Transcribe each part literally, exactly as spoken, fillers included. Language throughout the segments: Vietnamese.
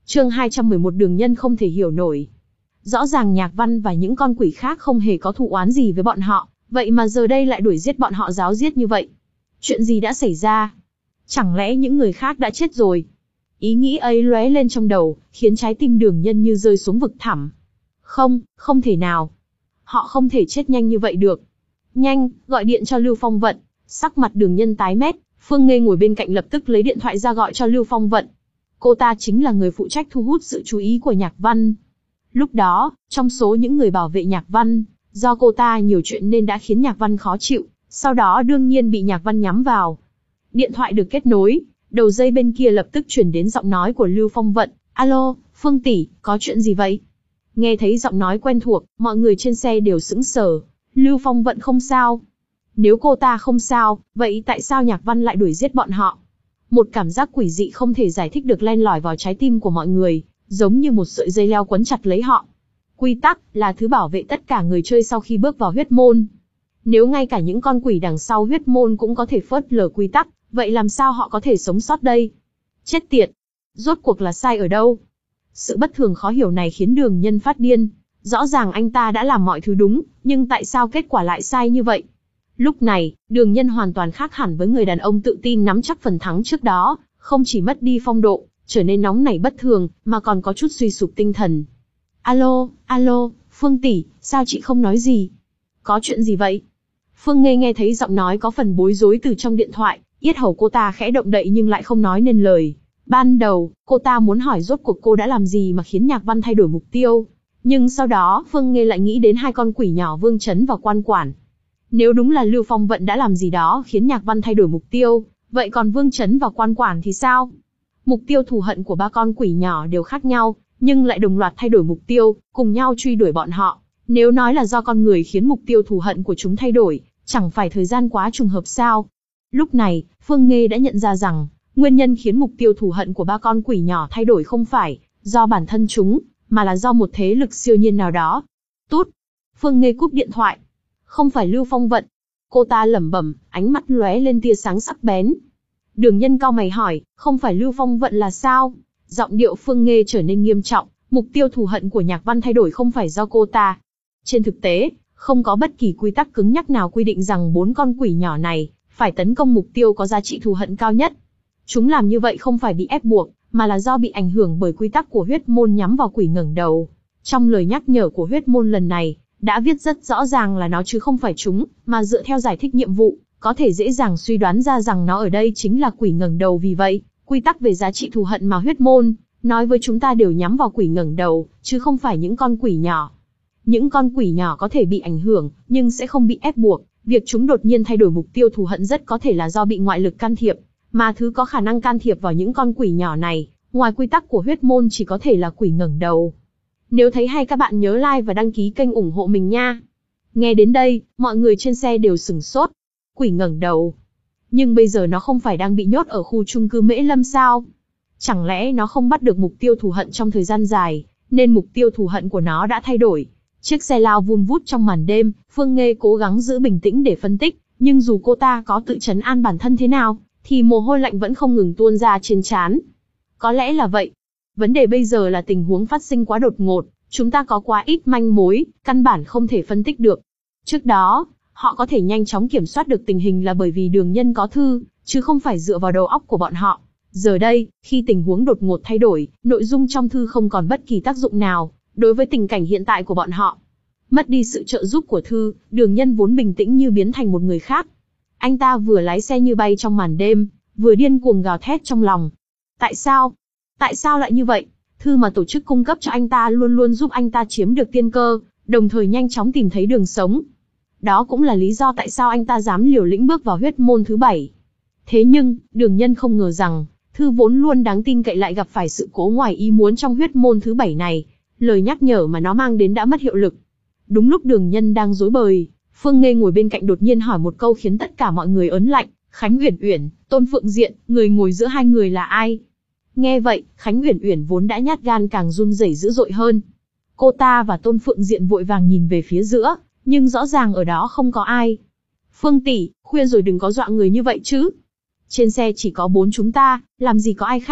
Chương hai trăm mười một Đường Nhân không thể hiểu nổi. Rõ ràng Nhạc Văn và những con quỷ khác không hề có thù oán gì với bọn họ, vậy mà giờ đây lại đuổi giết bọn họ ráo riết như vậy. Chuyện gì đã xảy ra? Chẳng lẽ những người khác đã chết rồi? Ý nghĩ ấy lóe lên trong đầu, khiến trái tim Đường Nhân như rơi xuống vực thẳm. Không, không thể nào. Họ không thể chết nhanh như vậy được. Nhanh, gọi điện cho Lưu Phong Vận. Sắc mặt Đường Nhân tái mét, Phương Nghê ngồi bên cạnh lập tức lấy điện thoại ra gọi cho Lưu Phong Vận. Cô ta chính là người phụ trách thu hút sự chú ý của Nhạc Văn. Lúc đó, trong số những người bảo vệ Nhạc Văn, do cô ta nhiều chuyện nên đã khiến Nhạc Văn khó chịu, sau đó đương nhiên bị Nhạc Văn nhắm vào. Điện thoại được kết nối, đầu dây bên kia lập tức chuyển đến giọng nói của Lưu Phong Vận. Alo, Phương tỷ, có chuyện gì vậy? Nghe thấy giọng nói quen thuộc, mọi người trên xe đều sững sờ. Lưu Phong Vận không sao. Nếu cô ta không sao, vậy tại sao Nhạc Văn lại đuổi giết bọn họ? Một cảm giác quỷ dị không thể giải thích được len lỏi vào trái tim của mọi người, giống như một sợi dây leo quấn chặt lấy họ. Quy tắc là thứ bảo vệ tất cả người chơi sau khi bước vào huyết môn. Nếu ngay cả những con quỷ đằng sau huyết môn cũng có thể phớt lờ quy tắc, vậy làm sao họ có thể sống sót đây? Chết tiệt! Rốt cuộc là sai ở đâu? Sự bất thường khó hiểu này khiến Đường Nhân phát điên. Rõ ràng anh ta đã làm mọi thứ đúng, nhưng tại sao kết quả lại sai như vậy? Lúc này, Đường Nhân hoàn toàn khác hẳn với người đàn ông tự tin nắm chắc phần thắng trước đó, không chỉ mất đi phong độ, trở nên nóng nảy bất thường, mà còn có chút suy sụp tinh thần. Alo, alo, Phương tỷ, sao chị không nói gì? Có chuyện gì vậy? Phương Nghê nghe thấy giọng nói có phần bối rối từ trong điện thoại, yết hầu cô ta khẽ động đậy nhưng lại không nói nên lời. Ban đầu, cô ta muốn hỏi rốt cuộc cô đã làm gì mà khiến Nhạc Văn thay đổi mục tiêu. Nhưng sau đó, Phương Nghê lại nghĩ đến hai con quỷ nhỏ Vương Chấn và Quan Quản. Nếu đúng là Lưu Phong Vận đã làm gì đó khiến Nhạc Văn thay đổi mục tiêu, vậy còn Vương Chấn và Quan Quản thì sao? Mục tiêu thù hận của ba con quỷ nhỏ đều khác nhau, nhưng lại đồng loạt thay đổi mục tiêu, cùng nhau truy đuổi bọn họ. Nếu nói là do con người khiến mục tiêu thù hận của chúng thay đổi, chẳng phải thời gian quá trùng hợp sao? Lúc này, Phương Nghê đã nhận ra rằng, nguyên nhân khiến mục tiêu thù hận của ba con quỷ nhỏ thay đổi không phải do bản thân chúng, mà là do một thế lực siêu nhiên nào đó. Tút! Phương Nghê cúp điện thoại. Không phải Lưu Phong Vận. Cô ta lẩm bẩm, ánh mắt lóe lên tia sáng sắc bén. Đường Nhân cau mày hỏi, không phải Lưu Phong Vận là sao? Giọng điệu Phương Nghê trở nên nghiêm trọng, mục tiêu thù hận của Nhạc Văn thay đổi không phải do cô ta. Trên thực tế, không có bất kỳ quy tắc cứng nhắc nào quy định rằng bốn con quỷ nhỏ này phải tấn công mục tiêu có giá trị thù hận cao nhất. Chúng làm như vậy không phải bị ép buộc, mà là do bị ảnh hưởng bởi quy tắc của huyết môn nhắm vào quỷ ngẩng đầu. Trong lời nhắc nhở của huyết môn lần này, đã viết rất rõ ràng là nó chứ không phải chúng, mà dựa theo giải thích nhiệm vụ, có thể dễ dàng suy đoán ra rằng nó ở đây chính là quỷ ngẩng đầu. Vì vậy, quy tắc về giá trị thù hận mà huyết môn nói với chúng ta đều nhắm vào quỷ ngẩng đầu, chứ không phải những con quỷ nhỏ. Những con quỷ nhỏ có thể bị ảnh hưởng, nhưng sẽ không bị ép buộc. Việc chúng đột nhiên thay đổi mục tiêu thù hận rất có thể là do bị ngoại lực can thiệp, mà thứ có khả năng can thiệp vào những con quỷ nhỏ này, ngoài quy tắc của huyết môn chỉ có thể là quỷ ngẩng đầu. Nếu thấy hay các bạn nhớ like và đăng ký kênh ủng hộ mình nha. Nghe đến đây, mọi người trên xe đều sửng sốt. Quỷ ngẩng đầu. Nhưng bây giờ nó không phải đang bị nhốt ở khu chung cư Mễ Lâm sao? Chẳng lẽ nó không bắt được mục tiêu thù hận trong thời gian dài, nên mục tiêu thù hận của nó đã thay đổi? Chiếc xe lao vun vút trong màn đêm, Phương Nghê cố gắng giữ bình tĩnh để phân tích, nhưng dù cô ta có tự trấn an bản thân thế nào, thì mồ hôi lạnh vẫn không ngừng tuôn ra trên trán. Có lẽ là vậy. Vấn đề bây giờ là tình huống phát sinh quá đột ngột, chúng ta có quá ít manh mối, căn bản không thể phân tích được. Trước đó, họ có thể nhanh chóng kiểm soát được tình hình là bởi vì Đường Nhân có thư, chứ không phải dựa vào đầu óc của bọn họ. Giờ đây, khi tình huống đột ngột thay đổi, nội dung trong thư không còn bất kỳ tác dụng nào đối với tình cảnh hiện tại của bọn họ. Mất đi sự trợ giúp của thư, Đường Nhân vốn bình tĩnh như biến thành một người khác. Anh ta vừa lái xe như bay trong màn đêm, vừa điên cuồng gào thét trong lòng. Tại sao? Tại sao lại như vậy? Thư mà tổ chức cung cấp cho anh ta luôn luôn giúp anh ta chiếm được tiên cơ, đồng thời nhanh chóng tìm thấy đường sống. Đó cũng là lý do tại sao anh ta dám liều lĩnh bước vào huyết môn thứ bảy. Thế nhưng, Đường Nhân không ngờ rằng, thư vốn luôn đáng tin cậy lại gặp phải sự cố ngoài ý muốn trong huyết môn thứ bảy này. Lời nhắc nhở mà nó mang đến đã mất hiệu lực. Đúng lúc Đường Nhân đang rối bời, Phương Nghê ngồi bên cạnh đột nhiên hỏi một câu khiến tất cả mọi người ớn lạnh. Khánh Uyển Uyển, Tôn Phượng Diện, người ngồi giữa hai người là ai? Nghe vậy, Khánh Uyển Uyển vốn đã nhát gan càng run rẩy dữ dội hơn. Cô ta và Tôn Phượng Diện vội vàng nhìn về phía giữa, nhưng rõ ràng ở đó không có ai. Phương tỷ, khuya rồi đừng có dọa người như vậy chứ. Trên xe chỉ có bốn chúng ta, làm gì có ai khác.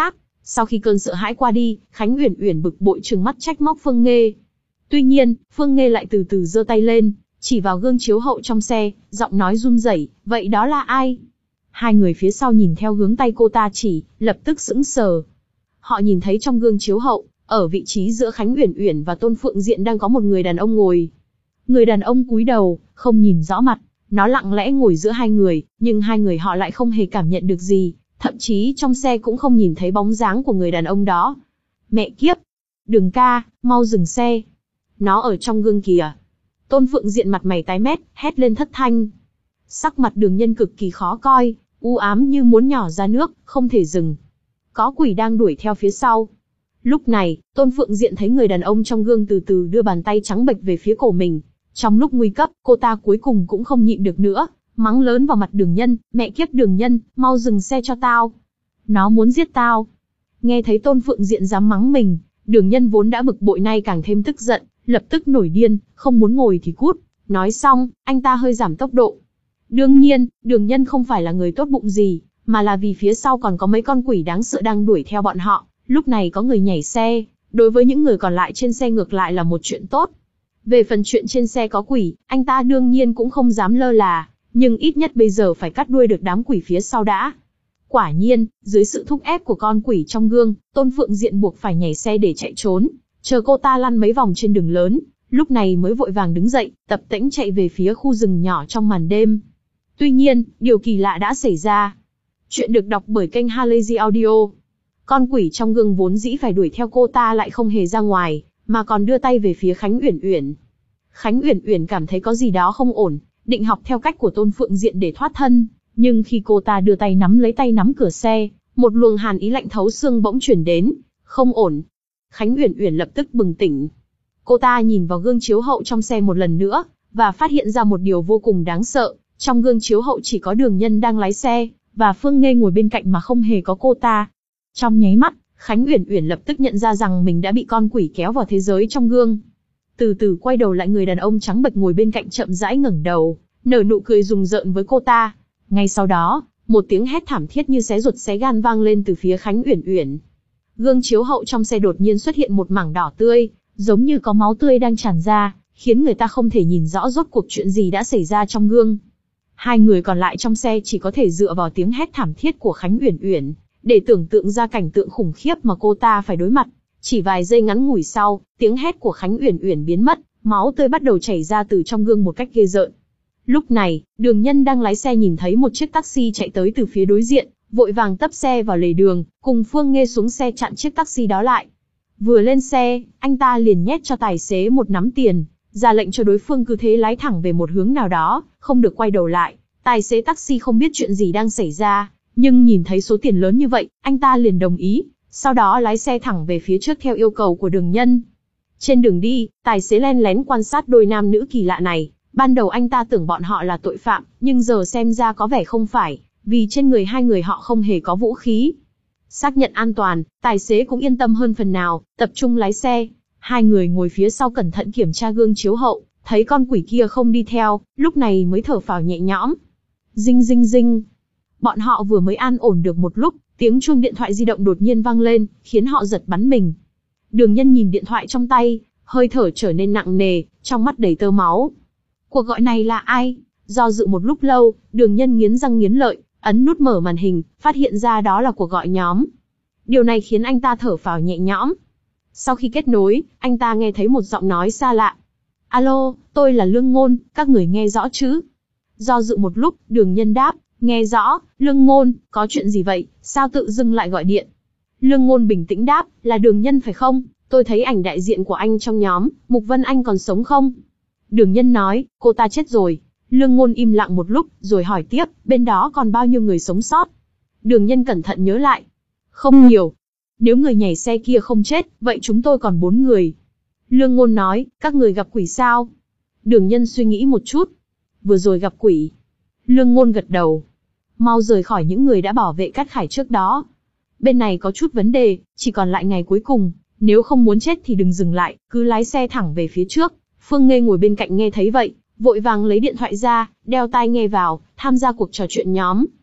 Sau khi cơn sợ hãi qua đi, Khánh Uyển Uyển bực bội trừng mắt trách móc Phương Nghê. Tuy nhiên, Phương Nghê lại từ từ giơ tay lên, chỉ vào gương chiếu hậu trong xe, giọng nói run rẩy, vậy đó là ai? Hai người phía sau nhìn theo hướng tay cô ta chỉ, lập tức sững sờ. Họ nhìn thấy trong gương chiếu hậu, ở vị trí giữa Khánh Uyển Uyển và Tôn Phượng Diện đang có một người đàn ông ngồi. Người đàn ông cúi đầu, không nhìn rõ mặt, nó lặng lẽ ngồi giữa hai người, nhưng hai người họ lại không hề cảm nhận được gì, thậm chí trong xe cũng không nhìn thấy bóng dáng của người đàn ông đó. Mẹ kiếp! Đường ca, mau dừng xe! Nó ở trong gương kìa! Tôn Phượng Diện mặt mày tái mét, hét lên thất thanh. Sắc mặt Đường Nhân cực kỳ khó coi, u ám như muốn nhỏ ra nước, không thể dừng. Có quỷ đang đuổi theo phía sau. Lúc này, Tôn Phượng Diện thấy người đàn ông trong gương từ từ đưa bàn tay trắng bệch về phía cổ mình. Trong lúc nguy cấp, cô ta cuối cùng cũng không nhịn được nữa, mắng lớn vào mặt Đường Nhân, mẹ kiếp Đường Nhân, mau dừng xe cho tao. Nó muốn giết tao. Nghe thấy Tôn Phượng Diện dám mắng mình, Đường Nhân vốn đã bực bội nay càng thêm tức giận, lập tức nổi điên, không muốn ngồi thì cút. Nói xong, anh ta hơi giảm tốc độ. Đương nhiên, Đường Nhân không phải là người tốt bụng gì, mà là vì phía sau còn có mấy con quỷ đáng sợ đang đuổi theo bọn họ. Lúc này có người nhảy xe, đối với những người còn lại trên xe ngược lại là một chuyện tốt. Về phần chuyện trên xe có quỷ, anh ta đương nhiên cũng không dám lơ là, nhưng ít nhất bây giờ phải cắt đuôi được đám quỷ phía sau đã. Quả nhiên, dưới sự thúc ép của con quỷ trong gương, Tôn Phượng Diện buộc phải nhảy xe để chạy trốn, chờ cô ta lăn mấy vòng trên đường lớn, lúc này mới vội vàng đứng dậy, tập tễnh chạy về phía khu rừng nhỏ trong màn đêm. Tuy nhiên, điều kỳ lạ đã xảy ra. Chuyện được đọc bởi kênh Halazy Audio. Con quỷ trong gương vốn dĩ phải đuổi theo cô ta lại không hề ra ngoài, mà còn đưa tay về phía Khánh Uyển Uyển. Khánh Uyển Uyển cảm thấy có gì đó không ổn, định học theo cách của Tôn Phượng Diện để thoát thân, nhưng khi cô ta đưa tay nắm lấy tay nắm cửa xe, một luồng hàn ý lạnh thấu xương bỗng chuyển đến, không ổn. Khánh Uyển Uyển lập tức bừng tỉnh. Cô ta nhìn vào gương chiếu hậu trong xe một lần nữa, và phát hiện ra một điều vô cùng đáng sợ, trong gương chiếu hậu chỉ có Đường Nhân đang lái xe, và Phương Nghê ngồi bên cạnh mà không hề có cô ta. Trong nháy mắt, Khánh Uyển Uyển lập tức nhận ra rằng mình đã bị con quỷ kéo vào thế giới trong gương. Từ từ quay đầu lại, người đàn ông trắng bệch ngồi bên cạnh chậm rãi ngẩng đầu, nở nụ cười rùng rợn với cô ta. Ngay sau đó, một tiếng hét thảm thiết như xé ruột xé gan vang lên từ phía Khánh Uyển Uyển. Gương chiếu hậu trong xe đột nhiên xuất hiện một mảng đỏ tươi, giống như có máu tươi đang tràn ra, khiến người ta không thể nhìn rõ rốt cuộc chuyện gì đã xảy ra trong gương. Hai người còn lại trong xe chỉ có thể dựa vào tiếng hét thảm thiết của Khánh Uyển Uyển để tưởng tượng ra cảnh tượng khủng khiếp mà cô ta phải đối mặt. Chỉ vài giây ngắn ngủi sau, tiếng hét của Khánh Uyển Uyển biến mất, máu tươi bắt đầu chảy ra từ trong gương một cách ghê rợn. Lúc này, Đường Nhân đang lái xe nhìn thấy một chiếc taxi chạy tới từ phía đối diện, vội vàng tấp xe vào lề đường, cùng Phương Nghê xuống xe chặn chiếc taxi đó lại. Vừa lên xe, anh ta liền nhét cho tài xế một nắm tiền, ra lệnh cho đối phương cứ thế lái thẳng về một hướng nào đó, không được quay đầu lại. Tài xế taxi không biết chuyện gì đang xảy ra, nhưng nhìn thấy số tiền lớn như vậy, anh ta liền đồng ý, sau đó lái xe thẳng về phía trước theo yêu cầu của Đường Nhân. Trên đường đi, tài xế len lén quan sát đôi nam nữ kỳ lạ này, ban đầu anh ta tưởng bọn họ là tội phạm, nhưng giờ xem ra có vẻ không phải, vì trên người hai người họ không hề có vũ khí. Xác nhận an toàn, tài xế cũng yên tâm hơn phần nào, tập trung lái xe. Hai người ngồi phía sau cẩn thận kiểm tra gương chiếu hậu, thấy con quỷ kia không đi theo, lúc này mới thở phào nhẹ nhõm. Dinh dinh dinh. Bọn họ vừa mới an ổn được một lúc, tiếng chuông điện thoại di động đột nhiên vang lên, khiến họ giật bắn mình. Đường Nhân nhìn điện thoại trong tay, hơi thở trở nên nặng nề, trong mắt đầy tơ máu. Cuộc gọi này là ai? Do dự một lúc lâu, Đường Nhân nghiến răng nghiến lợi, ấn nút mở màn hình, phát hiện ra đó là cuộc gọi nhóm. Điều này khiến anh ta thở phào nhẹ nhõm. Sau khi kết nối, anh ta nghe thấy một giọng nói xa lạ. Alo, tôi là Lương Ngôn, các người nghe rõ chứ? Do dự một lúc, Đường Nhân đáp, nghe rõ. Lương Ngôn, có chuyện gì vậy, sao tự dưng lại gọi điện? Lương Ngôn bình tĩnh đáp, là Đường Nhân phải không? Tôi thấy ảnh đại diện của anh trong nhóm, Mục Vân Anh còn sống không? Đường Nhân nói, cô ta chết rồi. Lương Ngôn im lặng một lúc, rồi hỏi tiếp, bên đó còn bao nhiêu người sống sót? Đường Nhân cẩn thận nhớ lại. Không nhiều. Nếu người nhảy xe kia không chết, vậy chúng tôi còn bốn người. Lương Ngôn nói, các người gặp quỷ sao? Đường Nhân suy nghĩ một chút. Vừa rồi gặp quỷ. Lương Ngôn gật đầu. Mau rời khỏi những người đã bảo vệ Cát Khải trước đó. Bên này có chút vấn đề, chỉ còn lại ngày cuối cùng. Nếu không muốn chết thì đừng dừng lại, cứ lái xe thẳng về phía trước. Phương Nghê ngồi bên cạnh nghe thấy vậy, vội vàng lấy điện thoại ra, đeo tai nghe vào, tham gia cuộc trò chuyện nhóm.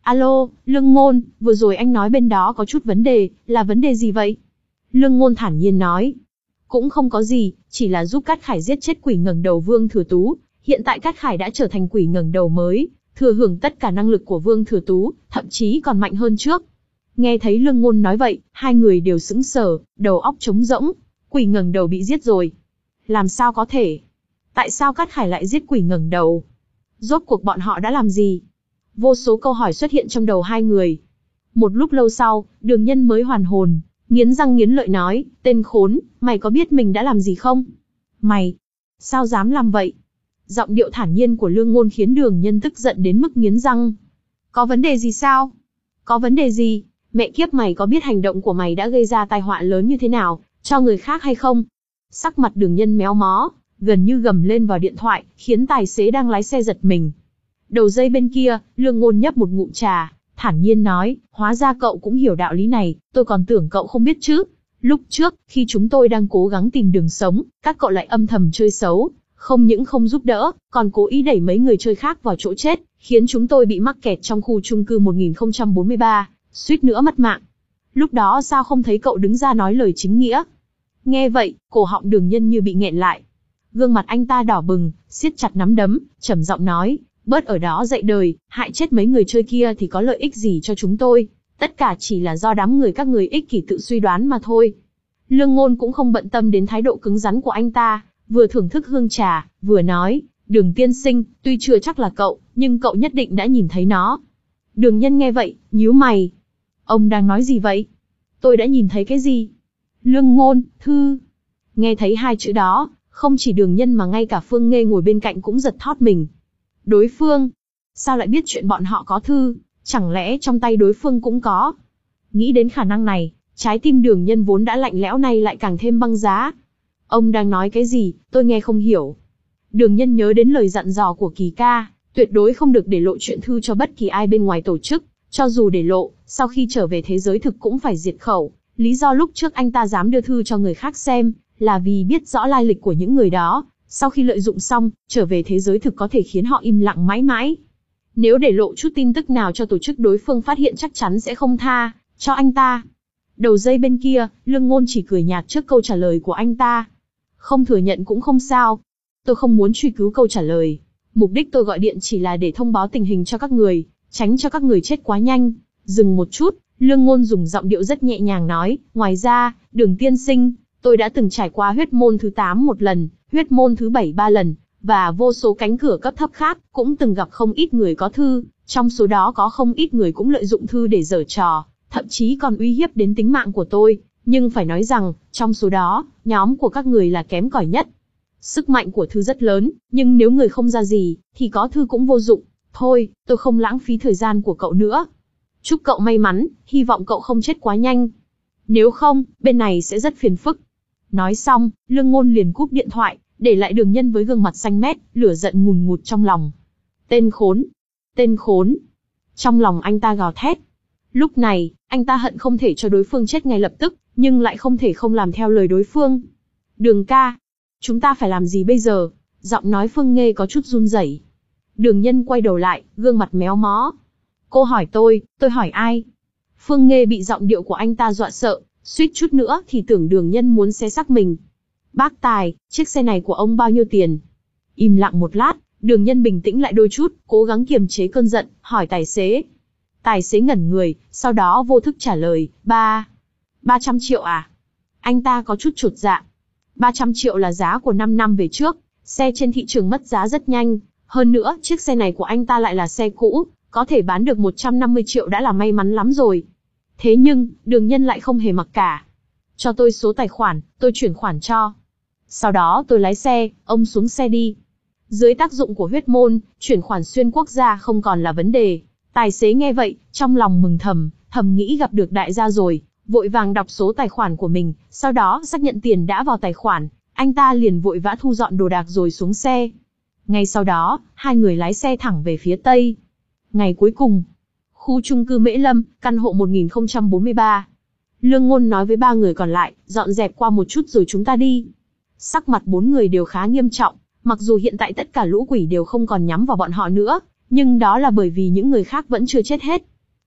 Alo, Lương Ngôn, vừa rồi anh nói bên đó có chút vấn đề, là vấn đề gì vậy? Lương Ngôn thản nhiên nói. Cũng không có gì, chỉ là giúp Cát Khải giết chết quỷ ngẩng đầu Vương Thừa Tú. Hiện tại Cát Khải đã trở thành quỷ ngẩng đầu mới, thừa hưởng tất cả năng lực của Vương Thừa Tú, thậm chí còn mạnh hơn trước. Nghe thấy Lương Ngôn nói vậy, hai người đều sững sờ, đầu óc trống rỗng. Quỷ ngẩng đầu bị giết rồi. Làm sao có thể? Tại sao Cát Khải lại giết quỷ ngẩng đầu? Rốt cuộc bọn họ đã làm gì? Vô số câu hỏi xuất hiện trong đầu hai người. Một lúc lâu sau, Đường Nhân mới hoàn hồn, nghiến răng nghiến lợi nói, tên khốn, mày có biết mình đã làm gì không? Mày, sao dám làm vậy? Giọng điệu thản nhiên của Lương Ngôn khiến Đường Nhân tức giận đến mức nghiến răng. Có vấn đề gì sao? Có vấn đề gì? Mẹ kiếp, mày có biết hành động của mày đã gây ra tai họa lớn như thế nào, cho người khác hay không? Sắc mặt Đường Nhân méo mó, gần như gầm lên vào điện thoại, khiến tài xế đang lái xe giật mình. Đầu dây bên kia, Lương Ngôn nhấp một ngụm trà, thản nhiên nói, hóa ra cậu cũng hiểu đạo lý này, tôi còn tưởng cậu không biết chứ. Lúc trước, khi chúng tôi đang cố gắng tìm đường sống, các cậu lại âm thầm chơi xấu, không những không giúp đỡ, còn cố ý đẩy mấy người chơi khác vào chỗ chết, khiến chúng tôi bị mắc kẹt trong khu chung cư một nghìn không trăm bốn mươi ba, suýt nữa mất mạng. Lúc đó sao không thấy cậu đứng ra nói lời chính nghĩa? Nghe vậy, cổ họng Đường Nhân như bị nghẹn lại. Gương mặt anh ta đỏ bừng, siết chặt nắm đấm, trầm giọng nói, bớt ở đó dạy đời, hại chết mấy người chơi kia thì có lợi ích gì cho chúng tôi, tất cả chỉ là do đám người các người ích kỷ tự suy đoán mà thôi. Lương Ngôn cũng không bận tâm đến thái độ cứng rắn của anh ta, vừa thưởng thức hương trà, vừa nói, Đường tiên sinh, tuy chưa chắc là cậu, nhưng cậu nhất định đã nhìn thấy nó. Đường Nhân nghe vậy, nhíu mày. Ông đang nói gì vậy? Tôi đã nhìn thấy cái gì? Lương Ngôn, thư. Nghe thấy hai chữ đó, không chỉ Đường Nhân mà ngay cả Phương Nghê ngồi bên cạnh cũng giật thót mình. Đối phương, sao lại biết chuyện bọn họ có thư, chẳng lẽ trong tay đối phương cũng có? Nghĩ đến khả năng này, trái tim Đường Nhân vốn đã lạnh lẽo này lại càng thêm băng giá. Ông đang nói cái gì, tôi nghe không hiểu. Đường Nhân nhớ đến lời dặn dò của Kỳ ca, tuyệt đối không được để lộ chuyện thư cho bất kỳ ai bên ngoài tổ chức, cho dù để lộ, sau khi trở về thế giới thực cũng phải diệt khẩu. Lý do lúc trước anh ta dám đưa thư cho người khác xem, là vì biết rõ lai lịch của những người đó, sau khi lợi dụng xong, trở về thế giới thực có thể khiến họ im lặng mãi mãi. Nếu để lộ chút tin tức nào cho tổ chức đối phương phát hiện chắc chắn sẽ không tha cho anh ta. Đầu dây bên kia, Lương Ngôn chỉ cười nhạt trước câu trả lời của anh ta. Không thừa nhận cũng không sao. Tôi không muốn truy cứu câu trả lời. Mục đích tôi gọi điện chỉ là để thông báo tình hình cho các người, tránh cho các người chết quá nhanh. Dừng một chút, Lương Ngôn dùng giọng điệu rất nhẹ nhàng nói, ngoài ra, Đường tiên sinh, tôi đã từng trải qua huyết môn thứ tám một lần, huyết môn thứ bảy ba lần, và vô số cánh cửa cấp thấp khác, cũng từng gặp không ít người có thư, trong số đó có không ít người cũng lợi dụng thư để giở trò, thậm chí còn uy hiếp đến tính mạng của tôi, nhưng phải nói rằng, trong số đó, nhóm của các người là kém cỏi nhất. Sức mạnh của thư rất lớn, nhưng nếu người không ra gì, thì có thư cũng vô dụng. Thôi, tôi không lãng phí thời gian của cậu nữa. Chúc cậu may mắn, hy vọng cậu không chết quá nhanh. Nếu không, bên này sẽ rất phiền phức. Nói xong, Lương Ngôn liền cúp điện thoại, để lại Đường Nhân với gương mặt xanh mét, lửa giận ngùn ngụt trong lòng. Tên khốn! Tên khốn! Trong lòng anh ta gào thét. Lúc này, anh ta hận không thể cho đối phương chết ngay lập tức, nhưng lại không thể không làm theo lời đối phương. Đường ca! Chúng ta phải làm gì bây giờ? Giọng nói Phương Nghê có chút run rẩy. Đường Nhân quay đầu lại, gương mặt méo mó. Cô hỏi tôi, tôi hỏi ai? Phương Nghê bị giọng điệu của anh ta dọa sợ, suýt chút nữa thì tưởng Đường Nhân muốn xé xác mình. Bác Tài, chiếc xe này của ông bao nhiêu tiền? Im lặng một lát, Đường Nhân bình tĩnh lại đôi chút, cố gắng kiềm chế cơn giận, hỏi tài xế. Tài xế ngẩn người, sau đó vô thức trả lời, ba... ba trăm triệu à? Anh ta có chút chột dạ. ba trăm triệu là giá của năm năm về trước, xe trên thị trường mất giá rất nhanh. Hơn nữa, chiếc xe này của anh ta lại là xe cũ, có thể bán được một trăm năm mươi triệu đã là may mắn lắm rồi. Thế nhưng, Đường Nhân lại không hề mặc cả. Cho tôi số tài khoản, tôi chuyển khoản cho. Sau đó tôi lái xe, ông xuống xe đi. Dưới tác dụng của huyết môn, chuyển khoản xuyên quốc gia không còn là vấn đề. Tài xế nghe vậy, trong lòng mừng thầm, thầm nghĩ gặp được đại gia rồi, vội vàng đọc số tài khoản của mình, sau đó xác nhận tiền đã vào tài khoản, anh ta liền vội vã thu dọn đồ đạc rồi xuống xe. Ngay sau đó, hai người lái xe thẳng về phía Tây. Ngày cuối cùng, khu chung cư Mễ Lâm, căn hộ một nghìn không trăm bốn mươi ba. Lương Ngôn nói với ba người còn lại, dọn dẹp qua một chút rồi chúng ta đi. Sắc mặt bốn người đều khá nghiêm trọng, mặc dù hiện tại tất cả lũ quỷ đều không còn nhắm vào bọn họ nữa, nhưng đó là bởi vì những người khác vẫn chưa chết hết.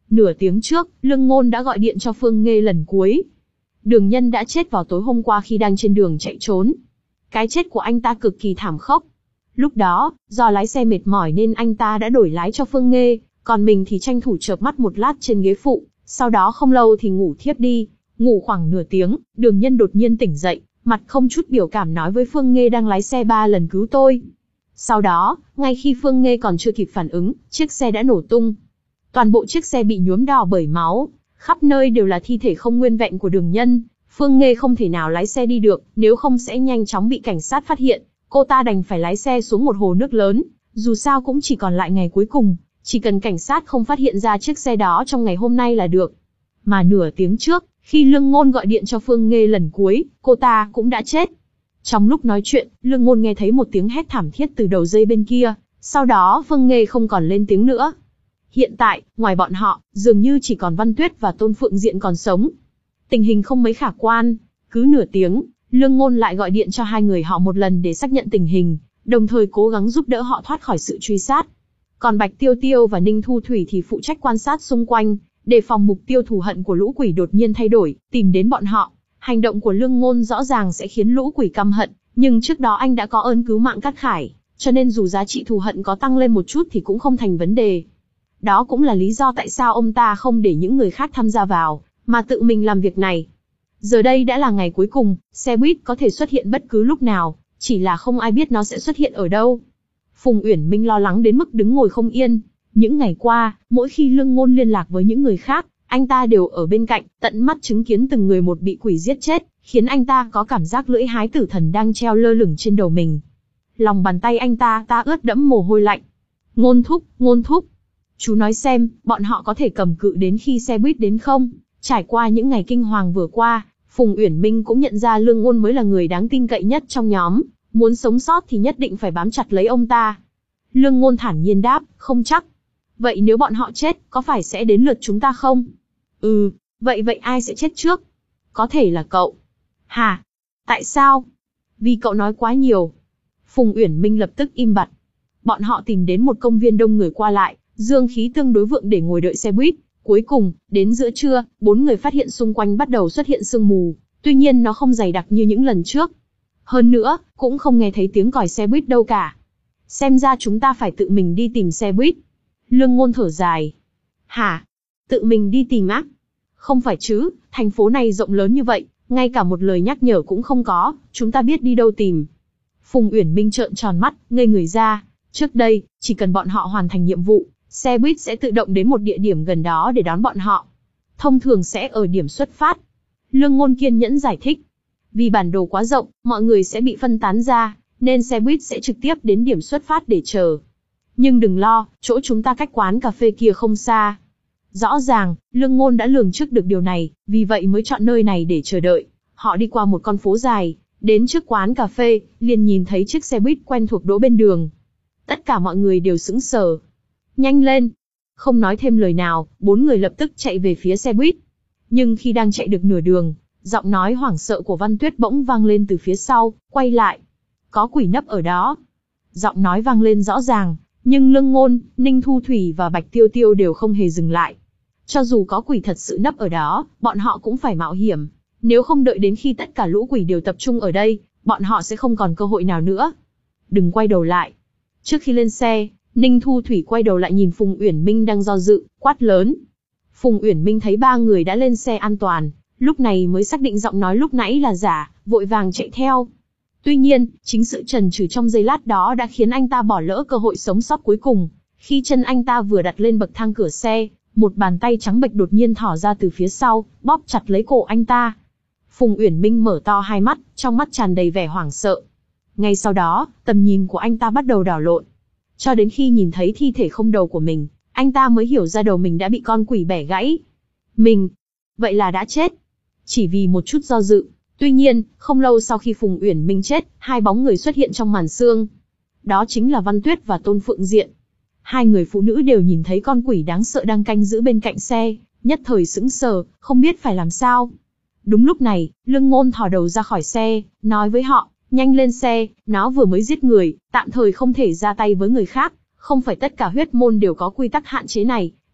Nửa tiếng trước, Lương Ngôn đã gọi điện cho Phương Nghê lần cuối. Đường Nhân đã chết vào tối hôm qua khi đang trên đường chạy trốn. Cái chết của anh ta cực kỳ thảm khốc. Lúc đó, do lái xe mệt mỏi nên anh ta đã đổi lái cho Phương Nghê, còn mình thì tranh thủ chợp mắt một lát trên ghế phụ, sau đó không lâu thì ngủ thiếp đi. Ngủ khoảng nửa tiếng, Đường Nhân đột nhiên tỉnh dậy, mặt không chút biểu cảm nói với Phương Nghê đang lái xe ba lần cứu tôi. Sau đó, ngay khi Phương Nghê còn chưa kịp phản ứng, chiếc xe đã nổ tung. Toàn bộ chiếc xe bị nhuốm đỏ bởi máu, khắp nơi đều là thi thể không nguyên vẹn của Đường Nhân. Phương Nghê không thể nào lái xe đi được, nếu không sẽ nhanh chóng bị cảnh sát phát hiện. Cô ta đành phải lái xe xuống một hồ nước lớn, dù sao cũng chỉ còn lại ngày cuối cùng, chỉ cần cảnh sát không phát hiện ra chiếc xe đó trong ngày hôm nay là được. Mà nửa tiếng trước, khi Lương Ngôn gọi điện cho Phương Nghê lần cuối, cô ta cũng đã chết. Trong lúc nói chuyện, Lương Ngôn nghe thấy một tiếng hét thảm thiết từ đầu dây bên kia, sau đó Phương Nghê không còn lên tiếng nữa. Hiện tại, ngoài bọn họ, dường như chỉ còn Văn Tuyết và Tôn Phượng Diện còn sống. Tình hình không mấy khả quan, cứ nửa tiếng, Lương Ngôn lại gọi điện cho hai người họ một lần để xác nhận tình hình, đồng thời cố gắng giúp đỡ họ thoát khỏi sự truy sát. Còn Bạch Tiêu Tiêu và Ninh Thu Thủy thì phụ trách quan sát xung quanh, đề phòng mục tiêu thù hận của lũ quỷ đột nhiên thay đổi, tìm đến bọn họ. Hành động của Lương Ngôn rõ ràng sẽ khiến lũ quỷ căm hận, nhưng trước đó anh đã có ơn cứu mạng Cát Khải, cho nên dù giá trị thù hận có tăng lên một chút thì cũng không thành vấn đề. Đó cũng là lý do tại sao ông ta không để những người khác tham gia vào, mà tự mình làm việc này. Giờ đây đã là ngày cuối cùng, xe buýt có thể xuất hiện bất cứ lúc nào, chỉ là không ai biết nó sẽ xuất hiện ở đâu. Phùng Uyển Minh lo lắng đến mức đứng ngồi không yên. Những ngày qua, mỗi khi Lương Ngôn liên lạc với những người khác, anh ta đều ở bên cạnh, tận mắt chứng kiến từng người một bị quỷ giết chết, khiến anh ta có cảm giác lưỡi hái tử thần đang treo lơ lửng trên đầu mình. Lòng bàn tay anh ta ta ướt đẫm mồ hôi lạnh. Ngôn thúc, Ngôn thúc. Chú nói xem, bọn họ có thể cầm cự đến khi xe buýt đến không? Trải qua những ngày kinh hoàng vừa qua, Phùng Uyển Minh cũng nhận ra Lương Ngôn mới là người đáng tin cậy nhất trong nhóm, muốn sống sót thì nhất định phải bám chặt lấy ông ta. Lương Ngôn thản nhiên đáp, không chắc. Vậy nếu bọn họ chết, có phải sẽ đến lượt chúng ta không? Ừ, vậy vậy ai sẽ chết trước? Có thể là cậu. Hả? Tại sao? Vì cậu nói quá nhiều. Phùng Uyển Minh lập tức im bặt. Bọn họ tìm đến một công viên đông người qua lại, dương khí tương đối vượng để ngồi đợi xe buýt. Cuối cùng, đến giữa trưa, bốn người phát hiện xung quanh bắt đầu xuất hiện sương mù, tuy nhiên nó không dày đặc như những lần trước. Hơn nữa, cũng không nghe thấy tiếng còi xe buýt đâu cả. Xem ra chúng ta phải tự mình đi tìm xe buýt. Lương Ngôn thở dài. Hả? Tự mình đi tìm á? Không phải chứ, thành phố này rộng lớn như vậy, ngay cả một lời nhắc nhở cũng không có, chúng ta biết đi đâu tìm. Phùng Uyển Minh trợn tròn mắt, ngây người ra. Trước đây, chỉ cần bọn họ hoàn thành nhiệm vụ, xe buýt sẽ tự động đến một địa điểm gần đó để đón bọn họ. Thông thường sẽ ở điểm xuất phát. Lương Ngôn kiên nhẫn giải thích. Vì bản đồ quá rộng, mọi người sẽ bị phân tán ra, nên xe buýt sẽ trực tiếp đến điểm xuất phát để chờ. Nhưng đừng lo, chỗ chúng ta cách quán cà phê kia không xa. Rõ ràng, Lương Ngôn đã lường trước được điều này, vì vậy mới chọn nơi này để chờ đợi. Họ đi qua một con phố dài, đến trước quán cà phê, liền nhìn thấy chiếc xe buýt quen thuộc đỗ bên đường. Tất cả mọi người đều sững sờ. Nhanh lên! Không nói thêm lời nào, bốn người lập tức chạy về phía xe buýt. Nhưng khi đang chạy được nửa đường, giọng nói hoảng sợ của Văn Tuyết bỗng vang lên từ phía sau, quay lại. Có quỷ nấp ở đó. Giọng nói vang lên rõ ràng, nhưng Lương Ngôn, Ninh Thu Thủy và Bạch Tiêu Tiêu đều không hề dừng lại. Cho dù có quỷ thật sự nấp ở đó, bọn họ cũng phải mạo hiểm. Nếu không đợi đến khi tất cả lũ quỷ đều tập trung ở đây, bọn họ sẽ không còn cơ hội nào nữa. Đừng quay đầu lại. Trước khi lên xe, Ninh Thu Thủy quay đầu lại nhìn Phùng Uyển Minh đang do dự, quát lớn. Phùng Uyển Minh thấy ba người đã lên xe an toàn, lúc này mới xác định giọng nói lúc nãy là giả, vội vàng chạy theo. Tuy nhiên, chính sự chần chừ trong giây lát đó đã khiến anh ta bỏ lỡ cơ hội sống sót cuối cùng. Khi chân anh ta vừa đặt lên bậc thang cửa xe, một bàn tay trắng bệch đột nhiên thỏ ra từ phía sau, bóp chặt lấy cổ anh ta. Phùng Uyển Minh mở to hai mắt, trong mắt tràn đầy vẻ hoảng sợ. Ngay sau đó, tầm nhìn của anh ta bắt đầu đảo lộn. Cho đến khi nhìn thấy thi thể không đầu của mình, anh ta mới hiểu ra đầu mình đã bị con quỷ bẻ gãy. Mình, vậy là đã chết. Chỉ vì một chút do dự. Tuy nhiên, không lâu sau khi Phùng Uyển Minh chết, hai bóng người xuất hiện trong màn sương. Đó chính là Văn Tuyết và Tôn Phượng Diện. Hai người phụ nữ đều nhìn thấy con quỷ đáng sợ đang canh giữ bên cạnh xe, nhất thời sững sờ, không biết phải làm sao. Đúng lúc này, Lương Ngôn thò đầu ra khỏi xe, nói với họ, nhanh lên xe, nó vừa mới giết người, tạm thời không thể ra tay với người khác, không phải tất cả huyết môn đều có quy tắc hạn chế này,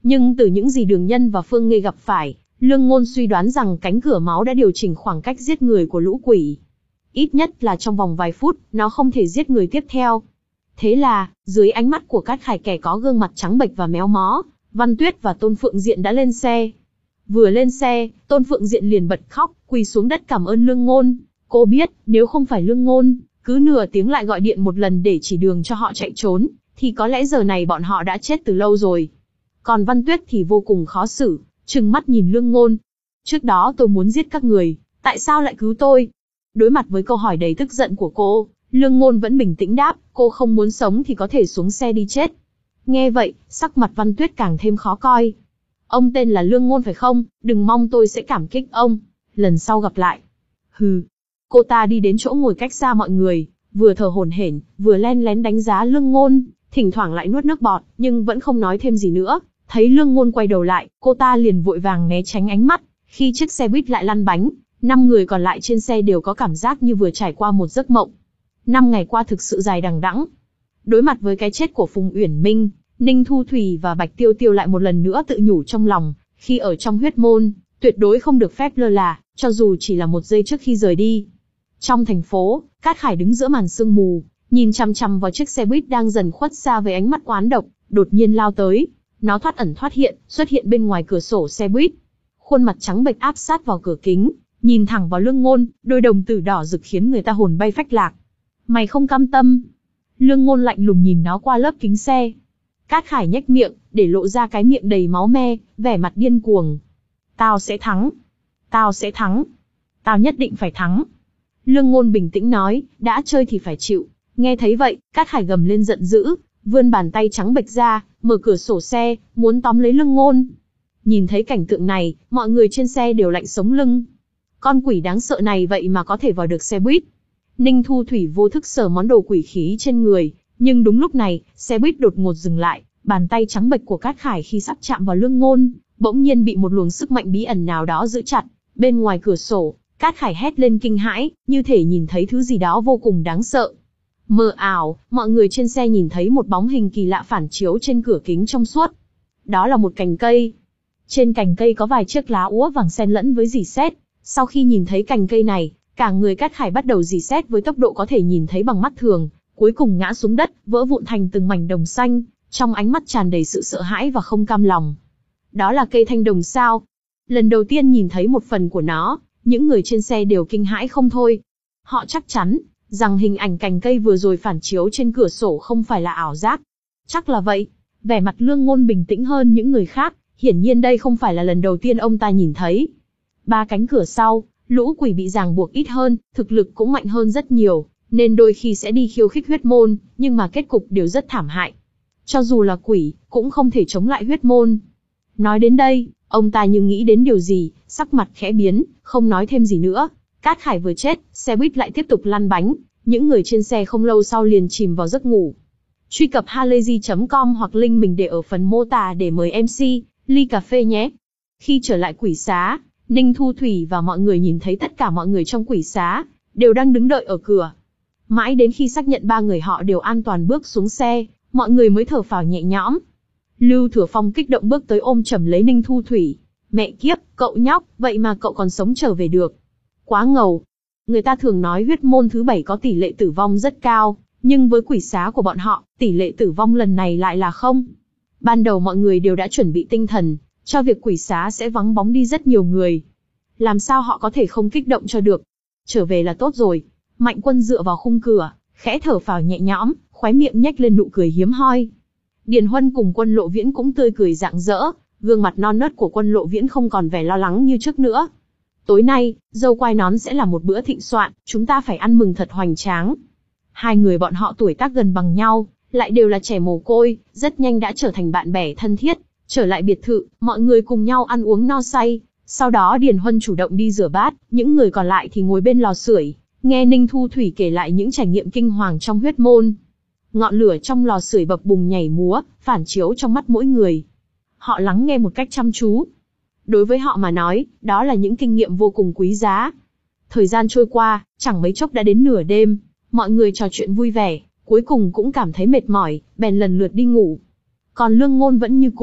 Nhưng từ những gì Đường Nhân và Phương Nghê gặp phải, Lương Ngôn suy đoán rằng cánh cửa máu đã điều chỉnh khoảng cách giết người của lũ quỷ. Ít nhất là trong vòng vài phút, nó không thể giết người tiếp theo. Thế là, dưới ánh mắt của Cát Khải kẻ có gương mặt trắng bệch và méo mó, Văn Tuyết và Tôn Phượng Diện đã lên xe. Vừa lên xe, Tôn Phượng Diện liền bật khóc, quỳ xuống đất cảm ơn Lương Ngôn. Cô biết, nếu không phải Lương Ngôn, cứ nửa tiếng lại gọi điện một lần để chỉ đường cho họ chạy trốn, thì có lẽ giờ này bọn họ đã chết từ lâu rồi. Còn Văn Tuyết thì vô cùng khó xử, trừng mắt nhìn Lương Ngôn. Trước đó tôi muốn giết các người, tại sao lại cứu tôi? Đối mặt với câu hỏi đầy tức giận của cô, Lương Ngôn vẫn bình tĩnh đáp, cô không muốn sống thì có thể xuống xe đi chết. Nghe vậy, sắc mặt Văn Tuyết càng thêm khó coi. Ông tên là Lương Ngôn phải không? Đừng mong tôi sẽ cảm kích ông. Lần sau gặp lại. Hừ. Cô ta đi đến chỗ ngồi cách xa mọi người, vừa thở hổn hển, vừa len lén đánh giá Lương Ngôn, thỉnh thoảng lại nuốt nước bọt, nhưng vẫn không nói thêm gì nữa. Thấy Lương Ngôn quay đầu lại, cô ta liền vội vàng né tránh ánh mắt. Khi chiếc xe buýt lại lăn bánh, năm người còn lại trên xe đều có cảm giác như vừa trải qua một giấc mộng. Năm ngày qua thực sự dài đằng đẵng. Đối mặt với cái chết của Phùng Uyển Minh, Ninh Thu Thủy và Bạch Tiêu Tiêu lại một lần nữa tự nhủ trong lòng, khi ở trong huyết môn, tuyệt đối không được phép lơ là, cho dù chỉ là một giây trước khi rời đi. Trong thành phố, Cát Khải đứng giữa màn sương mù, nhìn chằm chằm vào chiếc xe buýt đang dần khuất xa với ánh mắt oán độc, đột nhiên lao tới. Nó thoát ẩn thoát hiện, xuất hiện bên ngoài cửa sổ xe buýt. Khuôn mặt trắng bệch áp sát vào cửa kính, nhìn thẳng vào Lương Ngôn, đôi đồng tử đỏ rực khiến người ta hồn bay phách lạc. Mày không cam tâm? Lương Ngôn lạnh lùng nhìn nó qua lớp kính xe. Cát Khải nhếch miệng, để lộ ra cái miệng đầy máu me, vẻ mặt điên cuồng. Tao sẽ thắng. Tao sẽ thắng. Tao nhất định phải thắng. Lương Ngôn bình tĩnh nói, đã chơi thì phải chịu. Nghe thấy vậy, Cát Khải gầm lên giận dữ, vươn bàn tay trắng bệch ra, mở cửa sổ xe, muốn tóm lấy Lương Ngôn. Nhìn thấy cảnh tượng này, mọi người trên xe đều lạnh sống lưng. Con quỷ đáng sợ này vậy mà có thể vào được xe buýt. Ninh Thu Thủy vô thức sờ món đồ quỷ khí trên người, nhưng đúng lúc này, xe buýt đột ngột dừng lại, bàn tay trắng bệch của Cát Khải khi sắp chạm vào Lương Ngôn, bỗng nhiên bị một luồng sức mạnh bí ẩn nào đó giữ chặt. Bên ngoài cửa sổ, Cát Khải hét lên kinh hãi, như thể nhìn thấy thứ gì đó vô cùng đáng sợ. Mờ ảo, mọi người trên xe nhìn thấy một bóng hình kỳ lạ phản chiếu trên cửa kính trong suốt. Đó là một cành cây. Trên cành cây có vài chiếc lá úa vàng xen lẫn với rỉ sét. Sau khi nhìn thấy cành cây này, cả người Cát Khải bắt đầu rỉ sét với tốc độ có thể nhìn thấy bằng mắt thường, cuối cùng ngã xuống đất, vỡ vụn thành từng mảnh đồng xanh, trong ánh mắt tràn đầy sự sợ hãi và không cam lòng. Đó là cây thanh đồng sao? Lần đầu tiên nhìn thấy một phần của nó, những người trên xe đều kinh hãi không thôi. Họ chắc chắn rằng hình ảnh cành cây vừa rồi phản chiếu trên cửa sổ không phải là ảo giác. Chắc là vậy. Vẻ mặt Lương Ngôn bình tĩnh hơn những người khác, hiển nhiên đây không phải là lần đầu tiên ông ta nhìn thấy. Ba cánh cửa sau, lũ quỷ bị ràng buộc ít hơn, thực lực cũng mạnh hơn rất nhiều, nên đôi khi sẽ đi khiêu khích huyết môn, nhưng mà kết cục đều rất thảm hại. Cho dù là quỷ, cũng không thể chống lại huyết môn. Nói đến đây, ông ta như nghĩ đến điều gì, sắc mặt khẽ biến, không nói thêm gì nữa. Cát Khải vừa chết, xe buýt lại tiếp tục lăn bánh, những người trên xe không lâu sau liền chìm vào giấc ngủ. Truy cập halayzi chấm com hoặc link mình để ở phần mô tả để mời em xê, ly cà phê nhé. Khi trở lại quỷ xá, Ninh Thu Thủy và mọi người nhìn thấy tất cả mọi người trong quỷ xá, đều đang đứng đợi ở cửa. Mãi đến khi xác nhận ba người họ đều an toàn bước xuống xe, mọi người mới thở phào nhẹ nhõm. Lưu Thừa Phong kích động bước tới ôm chầm lấy Ninh Thu Thủy. Mẹ kiếp, cậu nhóc, vậy mà cậu còn sống trở về được. Quá ngầu. Người ta thường nói huyết môn thứ bảy có tỷ lệ tử vong rất cao, nhưng với quỷ xá của bọn họ, tỷ lệ tử vong lần này lại là không. Ban đầu mọi người đều đã chuẩn bị tinh thần, cho việc quỷ xá sẽ vắng bóng đi rất nhiều người. Làm sao họ có thể không kích động cho được. Trở về là tốt rồi. Mạnh Quân dựa vào khung cửa, khẽ thở phào nhẹ nhõm, khóe miệng nhếch lên nụ cười hiếm hoi. Điền Huân cùng Quân Lộ Viễn cũng tươi cười rạng rỡ, gương mặt non nớt của Quân Lộ Viễn không còn vẻ lo lắng như trước nữa. Tối nay, dâu quai nón sẽ là một bữa thịnh soạn, chúng ta phải ăn mừng thật hoành tráng. Hai người bọn họ tuổi tác gần bằng nhau, lại đều là trẻ mồ côi, rất nhanh đã trở thành bạn bè thân thiết. Trở lại biệt thự, mọi người cùng nhau ăn uống no say. Sau đó Điền Huân chủ động đi rửa bát, những người còn lại thì ngồi bên lò sưởi, nghe Ninh Thu Thủy kể lại những trải nghiệm kinh hoàng trong huyết môn. Ngọn lửa trong lò sưởi bập bùng nhảy múa, phản chiếu trong mắt mỗi người. Họ lắng nghe một cách chăm chú. Đối với họ mà nói, đó là những kinh nghiệm vô cùng quý giá. Thời gian trôi qua, chẳng mấy chốc đã đến nửa đêm, mọi người trò chuyện vui vẻ, cuối cùng cũng cảm thấy mệt mỏi, bèn lần lượt đi ngủ. Còn Lương Ngôn vẫn như cũ,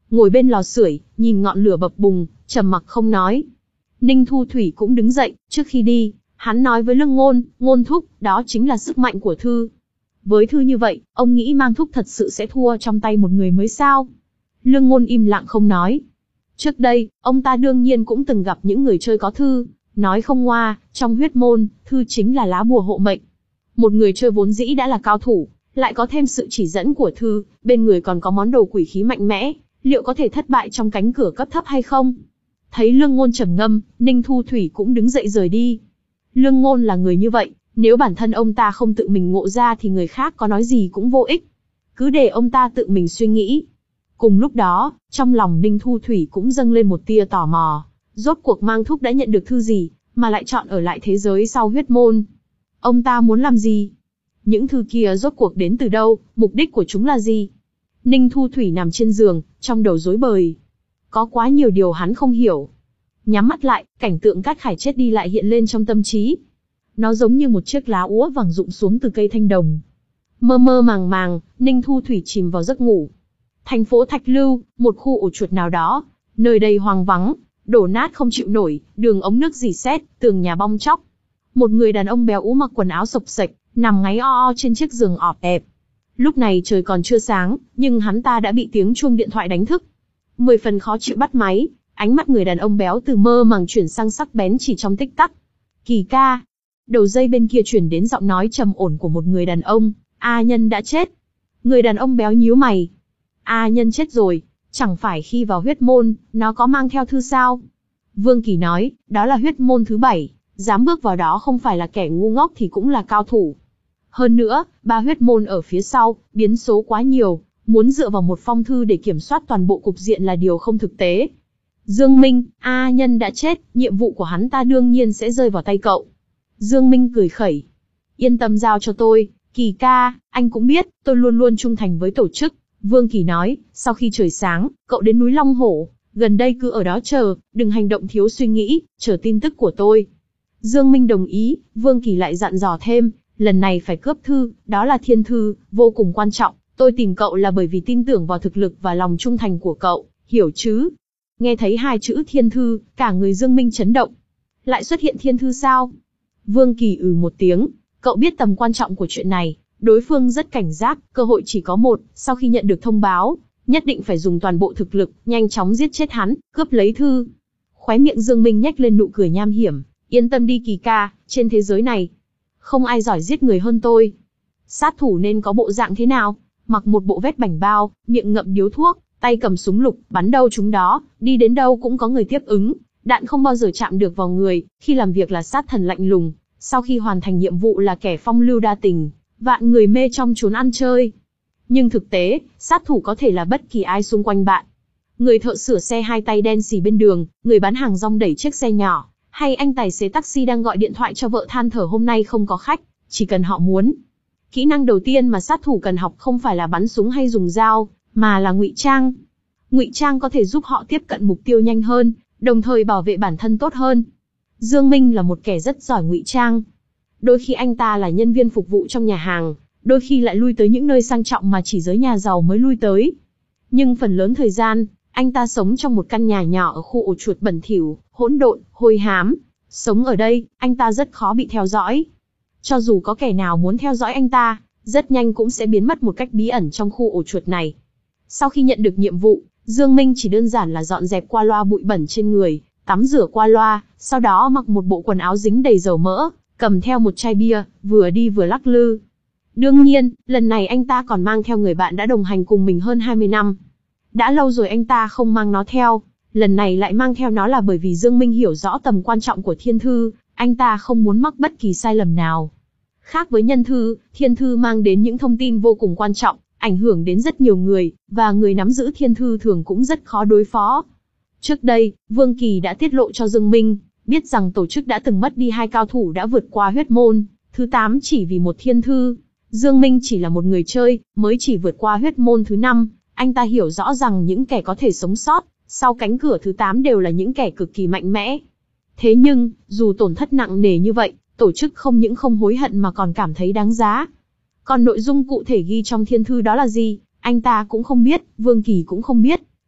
ngồi bên lò sưởi, nhìn ngọn lửa bập bùng, trầm mặc không nói. Ninh Thu Thủy cũng đứng dậy, trước khi đi, hắn nói với Lương Ngôn, Ngôn thúc, đó chính là sức mạnh của thư. Với thư như vậy, ông nghĩ Mang thúc thật sự sẽ thua trong tay một người mới sao? Lương Ngôn im lặng không nói. Trước đây, ông ta đương nhiên cũng từng gặp những người chơi có thư, nói không ngoa, trong huyết môn, thư chính là lá bùa hộ mệnh. Một người chơi vốn dĩ đã là cao thủ, lại có thêm sự chỉ dẫn của thư, bên người còn có món đồ quỷ khí mạnh mẽ, liệu có thể thất bại trong cánh cửa cấp thấp hay không? Thấy Lương Ngôn trầm ngâm, Ninh Thu Thủy cũng đứng dậy rời đi. Lương Ngôn là người như vậy, nếu bản thân ông ta không tự mình ngộ ra thì người khác có nói gì cũng vô ích. Cứ để ông ta tự mình suy nghĩ. Cùng lúc đó, trong lòng Ninh Thu Thủy cũng dâng lên một tia tò mò. Rốt cuộc Mang thúc đã nhận được thư gì, mà lại chọn ở lại thế giới sau huyết môn? Ông ta muốn làm gì? Những thư kia rốt cuộc đến từ đâu, mục đích của chúng là gì? Ninh Thu Thủy nằm trên giường, trong đầu rối bời. Có quá nhiều điều hắn không hiểu. Nhắm mắt lại, cảnh tượng Cát Khải chết đi lại hiện lên trong tâm trí. Nó giống như một chiếc lá úa vàng rụng xuống từ cây thanh đồng. Mơ mơ màng màng, Ninh Thu Thủy chìm vào giấc ngủ. Thành phố Thạch Lưu, một khu ổ chuột nào đó, nơi đây hoang vắng, đổ nát không chịu nổi, đường ống nước rỉ sét, tường nhà bong tróc. Một người đàn ông béo ú mặc quần áo xộc xệch, nằm ngáy o o trên chiếc giường ọp ẹp. Lúc này trời còn chưa sáng, nhưng hắn ta đã bị tiếng chuông điện thoại đánh thức. Mười phần khó chịu bắt máy, ánh mắt người đàn ông béo từ mơ màng chuyển sang sắc bén chỉ trong tích tắc. Kỳ ca. Đầu dây bên kia chuyển đến giọng nói trầm ổn của một người đàn ông, A Nhân đã chết. Người đàn ông béo nhíu mày. A Nhân chết rồi, chẳng phải khi vào huyết môn, nó có mang theo thư sao? Vương Kỳ nói, đó là huyết môn thứ bảy, dám bước vào đó không phải là kẻ ngu ngốc thì cũng là cao thủ. Hơn nữa, ba huyết môn ở phía sau, biến số quá nhiều, muốn dựa vào một phong thư để kiểm soát toàn bộ cục diện là điều không thực tế. Dương Minh, A Nhân đã chết, nhiệm vụ của hắn ta đương nhiên sẽ rơi vào tay cậu. Dương Minh cười khẩy. Yên tâm giao cho tôi, Kỳ ca, anh cũng biết, tôi luôn luôn trung thành với tổ chức. Vương Kỳ nói, sau khi trời sáng, cậu đến núi Long Hổ, gần đây cứ ở đó chờ, đừng hành động thiếu suy nghĩ, chờ tin tức của tôi. Dương Minh đồng ý, Vương Kỳ lại dặn dò thêm, lần này phải cướp thư, đó là thiên thư, vô cùng quan trọng, tôi tìm cậu là bởi vì tin tưởng vào thực lực và lòng trung thành của cậu, hiểu chứ? Nghe thấy hai chữ thiên thư, cả người Dương Minh chấn động. Lại xuất hiện thiên thư sao? Vương Kỳ ừ một tiếng, cậu biết tầm quan trọng của chuyện này, đối phương rất cảnh giác, cơ hội chỉ có một, sau khi nhận được thông báo, nhất định phải dùng toàn bộ thực lực, nhanh chóng giết chết hắn, cướp lấy thư. Khóe miệng Dương Minh nhếch lên nụ cười nham hiểm, yên tâm đi Kỳ ca, trên thế giới này, không ai giỏi giết người hơn tôi. Sát thủ nên có bộ dạng thế nào? Mặc một bộ vest bảnh bao, miệng ngậm điếu thuốc, tay cầm súng lục, bắn đâu trúng đó, đi đến đâu cũng có người tiếp ứng, đạn không bao giờ chạm được vào người, khi làm việc là sát thần lạnh lùng, sau khi hoàn thành nhiệm vụ là kẻ phong lưu đa tình, vạn người mê trong chốn ăn chơi. Nhưng thực tế, sát thủ có thể là bất kỳ ai xung quanh bạn. Người thợ sửa xe hai tay đen xì bên đường, người bán hàng rong đẩy chiếc xe nhỏ, hay anh tài xế taxi đang gọi điện thoại cho vợ than thở hôm nay không có khách, chỉ cần họ muốn. Kỹ năng đầu tiên mà sát thủ cần học không phải là bắn súng hay dùng dao, mà là ngụy trang. Ngụy trang có thể giúp họ tiếp cận mục tiêu nhanh hơn, đồng thời bảo vệ bản thân tốt hơn. Dương Minh là một kẻ rất giỏi ngụy trang. Đôi khi anh ta là nhân viên phục vụ trong nhà hàng, đôi khi lại lui tới những nơi sang trọng mà chỉ giới nhà giàu mới lui tới. Nhưng phần lớn thời gian, anh ta sống trong một căn nhà nhỏ ở khu ổ chuột bẩn thỉu, hỗn độn, hôi hám. Sống ở đây, anh ta rất khó bị theo dõi. Cho dù có kẻ nào muốn theo dõi anh ta, rất nhanh cũng sẽ biến mất một cách bí ẩn trong khu ổ chuột này. Sau khi nhận được nhiệm vụ, Dương Minh chỉ đơn giản là dọn dẹp qua loa bụi bẩn trên người, tắm rửa qua loa, sau đó mặc một bộ quần áo dính đầy dầu mỡ, cầm theo một chai bia, vừa đi vừa lắc lư. Đương nhiên, lần này anh ta còn mang theo người bạn đã đồng hành cùng mình hơn hai mươi năm. Đã lâu rồi anh ta không mang nó theo, lần này lại mang theo nó là bởi vì Dương Minh hiểu rõ tầm quan trọng của thiên thư, anh ta không muốn mắc bất kỳ sai lầm nào. Khác với nhân thư, thiên thư mang đến những thông tin vô cùng quan trọng, ảnh hưởng đến rất nhiều người, và người nắm giữ thiên thư thường cũng rất khó đối phó. Trước đây, Vương Kỳ đã tiết lộ cho Dương Minh, biết rằng tổ chức đã từng mất đi hai cao thủ đã vượt qua huyết môn, thứ tám chỉ vì một thiên thư. Dương Minh chỉ là một người chơi, mới chỉ vượt qua huyết môn thứ năm, anh ta hiểu rõ rằng những kẻ có thể sống sót sau cánh cửa thứ tám đều là những kẻ cực kỳ mạnh mẽ. Thế nhưng, dù tổn thất nặng nề như vậy, tổ chức không những không hối hận mà còn cảm thấy đáng giá. Còn nội dung cụ thể ghi trong thiên thư đó là gì, anh ta cũng không biết, Vương Kỳ cũng không biết.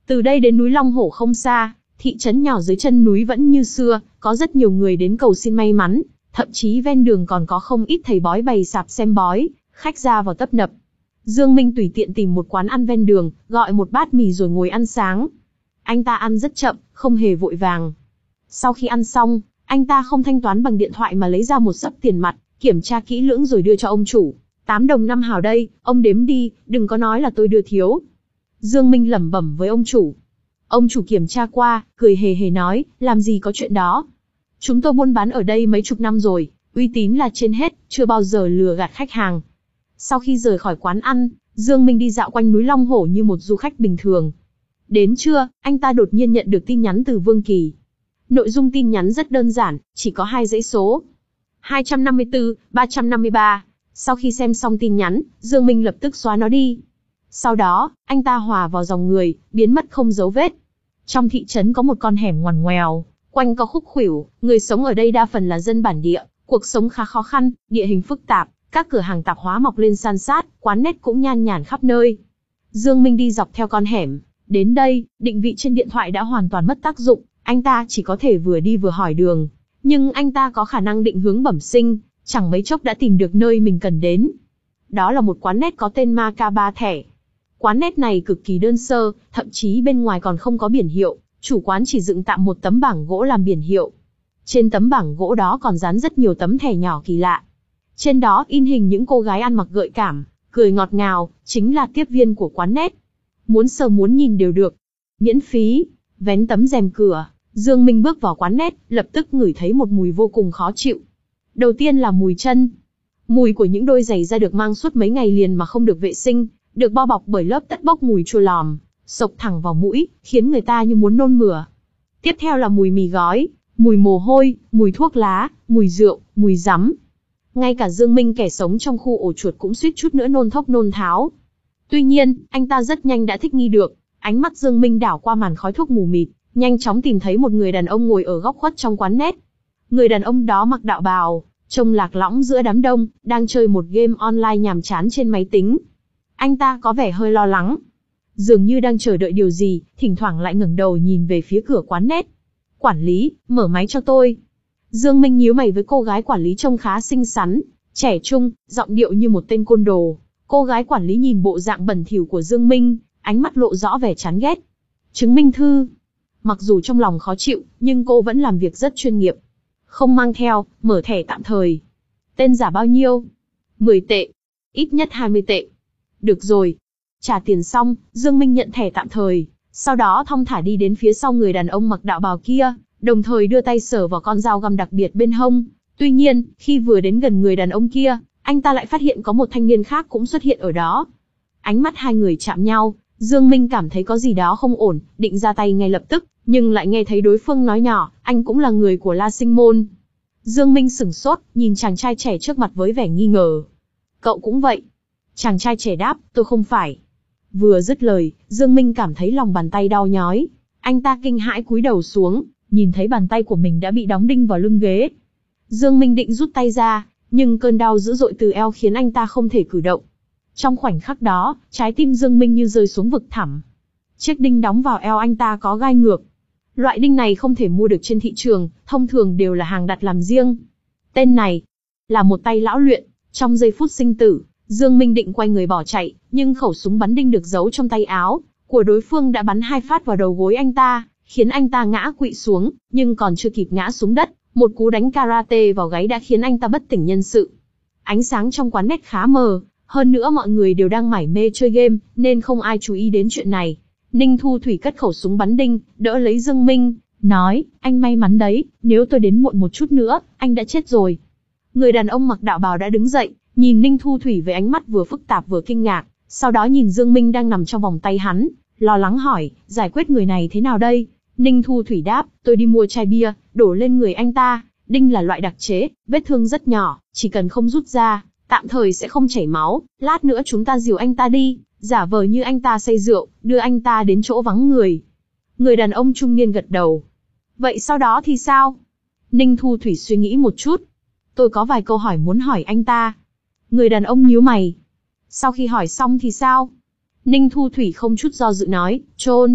Từ đây đến núi Long Hổ không xa, thị trấn nhỏ dưới chân núi vẫn như xưa, có rất nhiều người đến cầu xin may mắn, thậm chí ven đường còn có không ít thầy bói bày sạp xem bói, khách ra vào tấp nập. Dương Minh tùy tiện tìm một quán ăn ven đường, gọi một bát mì rồi ngồi ăn sáng. Anh ta ăn rất chậm, không hề vội vàng. Sau khi ăn xong, anh ta không thanh toán bằng điện thoại mà lấy ra một xấp tiền mặt, kiểm tra kỹ lưỡng rồi đưa cho ông chủ. Tám đồng năm hào đây, ông đếm đi, đừng có nói là tôi đưa thiếu. Dương Minh lẩm bẩm với ông chủ. Ông chủ kiểm tra qua, cười hề hề nói, làm gì có chuyện đó. Chúng tôi buôn bán ở đây mấy chục năm rồi, uy tín là trên hết, chưa bao giờ lừa gạt khách hàng. Sau khi rời khỏi quán ăn, Dương Minh đi dạo quanh núi Long Hổ như một du khách bình thường. Đến trưa, anh ta đột nhiên nhận được tin nhắn từ Vương Kỳ. Nội dung tin nhắn rất đơn giản, chỉ có hai dãy số. hai trăm năm mươi tư, ba trăm năm mươi ba. Sau khi xem xong tin nhắn, Dương Minh lập tức xóa nó đi. Sau đó, anh ta hòa vào dòng người, biến mất không dấu vết. Trong thị trấn có một con hẻm ngoằn ngoèo, quanh co khúc khuỷu, người sống ở đây đa phần là dân bản địa, cuộc sống khá khó khăn, địa hình phức tạp, các cửa hàng tạp hóa mọc lên san sát, quán nét cũng nhan nhản khắp nơi. Dương Minh đi dọc theo con hẻm, đến đây, định vị trên điện thoại đã hoàn toàn mất tác dụng, anh ta chỉ có thể vừa đi vừa hỏi đường, nhưng anh ta có khả năng định hướng bẩm sinh, chẳng mấy chốc đã tìm được nơi mình cần đến. Đó là một quán nét có tên Ma Ca Ba Thẻ. Quán nét này cực kỳ đơn sơ, thậm chí bên ngoài còn không có biển hiệu, chủ quán chỉ dựng tạm một tấm bảng gỗ làm biển hiệu. Trên tấm bảng gỗ đó còn dán rất nhiều tấm thẻ nhỏ kỳ lạ. Trên đó in hình những cô gái ăn mặc gợi cảm, cười ngọt ngào, chính là tiếp viên của quán nét. Muốn sờ muốn nhìn đều được. Miễn phí. Vén tấm rèm cửa, Dương Minh bước vào quán nét, lập tức ngửi thấy một mùi vô cùng khó chịu. Đầu tiên là mùi chân. Mùi của những đôi giày da được mang suốt mấy ngày liền mà không được vệ sinh, được bao bọc bởi lớp tất bốc mùi chua lòm, xộc thẳng vào mũi, khiến người ta như muốn nôn mửa. Tiếp theo là mùi mì gói, mùi mồ hôi, mùi thuốc lá, mùi rượu, mùi rắm. Ngay cả Dương Minh kẻ sống trong khu ổ chuột cũng suýt chút nữa nôn thốc nôn tháo. Tuy nhiên, anh ta rất nhanh đã thích nghi được, ánh mắt Dương Minh đảo qua màn khói thuốc mù mịt, nhanh chóng tìm thấy một người đàn ông ngồi ở góc khuất trong quán nét. Người đàn ông đó mặc đạo bào, trông lạc lõng giữa đám đông, đang chơi một game online nhàm chán trên máy tính. Anh ta có vẻ hơi lo lắng, dường như đang chờ đợi điều gì, thỉnh thoảng lại ngẩng đầu nhìn về phía cửa quán nét. Quản lý, mở máy cho tôi. Dương Minh nhíu mày với cô gái quản lý trông khá xinh xắn, trẻ trung, giọng điệu như một tên côn đồ. Cô gái quản lý nhìn bộ dạng bẩn thỉu của Dương Minh, ánh mắt lộ rõ vẻ chán ghét. Chứng minh thư. Mặc dù trong lòng khó chịu, nhưng cô vẫn làm việc rất chuyên nghiệp. Không mang theo, mở thẻ tạm thời. Tên giả bao nhiêu? mười tệ. Ít nhất hai mươi tệ. Được rồi. Trả tiền xong, Dương Minh nhận thẻ tạm thời, sau đó thong thả đi đến phía sau người đàn ông mặc đạo bào kia, đồng thời đưa tay sờ vào con dao găm đặc biệt bên hông. Tuy nhiên, khi vừa đến gần người đàn ông kia, anh ta lại phát hiện có một thanh niên khác cũng xuất hiện ở đó. Ánh mắt hai người chạm nhau, Dương Minh cảm thấy có gì đó không ổn, định ra tay ngay lập tức, nhưng lại nghe thấy đối phương nói nhỏ, anh cũng là người của La Sinh Môn. Dương Minh sửng sốt, nhìn chàng trai trẻ trước mặt với vẻ nghi ngờ. Cậu cũng vậy? Chàng trai trẻ đáp, tôi không phải. Vừa dứt lời, Dương Minh cảm thấy lòng bàn tay đau nhói. Anh ta kinh hãi cúi đầu xuống, nhìn thấy bàn tay của mình đã bị đóng đinh vào lưng ghế. Dương Minh định rút tay ra, nhưng cơn đau dữ dội từ eo khiến anh ta không thể cử động. Trong khoảnh khắc đó, trái tim Dương Minh như rơi xuống vực thẳm. Chiếc đinh đóng vào eo anh ta có gai ngược. Loại đinh này không thể mua được trên thị trường, thông thường đều là hàng đặt làm riêng. Tên này là một tay lão luyện. Trong giây phút sinh tử, Dương Minh định quay người bỏ chạy, nhưng khẩu súng bắn đinh được giấu trong tay áo của đối phương đã bắn hai phát vào đầu gối anh ta, khiến anh ta ngã quỵ xuống, nhưng còn chưa kịp ngã xuống đất, một cú đánh karate vào gáy đã khiến anh ta bất tỉnh nhân sự. Ánh sáng trong quán nét khá mờ, hơn nữa mọi người đều đang mải mê chơi game, nên không ai chú ý đến chuyện này. Ninh Thu Thủy cất khẩu súng bắn đinh, đỡ lấy Dương Minh, nói, anh may mắn đấy, nếu tôi đến muộn một chút nữa, anh đã chết rồi. Người đàn ông mặc đạo bào đã đứng dậy, nhìn Ninh Thu Thủy với ánh mắt vừa phức tạp vừa kinh ngạc, sau đó nhìn Dương Minh đang nằm trong vòng tay hắn, lo lắng hỏi, giải quyết người này thế nào đây? Ninh Thu Thủy đáp, tôi đi mua chai bia, đổ lên người anh ta, đinh là loại đặc chế, vết thương rất nhỏ, chỉ cần không rút ra, tạm thời sẽ không chảy máu, lát nữa chúng ta dìu anh ta đi, giả vờ như anh ta say rượu, đưa anh ta đến chỗ vắng người. Người đàn ông trung niên gật đầu. Vậy sau đó thì sao? Ninh Thu Thủy suy nghĩ một chút. Tôi có vài câu hỏi muốn hỏi anh ta. Người đàn ông nhíu mày. Sau khi hỏi xong thì sao? Ninh Thu Thủy không chút do dự nói, chôn.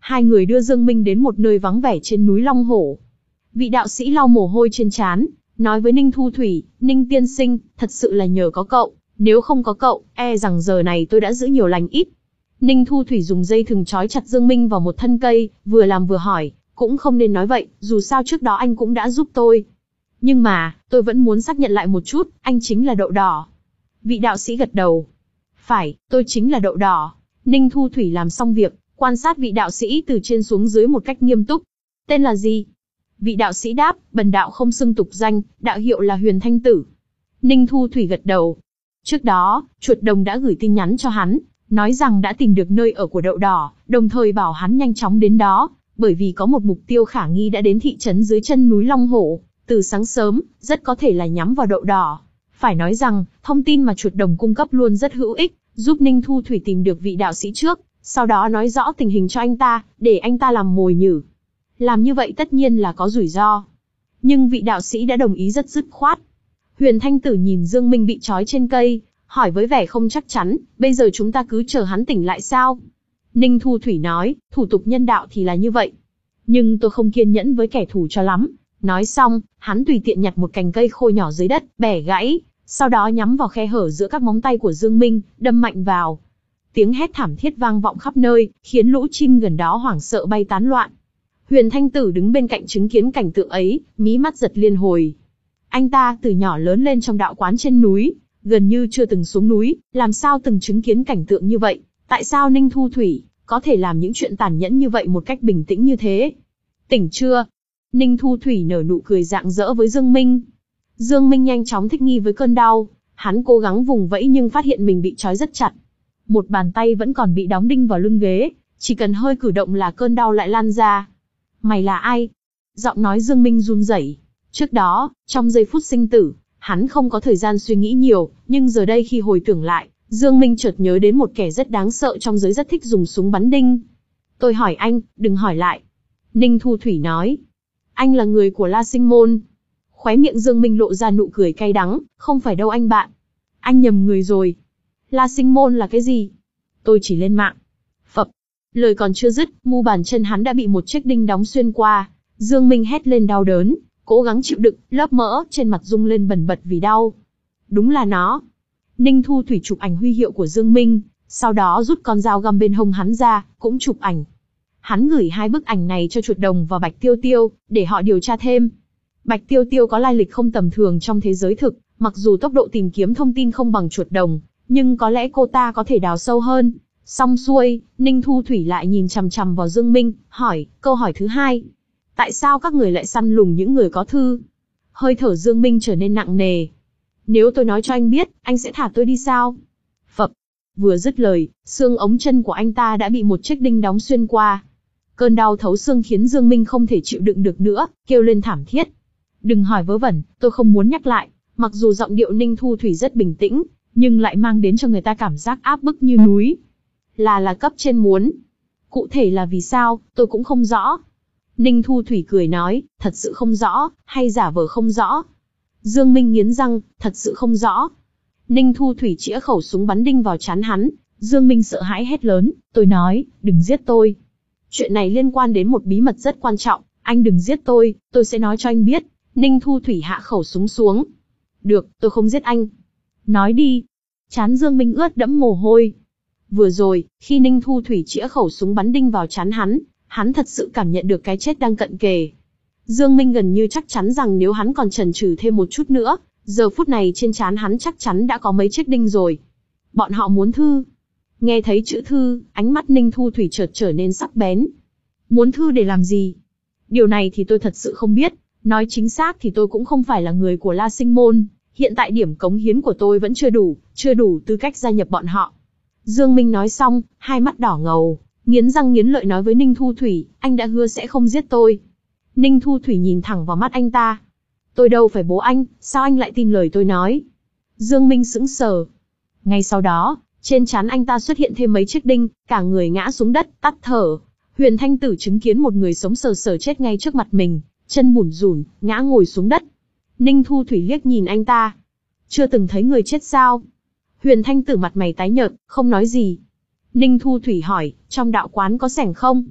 Hai người đưa Dương Minh đến một nơi vắng vẻ trên núi Long Hổ. Vị đạo sĩ lau mồ hôi trên trán, nói với Ninh Thu Thủy, Ninh tiên sinh, thật sự là nhờ có cậu, nếu không có cậu, e rằng giờ này tôi đã giữ nhiều lành ít. Ninh Thu Thủy dùng dây thừng trói chặt Dương Minh vào một thân cây, vừa làm vừa hỏi, cũng không nên nói vậy, dù sao trước đó anh cũng đã giúp tôi. Nhưng mà, tôi vẫn muốn xác nhận lại một chút, anh chính là Đậu Đỏ. Vị đạo sĩ gật đầu. Phải, tôi chính là Đậu Đỏ. Ninh Thu Thủy làm xong việc, quan sát vị đạo sĩ từ trên xuống dưới một cách nghiêm túc. Tên là gì? Vị đạo sĩ đáp, bần đạo không xưng tục danh, đạo hiệu là Huyền Thanh Tử. Ninh Thu Thủy gật đầu. Trước đó, chuột đồng đã gửi tin nhắn cho hắn, nói rằng đã tìm được nơi ở của Đậu Đỏ, đồng thời bảo hắn nhanh chóng đến đó, bởi vì có một mục tiêu khả nghi đã đến thị trấn dưới chân núi Long Hổ, từ sáng sớm, rất có thể là nhắm vào Đậu Đỏ. Phải nói rằng, thông tin mà chuột đồng cung cấp luôn rất hữu ích, giúp Ninh Thu Thủy tìm được vị đạo sĩ trước, sau đó nói rõ tình hình cho anh ta, để anh ta làm mồi nhử. Làm như vậy tất nhiên là có rủi ro. Nhưng vị đạo sĩ đã đồng ý rất dứt khoát. Huyền Thanh Tử nhìn Dương Minh bị trói trên cây, hỏi với vẻ không chắc chắn, bây giờ chúng ta cứ chờ hắn tỉnh lại sao? Ninh Thu Thủy nói, thủ tục nhân đạo thì là như vậy. Nhưng tôi không kiên nhẫn với kẻ thù cho lắm. Nói xong, hắn tùy tiện nhặt một cành cây khô nhỏ dưới đất, bẻ gãy, sau đó nhắm vào khe hở giữa các móng tay của Dương Minh, đâm mạnh vào. Tiếng hét thảm thiết vang vọng khắp nơi, khiến lũ chim gần đó hoảng sợ bay tán loạn. Huyền Thanh Tử đứng bên cạnh chứng kiến cảnh tượng ấy, mí mắt giật liên hồi. Anh ta từ nhỏ lớn lên trong đạo quán trên núi, gần như chưa từng xuống núi, làm sao từng chứng kiến cảnh tượng như vậy? Tại sao Ninh Thu Thủy có thể làm những chuyện tàn nhẫn như vậy một cách bình tĩnh như thế? Tỉnh chưa? Ninh Thu Thủy nở nụ cười rạng rỡ với Dương Minh. Dương Minh nhanh chóng thích nghi với cơn đau, hắn cố gắng vùng vẫy nhưng phát hiện mình bị trói rất chặt. Một bàn tay vẫn còn bị đóng đinh vào lưng ghế, chỉ cần hơi cử động là cơn đau lại lan ra. Mày là ai? Giọng nói Dương Minh run rẩy. Trước đó, trong giây phút sinh tử, hắn không có thời gian suy nghĩ nhiều, nhưng giờ đây khi hồi tưởng lại, Dương Minh chợt nhớ đến một kẻ rất đáng sợ trong giới rất thích dùng súng bắn đinh. Tôi hỏi anh, đừng hỏi lại. Ninh Thu Thủy nói. Anh là người của La Sinh Môn. Khóe miệng Dương Minh lộ ra nụ cười cay đắng, không phải đâu anh bạn. Anh nhầm người rồi. La Sinh Môn là cái gì? Tôi chỉ lên mạng. Phập. Lời còn chưa dứt, mu bàn chân hắn đã bị một chiếc đinh đóng xuyên qua. Dương Minh hét lên đau đớn, cố gắng chịu đựng, lớp mỡ trên mặt rung lên bần bật vì đau. Đúng là nó. Ninh Thu Thủy chụp ảnh huy hiệu của Dương Minh, sau đó rút con dao găm bên hông hắn ra, cũng chụp ảnh. Hắn gửi hai bức ảnh này cho chuột đồng và Bạch Tiêu Tiêu, để họ điều tra thêm. Bạch Tiêu Tiêu có lai lịch không tầm thường trong thế giới thực, mặc dù tốc độ tìm kiếm thông tin không bằng chuột đồng, nhưng có lẽ cô ta có thể đào sâu hơn. Xong xuôi, Ninh Thu Thủy lại nhìn chằm chằm vào Dương Minh, hỏi, câu hỏi thứ hai. Tại sao các người lại săn lùng những người có thư? Hơi thở Dương Minh trở nên nặng nề. Nếu tôi nói cho anh biết, anh sẽ thả tôi đi sao? Phập. Vừa dứt lời, xương ống chân của anh ta đã bị một chiếc đinh đóng xuyên qua. Cơn đau thấu xương khiến Dương Minh không thể chịu đựng được nữa, kêu lên thảm thiết. Đừng hỏi vớ vẩn, tôi không muốn nhắc lại. Mặc dù giọng điệu Ninh Thu Thủy rất bình tĩnh, nhưng lại mang đến cho người ta cảm giác áp bức như núi. Là là cấp trên muốn. Cụ thể là vì sao, tôi cũng không rõ. Ninh Thu Thủy cười nói, thật sự không rõ, hay giả vờ không rõ. Dương Minh nghiến răng, thật sự không rõ. Ninh Thu Thủy chĩa khẩu súng bắn đinh vào trán hắn. Dương Minh sợ hãi hét lớn, tôi nói, đừng giết tôi. Chuyện này liên quan đến một bí mật rất quan trọng, anh đừng giết tôi, tôi sẽ nói cho anh biết. Ninh Thu Thủy hạ khẩu súng xuống. Được, tôi không giết anh. Nói đi. Trán Dương Minh ướt đẫm mồ hôi. Vừa rồi, khi Ninh Thu Thủy chĩa khẩu súng bắn đinh vào trán hắn, hắn thật sự cảm nhận được cái chết đang cận kề. Dương Minh gần như chắc chắn rằng nếu hắn còn chần chừ thêm một chút nữa, giờ phút này trên trán hắn chắc chắn đã có mấy chiếc đinh rồi. Bọn họ muốn thư. Nghe thấy chữ thư, ánh mắt Ninh Thu Thủy chợt trở nên sắc bén. Muốn thư để làm gì? Điều này thì tôi thật sự không biết. Nói chính xác thì tôi cũng không phải là người của La Sinh Môn. Hiện tại điểm cống hiến của tôi vẫn chưa đủ, chưa đủ tư cách gia nhập bọn họ. Dương Minh nói xong, hai mắt đỏ ngầu, nghiến răng nghiến lợi nói với Ninh Thu Thủy, anh đã hứa sẽ không giết tôi. Ninh Thu Thủy nhìn thẳng vào mắt anh ta. Tôi đâu phải bố anh, sao anh lại tin lời tôi nói? Dương Minh sững sờ. Ngay sau đó, trên trán anh ta xuất hiện thêm mấy chiếc đinh, cả người ngã xuống đất, tắt thở. Huyền Thanh Tử chứng kiến một người sống sờ sờ chết ngay trước mặt mình, chân bủn rủn, ngã ngồi xuống đất. Ninh Thu Thủy liếc nhìn anh ta. Chưa từng thấy người chết sao? Huyền Thanh Tử mặt mày tái nhợt, không nói gì. Ninh Thu Thủy hỏi, trong đạo quán có sảnh không?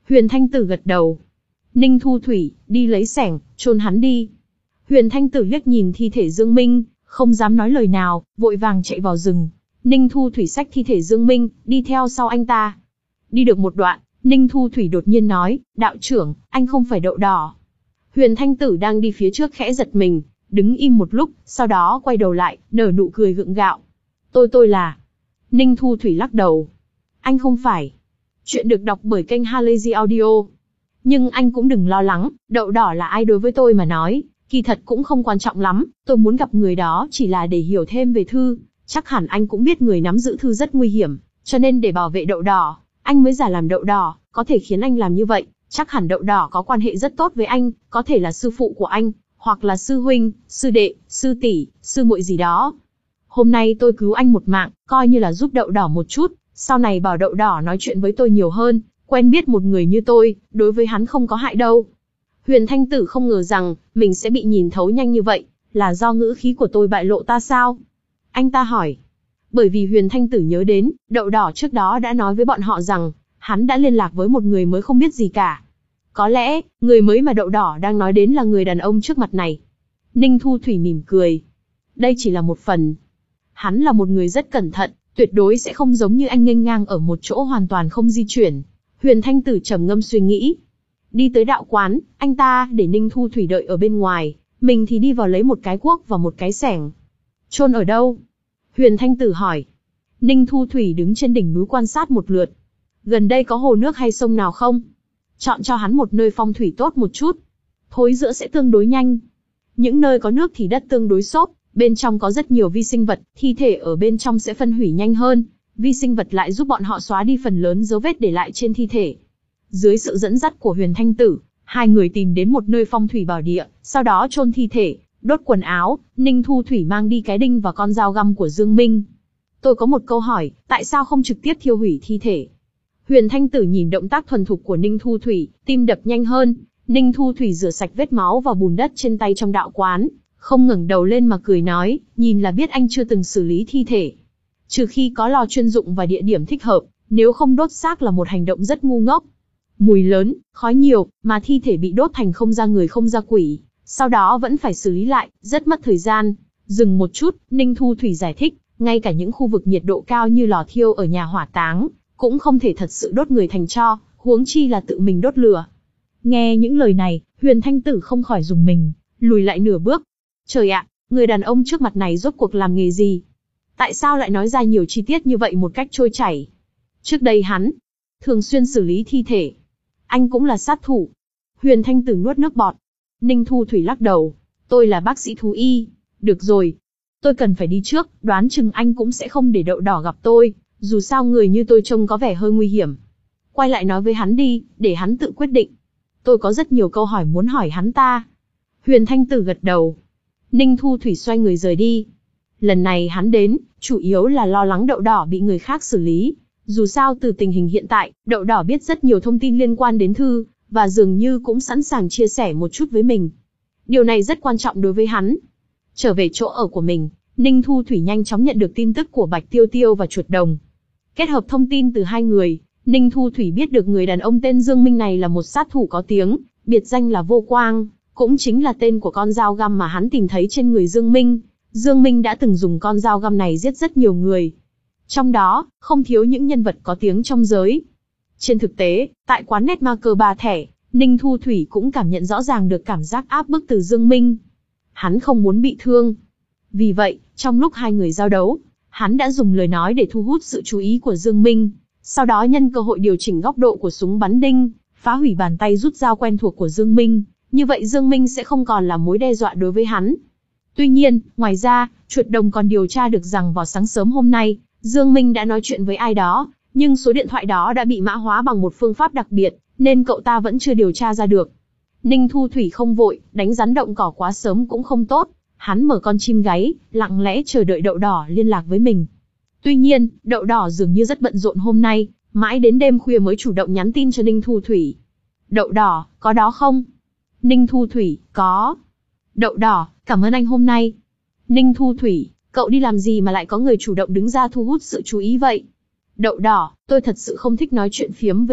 Huyền Thanh Tử gật đầu. Ninh Thu Thủy, đi lấy xẻng, chôn hắn đi. Huyền Thanh Tử liếc nhìn thi thể Dương Minh, không dám nói lời nào, vội vàng chạy vào rừng. Ninh Thu Thủy xách thi thể Dương Minh, đi theo sau anh ta. Đi được một đoạn, Ninh Thu Thủy đột nhiên nói, đạo trưởng, anh không phải Đậu Đỏ. Huyền Thanh Tử đang đi phía trước khẽ giật mình, đứng im một lúc, sau đó quay đầu lại, nở nụ cười gượng gạo. Tôi tôi là... Ninh Thu Thủy lắc đầu. Anh không phải. Chuyện được đọc bởi kênh Halazy Audio. Nhưng anh cũng đừng lo lắng, Đậu Đỏ là ai đối với tôi mà nói, kỳ thật cũng không quan trọng lắm, tôi muốn gặp người đó chỉ là để hiểu thêm về thư. Chắc hẳn anh cũng biết người nắm giữ thư rất nguy hiểm, cho nên để bảo vệ Đậu Đỏ, anh mới giả làm Đậu Đỏ, có thể khiến anh làm như vậy. Chắc hẳn Đậu Đỏ có quan hệ rất tốt với anh, có thể là sư phụ của anh, hoặc là sư huynh, sư đệ, sư tỷ, sư muội gì đó. Hôm nay tôi cứu anh một mạng, coi như là giúp Đậu Đỏ một chút, sau này bảo Đậu Đỏ nói chuyện với tôi nhiều hơn, quen biết một người như tôi, đối với hắn không có hại đâu. Huyền Thanh Tử không ngờ rằng, mình sẽ bị nhìn thấu nhanh như vậy, là do ngữ khí của tôi bại lộ ta sao? Anh ta hỏi. Bởi vì Huyền Thanh Tử nhớ đến, Đậu Đỏ trước đó đã nói với bọn họ rằng, hắn đã liên lạc với một người mới không biết gì cả. Có lẽ, người mới mà Đậu Đỏ đang nói đến là người đàn ông trước mặt này. Ninh Thu Thủy mỉm cười. Đây chỉ là một phần. Hắn là một người rất cẩn thận, tuyệt đối sẽ không giống như anh nghênh ngang ở một chỗ hoàn toàn không di chuyển. Huyền Thanh Tử trầm ngâm suy nghĩ. Đi tới đạo quán, anh ta để Ninh Thu Thủy đợi ở bên ngoài, mình thì đi vào lấy một cái cuốc và một cái xẻng. Chôn ở đâu? Huyền Thanh Tử hỏi. Ninh Thu Thủy đứng trên đỉnh núi quan sát một lượt. Gần đây có hồ nước hay sông nào không? Chọn cho hắn một nơi phong thủy tốt một chút. Thối rữa sẽ tương đối nhanh. Những nơi có nước thì đất tương đối xốp, bên trong có rất nhiều vi sinh vật, thi thể ở bên trong sẽ phân hủy nhanh hơn. Vi sinh vật lại giúp bọn họ xóa đi phần lớn dấu vết để lại trên thi thể. Dưới sự dẫn dắt của Huyền Thanh Tử, hai người tìm đến một nơi phong thủy bảo địa, sau đó chôn thi thể, đốt quần áo. Ninh Thu Thủy mang đi cái đinh và con dao găm của Dương Minh. Tôi có một câu hỏi, tại sao không trực tiếp thiêu hủy thi thể? Huyền Thanh Tử nhìn động tác thuần thục của Ninh Thu Thủy, tim đập nhanh hơn. Ninh Thu Thủy rửa sạch vết máu và bùn đất trên tay trong đạo quán, không ngẩng đầu lên mà cười nói, nhìn là biết anh chưa từng xử lý thi thể. Trừ khi có lò chuyên dụng và địa điểm thích hợp, nếu không đốt xác là một hành động rất ngu ngốc. Mùi lớn, khói nhiều, mà thi thể bị đốt thành không ra người không ra quỷ, sau đó vẫn phải xử lý lại, rất mất thời gian. Dừng một chút, Ninh Thu Thủy giải thích, ngay cả những khu vực nhiệt độ cao như lò thiêu ở nhà hỏa táng, cũng không thể thật sự đốt người thành tro, huống chi là tự mình đốt lửa. Nghe những lời này, Huyền Thanh Tử không khỏi rùng mình, lùi lại nửa bước. Trời ạ, người đàn ông trước mặt này rốt cuộc làm nghề gì? Tại sao lại nói ra nhiều chi tiết như vậy một cách trôi chảy? Trước đây hắn thường xuyên xử lý thi thể. Anh cũng là sát thủ. Huyền Thanh Tử nuốt nước bọt. Ninh Thu Thủy lắc đầu. Tôi là bác sĩ thú y. Được rồi. Tôi cần phải đi trước, đoán chừng anh cũng sẽ không để Đậu Đỏ gặp tôi. Dù sao người như tôi trông có vẻ hơi nguy hiểm. Quay lại nói với hắn đi, để hắn tự quyết định. Tôi có rất nhiều câu hỏi muốn hỏi hắn ta. Huyền Thanh Tử gật đầu. Ninh Thu Thủy xoay người rời đi. Lần này hắn đến, chủ yếu là lo lắng Đậu Đỏ bị người khác xử lý. Dù sao từ tình hình hiện tại, Đậu Đỏ biết rất nhiều thông tin liên quan đến thư, và dường như cũng sẵn sàng chia sẻ một chút với mình. Điều này rất quan trọng đối với hắn. Trở về chỗ ở của mình, Ninh Thu Thủy nhanh chóng nhận được tin tức của Bạch Tiêu Tiêu và Chuột Đồng. Kết hợp thông tin từ hai người, Ninh Thu Thủy biết được người đàn ông tên Dương Minh này là một sát thủ có tiếng, biệt danh là Vô Quang, cũng chính là tên của con dao găm mà hắn tìm thấy trên người Dương Minh. Dương Minh đã từng dùng con dao găm này giết rất nhiều người. Trong đó, không thiếu những nhân vật có tiếng trong giới. Trên thực tế, tại quán net ma cơ ba thẻ, Ninh Thu Thủy cũng cảm nhận rõ ràng được cảm giác áp bức từ Dương Minh. Hắn không muốn bị thương. Vì vậy, trong lúc hai người giao đấu, hắn đã dùng lời nói để thu hút sự chú ý của Dương Minh. Sau đó nhân cơ hội điều chỉnh góc độ của súng bắn đinh, phá hủy bàn tay rút dao quen thuộc của Dương Minh. Như vậy Dương Minh sẽ không còn là mối đe dọa đối với hắn. Tuy nhiên, ngoài ra, Chuột Đồng còn điều tra được rằng vào sáng sớm hôm nay, Dương Minh đã nói chuyện với ai đó, nhưng số điện thoại đó đã bị mã hóa bằng một phương pháp đặc biệt, nên cậu ta vẫn chưa điều tra ra được. Ninh Thu Thủy không vội, đánh rắn động cỏ quá sớm cũng không tốt. Hắn mở con chim gáy, lặng lẽ chờ đợi Đậu Đỏ liên lạc với mình. Tuy nhiên, Đậu Đỏ dường như rất bận rộn hôm nay, mãi đến đêm khuya mới chủ động nhắn tin cho Ninh Thu Thủy. Đậu Đỏ, có đó không? Ninh Thu Thủy, có. Đậu Đỏ, cảm ơn anh hôm nay. Ninh Thu Thủy, cậu đi làm gì mà lại có người chủ động đứng ra thu hút sự chú ý vậy? Đậu Đỏ, tôi thật sự không thích nói chuyện phiếm với anh,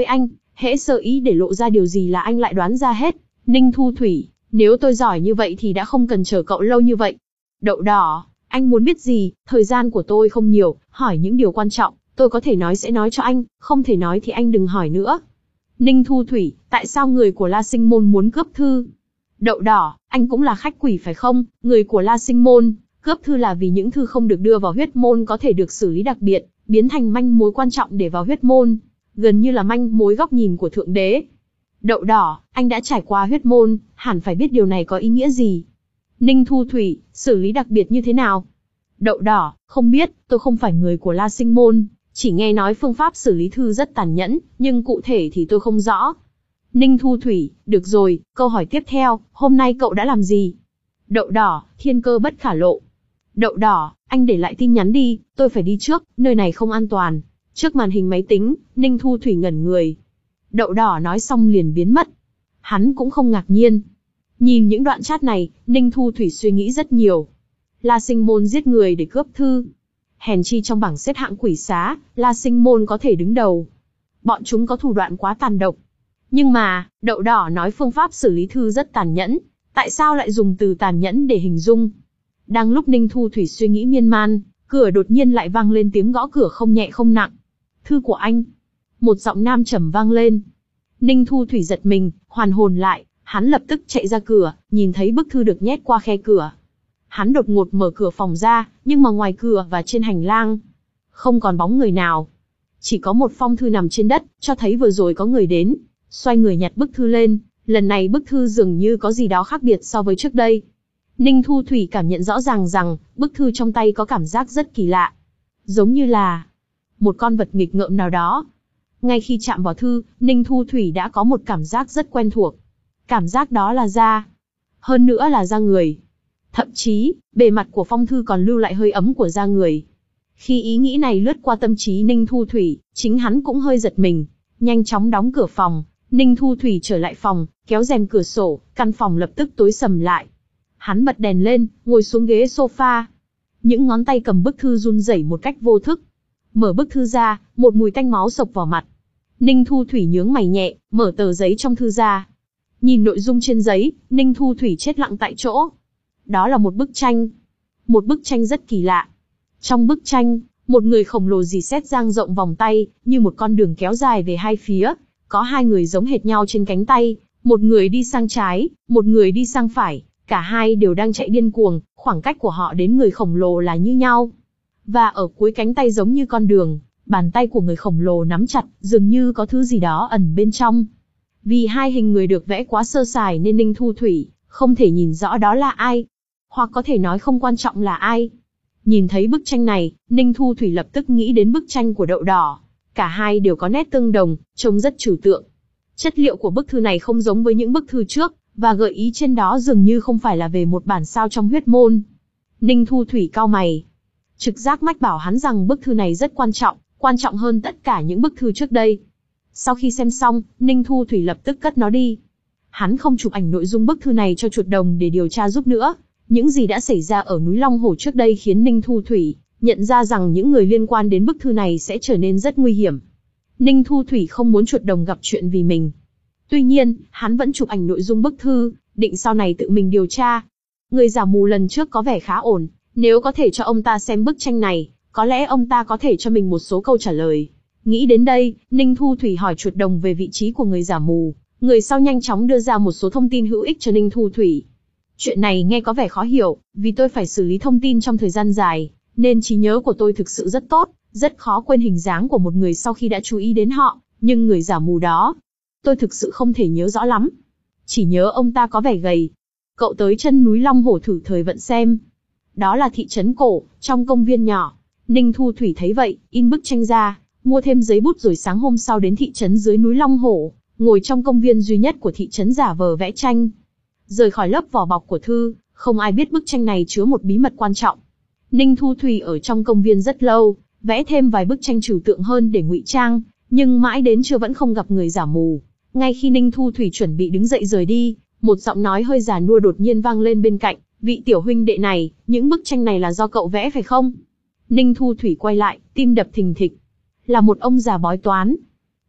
Hễ sơ ý để lộ ra điều gì là anh lại đoán ra hết. Ninh Thu Thủy, nếu tôi giỏi như vậy thì đã không cần chờ cậu lâu như vậy. Đậu đỏ, anh muốn biết gì, thời gian của tôi không nhiều, hỏi những điều quan trọng, tôi có thể nói sẽ nói cho anh, không thể nói thì anh đừng hỏi nữa. Ninh Thu Thủy, tại sao người của La Sinh Môn muốn cướp thư? Đậu đỏ, anh cũng là khách quỷ phải không? Người của La Sinh Môn, cướp thư là vì những thư không được đưa vào huyết môn có thể được xử lý đặc biệt, biến thành manh mối quan trọng để vào huyết môn. Gần như là manh mối góc nhìn của Thượng Đế. Đậu đỏ, anh đã trải qua huyết môn, hẳn phải biết điều này có ý nghĩa gì. Ninh Thu Thủy, xử lý đặc biệt như thế nào? Đậu đỏ, không biết, tôi không phải người của La Sinh Môn, chỉ nghe nói phương pháp xử lý thư rất tàn nhẫn, nhưng cụ thể thì tôi không rõ. Ninh Thu Thủy, được rồi, câu hỏi tiếp theo, hôm nay cậu đã làm gì? Đậu đỏ, thiên cơ bất khả lộ. Đậu đỏ, anh để lại tin nhắn đi, tôi phải đi trước, nơi này không an toàn. Trước màn hình máy tính, Ninh Thu Thủy ngẩn người. Đậu đỏ nói xong liền biến mất. Hắn cũng không ngạc nhiên. Nhìn những đoạn chat này, Ninh Thu Thủy suy nghĩ rất nhiều. La Sinh Môn giết người để cướp thư. Hèn chi trong bảng xếp hạng quỷ xá, La Sinh Môn có thể đứng đầu. Bọn chúng có thủ đoạn quá tàn độc. Nhưng mà, đậu đỏ nói phương pháp xử lý thư rất tàn nhẫn. Tại sao lại dùng từ tàn nhẫn để hình dung? Đang lúc Ninh Thu Thủy suy nghĩ miên man, cửa đột nhiên lại vang lên tiếng gõ cửa không nhẹ không nặng. Thư của anh. Một giọng nam trầm vang lên. Ninh Thu Thủy giật mình, hoàn hồn lại, hắn lập tức chạy ra cửa, nhìn thấy bức thư được nhét qua khe cửa. Hắn đột ngột mở cửa phòng ra, nhưng mà ngoài cửa và trên hành lang, không còn bóng người nào. Chỉ có một phong thư nằm trên đất, cho thấy vừa rồi có người đến. Xoay người nhặt bức thư lên, lần này bức thư dường như có gì đó khác biệt so với trước đây. Ninh Thu Thủy cảm nhận rõ ràng rằng, bức thư trong tay có cảm giác rất kỳ lạ. Giống như là một con vật nghịch ngợm nào đó. Ngay khi chạm vào thư, Ninh Thu Thủy đã có một cảm giác rất quen thuộc. Cảm giác đó là da. Hơn nữa là da người. Thậm chí, bề mặt của phong thư còn lưu lại hơi ấm của da người. Khi ý nghĩ này lướt qua tâm trí Ninh Thu Thủy, chính hắn cũng hơi giật mình. Nhanh chóng đóng cửa phòng, Ninh Thu Thủy trở lại phòng, kéo rèm cửa sổ, căn phòng lập tức tối sầm lại. Hắn bật đèn lên, ngồi xuống ghế sofa. Những ngón tay cầm bức thư run rẩy một cách vô thức. Mở bức thư ra, một mùi tanh máu xộc vào mặt. Ninh Thu Thủy nhướng mày nhẹ, mở tờ giấy trong thư ra. Nhìn nội dung trên giấy, Ninh Thu Thủy chết lặng tại chỗ. Đó là một bức tranh. Một bức tranh rất kỳ lạ. Trong bức tranh, một người khổng lồ dì xét dang rộng vòng tay, như một con đường kéo dài về hai phía. Có hai người giống hệt nhau trên cánh tay, một người đi sang trái, một người đi sang phải. Cả hai đều đang chạy điên cuồng, khoảng cách của họ đến người khổng lồ là như nhau. Và ở cuối cánh tay giống như con đường, bàn tay của người khổng lồ nắm chặt, dường như có thứ gì đó ẩn bên trong. Vì hai hình người được vẽ quá sơ sài nên Ninh Thu Thủy không thể nhìn rõ đó là ai. Hoặc có thể nói không quan trọng là ai. Nhìn thấy bức tranh này, Ninh Thu Thủy lập tức nghĩ đến bức tranh của đậu đỏ. Cả hai đều có nét tương đồng, trông rất trừu tượng. Chất liệu của bức thư này không giống với những bức thư trước, và gợi ý trên đó dường như không phải là về một bản sao trong huyết môn. Ninh Thu Thủy cau mày. Trực giác mách bảo hắn rằng bức thư này rất quan trọng, quan trọng hơn tất cả những bức thư trước đây. Sau khi xem xong, Ninh Thu Thủy lập tức cất nó đi. Hắn không chụp ảnh nội dung bức thư này cho chuột đồng để điều tra giúp nữa. Những gì đã xảy ra ở núi Long Hổ trước đây khiến Ninh Thu Thủy nhận ra rằng những người liên quan đến bức thư này sẽ trở nên rất nguy hiểm. Ninh Thu Thủy không muốn chuột đồng gặp chuyện vì mình. Tuy nhiên, hắn vẫn chụp ảnh nội dung bức thư, định sau này tự mình điều tra. Người giả mù lần trước có vẻ khá ổn, nếu có thể cho ông ta xem bức tranh này, có lẽ ông ta có thể cho mình một số câu trả lời. Nghĩ đến đây, Ninh Thu Thủy hỏi chuột đồng về vị trí của người giả mù. Người sau nhanh chóng đưa ra một số thông tin hữu ích cho Ninh Thu Thủy. Chuyện này nghe có vẻ khó hiểu, vì tôi phải xử lý thông tin trong thời gian dài, nên trí nhớ của tôi thực sự rất tốt, rất khó quên hình dáng của một người sau khi đã chú ý đến họ, nhưng người giả mù đó, tôi thực sự không thể nhớ rõ lắm. Chỉ nhớ ông ta có vẻ gầy. Cậu tới chân núi Long Hổ thử thời vận xem. Đó là thị trấn cổ, trong công viên nhỏ. Ninh Thu Thủy thấy vậy, in bức tranh ra, mua thêm giấy bút rồi sáng hôm sau đến thị trấn dưới núi Long Hổ, ngồi trong công viên duy nhất của thị trấn giả vờ vẽ tranh. Rời khỏi lớp vỏ bọc của thư, không ai biết bức tranh này chứa một bí mật quan trọng. Ninh Thu Thủy ở trong công viên rất lâu, vẽ thêm vài bức tranh trừu tượng hơn để ngụy trang, nhưng mãi đến trưa vẫn không gặp người giả mù. Ngay khi Ninh Thu Thủy chuẩn bị đứng dậy rời đi, một giọng nói hơi già nua đột nhiên vang lên bên cạnh. Vị tiểu huynh đệ này, những bức tranh này là do cậu vẽ phải không? Ninh Thu Thủy quay lại, tim đập thình thịch. Là một ông già bói toán.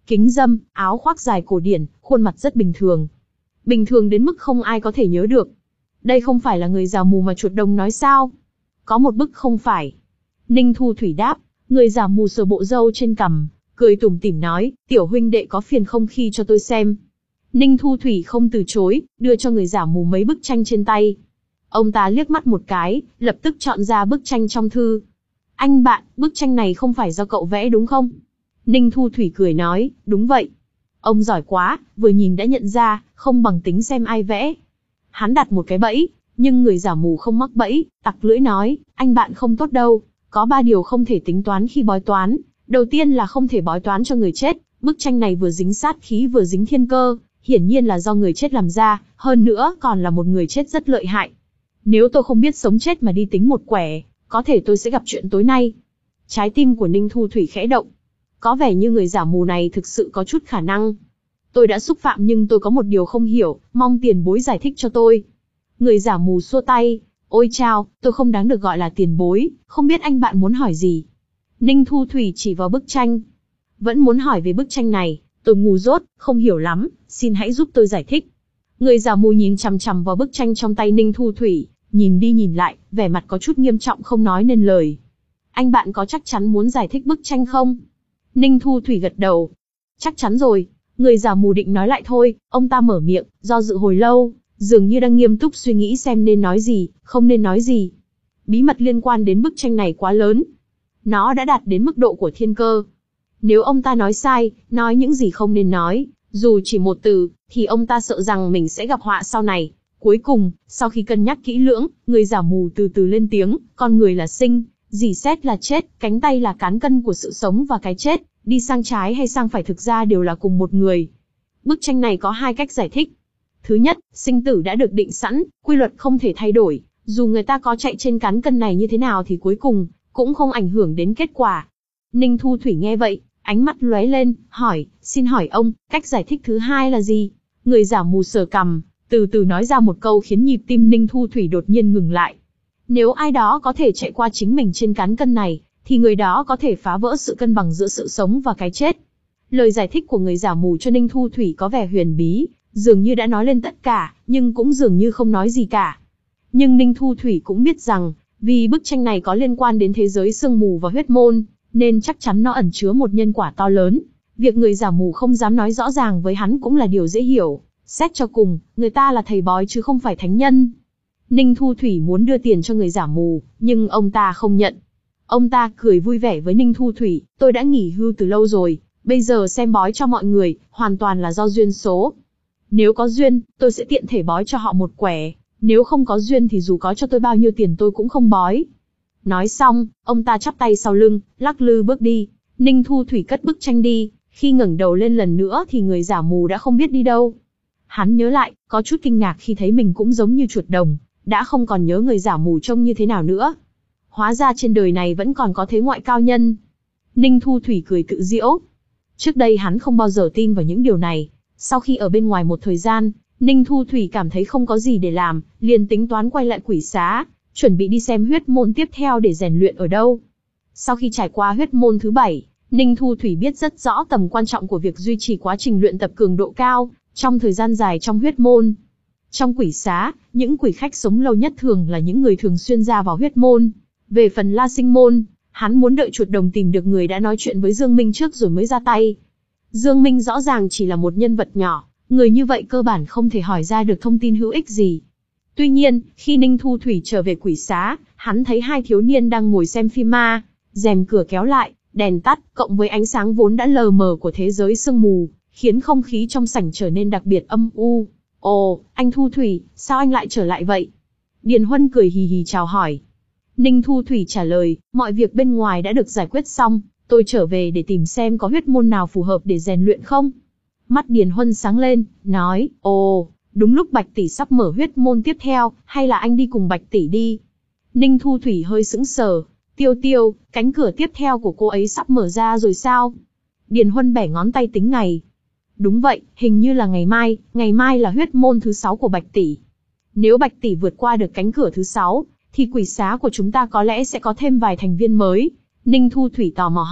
kính râm, áo khoác dài cổ điển, khuôn mặt rất bình thường. Bình thường đến mức không ai có thể nhớ được. Đây không phải là người già mù mà chuột đồng nói sao? Có một bức không phải. Ninh Thu Thủy đáp, người già mù sờ bộ râu trên cằm, cười tủm tỉm nói, tiểu huynh đệ có phiền không khi cho tôi xem. Ninh Thu Thủy không từ chối, đưa cho người già mù mấy bức tranh trên tay. Ông ta liếc mắt một cái, lập tức chọn ra bức tranh trong thư. Anh bạn, bức tranh này không phải do cậu vẽ đúng không? Ninh Thu Thủy cười nói, đúng vậy. Ông giỏi quá, vừa nhìn đã nhận ra, không bằng tính xem ai vẽ. Hắn đặt một cái bẫy, nhưng người giả mù không mắc bẫy, tặc lưỡi nói, anh bạn không tốt đâu, có ba điều không thể tính toán khi bói toán. Đầu tiên là không thể bói toán cho người chết, bức tranh này vừa dính sát khí vừa dính thiên cơ, hiển nhiên là do người chết làm ra, hơn nữa còn là một người chết rất lợi hại. Nếu tôi không biết sống chết mà đi tính một quẻ, có thể tôi sẽ gặp chuyện tối nay. Trái tim của Ninh Thu Thủy khẽ động. Có vẻ như người giả mù này thực sự có chút khả năng. Tôi đã xúc phạm nhưng tôi có một điều không hiểu, mong tiền bối giải thích cho tôi. Người giả mù xua tay, ôi chao, tôi không đáng được gọi là tiền bối, không biết anh bạn muốn hỏi gì. Ninh Thu Thủy chỉ vào bức tranh. Vẫn muốn hỏi về bức tranh này, tôi ngu dốt, không hiểu lắm, xin hãy giúp tôi giải thích. Người giả mù nhìn chằm chằm vào bức tranh trong tay Ninh Thu Thủy, nhìn đi nhìn lại, vẻ mặt có chút nghiêm trọng không nói nên lời. Anh bạn có chắc chắn muốn giải thích bức tranh không? Ninh Thu Thủy gật đầu. Chắc chắn rồi. Người giả mù định nói lại thôi, ông ta mở miệng, do dự hồi lâu, dường như đang nghiêm túc suy nghĩ xem nên nói gì, không nên nói gì. Bí mật liên quan đến bức tranh này quá lớn. Nó đã đạt đến mức độ của thiên cơ. Nếu ông ta nói sai, nói những gì không nên nói, dù chỉ một từ, thì ông ta sợ rằng mình sẽ gặp họa sau này. Cuối cùng, sau khi cân nhắc kỹ lưỡng, người giả mù từ từ lên tiếng, con người là sinh, dì xét là chết, cánh tay là cán cân của sự sống và cái chết, đi sang trái hay sang phải thực ra đều là cùng một người. Bức tranh này có hai cách giải thích. Thứ nhất, sinh tử đã được định sẵn, quy luật không thể thay đổi, dù người ta có chạy trên cán cân này như thế nào thì cuối cùng, cũng không ảnh hưởng đến kết quả. Ninh Thu Thủy nghe vậy, ánh mắt lóe lên, hỏi, xin hỏi ông, cách giải thích thứ hai là gì? Người giả mù sờ cằm, từ từ nói ra một câu khiến nhịp tim Ninh Thu Thủy đột nhiên ngừng lại. Nếu ai đó có thể chạy qua chính mình trên cán cân này, thì người đó có thể phá vỡ sự cân bằng giữa sự sống và cái chết. Lời giải thích của người giả mù cho Ninh Thu Thủy có vẻ huyền bí, dường như đã nói lên tất cả, nhưng cũng dường như không nói gì cả. Nhưng Ninh Thu Thủy cũng biết rằng, vì bức tranh này có liên quan đến thế giới sương mù và huyết môn, nên chắc chắn nó ẩn chứa một nhân quả to lớn. Việc người giả mù không dám nói rõ ràng với hắn cũng là điều dễ hiểu. Xét cho cùng, người ta là thầy bói chứ không phải thánh nhân. Ninh Thu Thủy muốn đưa tiền cho người giả mù, nhưng ông ta không nhận. Ông ta cười vui vẻ với Ninh Thu Thủy, tôi đã nghỉ hưu từ lâu rồi, bây giờ xem bói cho mọi người, hoàn toàn là do duyên số. Nếu có duyên, tôi sẽ tiện thể bói cho họ một quẻ, nếu không có duyên thì dù có cho tôi bao nhiêu tiền tôi cũng không bói. Nói xong, ông ta chắp tay sau lưng, lắc lư bước đi. Ninh Thu Thủy cất bức tranh đi, khi ngẩng đầu lên lần nữa thì người giả mù đã không biết đi đâu. Hắn nhớ lại, có chút kinh ngạc khi thấy mình cũng giống như chuột đồng, đã không còn nhớ người giả mù trông như thế nào nữa. Hóa ra trên đời này vẫn còn có thế ngoại cao nhân. Ninh Thu Thủy cười tự giễu. Trước đây hắn không bao giờ tin vào những điều này. Sau khi ở bên ngoài một thời gian, Ninh Thu Thủy cảm thấy không có gì để làm, liền tính toán quay lại quỷ xá, chuẩn bị đi xem huyết môn tiếp theo để rèn luyện ở đâu. Sau khi trải qua huyết môn thứ bảy, Ninh Thu Thủy biết rất rõ tầm quan trọng của việc duy trì quá trình luyện tập cường độ cao, trong thời gian dài trong huyết môn. Trong quỷ xá, những quỷ khách sống lâu nhất thường là những người thường xuyên ra vào huyết môn. Về phần La Sinh Môn, hắn muốn đợi chuột đồng tìm được người đã nói chuyện với Dương Minh trước rồi mới ra tay. Dương Minh rõ ràng chỉ là một nhân vật nhỏ, người như vậy cơ bản không thể hỏi ra được thông tin hữu ích gì. Tuy nhiên, khi Ninh Thu Thủy trở về quỷ xá, hắn thấy hai thiếu niên đang ngồi xem phim ma, rèm cửa kéo lại, đèn tắt, cộng với ánh sáng vốn đã lờ mờ của thế giới sương mù, khiến không khí trong sảnh trở nên đặc biệt âm u. Ồ, anh Thu Thủy, sao anh lại trở lại vậy? Điền Huân cười hì hì chào hỏi. Ninh Thu Thủy trả lời, mọi việc bên ngoài đã được giải quyết xong, tôi trở về để tìm xem có huyết môn nào phù hợp để rèn luyện không. Mắt Điền Huân sáng lên, nói, ồ, đúng lúc Bạch Tỷ sắp mở huyết môn tiếp theo, hay là anh đi cùng Bạch Tỷ đi? Ninh Thu Thủy hơi sững sờ, Tiêu Tiêu, cánh cửa tiếp theo của cô ấy sắp mở ra rồi sao? Điền Huân bẻ ngón tay tính ngày. Đúng vậy, hình như là ngày mai, ngày mai là huyết môn thứ sáu của Bạch Tỷ. Nếu Bạch Tỷ vượt qua được cánh cửa thứ sáu, thì quỷ xá của chúng ta có lẽ sẽ có thêm vài thành viên mới. Ninh Thu Thủy tò mò hỏi,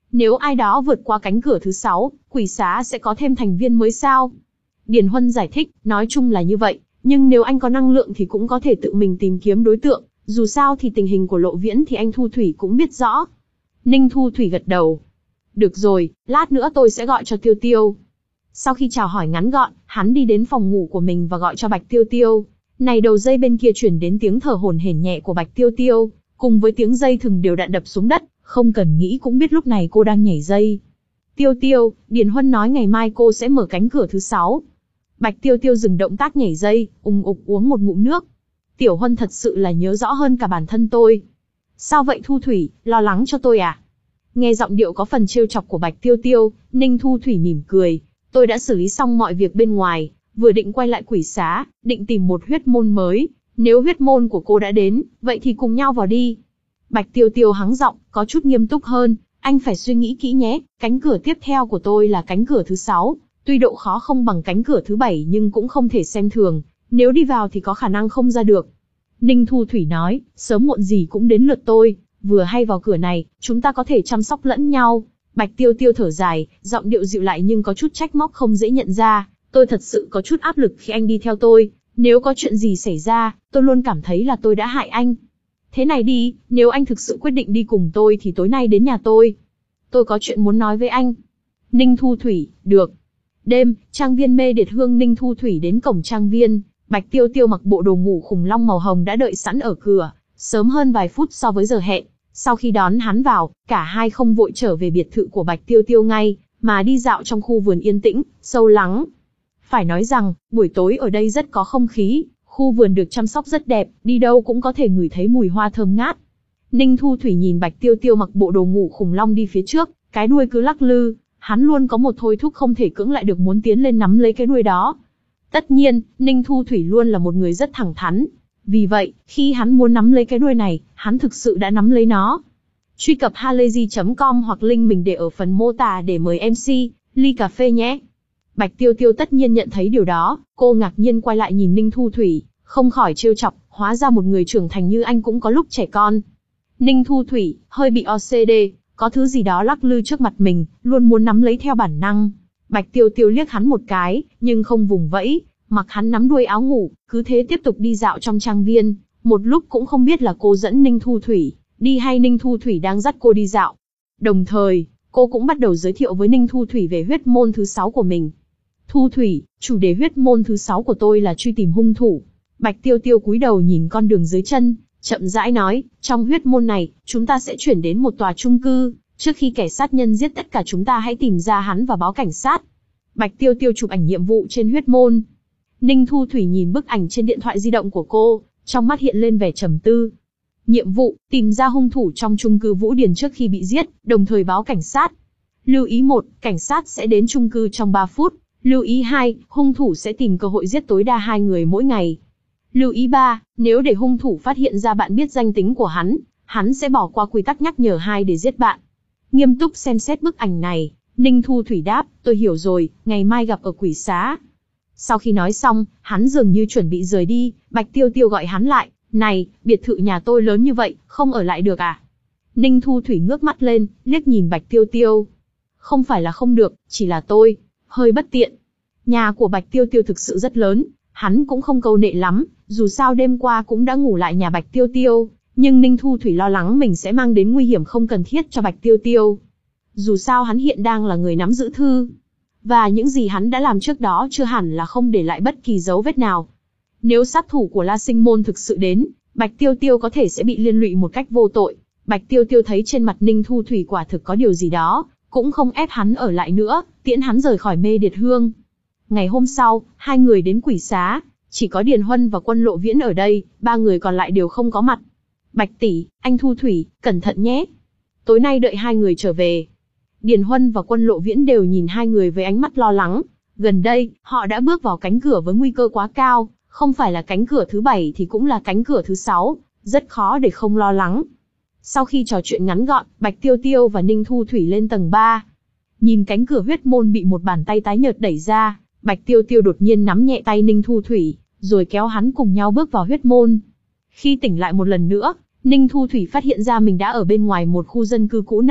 Nếu ai đó vượt qua cánh cửa thứ sáu, quỷ xá sẽ có thêm thành viên mới sao? Điền Huân giải thích, nói chung là như vậy, nhưng nếu anh có năng lượng thì cũng có thể tự mình tìm kiếm đối tượng, dù sao thì tình hình của Lộ Viễn thì anh Thu Thủy cũng biết rõ. Ninh Thu Thủy gật đầu. Được rồi, lát nữa tôi sẽ gọi cho Tiêu Tiêu. Sau khi chào hỏi ngắn gọn, hắn đi đến phòng ngủ của mình và gọi cho Bạch Tiêu Tiêu. Này đầu dây bên kia chuyển đến tiếng thở hổn hển nhẹ của Bạch Tiêu Tiêu, cùng với tiếng dây thừng đều đặn đập xuống đất, không cần nghĩ cũng biết lúc này cô đang nhảy dây. Tiêu Tiêu, Điền Huân nói ngày mai cô sẽ mở cánh cửa thứ sáu. Bạch Tiêu Tiêu dừng động tác nhảy dây, ùng ục uống một ngụm nước. Tiểu Huân thật sự là nhớ rõ hơn cả bản thân tôi. Sao vậy Thu Thủy, lo lắng cho tôi à? Nghe giọng điệu có phần trêu chọc của Bạch Tiêu Tiêu, Ninh Thu Thủy mỉm cười. Tôi đã xử lý xong mọi việc bên ngoài, vừa định quay lại quỷ xá, định tìm một huyết môn mới. Nếu huyết môn của cô đã đến, vậy thì cùng nhau vào đi. Bạch Tiêu Tiêu hắng giọng, có chút nghiêm túc hơn. Anh phải suy nghĩ kỹ nhé, cánh cửa tiếp theo của tôi là cánh cửa thứ sáu. Tuy độ khó không bằng cánh cửa thứ bảy nhưng cũng không thể xem thường. Nếu đi vào thì có khả năng không ra được. Ninh Thu Thủy nói, sớm muộn gì cũng đến lượt tôi. Vừa hay vào cửa này, chúng ta có thể chăm sóc lẫn nhau. Bạch Tiêu Tiêu thở dài, giọng điệu dịu lại nhưng có chút trách móc không dễ nhận ra. Tôi thật sự có chút áp lực khi anh đi theo tôi. Nếu có chuyện gì xảy ra, tôi luôn cảm thấy là tôi đã hại anh. Thế này đi, nếu anh thực sự quyết định đi cùng tôi thì tối nay đến nhà tôi. Tôi có chuyện muốn nói với anh. Ninh Thu Thủy, được. Đêm, trang viên Mê Điệt Hương Ninh Thu Thủy đến cổng trang viên. Bạch Tiêu Tiêu mặc bộ đồ ngủ khủng long màu hồng đã đợi sẵn ở cửa, sớm hơn vài phút so với giờ hẹn. Sau khi đón hắn vào, cả hai không vội trở về biệt thự của Bạch Tiêu Tiêu ngay, mà đi dạo trong khu vườn yên tĩnh, sâu lắng. Phải nói rằng, buổi tối ở đây rất có không khí, khu vườn được chăm sóc rất đẹp, đi đâu cũng có thể ngửi thấy mùi hoa thơm ngát. Ninh Thu Thủy nhìn Bạch Tiêu Tiêu mặc bộ đồ ngủ khủng long đi phía trước, cái đuôi cứ lắc lư, hắn luôn có một thôi thúc không thể cưỡng lại được muốn tiến lên nắm lấy cái đuôi đó. Tất nhiên, Ninh Thu Thủy luôn là một người rất thẳng thắn. Vì vậy, khi hắn muốn nắm lấy cái đuôi này, hắn thực sự đã nắm lấy nó. Truy cập halayzi chấm com hoặc link mình để ở phần mô tả để mời em xê, ly cà phê nhé. Bạch Tiêu Tiêu tất nhiên nhận thấy điều đó, cô ngạc nhiên quay lại nhìn Ninh Thu Thủy, không khỏi trêu chọc, hóa ra một người trưởng thành như anh cũng có lúc trẻ con. Ninh Thu Thủy, hơi bị o xê đê, có thứ gì đó lắc lư trước mặt mình, luôn muốn nắm lấy theo bản năng. Bạch Tiêu Tiêu liếc hắn một cái, nhưng không vùng vẫy, mặc hắn nắm đuôi áo ngủ, cứ thế tiếp tục đi dạo trong trang viên, một lúc cũng không biết là cô dẫn Ninh Thu Thủy đi hay Ninh Thu Thủy đang dắt cô đi dạo. Đồng thời, cô cũng bắt đầu giới thiệu với Ninh Thu Thủy về huyết môn thứ sáu của mình. Thu Thủy, chủ đề huyết môn thứ sáu của tôi là truy tìm hung thủ. Bạch Tiêu Tiêu cúi đầu nhìn con đường dưới chân, chậm rãi nói, trong huyết môn này, chúng ta sẽ chuyển đến một tòa chung cư, trước khi kẻ sát nhân giết tất cả chúng ta hãy tìm ra hắn và báo cảnh sát. Bạch Tiêu Tiêu chụp ảnh nhiệm vụ trên huyết môn. Ninh Thu Thủy nhìn bức ảnh trên điện thoại di động của cô, trong mắt hiện lên vẻ trầm tư. Nhiệm vụ, tìm ra hung thủ trong chung cư Vũ Điền trước khi bị giết, đồng thời báo cảnh sát. Lưu ý một, cảnh sát sẽ đến chung cư trong ba phút. Lưu ý hai, hung thủ sẽ tìm cơ hội giết tối đa hai người mỗi ngày. Lưu ý ba, nếu để hung thủ phát hiện ra bạn biết danh tính của hắn, hắn sẽ bỏ qua quy tắc nhắc nhở hai để giết bạn. Nghiêm túc xem xét bức ảnh này, Ninh Thu Thủy đáp, tôi hiểu rồi, ngày mai gặp ở quỷ xá. Sau khi nói xong, hắn dường như chuẩn bị rời đi, Bạch Tiêu Tiêu gọi hắn lại, này, biệt thự nhà tôi lớn như vậy, không ở lại được à? Ninh Thu Thủy ngước mắt lên, liếc nhìn Bạch Tiêu Tiêu. Không phải là không được, chỉ là tôi hơi bất tiện. Nhà của Bạch Tiêu Tiêu thực sự rất lớn, hắn cũng không câu nệ lắm, dù sao đêm qua cũng đã ngủ lại nhà Bạch Tiêu Tiêu, nhưng Ninh Thu Thủy lo lắng mình sẽ mang đến nguy hiểm không cần thiết cho Bạch Tiêu Tiêu. Dù sao hắn hiện đang là người nắm giữ thư, và những gì hắn đã làm trước đó chưa hẳn là không để lại bất kỳ dấu vết nào. Nếu sát thủ của La Sinh Môn thực sự đến, Bạch Tiêu Tiêu có thể sẽ bị liên lụy một cách vô tội. Bạch Tiêu Tiêu thấy trên mặt Ninh Thu Thủy quả thực có điều gì đó, cũng không ép hắn ở lại nữa, tiễn hắn rời khỏi Mê Điệt Hương. Ngày hôm sau, hai người đến quỷ xá, chỉ có Điền Huân và Quân Lộ Viễn ở đây, ba người còn lại đều không có mặt. Bạch tỷ, anh Thu Thủy, cẩn thận nhé. Tối nay đợi hai người trở về. Điền Huân và Quân Lộ Viễn đều nhìn hai người với ánh mắt lo lắng. Gần đây, họ đã bước vào cánh cửa với nguy cơ quá cao, không phải là cánh cửa thứ bảy thì cũng là cánh cửa thứ sáu, rất khó để không lo lắng. Sau khi trò chuyện ngắn gọn, Bạch Tiêu Tiêu và Ninh Thu Thủy lên tầng ba. Nhìn cánh cửa huyết môn bị một bàn tay tái nhợt đẩy ra, Bạch Tiêu Tiêu đột nhiên nắm nhẹ tay Ninh Thu Thủy, rồi kéo hắn cùng nhau bước vào huyết môn. Khi tỉnh lại một lần nữa, Ninh Thu Thủy phát hiện ra mình đã ở bên ngoài một khu dân cư cũ nát,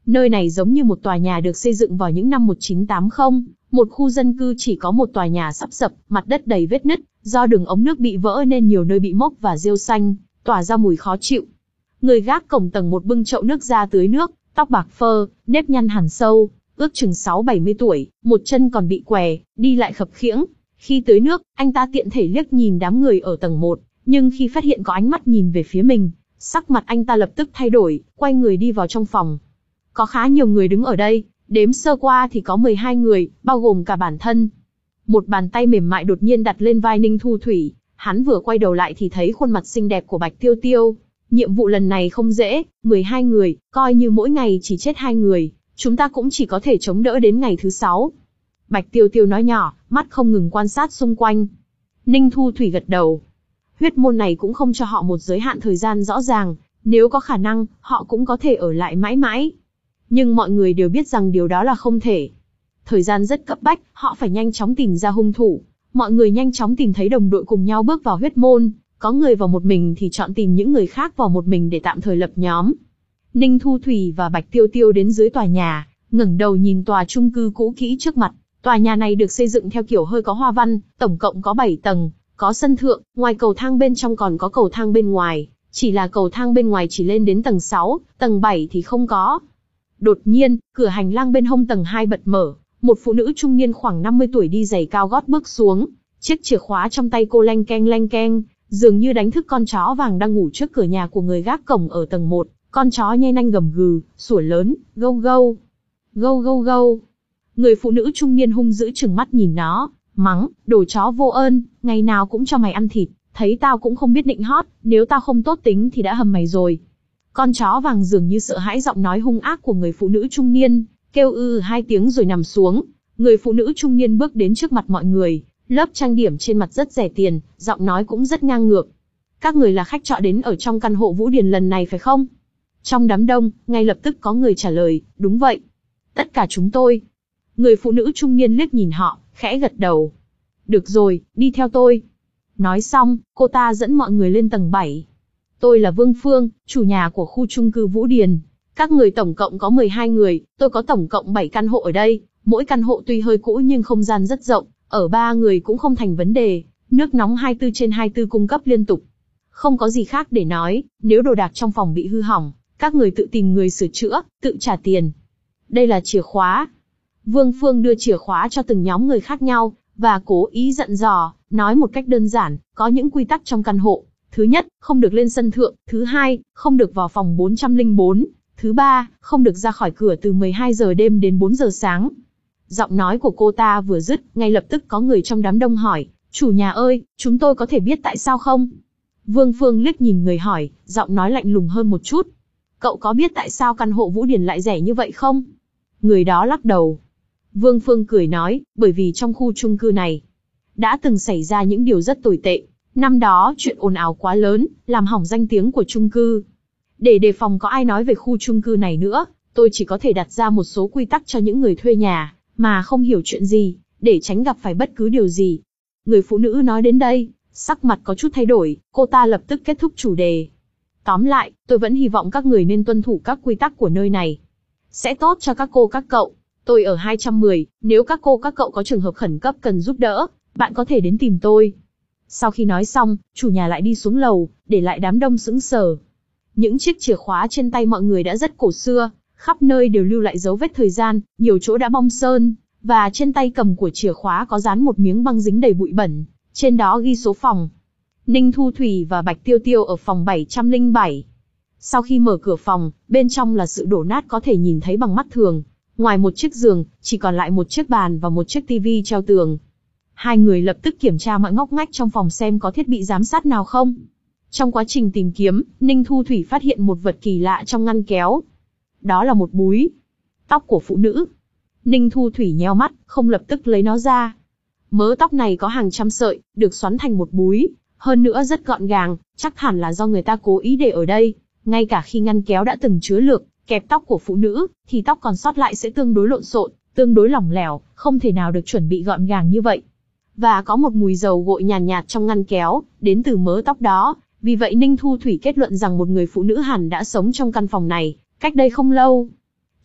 Nơi này giống như một tòa nhà được xây dựng vào những năm một nghìn chín trăm tám mươi, một khu dân cư chỉ có một tòa nhà sắp sập, mặt đất đầy vết nứt, do đường ống nước bị vỡ nên nhiều nơi bị mốc và rêu xanh, tỏa ra mùi khó chịu. Người gác cổng tầng một bưng chậu nước ra tưới nước, tóc bạc phơ, nếp nhăn hằn sâu, ước chừng sáu bảy mươi tuổi, một chân còn bị què, đi lại khập khiễng. Khi tưới nước, anh ta tiện thể liếc nhìn đám người ở tầng một, nhưng khi phát hiện có ánh mắt nhìn về phía mình, sắc mặt anh ta lập tức thay đổi, quay người đi vào trong phòng. Có khá nhiều người đứng ở đây, đếm sơ qua thì có mười hai người, bao gồm cả bản thân. Một bàn tay mềm mại đột nhiên đặt lên vai Ninh Thu Thủy, hắn vừa quay đầu lại thì thấy khuôn mặt xinh đẹp của Bạch Tiêu Tiêu. Nhiệm vụ lần này không dễ, mười hai người, coi như mỗi ngày chỉ chết hai người, chúng ta cũng chỉ có thể chống đỡ đến ngày thứ sáu. Bạch Tiêu Tiêu nói nhỏ, mắt không ngừng quan sát xung quanh. Ninh Thu Thủy gật đầu. Huyết môn này cũng không cho họ một giới hạn thời gian rõ ràng, nếu có khả năng, họ cũng có thể ở lại mãi mãi. Nhưng mọi người đều biết rằng điều đó là không thể. Thời gian rất cấp bách, họ phải nhanh chóng tìm ra hung thủ. Mọi người nhanh chóng tìm thấy đồng đội cùng nhau bước vào huyết môn, có người vào một mình thì chọn tìm những người khác vào một mình để tạm thời lập nhóm. Ninh Thu Thủy và Bạch Tiêu Tiêu đến dưới tòa nhà, ngẩng đầu nhìn tòa chung cư cũ kỹ trước mặt. Tòa nhà này được xây dựng theo kiểu hơi có hoa văn, tổng cộng có bảy tầng, có sân thượng, ngoài cầu thang bên trong còn có cầu thang bên ngoài, chỉ là cầu thang bên ngoài chỉ lên đến tầng sáu, tầng bảy thì không có. Đột nhiên, cửa hành lang bên hông tầng hai bật mở, một phụ nữ trung niên khoảng năm mươi tuổi đi giày cao gót bước xuống, chiếc chìa khóa trong tay cô leng keng leng keng, dường như đánh thức con chó vàng đang ngủ trước cửa nhà của người gác cổng ở tầng một. Con chó nhe nanh gầm gừ, sủa lớn, gâu gâu, gâu gâu gâu. Người phụ nữ trung niên hung dữ trừng mắt nhìn nó, mắng, đồ chó vô ơn, ngày nào cũng cho mày ăn thịt, thấy tao cũng không biết nịnh hót, nếu tao không tốt tính thì đã hầm mày rồi. Con chó vàng dường như sợ hãi giọng nói hung ác của người phụ nữ trung niên, kêu ư hai tiếng rồi nằm xuống. Người phụ nữ trung niên bước đến trước mặt mọi người, lớp trang điểm trên mặt rất rẻ tiền, giọng nói cũng rất ngang ngược. Các người là khách trọ đến ở trong căn hộ Vũ Điền lần này phải không? Trong đám đông, ngay lập tức có người trả lời, đúng vậy. Tất cả chúng tôi. Người phụ nữ trung niên liếc nhìn họ, khẽ gật đầu. Được rồi, đi theo tôi. Nói xong, cô ta dẫn mọi người lên tầng bảy. Tôi là Vương Phương, chủ nhà của khu chung cư Vũ Điền. Các người tổng cộng có mười hai người, tôi có tổng cộng bảy căn hộ ở đây. Mỗi căn hộ tuy hơi cũ nhưng không gian rất rộng, ở ba người cũng không thành vấn đề. Nước nóng hai mươi bốn trên hai mươi bốn cung cấp liên tục. Không có gì khác để nói, nếu đồ đạc trong phòng bị hư hỏng, các người tự tìm người sửa chữa, tự trả tiền. Đây là chìa khóa. Vương Phương đưa chìa khóa cho từng nhóm người khác nhau, và cố ý dặn dò, nói một cách đơn giản, có những quy tắc trong căn hộ. Thứ nhất, không được lên sân thượng. Thứ hai, không được vào phòng bốn trăm lẻ bốn. Thứ ba, không được ra khỏi cửa từ mười hai giờ đêm đến bốn giờ sáng. Giọng nói của cô ta vừa dứt, ngay lập tức có người trong đám đông hỏi, chủ nhà ơi, chúng tôi có thể biết tại sao không? Vương Phương liếc nhìn người hỏi, giọng nói lạnh lùng hơn một chút. Cậu có biết tại sao căn hộ Vũ Điền lại rẻ như vậy không? Người đó lắc đầu. Vương Phương cười nói, bởi vì trong khu chung cư này đã từng xảy ra những điều rất tồi tệ. Năm đó chuyện ồn ào quá lớn, làm hỏng danh tiếng của chung cư. Để đề phòng có ai nói về khu chung cư này nữa, tôi chỉ có thể đặt ra một số quy tắc cho những người thuê nhà, mà không hiểu chuyện gì, để tránh gặp phải bất cứ điều gì. Người phụ nữ nói đến đây, sắc mặt có chút thay đổi, cô ta lập tức kết thúc chủ đề. Tóm lại, tôi vẫn hy vọng các người nên tuân thủ các quy tắc của nơi này. Sẽ tốt cho các cô các cậu. Tôi ở hai trăm mười, nếu các cô các cậu có trường hợp khẩn cấp cần giúp đỡ, bạn có thể đến tìm tôi. Sau khi nói xong, chủ nhà lại đi xuống lầu, để lại đám đông sững sờ. Những chiếc chìa khóa trên tay mọi người đã rất cổ xưa, khắp nơi đều lưu lại dấu vết thời gian, nhiều chỗ đã bong sơn, và trên tay cầm của chìa khóa có dán một miếng băng dính đầy bụi bẩn, trên đó ghi số phòng. Ninh Thu Thủy và Bạch Tiêu Tiêu ở phòng bảy trăm lẻ bảy. Sau khi mở cửa phòng, bên trong là sự đổ nát có thể nhìn thấy bằng mắt thường. Ngoài một chiếc giường, chỉ còn lại một chiếc bàn và một chiếc tivi treo tường. Hai người lập tức kiểm tra mọi ngóc ngách trong phòng xem có thiết bị giám sát nào không. Trong quá trình tìm kiếm, Ninh Thu Thủy phát hiện một vật kỳ lạ trong ngăn kéo. Đó là một búi tóc của phụ nữ. Ninh Thu Thủy nheo mắt, không lập tức lấy nó ra. Mớ tóc này có hàng trăm sợi, được xoắn thành một búi, hơn nữa rất gọn gàng, chắc hẳn là do người ta cố ý để ở đây. Ngay cả khi ngăn kéo đã từng chứa lược, kẹp tóc của phụ nữ, thì tóc còn sót lại sẽ tương đối lộn xộn, tương đối lỏng lẻo, không thể nào được chuẩn bị gọn gàng như vậy. Và có một mùi dầu gội nhàn nhạt, nhạt trong ngăn kéo, đến từ mớ tóc đó. Vì vậy Ninh Thu Thủy kết luận rằng một người phụ nữ hẳn đã sống trong căn phòng này, cách đây không lâu.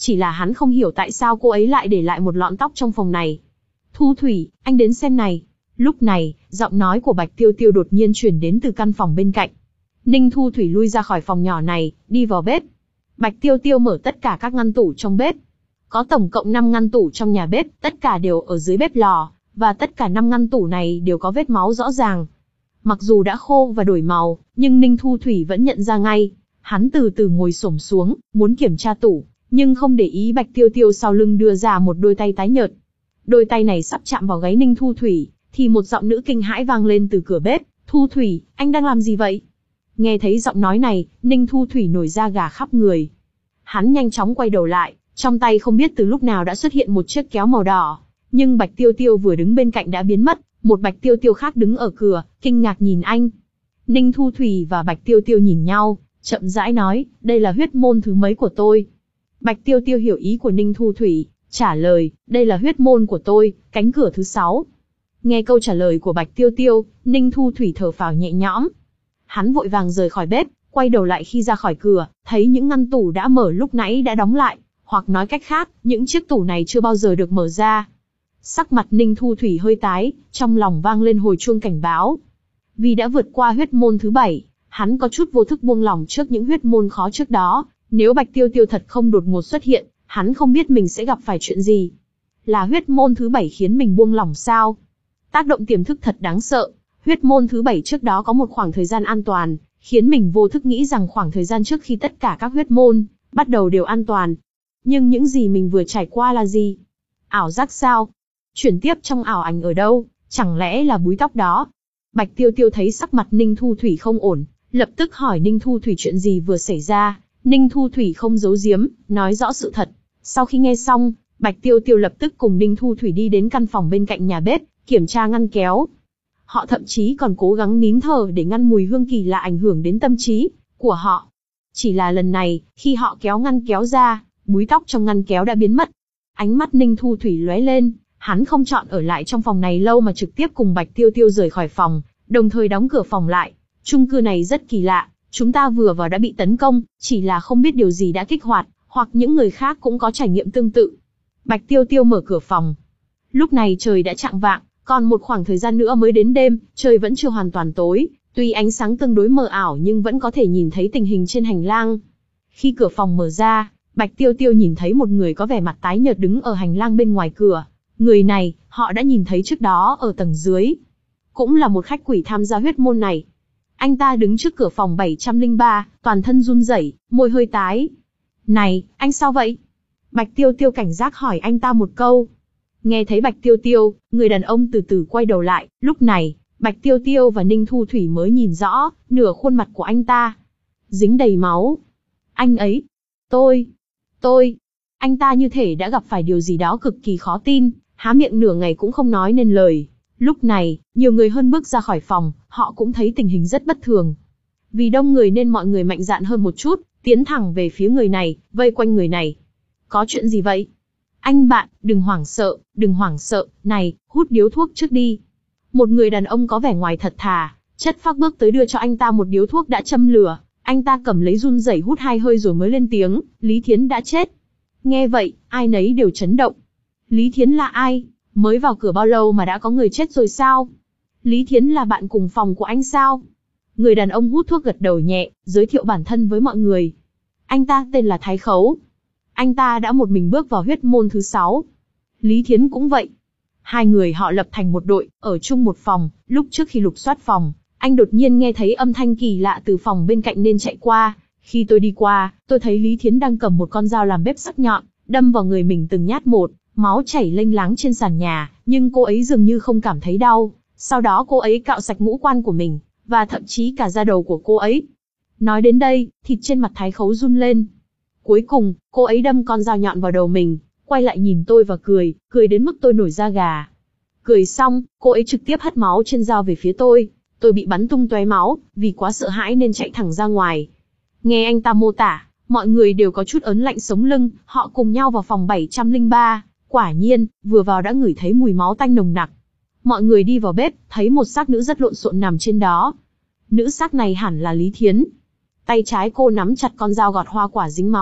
Chỉ là hắn không hiểu tại sao cô ấy lại để lại một lọn tóc trong phòng này. Thu Thủy, anh đến xem này. Lúc này, giọng nói của Bạch Tiêu Tiêu đột nhiên truyền đến từ căn phòng bên cạnh. Ninh Thu Thủy lui ra khỏi phòng nhỏ này, đi vào bếp. Bạch Tiêu Tiêu mở tất cả các ngăn tủ trong bếp. Có tổng cộng năm ngăn tủ trong nhà bếp, tất cả đều ở dưới bếp lò, và tất cả năm ngăn tủ này đều có vết máu rõ ràng. Mặc dù đã khô và đổi màu, nhưng Ninh Thu Thủy vẫn nhận ra ngay. Hắn từ từ ngồi xổm xuống, muốn kiểm tra tủ, nhưng không để ý Bạch Tiêu Tiêu sau lưng đưa ra một đôi tay tái nhợt. Đôi tay này sắp chạm vào gáy Ninh Thu Thủy, thì một giọng nữ kinh hãi vang lên từ cửa bếp. Thu Thủy, anh đang làm gì vậy? Nghe thấy giọng nói này, Ninh Thu Thủy nổi da gà khắp người. Hắn nhanh chóng quay đầu lại, trong tay không biết từ lúc nào đã xuất hiện một chiếc kéo màu đỏ. Nhưng Bạch Tiêu Tiêu vừa đứng bên cạnh đã biến mất, một Bạch Tiêu Tiêu khác đứng ở cửa, kinh ngạc nhìn anh. Ninh Thu Thủy và Bạch Tiêu Tiêu nhìn nhau, chậm rãi nói, đây là huyết môn thứ mấy của tôi? Bạch Tiêu Tiêu hiểu ý của Ninh Thu Thủy, trả lời, đây là huyết môn của tôi, cánh cửa thứ sáu. Nghe câu trả lời của Bạch Tiêu Tiêu, Ninh Thu Thủy thở phào nhẹ nhõm. Hắn vội vàng rời khỏi bếp, quay đầu lại khi ra khỏi cửa, thấy những ngăn tủ đã mở lúc nãy đã đóng lại, hoặc nói cách khác, những chiếc tủ này chưa bao giờ được mở ra. Sắc mặt Ninh Thu Thủy hơi tái, trong lòng vang lên hồi chuông cảnh báo. Vì đã vượt qua huyết môn thứ bảy, hắn có chút vô thức buông lỏng trước những huyết môn khó trước đó. Nếu Bạch Tiêu Tiêu thật không đột ngột xuất hiện, hắn không biết mình sẽ gặp phải chuyện gì. Là huyết môn thứ bảy khiến mình buông lỏng sao? Tác động tiềm thức thật đáng sợ. Huyết môn thứ bảy trước đó có một khoảng thời gian an toàn, khiến mình vô thức nghĩ rằng khoảng thời gian trước khi tất cả các huyết môn bắt đầu đều an toàn. Nhưng những gì mình vừa trải qua là gì? Ảo giác sao? Chuyển tiếp trong ảo ảnh ở đâu? Chẳng lẽ là búi tóc đó? Bạch Tiêu Tiêu thấy sắc mặt Ninh Thu Thủy không ổn, lập tức hỏi Ninh Thu Thủy chuyện gì vừa xảy ra. Ninh Thu Thủy không giấu giếm, nói rõ sự thật. Sau khi nghe xong, Bạch Tiêu Tiêu lập tức cùng Ninh Thu Thủy đi đến căn phòng bên cạnh nhà bếp, kiểm tra ngăn kéo. Họ thậm chí còn cố gắng nín thở để ngăn mùi hương kỳ lạ ảnh hưởng đến tâm trí của họ. Chỉ là lần này, khi họ kéo ngăn kéo ra, búi tóc trong ngăn kéo đã biến mất. Ánh mắt Ninh Thu Thủy lóe lên, hắn không chọn ở lại trong phòng này lâu mà trực tiếp cùng Bạch Tiêu Tiêu rời khỏi phòng, đồng thời đóng cửa phòng lại. Chung cư này rất kỳ lạ, chúng ta vừa vào đã bị tấn công, chỉ là không biết điều gì đã kích hoạt, hoặc những người khác cũng có trải nghiệm tương tự. Bạch Tiêu Tiêu mở cửa phòng. Lúc này trời đã chạng vạng, còn một khoảng thời gian nữa mới đến đêm, trời vẫn chưa hoàn toàn tối, tuy ánh sáng tương đối mờ ảo nhưng vẫn có thể nhìn thấy tình hình trên hành lang. Khi cửa phòng mở ra, Bạch Tiêu Tiêu nhìn thấy một người có vẻ mặt tái nhợt đứng ở hành lang bên ngoài cửa. Người này, họ đã nhìn thấy trước đó ở tầng dưới. Cũng là một khách quỷ tham gia huyết môn này. Anh ta đứng trước cửa phòng bảy trăm lẻ ba, toàn thân run rẩy, môi hơi tái. Này, anh sao vậy? Bạch Tiêu Tiêu cảnh giác hỏi anh ta một câu. Nghe thấy Bạch Tiêu Tiêu, người đàn ông từ từ quay đầu lại, lúc này, Bạch Tiêu Tiêu và Ninh Thu Thủy mới nhìn rõ, nửa khuôn mặt của anh ta. Dính đầy máu. Anh ấy. Tôi. Tôi. Anh ta như thể đã gặp phải điều gì đó cực kỳ khó tin, há miệng nửa ngày cũng không nói nên lời. Lúc này, nhiều người hơn bước ra khỏi phòng, họ cũng thấy tình hình rất bất thường. Vì đông người nên mọi người mạnh dạn hơn một chút, tiến thẳng về phía người này, vây quanh người này. Có chuyện gì vậy? Anh bạn, đừng hoảng sợ, đừng hoảng sợ, này, hút điếu thuốc trước đi. Một người đàn ông có vẻ ngoài thật thà, chất phác bước tới đưa cho anh ta một điếu thuốc đã châm lửa. Anh ta cầm lấy run rẩy hút hai hơi rồi mới lên tiếng, Lý Thiến đã chết. Nghe vậy, ai nấy đều chấn động. Lý Thiến là ai? Mới vào cửa bao lâu mà đã có người chết rồi sao? Lý Thiến là bạn cùng phòng của anh sao? Người đàn ông hút thuốc gật đầu nhẹ, giới thiệu bản thân với mọi người. Anh ta tên là Thái Khấu. Anh ta đã một mình bước vào huyết môn thứ sáu. Lý Thiến cũng vậy. Hai người họ lập thành một đội, ở chung một phòng. Lúc trước khi lục soát phòng, anh đột nhiên nghe thấy âm thanh kỳ lạ từ phòng bên cạnh nên chạy qua. Khi tôi đi qua, tôi thấy Lý Thiến đang cầm một con dao làm bếp sắc nhọn, đâm vào người mình từng nhát một, máu chảy lênh láng trên sàn nhà, nhưng cô ấy dường như không cảm thấy đau. Sau đó cô ấy cạo sạch ngũ quan của mình, và thậm chí cả da đầu của cô ấy. Nói đến đây, thịt trên mặt Thái Khấu run lên. Cuối cùng, cô ấy đâm con dao nhọn vào đầu mình, quay lại nhìn tôi và cười, cười đến mức tôi nổi da gà. Cười xong, cô ấy trực tiếp hất máu trên dao về phía tôi. Tôi bị bắn tung tóe máu, vì quá sợ hãi nên chạy thẳng ra ngoài. Nghe anh ta mô tả, mọi người đều có chút ớn lạnh sống lưng, họ cùng nhau vào phòng bảy trăm lẻ ba. Quả nhiên, vừa vào đã ngửi thấy mùi máu tanh nồng nặc. Mọi người đi vào bếp, thấy một xác nữ rất lộn xộn nằm trên đó. Nữ xác này hẳn là Lý Thiến. Tay trái cô nắm chặt con dao gọt hoa quả dính máu,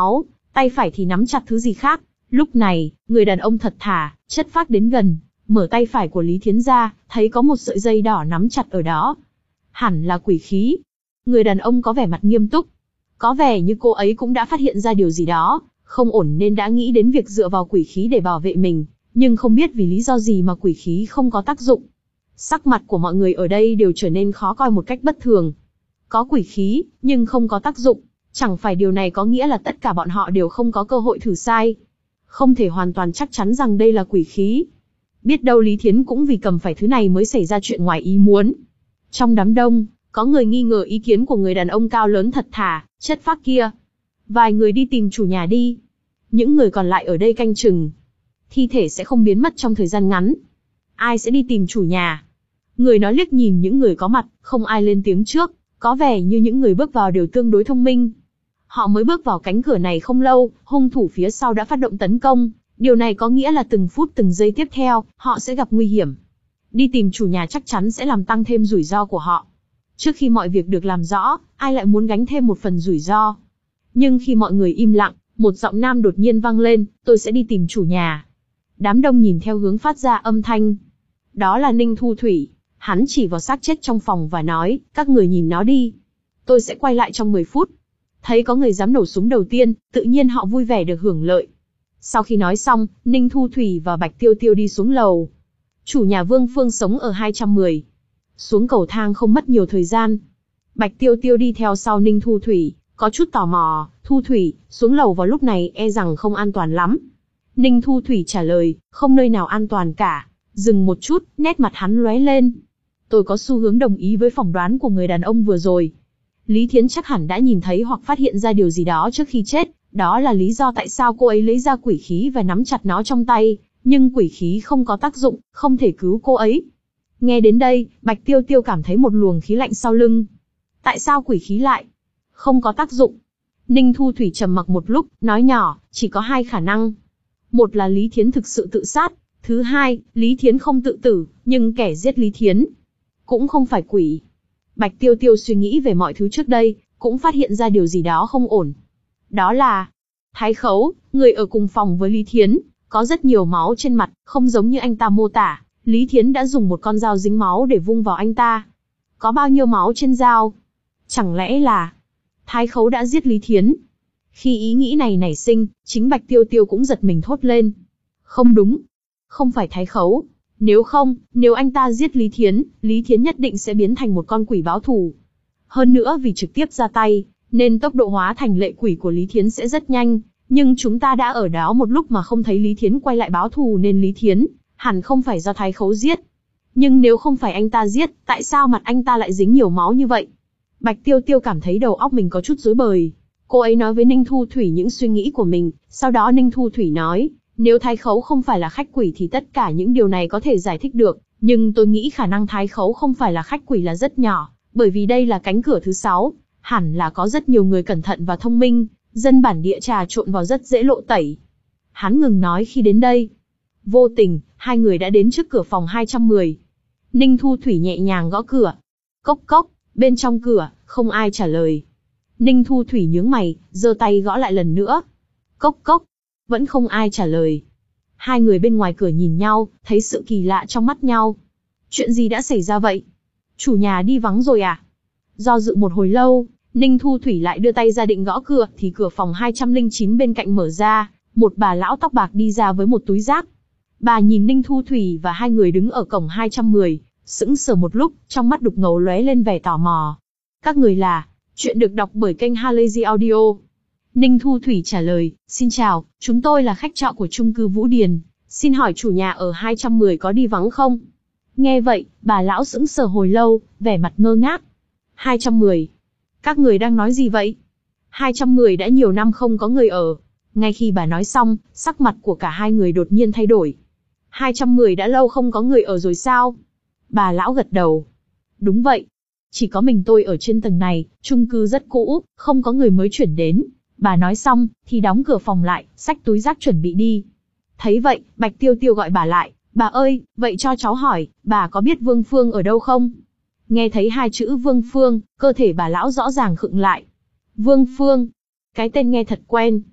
tay phải thì nắm chặt thứ gì khác. Lúc này, người đàn ông thật thà, chất phác đến gần, mở tay phải của Lý Thiến ra, thấy có một sợi dây đỏ nắm chặt ở đó. Hẳn là quỷ khí. Người đàn ông có vẻ mặt nghiêm túc. Có vẻ như cô ấy cũng đã phát hiện ra điều gì đó, không ổn nên đã nghĩ đến việc dựa vào quỷ khí để bảo vệ mình, nhưng không biết vì lý do gì mà quỷ khí không có tác dụng. Sắc mặt của mọi người ở đây đều trở nên khó coi một cách bất thường. Có quỷ khí, nhưng không có tác dụng, chẳng phải điều này có nghĩa là tất cả bọn họ đều không có cơ hội thử sai. Không thể hoàn toàn chắc chắn rằng đây là quỷ khí. Biết đâu Lý Thiến cũng vì cầm phải thứ này mới xảy ra chuyện ngoài ý muốn. Trong đám đông, có người nghi ngờ ý kiến của người đàn ông cao lớn thật thà, chất phác kia. Vài người đi tìm chủ nhà đi. Những người còn lại ở đây canh chừng. Thi thể sẽ không biến mất trong thời gian ngắn. Ai sẽ đi tìm chủ nhà? Người nói liếc nhìn những người có mặt, không ai lên tiếng trước, có vẻ như những người bước vào đều tương đối thông minh. Họ mới bước vào cánh cửa này không lâu, hung thủ phía sau đã phát động tấn công, điều này có nghĩa là từng phút từng giây tiếp theo, họ sẽ gặp nguy hiểm. Đi tìm chủ nhà chắc chắn sẽ làm tăng thêm rủi ro của họ. Trước khi mọi việc được làm rõ, ai lại muốn gánh thêm một phần rủi ro? Nhưng khi mọi người im lặng, một giọng nam đột nhiên vang lên, tôi sẽ đi tìm chủ nhà. Đám đông nhìn theo hướng phát ra âm thanh. Đó là Ninh Thu Thủy. Hắn chỉ vào xác chết trong phòng và nói, các người nhìn nó đi. Tôi sẽ quay lại trong mười phút. Thấy có người dám nổ súng đầu tiên, tự nhiên họ vui vẻ được hưởng lợi. Sau khi nói xong, Ninh Thu Thủy và Bạch Tiêu Tiêu đi xuống lầu. Chủ nhà Vương Phương sống ở hai trăm mười. Xuống cầu thang không mất nhiều thời gian. Bạch Tiêu Tiêu đi theo sau Ninh Thu Thủy, có chút tò mò, Thu Thủy, xuống lầu vào lúc này e rằng không an toàn lắm. Ninh Thu Thủy trả lời, không nơi nào an toàn cả. Dừng một chút, nét mặt hắn lóe lên. Tôi có xu hướng đồng ý với phỏng đoán của người đàn ông vừa rồi. Lý Thiến chắc hẳn đã nhìn thấy hoặc phát hiện ra điều gì đó trước khi chết, đó là lý do tại sao cô ấy lấy ra quỷ khí và nắm chặt nó trong tay, nhưng quỷ khí không có tác dụng, không thể cứu cô ấy. Nghe đến đây, Bạch Tiêu Tiêu cảm thấy một luồng khí lạnh sau lưng. Tại sao quỷ khí lại không có tác dụng? Ninh Thu Thủy trầm mặc một lúc, nói nhỏ, chỉ có hai khả năng. Một là Lý Thiến thực sự tự sát, thứ hai, Lý Thiến không tự tử, nhưng kẻ giết Lý Thiến cũng không phải quỷ. Bạch Tiêu Tiêu suy nghĩ về mọi thứ trước đây, cũng phát hiện ra điều gì đó không ổn. Đó là Thái Khấu, người ở cùng phòng với Lý Thiến, có rất nhiều máu trên mặt, không giống như anh ta mô tả. Lý Thiến đã dùng một con dao dính máu để vung vào anh ta. Có bao nhiêu máu trên dao? Chẳng lẽ là Thái Khấu đã giết Lý Thiến? Khi ý nghĩ này nảy sinh, chính Bạch Tiêu Tiêu cũng giật mình thốt lên. Không đúng, không phải Thái Khấu. Nếu không, nếu anh ta giết Lý Thiến, Lý Thiến nhất định sẽ biến thành một con quỷ báo thù. Hơn nữa vì trực tiếp ra tay, nên tốc độ hóa thành lệ quỷ của Lý Thiến sẽ rất nhanh. Nhưng chúng ta đã ở đó một lúc mà không thấy Lý Thiến quay lại báo thù nên Lý Thiến hẳn không phải do Thái Khấu giết. Nhưng nếu không phải anh ta giết, tại sao mặt anh ta lại dính nhiều máu như vậy? Bạch Tiêu Tiêu cảm thấy đầu óc mình có chút rối bời. Cô ấy nói với Ninh Thu Thủy những suy nghĩ của mình, sau đó Ninh Thu Thủy nói, nếu Thái Khấu không phải là khách quỷ thì tất cả những điều này có thể giải thích được, nhưng tôi nghĩ khả năng Thái Khấu không phải là khách quỷ là rất nhỏ, bởi vì đây là cánh cửa thứ sáu, hẳn là có rất nhiều người cẩn thận và thông minh, dân bản địa trà trộn vào rất dễ lộ tẩy. Hắn ngừng nói khi đến đây. Vô tình, hai người đã đến trước cửa phòng hai trăm mười. Ninh Thu Thủy nhẹ nhàng gõ cửa. Cốc cốc, bên trong cửa, không ai trả lời. Ninh Thu Thủy nhướng mày, giơ tay gõ lại lần nữa. Cốc cốc, vẫn không ai trả lời. Hai người bên ngoài cửa nhìn nhau, thấy sự kỳ lạ trong mắt nhau. Chuyện gì đã xảy ra vậy? Chủ nhà đi vắng rồi à? Do dự một hồi lâu, Ninh Thu Thủy lại đưa tay ra định gõ cửa, thì cửa phòng hai trăm lẻ chín bên cạnh mở ra, một bà lão tóc bạc đi ra với một túi rác. Bà nhìn Ninh Thu Thủy và hai người đứng ở cổng hai trăm mười, sững sờ một lúc, trong mắt đục ngầu lóe lên vẻ tò mò. Các người là? Chuyện được đọc bởi kênh Halazy Audio. Ninh Thu Thủy trả lời, xin chào, chúng tôi là khách trọ của chung cư Vũ Điền, xin hỏi chủ nhà ở hai trăm mười có đi vắng không? Nghe vậy, bà lão sững sờ hồi lâu, vẻ mặt ngơ ngác. hai trăm mười. Các người đang nói gì vậy? hai trăm mười đã nhiều năm không có người ở. Ngay khi bà nói xong, sắc mặt của cả hai người đột nhiên thay đổi. hai trăm mười đã lâu không có người ở rồi sao? Bà lão gật đầu. Đúng vậy. Chỉ có mình tôi ở trên tầng này, chung cư rất cũ, không có người mới chuyển đến. Bà nói xong, thì đóng cửa phòng lại, xách túi rác chuẩn bị đi. Thấy vậy, Bạch Tiêu Tiêu gọi bà lại. Bà ơi, vậy cho cháu hỏi, bà có biết Vương Phương ở đâu không? Nghe thấy hai chữ Vương Phương, cơ thể bà lão rõ ràng khựng lại. Vương Phương. Cái tên nghe thật quen.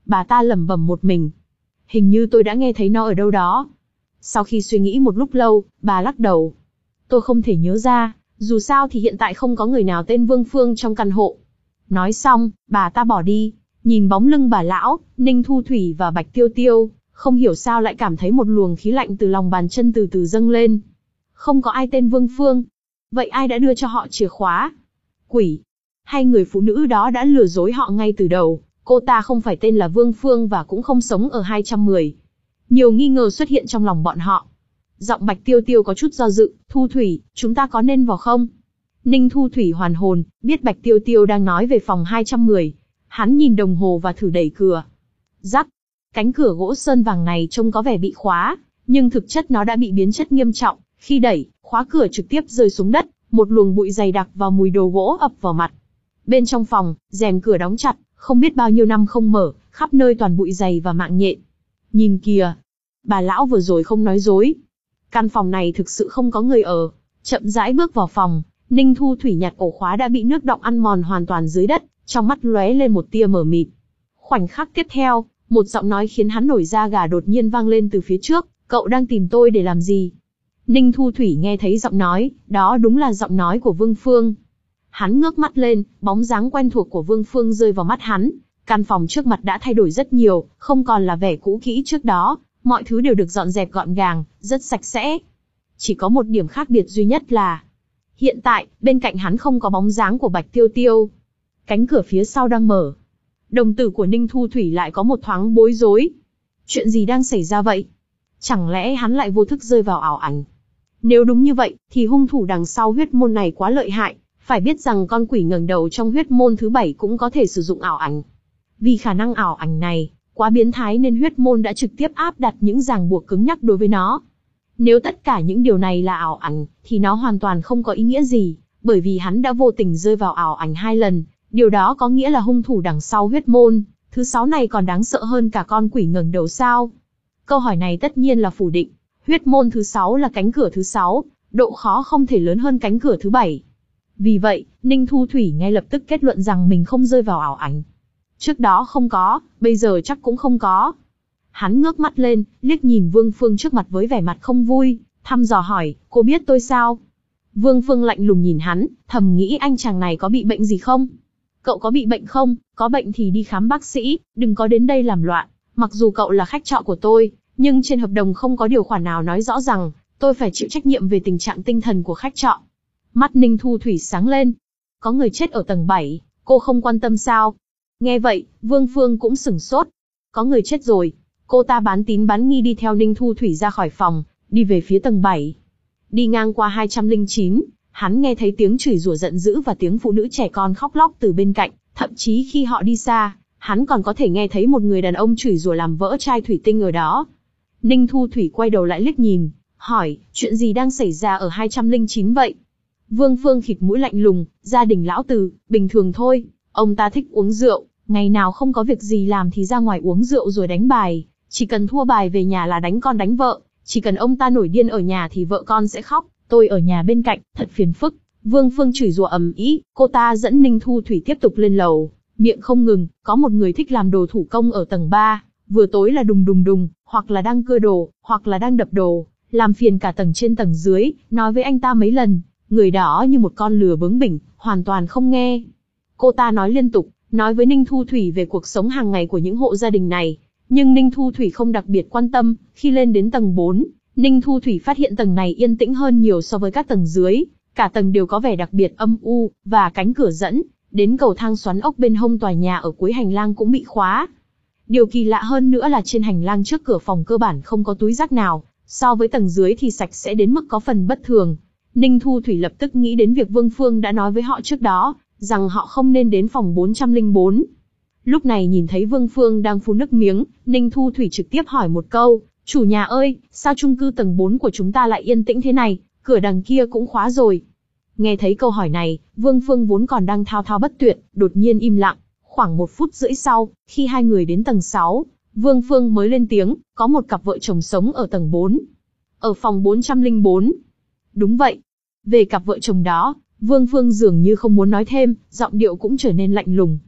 Bà ta lẩm bẩm một mình. Hình như tôi đã nghe thấy nó ở đâu đó. Sau khi suy nghĩ một lúc lâu, bà lắc đầu. Tôi không thể nhớ ra, dù sao thì hiện tại không có người nào tên Vương Phương trong căn hộ. Nói xong, bà ta bỏ đi. Nhìn bóng lưng bà lão, Ninh Thu Thủy và Bạch Tiêu Tiêu, không hiểu sao lại cảm thấy một luồng khí lạnh từ lòng bàn chân từ từ dâng lên. Không có ai tên Vương Phương. Vậy ai đã đưa cho họ chìa khóa? Quỷ. Hay người phụ nữ đó đã lừa dối họ ngay từ đầu, cô ta không phải tên là Vương Phương và cũng không sống ở hai trăm mười. Nhiều nghi ngờ xuất hiện trong lòng bọn họ. Giọng Bạch Tiêu Tiêu có chút do dự, Thu Thủy, chúng ta có nên vào không? Ninh Thu Thủy hoàn hồn, biết Bạch Tiêu Tiêu đang nói về phòng hai trăm mười. Hắn nhìn đồng hồ và thử đẩy cửa. Rắc. Cánh cửa gỗ sơn vàng này trông có vẻ bị khóa, nhưng thực chất nó đã bị biến chất nghiêm trọng. Khi đẩy, khóa cửa trực tiếp rơi xuống đất, một luồng bụi dày đặc và mùi đồ gỗ ập vào mặt. Bên trong phòng, rèm cửa đóng chặt, không biết bao nhiêu năm không mở, khắp nơi toàn bụi dày và mạng nhện. Nhìn kìa, bà lão vừa rồi không nói dối. Căn phòng này thực sự không có người ở. Chậm rãi bước vào phòng, Ninh Thu Thủy nhặt ổ khóa đã bị nước đọng ăn mòn hoàn toàn dưới đất, trong mắt lóe lên một tia mờ mịt. Khoảnh khắc tiếp theo, một giọng nói khiến hắn nổi da gà đột nhiên vang lên từ phía trước, cậu đang tìm tôi để làm gì? Ninh Thu Thủy nghe thấy giọng nói, đó đúng là giọng nói của Vương Phương. Hắn ngước mắt lên, bóng dáng quen thuộc của Vương Phương rơi vào mắt hắn. Căn phòng trước mặt đã thay đổi rất nhiều, không còn là vẻ cũ kỹ trước đó, mọi thứ đều được dọn dẹp gọn gàng, rất sạch sẽ. Chỉ có một điểm khác biệt duy nhất là, hiện tại, bên cạnh hắn không có bóng dáng của Bạch Tiêu Tiêu. Cánh cửa phía sau đang mở. Đồng tử của Ninh Thu Thủy lại có một thoáng bối rối. Chuyện gì đang xảy ra vậy? Chẳng lẽ hắn lại vô thức rơi vào ảo ảnh? Nếu đúng như vậy, thì hung thủ đằng sau huyết môn này quá lợi hại. Phải biết rằng con quỷ ngẩng đầu trong huyết môn thứ bảy cũng có thể sử dụng ảo ảnh. Vì khả năng ảo ảnh này quá biến thái nên huyết môn đã trực tiếp áp đặt những ràng buộc cứng nhắc đối với nó. Nếu tất cả những điều này là ảo ảnh, thì nó hoàn toàn không có ý nghĩa gì, bởi vì hắn đã vô tình rơi vào ảo ảnh hai lần. Điều đó có nghĩa là hung thủ đằng sau huyết môn thứ sáu này còn đáng sợ hơn cả con quỷ ngẩng đầu sao? Câu hỏi này tất nhiên là phủ định. Huyết môn thứ sáu là cánh cửa thứ sáu, độ khó không thể lớn hơn cánh cửa thứ bảy. Vì vậy, Ninh Thu Thủy ngay lập tức kết luận rằng mình không rơi vào ảo ảnh. Trước đó không có, bây giờ chắc cũng không có. Hắn ngước mắt lên, liếc nhìn Vương Phương trước mặt với vẻ mặt không vui, thăm dò hỏi, cô biết tôi sao? Vương Phương lạnh lùng nhìn hắn, thầm nghĩ anh chàng này có bị bệnh gì không? Cậu có bị bệnh không? Có bệnh thì đi khám bác sĩ, đừng có đến đây làm loạn. Mặc dù cậu là khách trọ của tôi, nhưng trên hợp đồng không có điều khoản nào nói rõ rằng tôi phải chịu trách nhiệm về tình trạng tinh thần của khách trọ. Mắt Ninh Thu Thủy sáng lên. Có người chết ở tầng bảy, cô không quan tâm sao? Nghe vậy, Vương Phương cũng sửng sốt. Có người chết rồi. Cô ta bán tín bán nghi đi theo Ninh Thu Thủy ra khỏi phòng, đi về phía tầng bảy. Đi ngang qua hai trăm lẻ chín, hắn nghe thấy tiếng chửi rủa giận dữ và tiếng phụ nữ trẻ con khóc lóc từ bên cạnh. Thậm chí khi họ đi xa, hắn còn có thể nghe thấy một người đàn ông chửi rủa làm vỡ chai thủy tinh ở đó. Ninh Thu Thủy quay đầu lại liếc nhìn, hỏi, chuyện gì đang xảy ra ở hai trăm lẻ chín vậy? Vương Phương khịt mũi lạnh lùng, gia đình lão Từ, bình thường thôi, ông ta thích uống rượu, ngày nào không có việc gì làm thì ra ngoài uống rượu rồi đánh bài, chỉ cần thua bài về nhà là đánh con đánh vợ, chỉ cần ông ta nổi điên ở nhà thì vợ con sẽ khóc, tôi ở nhà bên cạnh, thật phiền phức. Vương Phương chửi rủa ầm ĩ, cô ta dẫn Ninh Thu Thủy tiếp tục lên lầu, miệng không ngừng, có một người thích làm đồ thủ công ở tầng ba, vừa tối là đùng đùng đùng, hoặc là đang cưa đồ, hoặc là đang đập đồ, làm phiền cả tầng trên tầng dưới, nói với anh ta mấy lần, người đó như một con lừa bướng bỉnh, hoàn toàn không nghe. Cô ta nói liên tục, nói với Ninh Thu Thủy về cuộc sống hàng ngày của những hộ gia đình này, nhưng Ninh Thu Thủy không đặc biệt quan tâm. Khi lên đến tầng bốn, Ninh Thu Thủy phát hiện tầng này yên tĩnh hơn nhiều so với các tầng dưới, cả tầng đều có vẻ đặc biệt âm u, và cánh cửa dẫn đến cầu thang xoắn ốc bên hông tòa nhà ở cuối hành lang cũng bị khóa. Điều kỳ lạ hơn nữa là trên hành lang trước cửa phòng cơ bản không có túi rác nào, so với tầng dưới thì sạch sẽ đến mức có phần bất thường. Ninh Thu Thủy lập tức nghĩ đến việc Vương Phương đã nói với họ trước đó, rằng họ không nên đến phòng bốn trăm lẻ bốn. Lúc này nhìn thấy Vương Phương đang phun nước miếng, Ninh Thu Thủy trực tiếp hỏi một câu, chủ nhà ơi, sao chung cư tầng bốn của chúng ta lại yên tĩnh thế này, cửa đằng kia cũng khóa rồi. Nghe thấy câu hỏi này, Vương Phương vốn còn đang thao thao bất tuyệt, đột nhiên im lặng. Khoảng một phút rưỡi sau, khi hai người đến tầng sáu, Vương Phương mới lên tiếng, có một cặp vợ chồng sống ở tầng bốn. Ở phòng bốn trăm lẻ bốn. Đúng vậy. Về cặp vợ chồng đó, Vương Phương dường như không muốn nói thêm, giọng điệu cũng trở nên lạnh lùng.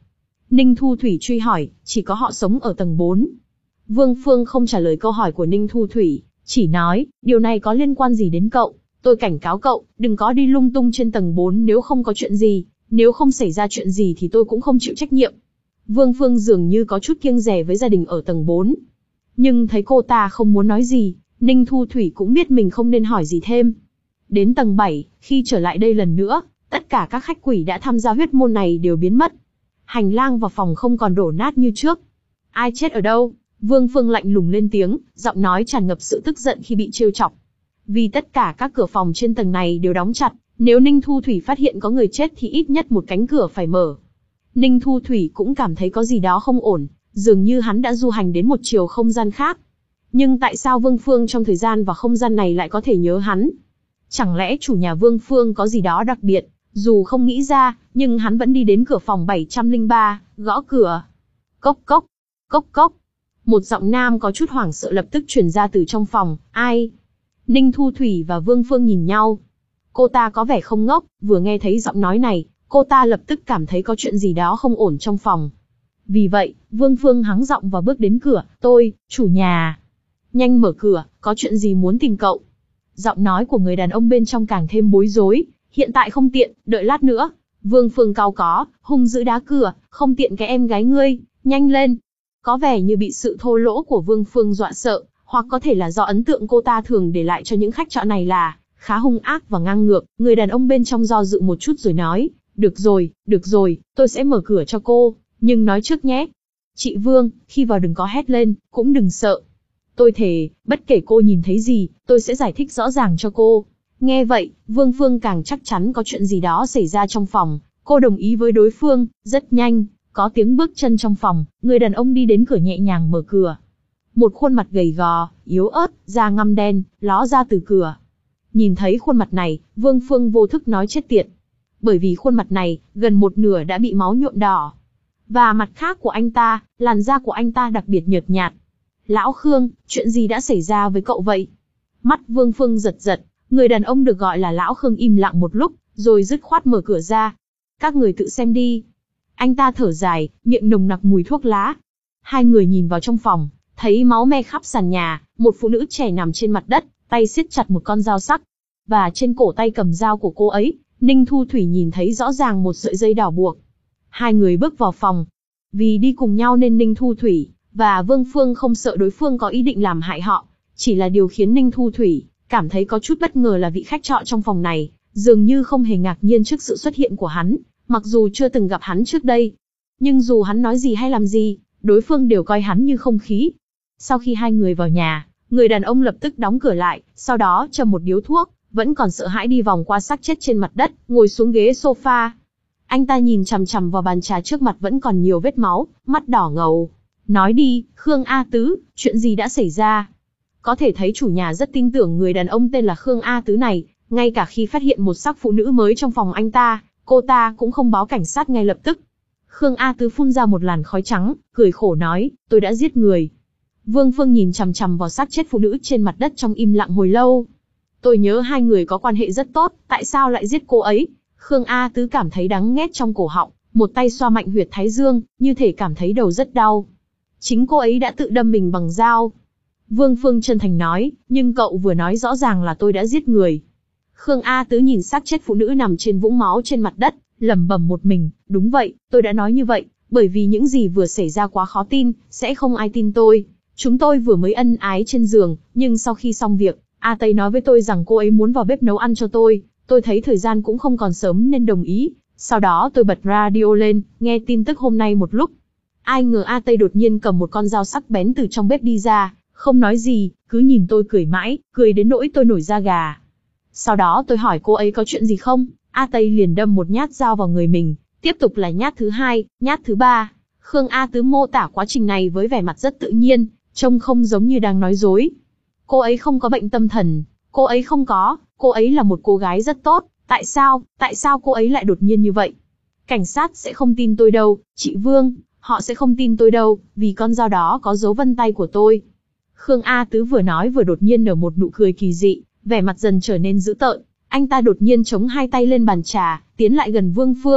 Ninh Thu Thủy truy hỏi, chỉ có họ sống ở tầng bốn. Vương Phương không trả lời câu hỏi của Ninh Thu Thủy, chỉ nói, điều này có liên quan gì đến cậu? Tôi cảnh cáo cậu, đừng có đi lung tung trên tầng bốn nếu không có chuyện gì, nếu không xảy ra chuyện gì thì tôi cũng không chịu trách nhiệm. Vương Phương dường như có chút kiêng dè với gia đình ở tầng bốn. Nhưng thấy cô ta không muốn nói gì, Ninh Thu Thủy cũng biết mình không nên hỏi gì thêm. Đến tầng bảy, khi trở lại đây lần nữa, tất cả các khách quỷ đã tham gia huyết môn này đều biến mất. Hành lang và phòng không còn đổ nát như trước. Ai chết ở đâu? Vương Phương lạnh lùng lên tiếng, giọng nói tràn ngập sự tức giận khi bị trêu chọc. Vì tất cả các cửa phòng trên tầng này đều đóng chặt, nếu Ninh Thu Thủy phát hiện có người chết thì ít nhất một cánh cửa phải mở. Ninh Thu Thủy cũng cảm thấy có gì đó không ổn, dường như hắn đã du hành đến một chiều không gian khác. Nhưng tại sao Vương Phương trong thời gian và không gian này lại có thể nhớ hắn? Chẳng lẽ chủ nhà Vương Phương có gì đó đặc biệt? Dù không nghĩ ra, nhưng hắn vẫn đi đến cửa phòng bảy trăm lẻ ba, gõ cửa. Cốc cốc, cốc cốc. Một giọng nam có chút hoảng sợ lập tức truyền ra từ trong phòng, ai? Ninh Thu Thủy và Vương Phương nhìn nhau. Cô ta có vẻ không ngốc, vừa nghe thấy giọng nói này, cô ta lập tức cảm thấy có chuyện gì đó không ổn trong phòng. Vì vậy, Vương Phương hắng giọng và bước đến cửa, tôi, chủ nhà. Nhanh mở cửa, có chuyện gì muốn tìm cậu? Giọng nói của người đàn ông bên trong càng thêm bối rối, hiện tại không tiện, đợi lát nữa. Vương Phương cau có, hung dữ đá cửa, không tiện cái em gái ngươi, nhanh lên. Có vẻ như bị sự thô lỗ của Vương Phương dọa sợ, hoặc có thể là do ấn tượng cô ta thường để lại cho những khách trọ này là khá hung ác và ngang ngược. Người đàn ông bên trong do dự một chút rồi nói, được rồi, được rồi, tôi sẽ mở cửa cho cô, nhưng nói trước nhé. Chị Vương, khi vào đừng có hét lên, cũng đừng sợ. Tôi thề, bất kể cô nhìn thấy gì, tôi sẽ giải thích rõ ràng cho cô. Nghe vậy, Vương Phương càng chắc chắn có chuyện gì đó xảy ra trong phòng. Cô đồng ý với đối phương, rất nhanh, có tiếng bước chân trong phòng, người đàn ông đi đến cửa nhẹ nhàng mở cửa. Một khuôn mặt gầy gò, yếu ớt, da ngăm đen, ló ra từ cửa. Nhìn thấy khuôn mặt này, Vương Phương vô thức nói chết tiệt. Bởi vì khuôn mặt này, gần một nửa đã bị máu nhuộm đỏ. Và mặt khác của anh ta, làn da của anh ta đặc biệt nhợt nhạt. Lão Khương, chuyện gì đã xảy ra với cậu vậy? Mắt Vương Phương giật giật, người đàn ông được gọi là Lão Khương im lặng một lúc, rồi dứt khoát mở cửa ra. Các người tự xem đi. Anh ta thở dài, miệng nồng nặc mùi thuốc lá. Hai người nhìn vào trong phòng, thấy máu me khắp sàn nhà, một phụ nữ trẻ nằm trên mặt đất, tay siết chặt một con dao sắc. Và trên cổ tay cầm dao của cô ấy, Ninh Thu Thủy nhìn thấy rõ ràng một sợi dây đỏ buộc. Hai người bước vào phòng. Vì đi cùng nhau nên Ninh Thu Thủy và Vương Phương không sợ đối phương có ý định làm hại họ. Chỉ là điều khiến Ninh Thu Thủy cảm thấy có chút bất ngờ là vị khách trọ trong phòng này, dường như không hề ngạc nhiên trước sự xuất hiện của hắn, mặc dù chưa từng gặp hắn trước đây. Nhưng dù hắn nói gì hay làm gì, đối phương đều coi hắn như không khí. Sau khi hai người vào nhà, người đàn ông lập tức đóng cửa lại, sau đó châm một điếu thuốc, vẫn còn sợ hãi đi vòng qua xác chết trên mặt đất, ngồi xuống ghế sofa. Anh ta nhìn chằm chằm vào bàn trà trước mặt vẫn còn nhiều vết máu, mắt đỏ ngầu. Nói đi, Khương A Tứ, chuyện gì đã xảy ra? Có thể thấy chủ nhà rất tin tưởng người đàn ông tên là Khương A Tứ này, ngay cả khi phát hiện một xác phụ nữ mới trong phòng anh ta, cô ta cũng không báo cảnh sát ngay lập tức. Khương A Tứ phun ra một làn khói trắng, cười khổ nói, tôi đã giết người. Vương Phương nhìn chằm chằm vào xác chết phụ nữ trên mặt đất trong im lặng hồi lâu. Tôi nhớ hai người có quan hệ rất tốt, tại sao lại giết cô ấy? Khương A Tứ cảm thấy đắng nghét trong cổ họng, một tay xoa mạnh huyệt thái dương, như thể cảm thấy đầu rất đau. Chính cô ấy đã tự đâm mình bằng dao. Vương Phương chân thành nói, nhưng cậu vừa nói rõ ràng là tôi đã giết người. Khương A Tứ nhìn xác chết phụ nữ nằm trên vũng máu trên mặt đất, lẩm bẩm một mình, đúng vậy, tôi đã nói như vậy, bởi vì những gì vừa xảy ra quá khó tin, sẽ không ai tin tôi. Chúng tôi vừa mới ân ái trên giường, nhưng sau khi xong việc, A Tây nói với tôi rằng cô ấy muốn vào bếp nấu ăn cho tôi, tôi thấy thời gian cũng không còn sớm nên đồng ý. Sau đó tôi bật radio lên, nghe tin tức hôm nay một lúc. Ai ngờ A Tây đột nhiên cầm một con dao sắc bén từ trong bếp đi ra, không nói gì, cứ nhìn tôi cười mãi, cười đến nỗi tôi nổi da gà. Sau đó tôi hỏi cô ấy có chuyện gì không, A Tây liền đâm một nhát dao vào người mình, tiếp tục là nhát thứ hai, nhát thứ ba. Khương A Tứ mô tả quá trình này với vẻ mặt rất tự nhiên, trông không giống như đang nói dối. Cô ấy không có bệnh tâm thần, cô ấy không có, cô ấy là một cô gái rất tốt, tại sao, tại sao cô ấy lại đột nhiên như vậy? Cảnh sát sẽ không tin tôi đâu, chị Vương, họ sẽ không tin tôi đâu, vì con dao đó có dấu vân tay của tôi. Khương A Tứ vừa nói vừa đột nhiên nở một nụ cười kỳ dị, vẻ mặt dần trở nên dữ tợn. Anh ta đột nhiên chống hai tay lên bàn trà, tiến lại gần Vương Phương,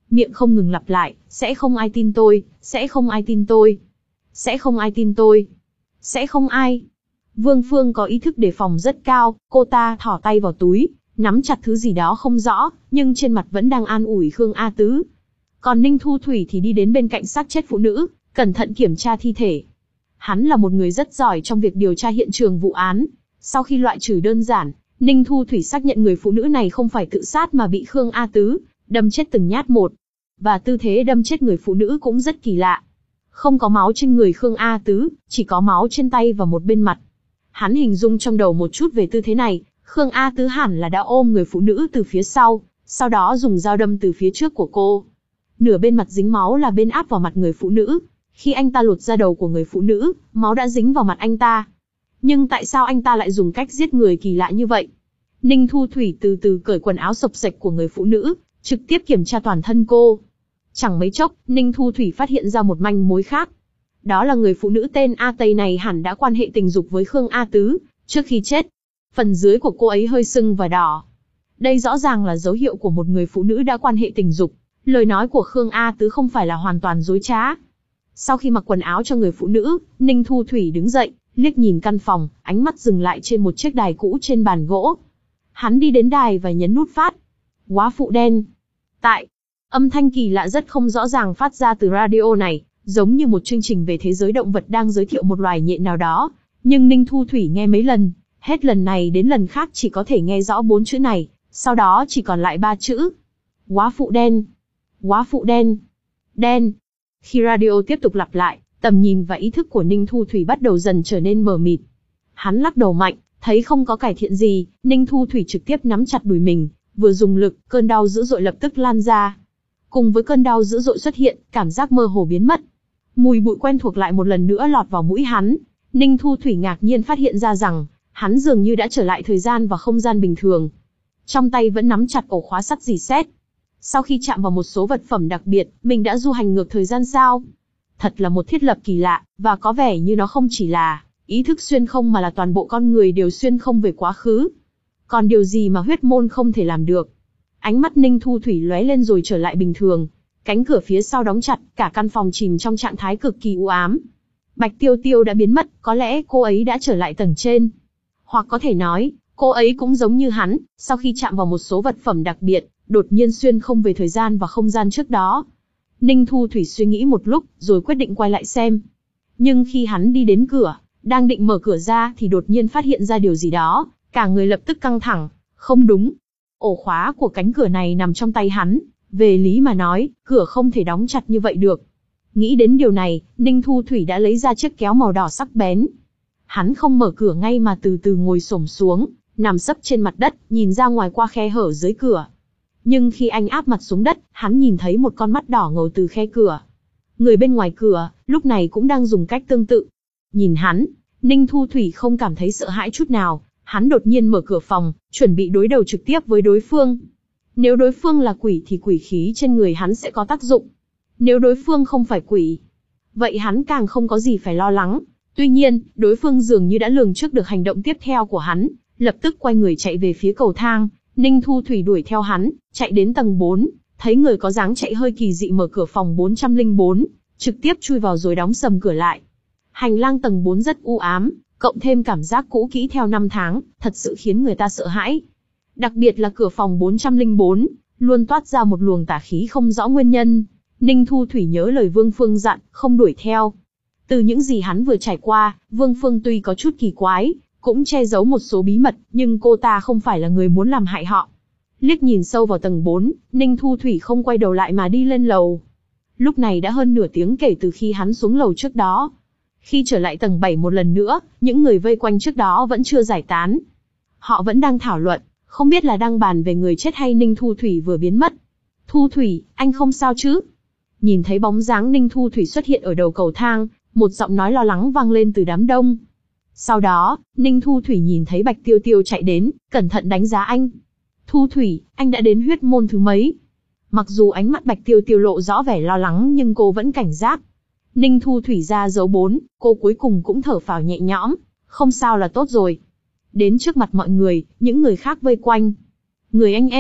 miệng không ngừng lặp lại, sẽ không ai tin tôi, sẽ không ai tin tôi, sẽ không ai tin tôi, sẽ không ai. Vương Phương có ý thức đề phòng rất cao, cô ta thò tay vào túi, nắm chặt thứ gì đó không rõ, nhưng trên mặt vẫn đang an ủi Khương A Tứ. Còn Ninh Thu Thủy thì đi đến bên cạnh xác chết phụ nữ, cẩn thận kiểm tra thi thể. Hắn là một người rất giỏi trong việc điều tra hiện trường vụ án. Sau khi loại trừ đơn giản, Ninh Thu Thủy xác nhận người phụ nữ này không phải tự sát mà bị Khương A Tứ đâm chết từng nhát một. Và tư thế đâm chết người phụ nữ cũng rất kỳ lạ. Không có máu trên người Khương A Tứ, chỉ có máu trên tay và một bên mặt. Hắn hình dung trong đầu một chút về tư thế này, Khương A Tứ hẳn là đã ôm người phụ nữ từ phía sau, sau đó dùng dao đâm từ phía trước của cô. Nửa bên mặt dính máu là bên áp vào mặt người phụ nữ. Khi anh ta lột da đầu của người phụ nữ, máu đã dính vào mặt anh ta. Nhưng tại sao anh ta lại dùng cách giết người kỳ lạ như vậy? Ninh Thu Thủy từ từ cởi quần áo xộc xệch của người phụ nữ, trực tiếp kiểm tra toàn thân cô. Chẳng mấy chốc, Ninh Thu Thủy phát hiện ra một manh mối khác. Đó là người phụ nữ tên A Tây này hẳn đã quan hệ tình dục với Khương A Tứ trước khi chết. Phần dưới của cô ấy hơi sưng và đỏ. Đây rõ ràng là dấu hiệu của một người phụ nữ đã quan hệ tình dục. Lời nói của Khương A Tứ không phải là hoàn toàn dối trá. Sau khi mặc quần áo cho người phụ nữ, Ninh Thu Thủy đứng dậy, liếc nhìn căn phòng, ánh mắt dừng lại trên một chiếc đài cũ trên bàn gỗ. Hắn đi đến đài và nhấn nút phát. Góa phụ đen. Tại. Âm thanh kỳ lạ rất không rõ ràng phát ra từ radio này, giống như một chương trình về thế giới động vật đang giới thiệu một loài nhện nào đó. Nhưng Ninh Thu Thủy nghe mấy lần, hết lần này đến lần khác chỉ có thể nghe rõ bốn chữ này, sau đó chỉ còn lại ba chữ. Góa phụ đen. Góa phụ đen. Đen. Khi radio tiếp tục lặp lại, tầm nhìn và ý thức của Ninh Thu Thủy bắt đầu dần trở nên mờ mịt. Hắn lắc đầu mạnh, thấy không có cải thiện gì, Ninh Thu Thủy trực tiếp nắm chặt đùi mình, vừa dùng lực, cơn đau dữ dội lập tức lan ra. Cùng với cơn đau dữ dội xuất hiện, cảm giác mơ hồ biến mất. Mùi bụi quen thuộc lại một lần nữa lọt vào mũi hắn. Ninh Thu Thủy ngạc nhiên phát hiện ra rằng, hắn dường như đã trở lại thời gian và không gian bình thường. Trong tay vẫn nắm chặt ổ khóa sắt rỉ sét. Sau khi chạm vào một số vật phẩm đặc biệt, mình đã du hành ngược thời gian sao? Thật là một thiết lập kỳ lạ, và có vẻ như nó không chỉ là ý thức xuyên không mà là toàn bộ con người đều xuyên không về quá khứ. Còn điều gì mà huyết môn không thể làm được? Ánh mắt Ninh Thu Thủy lóe lên rồi trở lại bình thường. Cánh cửa phía sau đóng chặt, cả căn phòng chìm trong trạng thái cực kỳ u ám. Bạch Tiêu Tiêu đã biến mất, có lẽ cô ấy đã trở lại tầng trên. Hoặc có thể nói, cô ấy cũng giống như hắn, sau khi chạm vào một số vật phẩm đặc biệt, đột nhiên xuyên không về thời gian và không gian trước đó. Ninh Thu Thủy suy nghĩ một lúc, rồi quyết định quay lại xem. Nhưng khi hắn đi đến cửa, đang định mở cửa ra thì đột nhiên phát hiện ra điều gì đó, cả người lập tức căng thẳng. Không đúng. Ổ khóa của cánh cửa này nằm trong tay hắn. Về lý mà nói, cửa không thể đóng chặt như vậy được. Nghĩ đến điều này, Ninh Thu Thủy đã lấy ra chiếc kéo màu đỏ sắc bén. Hắn không mở cửa ngay mà từ từ ngồi xổm xuống, nằm sấp trên mặt đất, nhìn ra ngoài qua khe hở dưới cửa. Nhưng khi anh áp mặt xuống đất, hắn nhìn thấy một con mắt đỏ ngầu từ khe cửa. Người bên ngoài cửa, lúc này cũng đang dùng cách tương tự. Nhìn hắn, Ninh Thu Thủy không cảm thấy sợ hãi chút nào. Hắn đột nhiên mở cửa phòng, chuẩn bị đối đầu trực tiếp với đối phương. Nếu đối phương là quỷ thì quỷ khí trên người hắn sẽ có tác dụng. Nếu đối phương không phải quỷ, vậy hắn càng không có gì phải lo lắng. Tuy nhiên, đối phương dường như đã lường trước được hành động tiếp theo của hắn, lập tức quay người chạy về phía cầu thang. Ninh Thu Thủy đuổi theo hắn, chạy đến tầng bốn, thấy người có dáng chạy hơi kỳ dị mở cửa phòng bốn trăm lẻ bốn, trực tiếp chui vào rồi đóng sầm cửa lại. Hành lang tầng bốn rất u ám, cộng thêm cảm giác cũ kỹ theo năm tháng, thật sự khiến người ta sợ hãi. Đặc biệt là cửa phòng bốn trăm lẻ bốn, luôn toát ra một luồng tà khí không rõ nguyên nhân. Ninh Thu Thủy nhớ lời Vương Phương dặn, không đuổi theo. Từ những gì hắn vừa trải qua, Vương Phương tuy có chút kỳ quái, cũng che giấu một số bí mật, nhưng cô ta không phải là người muốn làm hại họ. Liếc nhìn sâu vào tầng bốn, Ninh Thu Thủy không quay đầu lại mà đi lên lầu. Lúc này đã hơn nửa tiếng kể từ khi hắn xuống lầu trước đó. Khi trở lại tầng bảy một lần nữa, những người vây quanh trước đó vẫn chưa giải tán. Họ vẫn đang thảo luận, không biết là đang bàn về người chết hay Ninh Thu Thủy vừa biến mất. Thu Thủy, anh không sao chứ? Nhìn thấy bóng dáng Ninh Thu Thủy xuất hiện ở đầu cầu thang, một giọng nói lo lắng vang lên từ đám đông. Sau đó, Ninh Thu Thủy nhìn thấy Bạch Tiêu Tiêu chạy đến, cẩn thận đánh giá anh. Thu Thủy, anh đã đến huyết môn thứ mấy? Mặc dù ánh mắt Bạch Tiêu Tiêu lộ rõ vẻ lo lắng nhưng cô vẫn cảnh giác. Ninh Thu Thủy ra dấu bốn, cô cuối cùng cũng thở phào nhẹ nhõm, không sao là tốt rồi. Đến trước mặt mọi người, những người khác vây quanh. Người anh em,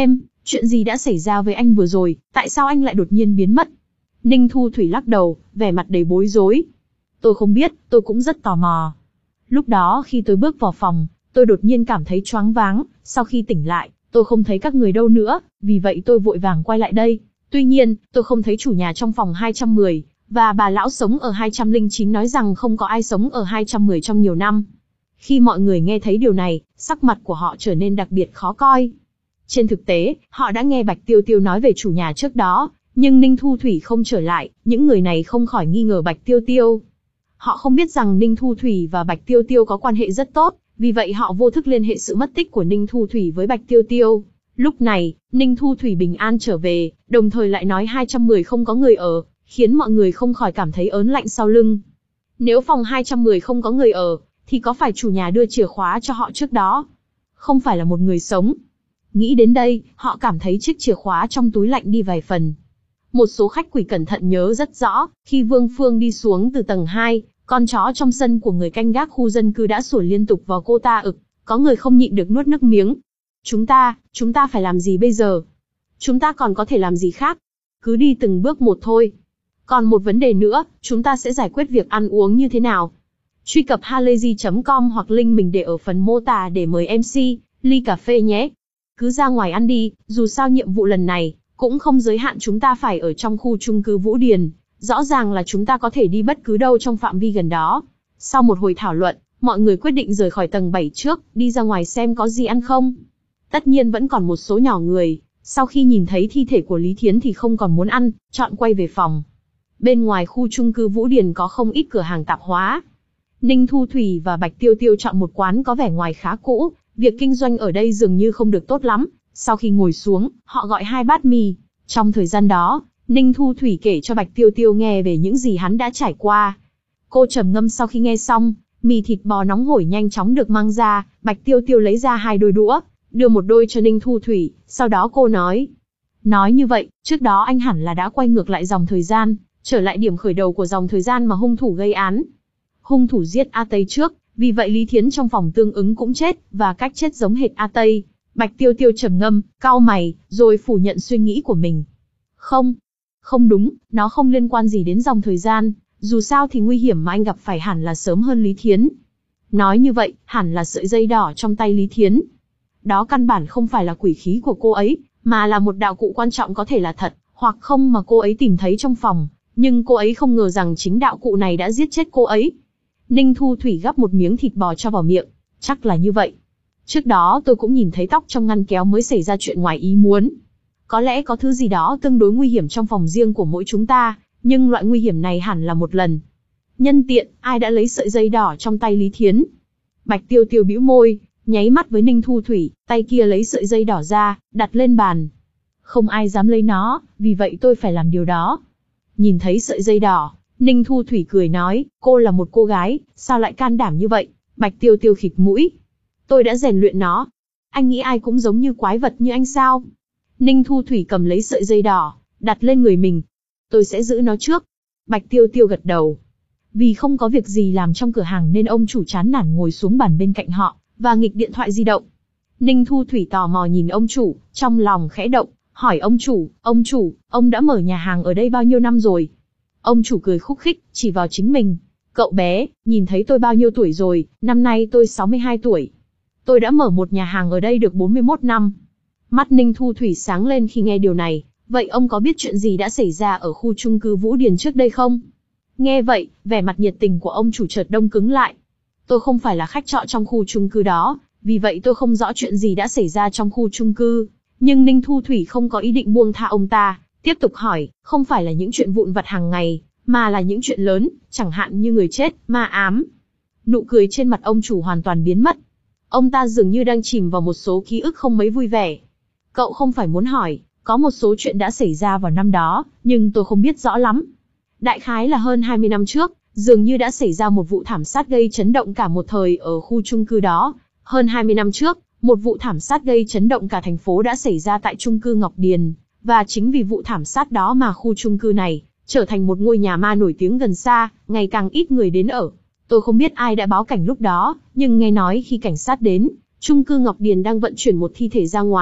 Chuyện gì đã xảy ra với anh vừa rồi, tại sao anh lại đột nhiên biến mất? Ninh Thu Thủy lắc đầu, vẻ mặt đầy bối rối. Tôi không biết, tôi cũng rất tò mò. Lúc đó khi tôi bước vào phòng, tôi đột nhiên cảm thấy choáng váng, sau khi tỉnh lại, tôi không thấy các người đâu nữa, vì vậy tôi vội vàng quay lại đây. Tuy nhiên, tôi không thấy chủ nhà trong phòng hai trăm mười, và bà lão sống ở hai trăm lẻ chín nói rằng không có ai sống ở hai trăm mười trong nhiều năm. Khi mọi người nghe thấy điều này, sắc mặt của họ trở nên đặc biệt khó coi. Trên thực tế, họ đã nghe Bạch Tiêu Tiêu nói về chủ nhà trước đó, nhưng Ninh Thu Thủy không trở lại, những người này không khỏi nghi ngờ Bạch Tiêu Tiêu. Họ không biết rằng Ninh Thu Thủy và Bạch Tiêu Tiêu có quan hệ rất tốt, vì vậy họ vô thức liên hệ sự mất tích của Ninh Thu Thủy với Bạch Tiêu Tiêu. Lúc này, Ninh Thu Thủy bình an trở về, đồng thời lại nói hai trăm mười không có người ở, khiến mọi người không khỏi cảm thấy ớn lạnh sau lưng. Nếu phòng hai trăm mười không có người ở, thì có phải chủ nhà đưa chìa khóa cho họ trước đó? Không phải là một người sống. Nghĩ đến đây, họ cảm thấy chiếc chìa khóa trong túi lạnh đi vài phần. Một số khách quỷ cẩn thận nhớ rất rõ, khi Vương Phương đi xuống từ tầng hai, con chó trong sân của người canh gác khu dân cư đã sủa liên tục vào cô ta ực, có người không nhịn được nuốt nước miếng. Chúng ta, chúng ta phải làm gì bây giờ? Chúng ta còn có thể làm gì khác? Cứ đi từng bước một thôi. Còn một vấn đề nữa, chúng ta sẽ giải quyết việc ăn uống như thế nào? Truy cập halayzi chấm com hoặc link mình để ở phần mô tả để mời em xê, ly cà phê nhé. Cứ ra ngoài ăn đi, dù sao nhiệm vụ lần này cũng không giới hạn chúng ta phải ở trong khu chung cư Vũ Điền, rõ ràng là chúng ta có thể đi bất cứ đâu trong phạm vi gần đó. Sau một hồi thảo luận, mọi người quyết định rời khỏi tầng bảy trước, đi ra ngoài xem có gì ăn không. Tất nhiên vẫn còn một số nhỏ người, sau khi nhìn thấy thi thể của Lý Thiến thì không còn muốn ăn, chọn quay về phòng. Bên ngoài khu chung cư Vũ Điền có không ít cửa hàng tạp hóa. Ninh Thu Thủy và Bạch Tiêu Tiêu chọn một quán có vẻ ngoài khá cũ, việc kinh doanh ở đây dường như không được tốt lắm. Sau khi ngồi xuống, họ gọi hai bát mì. Trong thời gian đó, Ninh Thu Thủy kể cho Bạch Tiêu Tiêu nghe về những gì hắn đã trải qua. Cô trầm ngâm sau khi nghe xong, mì thịt bò nóng hổi nhanh chóng được mang ra, Bạch Tiêu Tiêu lấy ra hai đôi đũa, đưa một đôi cho Ninh Thu Thủy, sau đó cô nói. Nói như vậy, trước đó anh hẳn là đã quay ngược lại dòng thời gian, trở lại điểm khởi đầu của dòng thời gian mà hung thủ gây án. Hung thủ giết A Tây trước, vì vậy Lý Thiến trong phòng tương ứng cũng chết, và cách chết giống hệt A Tây. Bạch Tiêu Tiêu trầm ngâm, cau mày, rồi phủ nhận suy nghĩ của mình. Không, không đúng, nó không liên quan gì đến dòng thời gian, dù sao thì nguy hiểm mà anh gặp phải hẳn là sớm hơn Lý Thiến. Nói như vậy, hẳn là sợi dây đỏ trong tay Lý Thiến. Đó căn bản không phải là quỷ khí của cô ấy, mà là một đạo cụ quan trọng có thể là thật, hoặc không mà cô ấy tìm thấy trong phòng, nhưng cô ấy không ngờ rằng chính đạo cụ này đã giết chết cô ấy. Ninh Thu Thủy gắp một miếng thịt bò cho vào miệng, chắc là như vậy. Trước đó tôi cũng nhìn thấy tóc trong ngăn kéo mới xảy ra chuyện ngoài ý muốn. Có lẽ có thứ gì đó tương đối nguy hiểm trong phòng riêng của mỗi chúng ta, nhưng loại nguy hiểm này hẳn là một lần. Nhân tiện, ai đã lấy sợi dây đỏ trong tay Lý Thiến? Bạch Tiêu Tiêu bĩu môi, nháy mắt với Ninh Thu Thủy, tay kia lấy sợi dây đỏ ra, đặt lên bàn. Không ai dám lấy nó, vì vậy tôi phải làm điều đó. Nhìn thấy sợi dây đỏ, Ninh Thu Thủy cười nói, cô là một cô gái, sao lại can đảm như vậy? Bạch Tiêu Tiêu khịt mũi. Tôi đã rèn luyện nó. Anh nghĩ ai cũng giống như quái vật như anh sao? Ninh Thu Thủy cầm lấy sợi dây đỏ, đặt lên người mình. Tôi sẽ giữ nó trước. Bạch Tiêu Tiêu gật đầu. Vì không có việc gì làm trong cửa hàng nên ông chủ chán nản ngồi xuống bàn bên cạnh họ, và nghịch điện thoại di động. Ninh Thu Thủy tò mò nhìn ông chủ, trong lòng khẽ động, hỏi ông chủ, ông chủ, ông đã mở nhà hàng ở đây bao nhiêu năm rồi? Ông chủ cười khúc khích, chỉ vào chính mình. Cậu bé, nhìn thấy tôi bao nhiêu tuổi rồi? Năm nay tôi sáu mươi hai tuổi. Tôi đã mở một nhà hàng ở đây được bốn mươi mốt năm. Mắt Ninh Thu Thủy sáng lên khi nghe điều này. Vậy ông có biết chuyện gì đã xảy ra ở khu chung cư Vũ Điền trước đây không? Nghe vậy, vẻ mặt nhiệt tình của ông chủ chợt đông cứng lại. Tôi không phải là khách trọ trong khu chung cư đó, vì vậy tôi không rõ chuyện gì đã xảy ra trong khu chung cư. Nhưng Ninh Thu Thủy không có ý định buông tha ông ta, tiếp tục hỏi, không phải là những chuyện vụn vặt hàng ngày, mà là những chuyện lớn, chẳng hạn như người chết, ma ám. Nụ cười trên mặt ông chủ hoàn toàn biến mất. Ông ta dường như đang chìm vào một số ký ức không mấy vui vẻ. Cậu không phải muốn hỏi, có một số chuyện đã xảy ra vào năm đó, nhưng tôi không biết rõ lắm. Đại khái là hơn hai mươi năm trước, dường như đã xảy ra một vụ thảm sát gây chấn động cả một thời ở khu chung cư đó. Hơn hai mươi năm trước, một vụ thảm sát gây chấn động cả thành phố đã xảy ra tại chung cư Ngọc Điền, và chính vì vụ thảm sát đó mà khu chung cư này trở thành một ngôi nhà ma nổi tiếng gần xa, ngày càng ít người đến ở. Tôi không biết ai đã báo cảnh lúc đó, nhưng nghe nói khi cảnh sát đến, chung cư Ngọc Điền đang vận chuyển một thi thể ra ngoài,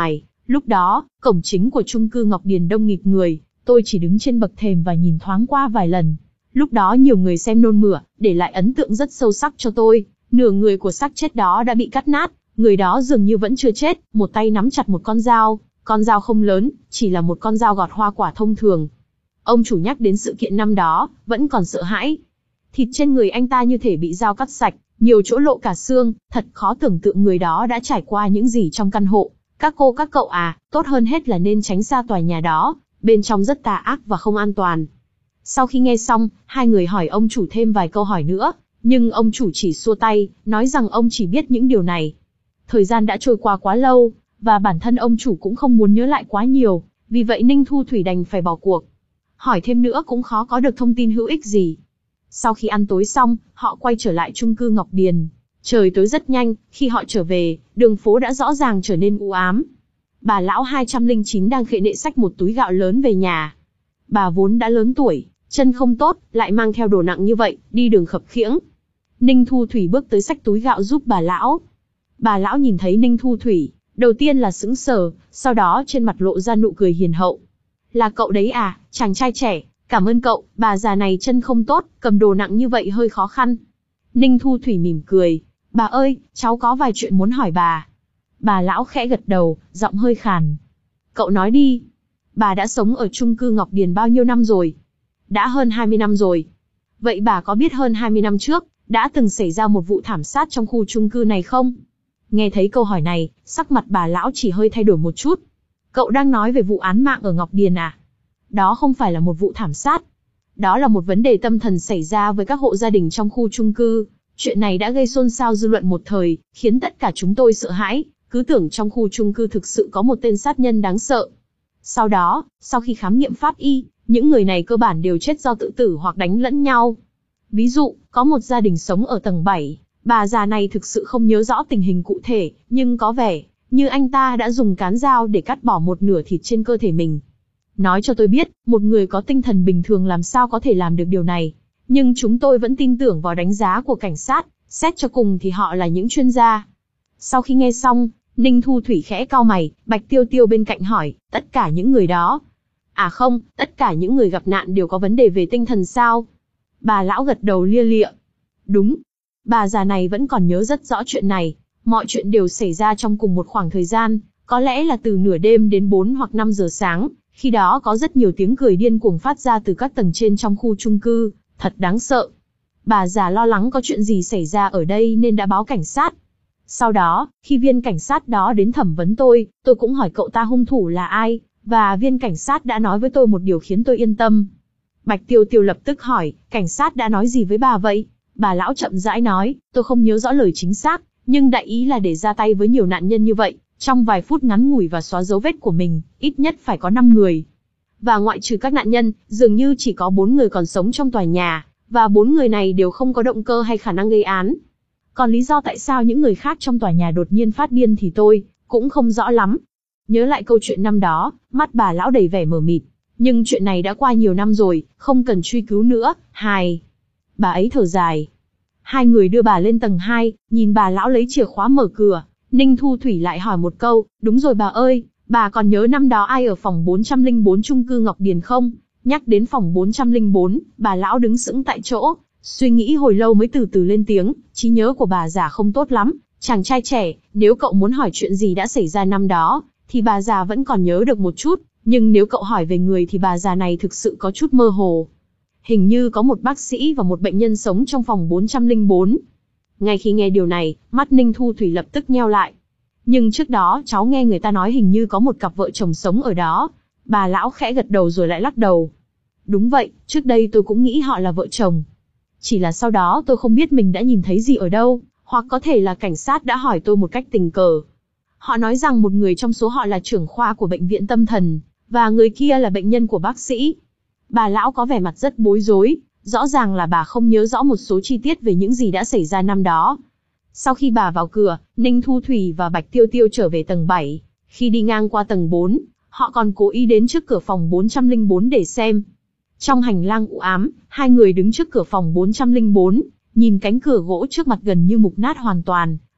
Lúc đó, cổng chính của chung cư Ngọc Điền đông nghịt người, tôi chỉ đứng trên bậc thềm và nhìn thoáng qua vài lần. Lúc đó nhiều người xem nôn mửa, để lại ấn tượng rất sâu sắc cho tôi. Nửa người của xác chết đó đã bị cắt nát, người đó dường như vẫn chưa chết, một tay nắm chặt một con dao, con dao không lớn, chỉ là một con dao gọt hoa quả thông thường. Ông chủ nhắc đến sự kiện năm đó, vẫn còn sợ hãi. Thịt trên người anh ta như thể bị dao cắt sạch, nhiều chỗ lộ cả xương, thật khó tưởng tượng người đó đã trải qua những gì trong căn hộ. Các cô các cậu à, tốt hơn hết là nên tránh xa tòa nhà đó, bên trong rất tà ác và không an toàn. Sau khi nghe xong, hai người hỏi ông chủ thêm vài câu hỏi nữa, nhưng ông chủ chỉ xua tay, nói rằng ông chỉ biết những điều này. Thời gian đã trôi qua quá lâu, và bản thân ông chủ cũng không muốn nhớ lại quá nhiều, vì vậy Ninh Thu Thủy đành phải bỏ cuộc. Hỏi thêm nữa cũng khó có được thông tin hữu ích gì. Sau khi ăn tối xong, họ quay trở lại chung cư Ngọc Điền. Trời tối rất nhanh, khi họ trở về, đường phố đã rõ ràng trở nên u ám. Bà lão hai trăm lẻ chín đang khệ nệ xách một túi gạo lớn về nhà. Bà vốn đã lớn tuổi, chân không tốt, lại mang theo đồ nặng như vậy, đi đường khập khiễng. Ninh Thu Thủy bước tới xách túi gạo giúp bà lão. Bà lão nhìn thấy Ninh Thu Thủy, đầu tiên là sững sờ, sau đó trên mặt lộ ra nụ cười hiền hậu. Là cậu đấy à, chàng trai trẻ, cảm ơn cậu, bà già này chân không tốt, cầm đồ nặng như vậy hơi khó khăn. Ninh Thu Thủy mỉm cười, bà ơi, cháu có vài chuyện muốn hỏi bà. Bà lão khẽ gật đầu, giọng hơi khàn. Cậu nói đi. Bà đã sống ở chung cư Ngọc Điền bao nhiêu năm rồi? Đã hơn hai mươi năm rồi. Vậy bà có biết hơn hai mươi năm trước, đã từng xảy ra một vụ thảm sát trong khu chung cư này không? Nghe thấy câu hỏi này, sắc mặt bà lão chỉ hơi thay đổi một chút. Cậu đang nói về vụ án mạng ở Ngọc Điền à? Đó không phải là một vụ thảm sát. Đó là một vấn đề tâm thần xảy ra với các hộ gia đình trong khu chung cư. Chuyện này đã gây xôn xao dư luận một thời, khiến tất cả chúng tôi sợ hãi, cứ tưởng trong khu chung cư thực sự có một tên sát nhân đáng sợ. Sau đó, sau khi khám nghiệm pháp y, những người này cơ bản đều chết do tự tử hoặc đánh lẫn nhau. Ví dụ, có một gia đình sống ở tầng bảy, bà già này thực sự không nhớ rõ tình hình cụ thể, nhưng có vẻ như anh ta đã dùng cán dao để cắt bỏ một nửa thịt trên cơ thể mình. Nói cho tôi biết, một người có tinh thần bình thường làm sao có thể làm được điều này. Nhưng chúng tôi vẫn tin tưởng vào đánh giá của cảnh sát, xét cho cùng thì họ là những chuyên gia. Sau khi nghe xong, Ninh Thu Thủy khẽ cau mày, Bạch Tiêu Tiêu bên cạnh hỏi, tất cả những người đó. À không, tất cả những người gặp nạn đều có vấn đề về tinh thần sao? Bà lão gật đầu lia lịa. Đúng. Bà già này vẫn còn nhớ rất rõ chuyện này. Mọi chuyện đều xảy ra trong cùng một khoảng thời gian, có lẽ là từ nửa đêm đến bốn hoặc năm giờ sáng. Khi đó có rất nhiều tiếng cười điên cuồng phát ra từ các tầng trên trong khu chung cư, thật đáng sợ. Bà già lo lắng có chuyện gì xảy ra ở đây nên đã báo cảnh sát. Sau đó, khi viên cảnh sát đó đến thẩm vấn tôi, tôi cũng hỏi cậu ta hung thủ là ai, và viên cảnh sát đã nói với tôi một điều khiến tôi yên tâm. Bạch Tiêu Tiêu lập tức hỏi, cảnh sát đã nói gì với bà vậy? Bà lão chậm rãi nói, tôi không nhớ rõ lời chính xác, nhưng đại ý là để ra tay với nhiều nạn nhân như vậy, trong vài phút ngắn ngủi và xóa dấu vết của mình, ít nhất phải có năm người. Và ngoại trừ các nạn nhân, dường như chỉ có bốn người còn sống trong tòa nhà, và bốn người này đều không có động cơ hay khả năng gây án. Còn lý do tại sao những người khác trong tòa nhà đột nhiên phát điên thì tôi cũng không rõ lắm. Nhớ lại câu chuyện năm đó, mắt bà lão đầy vẻ mờ mịt. Nhưng chuyện này đã qua nhiều năm rồi, không cần truy cứu nữa, hài. Bà ấy thở dài. Hai người đưa bà lên tầng hai, nhìn bà lão lấy chìa khóa mở cửa. Ninh Thu Thủy lại hỏi một câu, đúng rồi bà ơi, bà còn nhớ năm đó ai ở phòng bốn trăm lẻ bốn chung cư Ngọc Điền không? Nhắc đến phòng bốn trăm lẻ bốn, bà lão đứng sững tại chỗ, suy nghĩ hồi lâu mới từ từ lên tiếng, trí nhớ của bà già không tốt lắm, chàng trai trẻ, nếu cậu muốn hỏi chuyện gì đã xảy ra năm đó, thì bà già vẫn còn nhớ được một chút, nhưng nếu cậu hỏi về người thì bà già này thực sự có chút mơ hồ. Hình như có một bác sĩ và một bệnh nhân sống trong phòng bốn trăm lẻ bốn. Ngay khi nghe điều này, mắt Ninh Thu Thủy lập tức nheo lại. Nhưng trước đó cháu nghe người ta nói hình như có một cặp vợ chồng sống ở đó. Bà lão khẽ gật đầu rồi lại lắc đầu. Đúng vậy, trước đây tôi cũng nghĩ họ là vợ chồng. Chỉ là sau đó tôi không biết mình đã nhìn thấy gì ở đâu, hoặc có thể là cảnh sát đã hỏi tôi một cách tình cờ. Họ nói rằng một người trong số họ là trưởng khoa của bệnh viện tâm thần, và người kia là bệnh nhân của bác sĩ. Bà lão có vẻ mặt rất bối rối, rõ ràng là bà không nhớ rõ một số chi tiết về những gì đã xảy ra năm đó. Sau khi bà vào cửa, Ninh Thu Thủy và Bạch Tiêu Tiêu trở về tầng bảy. Khi đi ngang qua tầng bốn, họ còn cố ý đến trước cửa phòng bốn trăm lẻ bốn để xem. Trong hành lang u ám, hai người đứng trước cửa phòng bốn trăm lẻ bốn, nhìn cánh cửa gỗ trước mặt gần như mục nát hoàn toàn,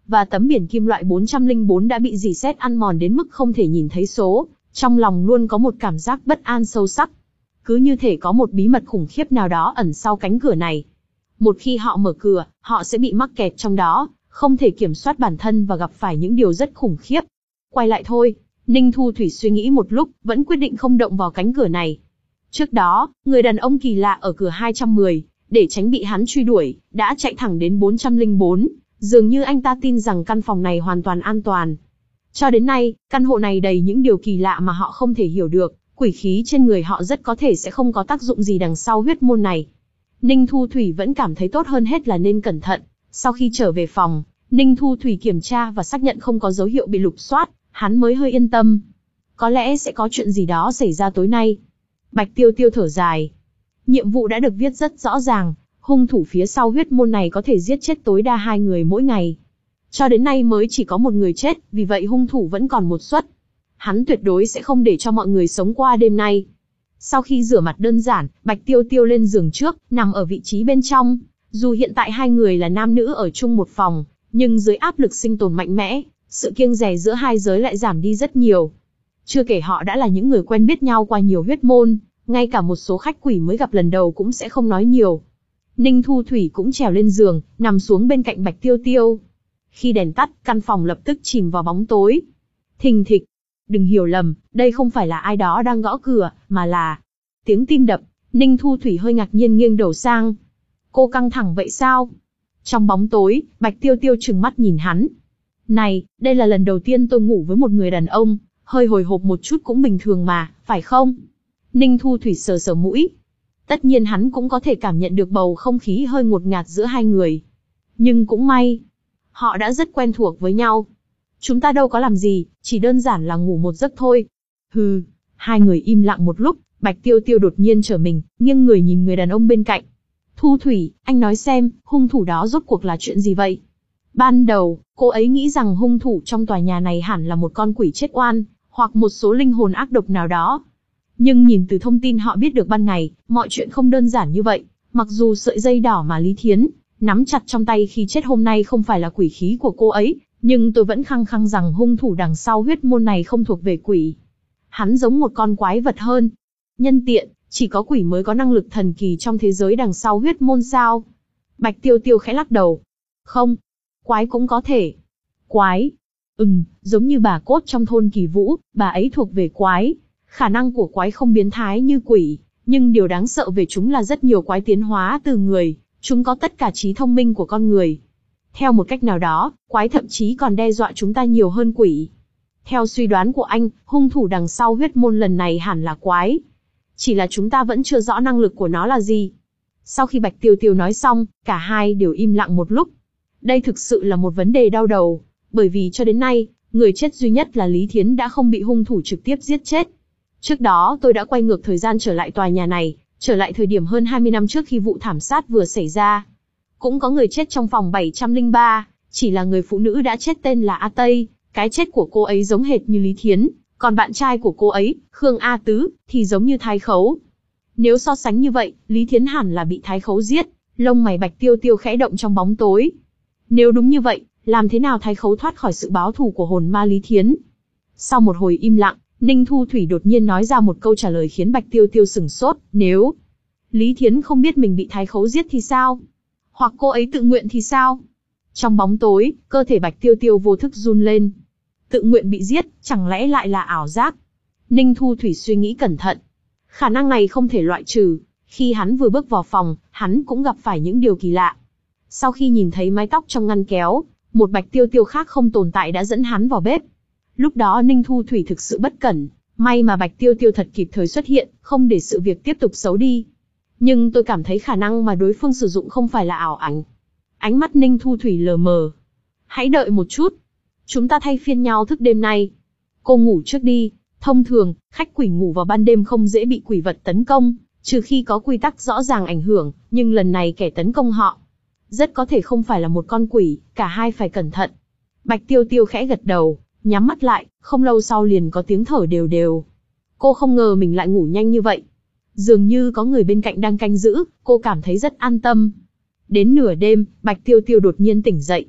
và tấm biển kim loại bốn trăm linh bốn đã bị rỉ sét ăn mòn đến mức không thể nhìn thấy số, trong lòng luôn có một cảm giác bất an sâu sắc. Cứ như thể có một bí mật khủng khiếp nào đó ẩn sau cánh cửa này. Một khi họ mở cửa, họ sẽ bị mắc kẹt trong đó, không thể kiểm soát bản thân và gặp phải những điều rất khủng khiếp. Quay lại thôi, Ninh Thu Thủy suy nghĩ một lúc, vẫn quyết định không động vào cánh cửa này. Trước đó, người đàn ông kỳ lạ ở cửa hai trăm mười, để tránh bị hắn truy đuổi, đã chạy thẳng đến bốn trăm linh bốn, dường như anh ta tin rằng căn phòng này hoàn toàn an toàn. Cho đến nay, căn hộ này đầy những điều kỳ lạ mà họ không thể hiểu được, quỷ khí trên người họ rất có thể sẽ không có tác dụng gì đằng sau huyết môn này. Ninh Thu Thủy vẫn cảm thấy tốt hơn hết là nên cẩn thận. Sau khi trở về phòng, Ninh Thu Thủy kiểm tra và xác nhận không có dấu hiệu bị lục soát, hắn mới hơi yên tâm. Có lẽ sẽ có chuyện gì đó xảy ra tối nay. Bạch Tiêu Tiêu thở dài. Nhiệm vụ đã được viết rất rõ ràng, hung thủ phía sau huyết môn này có thể giết chết tối đa hai người mỗi ngày. Cho đến nay mới chỉ có một người chết, vì vậy hung thủ vẫn còn một suất. Hắn tuyệt đối sẽ không để cho mọi người sống qua đêm nay. Sau khi rửa mặt đơn giản, Bạch Tiêu Tiêu lên giường trước, nằm ở vị trí bên trong. Dù hiện tại hai người là nam nữ ở chung một phòng, nhưng dưới áp lực sinh tồn mạnh mẽ, sự kiêng dè giữa hai giới lại giảm đi rất nhiều. Chưa kể họ đã là những người quen biết nhau qua nhiều huyết môn, ngay cả một số khách quỷ mới gặp lần đầu cũng sẽ không nói nhiều. Ninh Thu Thủy cũng trèo lên giường, nằm xuống bên cạnh Bạch Tiêu Tiêu. Khi đèn tắt, căn phòng lập tức chìm vào bóng tối. Thình thịch. Đừng hiểu lầm, đây không phải là ai đó đang gõ cửa, mà là tiếng tim đập. Ninh Thu Thủy hơi ngạc nhiên nghiêng đầu sang. Cô căng thẳng vậy sao? Trong bóng tối, Bạch Tiêu Tiêu trừng mắt nhìn hắn. Này, đây là lần đầu tiên tôi ngủ với một người đàn ông, hơi hồi hộp một chút cũng bình thường mà, phải không? Ninh Thu Thủy sờ sờ mũi. Tất nhiên hắn cũng có thể cảm nhận được bầu không khí hơi ngột ngạt giữa hai người. Nhưng cũng may, họ đã rất quen thuộc với nhau. Chúng ta đâu có làm gì, chỉ đơn giản là ngủ một giấc thôi. Hừ, hai người im lặng một lúc, Bạch Tiêu Tiêu đột nhiên trở mình, nghiêng người nhìn người đàn ông bên cạnh. Thu Thủy, anh nói xem, hung thủ đó rốt cuộc là chuyện gì vậy? Ban đầu, cô ấy nghĩ rằng hung thủ trong tòa nhà này hẳn là một con quỷ chết oan, hoặc một số linh hồn ác độc nào đó. Nhưng nhìn từ thông tin họ biết được ban ngày, mọi chuyện không đơn giản như vậy. Mặc dù sợi dây đỏ mà Lý Thiến nắm chặt trong tay khi chết hôm nay không phải là quỷ khí của cô ấy, nhưng tôi vẫn khăng khăng rằng hung thủ đằng sau huyết môn này không thuộc về quỷ. Hắn giống một con quái vật hơn. Nhân tiện, chỉ có quỷ mới có năng lực thần kỳ trong thế giới đằng sau huyết môn sao? Bạch Tiêu Tiêu khẽ lắc đầu. Không, quái cũng có thể. Quái? Ừm, giống như bà cốt trong thôn Kỳ Vũ, bà ấy thuộc về quái. Khả năng của quái không biến thái như quỷ, nhưng điều đáng sợ về chúng là rất nhiều quái tiến hóa từ người, chúng có tất cả trí thông minh của con người. Theo một cách nào đó, quái thậm chí còn đe dọa chúng ta nhiều hơn quỷ. Theo suy đoán của anh, hung thủ đằng sau huyết môn lần này hẳn là quái. Chỉ là chúng ta vẫn chưa rõ năng lực của nó là gì. Sau khi Bạch Tiêu Tiêu nói xong, cả hai đều im lặng một lúc. Đây thực sự là một vấn đề đau đầu, bởi vì cho đến nay, người chết duy nhất là Lý Thiến đã không bị hung thủ trực tiếp giết chết. Trước đó tôi đã quay ngược thời gian trở lại tòa nhà này, trở lại thời điểm hơn hai mươi năm trước khi vụ thảm sát vừa xảy ra. Cũng có người chết trong phòng bảy trăm lẻ ba, chỉ là người phụ nữ đã chết tên là A Tây, cái chết của cô ấy giống hệt như Lý Thiến, còn bạn trai của cô ấy, Khương A Tứ, thì giống như Thái Khấu. Nếu so sánh như vậy, Lý Thiến hẳn là bị Thái Khấu giết, lông mày Bạch Tiêu Tiêu khẽ động trong bóng tối. Nếu đúng như vậy, làm thế nào Thái Khấu thoát khỏi sự báo thù của hồn ma Lý Thiến? Sau một hồi im lặng, Ninh Thu Thủy đột nhiên nói ra một câu trả lời khiến Bạch Tiêu Tiêu sửng sốt, nếu Lý Thiến không biết mình bị Thái Khấu giết thì sao? Hoặc cô ấy tự nguyện thì sao? Trong bóng tối, cơ thể Bạch Tiêu Tiêu vô thức run lên. Tự nguyện bị giết, chẳng lẽ lại là ảo giác? Ninh Thu Thủy suy nghĩ cẩn thận. Khả năng này không thể loại trừ. Khi hắn vừa bước vào phòng, hắn cũng gặp phải những điều kỳ lạ. Sau khi nhìn thấy mái tóc trong ngăn kéo, một Bạch Tiêu Tiêu khác không tồn tại đã dẫn hắn vào bếp. Lúc đó Ninh Thu Thủy thực sự bất cẩn, may mà Bạch Tiêu Tiêu thật kịp thời xuất hiện, không để sự việc tiếp tục xấu đi. Nhưng tôi cảm thấy khả năng mà đối phương sử dụng không phải là ảo ảnh. Ánh mắt Ninh Thu Thủy lờ mờ. Hãy đợi một chút. Chúng ta thay phiên nhau thức đêm nay. Cô ngủ trước đi. Thông thường, khách quỷ ngủ vào ban đêm không dễ bị quỷ vật tấn công, trừ khi có quy tắc rõ ràng ảnh hưởng, nhưng lần này kẻ tấn công họ rất có thể không phải là một con quỷ, cả hai phải cẩn thận. Bạch Tiêu Tiêu khẽ gật đầu, nhắm mắt lại, không lâu sau liền có tiếng thở đều đều. Cô không ngờ mình lại ngủ nhanh như vậy. Dường như có người bên cạnh đang canh giữ, cô cảm thấy rất an tâm. Đến nửa đêm, Bạch Tiêu Tiêu đột nhiên tỉnh dậy.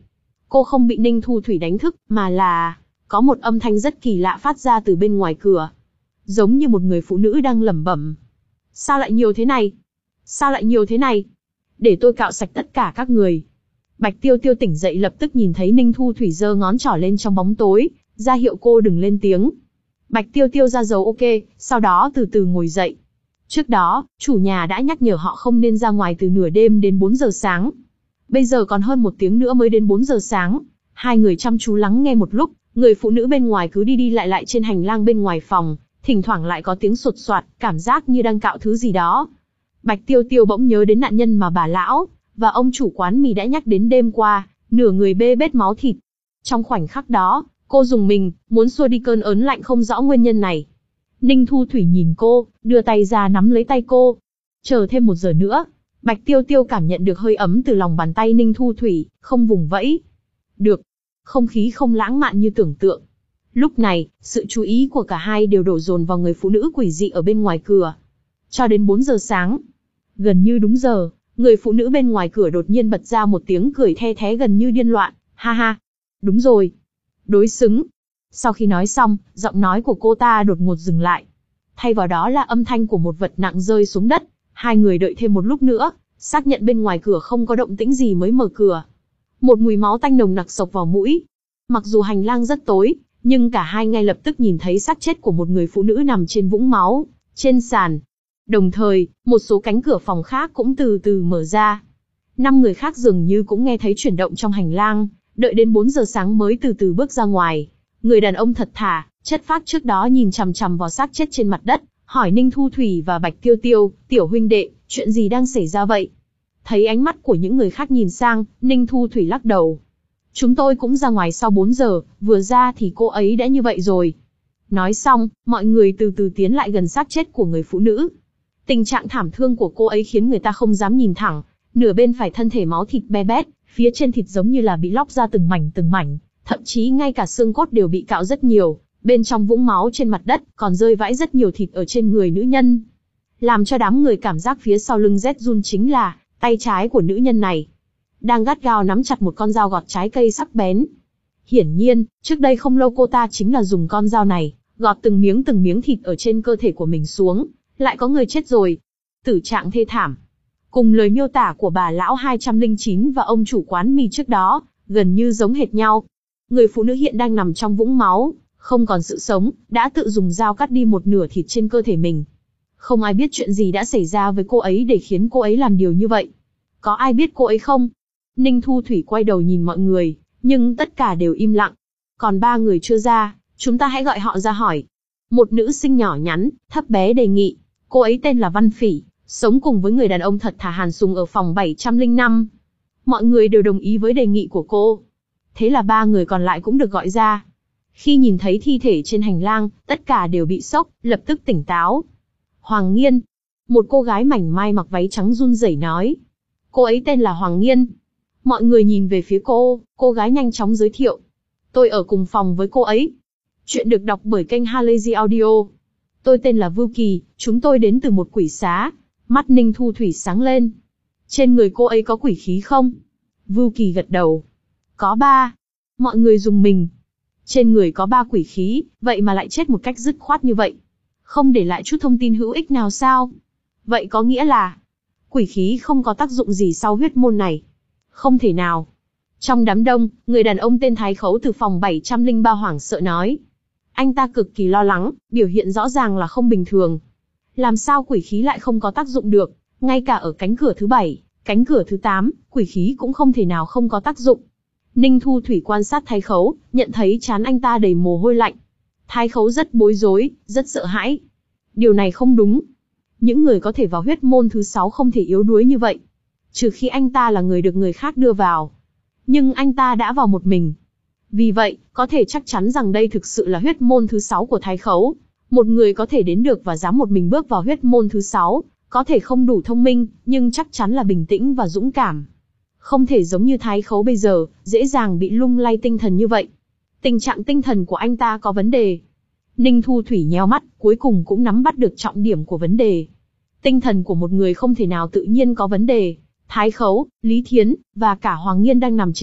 Cô không bị Ninh Thu Thủy đánh thức, mà là có một âm thanh rất kỳ lạ phát ra từ bên ngoài cửa. Giống như một người phụ nữ đang lẩm bẩm. Sao lại nhiều thế này? Sao lại nhiều thế này? Để tôi cạo sạch tất cả các người. Bạch Tiêu Tiêu tỉnh dậy lập tức nhìn thấy Ninh Thu Thủy giơ ngón trỏ lên trong bóng tối, ra hiệu cô đừng lên tiếng. Bạch Tiêu Tiêu ra dấu ok, sau đó từ từ ngồi dậy. Trước đó, chủ nhà đã nhắc nhở họ không nên ra ngoài từ nửa đêm đến bốn giờ sáng. Bây giờ còn hơn một tiếng nữa mới đến bốn giờ sáng. Hai người chăm chú lắng nghe một lúc, người phụ nữ bên ngoài cứ đi đi lại lại trên hành lang bên ngoài phòng, thỉnh thoảng lại có tiếng sột soạt, cảm giác như đang cạo thứ gì đó. Bạch Tiêu Tiêu bỗng nhớ đến nạn nhân mà bà lão và ông chủ quán mì đã nhắc đến đêm qua, nửa người bê bết máu thịt. Trong khoảnh khắc đó, cô dùng mình, muốn xua đi cơn ớn lạnh không rõ nguyên nhân này. Ninh Thu Thủy nhìn cô, đưa tay ra nắm lấy tay cô. Chờ thêm một giờ nữa. Bạch Tiêu Tiêu cảm nhận được hơi ấm từ lòng bàn tay Ninh Thu Thủy, không vùng vẫy. Được. Không khí không lãng mạn như tưởng tượng. Lúc này, sự chú ý của cả hai đều đổ dồn vào người phụ nữ quỷ dị ở bên ngoài cửa. Cho đến bốn giờ sáng. Gần như đúng giờ, người phụ nữ bên ngoài cửa đột nhiên bật ra một tiếng cười the thé gần như điên loạn. Ha ha. Đúng rồi. Đối xứng. Sau khi nói xong, giọng nói của cô ta đột ngột dừng lại. Thay vào đó là âm thanh của một vật nặng rơi xuống đất. Hai người đợi thêm một lúc nữa, xác nhận bên ngoài cửa không có động tĩnh gì mới mở cửa. Một mùi máu tanh nồng nặc xộc vào mũi. Mặc dù hành lang rất tối, nhưng cả hai ngay lập tức nhìn thấy xác chết của một người phụ nữ nằm trên vũng máu, trên sàn. Đồng thời, một số cánh cửa phòng khác cũng từ từ mở ra. Năm người khác dường như cũng nghe thấy chuyển động trong hành lang, đợi đến bốn giờ sáng mới từ từ bước ra ngoài. Người đàn ông thật thà, chất phác trước đó nhìn chằm chằm vào xác chết trên mặt đất, hỏi Ninh Thu Thủy và Bạch Tiêu Tiêu, tiểu huynh đệ, chuyện gì đang xảy ra vậy? Thấy ánh mắt của những người khác nhìn sang, Ninh Thu Thủy lắc đầu. Chúng tôi cũng ra ngoài sau bốn giờ, vừa ra thì cô ấy đã như vậy rồi. Nói xong, mọi người từ từ tiến lại gần xác chết của người phụ nữ. Tình trạng thảm thương của cô ấy khiến người ta không dám nhìn thẳng, nửa bên phải thân thể máu thịt be bét, phía trên thịt giống như là bị lóc ra từng mảnh từng mảnh, thậm chí ngay cả xương cốt đều bị cạo rất nhiều, bên trong vũng máu trên mặt đất còn rơi vãi rất nhiều thịt ở trên người nữ nhân. Làm cho đám người cảm giác phía sau lưng rét run chính là tay trái của nữ nhân này đang gắt gao nắm chặt một con dao gọt trái cây sắc bén. Hiển nhiên, trước đây không lâu cô ta chính là dùng con dao này gọt từng miếng từng miếng thịt ở trên cơ thể của mình xuống. Lại có người chết rồi. Tử trạng thê thảm. Cùng lời miêu tả của bà lão hai trăm lẻ chín và ông chủ quán mì trước đó, gần như giống hệt nhau. Người phụ nữ hiện đang nằm trong vũng máu, không còn sự sống, đã tự dùng dao cắt đi một nửa thịt trên cơ thể mình. Không ai biết chuyện gì đã xảy ra với cô ấy để khiến cô ấy làm điều như vậy. Có ai biết cô ấy không? Ninh Thu Thủy quay đầu nhìn mọi người, nhưng tất cả đều im lặng. Còn ba người chưa ra, chúng ta hãy gọi họ ra hỏi. Một nữ sinh nhỏ nhắn, thấp bé đề nghị. Cô ấy tên là Văn Phỉ, sống cùng với người đàn ông thật thà Hàn Sùng ở phòng bảy trăm lẻ năm. Mọi người đều đồng ý với đề nghị của cô. Thế là ba người còn lại cũng được gọi ra. Khi nhìn thấy thi thể trên hành lang, tất cả đều bị sốc, lập tức tỉnh táo. Hoàng Nghiên. Một cô gái mảnh mai mặc váy trắng run rẩy nói. Cô ấy tên là Hoàng Nghiên. Mọi người nhìn về phía cô, cô gái nhanh chóng giới thiệu. Tôi ở cùng phòng với cô ấy. Chuyện được đọc bởi kênh Halazy Audio. Tôi tên là Vưu Kỳ, chúng tôi đến từ một quỷ xá. Mắt Ninh Thu Thủy sáng lên. Trên người cô ấy có quỷ khí không? Vưu Kỳ gật đầu. Có ba. Mọi người rùng mình. Trên người có ba quỷ khí, vậy mà lại chết một cách dứt khoát như vậy. Không để lại chút thông tin hữu ích nào sao? Vậy có nghĩa là quỷ khí không có tác dụng gì sau huyết môn này. Không thể nào. Trong đám đông, người đàn ông tên Thái Khấu từ phòng bảy trăm lẻ ba hoảng sợ nói. Anh ta cực kỳ lo lắng, biểu hiện rõ ràng là không bình thường. Làm sao quỷ khí lại không có tác dụng được, ngay cả ở cánh cửa thứ bảy, cánh cửa thứ tám, quỷ khí cũng không thể nào không có tác dụng. Ninh Thu Thủy quan sát Thái Khấu, nhận thấy trán anh ta đầy mồ hôi lạnh. Thái Khấu rất bối rối, rất sợ hãi. Điều này không đúng. Những người có thể vào huyết môn thứ sáu không thể yếu đuối như vậy. Trừ khi anh ta là người được người khác đưa vào. Nhưng anh ta đã vào một mình. Vì vậy, có thể chắc chắn rằng đây thực sự là huyết môn thứ sáu của Thái Khấu. Một người có thể đến được và dám một mình bước vào huyết môn thứ sáu, có thể không đủ thông minh, nhưng chắc chắn là bình tĩnh và dũng cảm. Không thể giống như Thái Khấu bây giờ, dễ dàng bị lung lay tinh thần như vậy. Tình trạng tinh thần của anh ta có vấn đề. Ninh Thu Thủy nheo mắt, cuối cùng cũng nắm bắt được trọng điểm của vấn đề. Tinh thần của một người không thể nào tự nhiên có vấn đề. Thái Khấu, Lý Thiến, và cả Hoàng Nghiên đang nằm trên đất,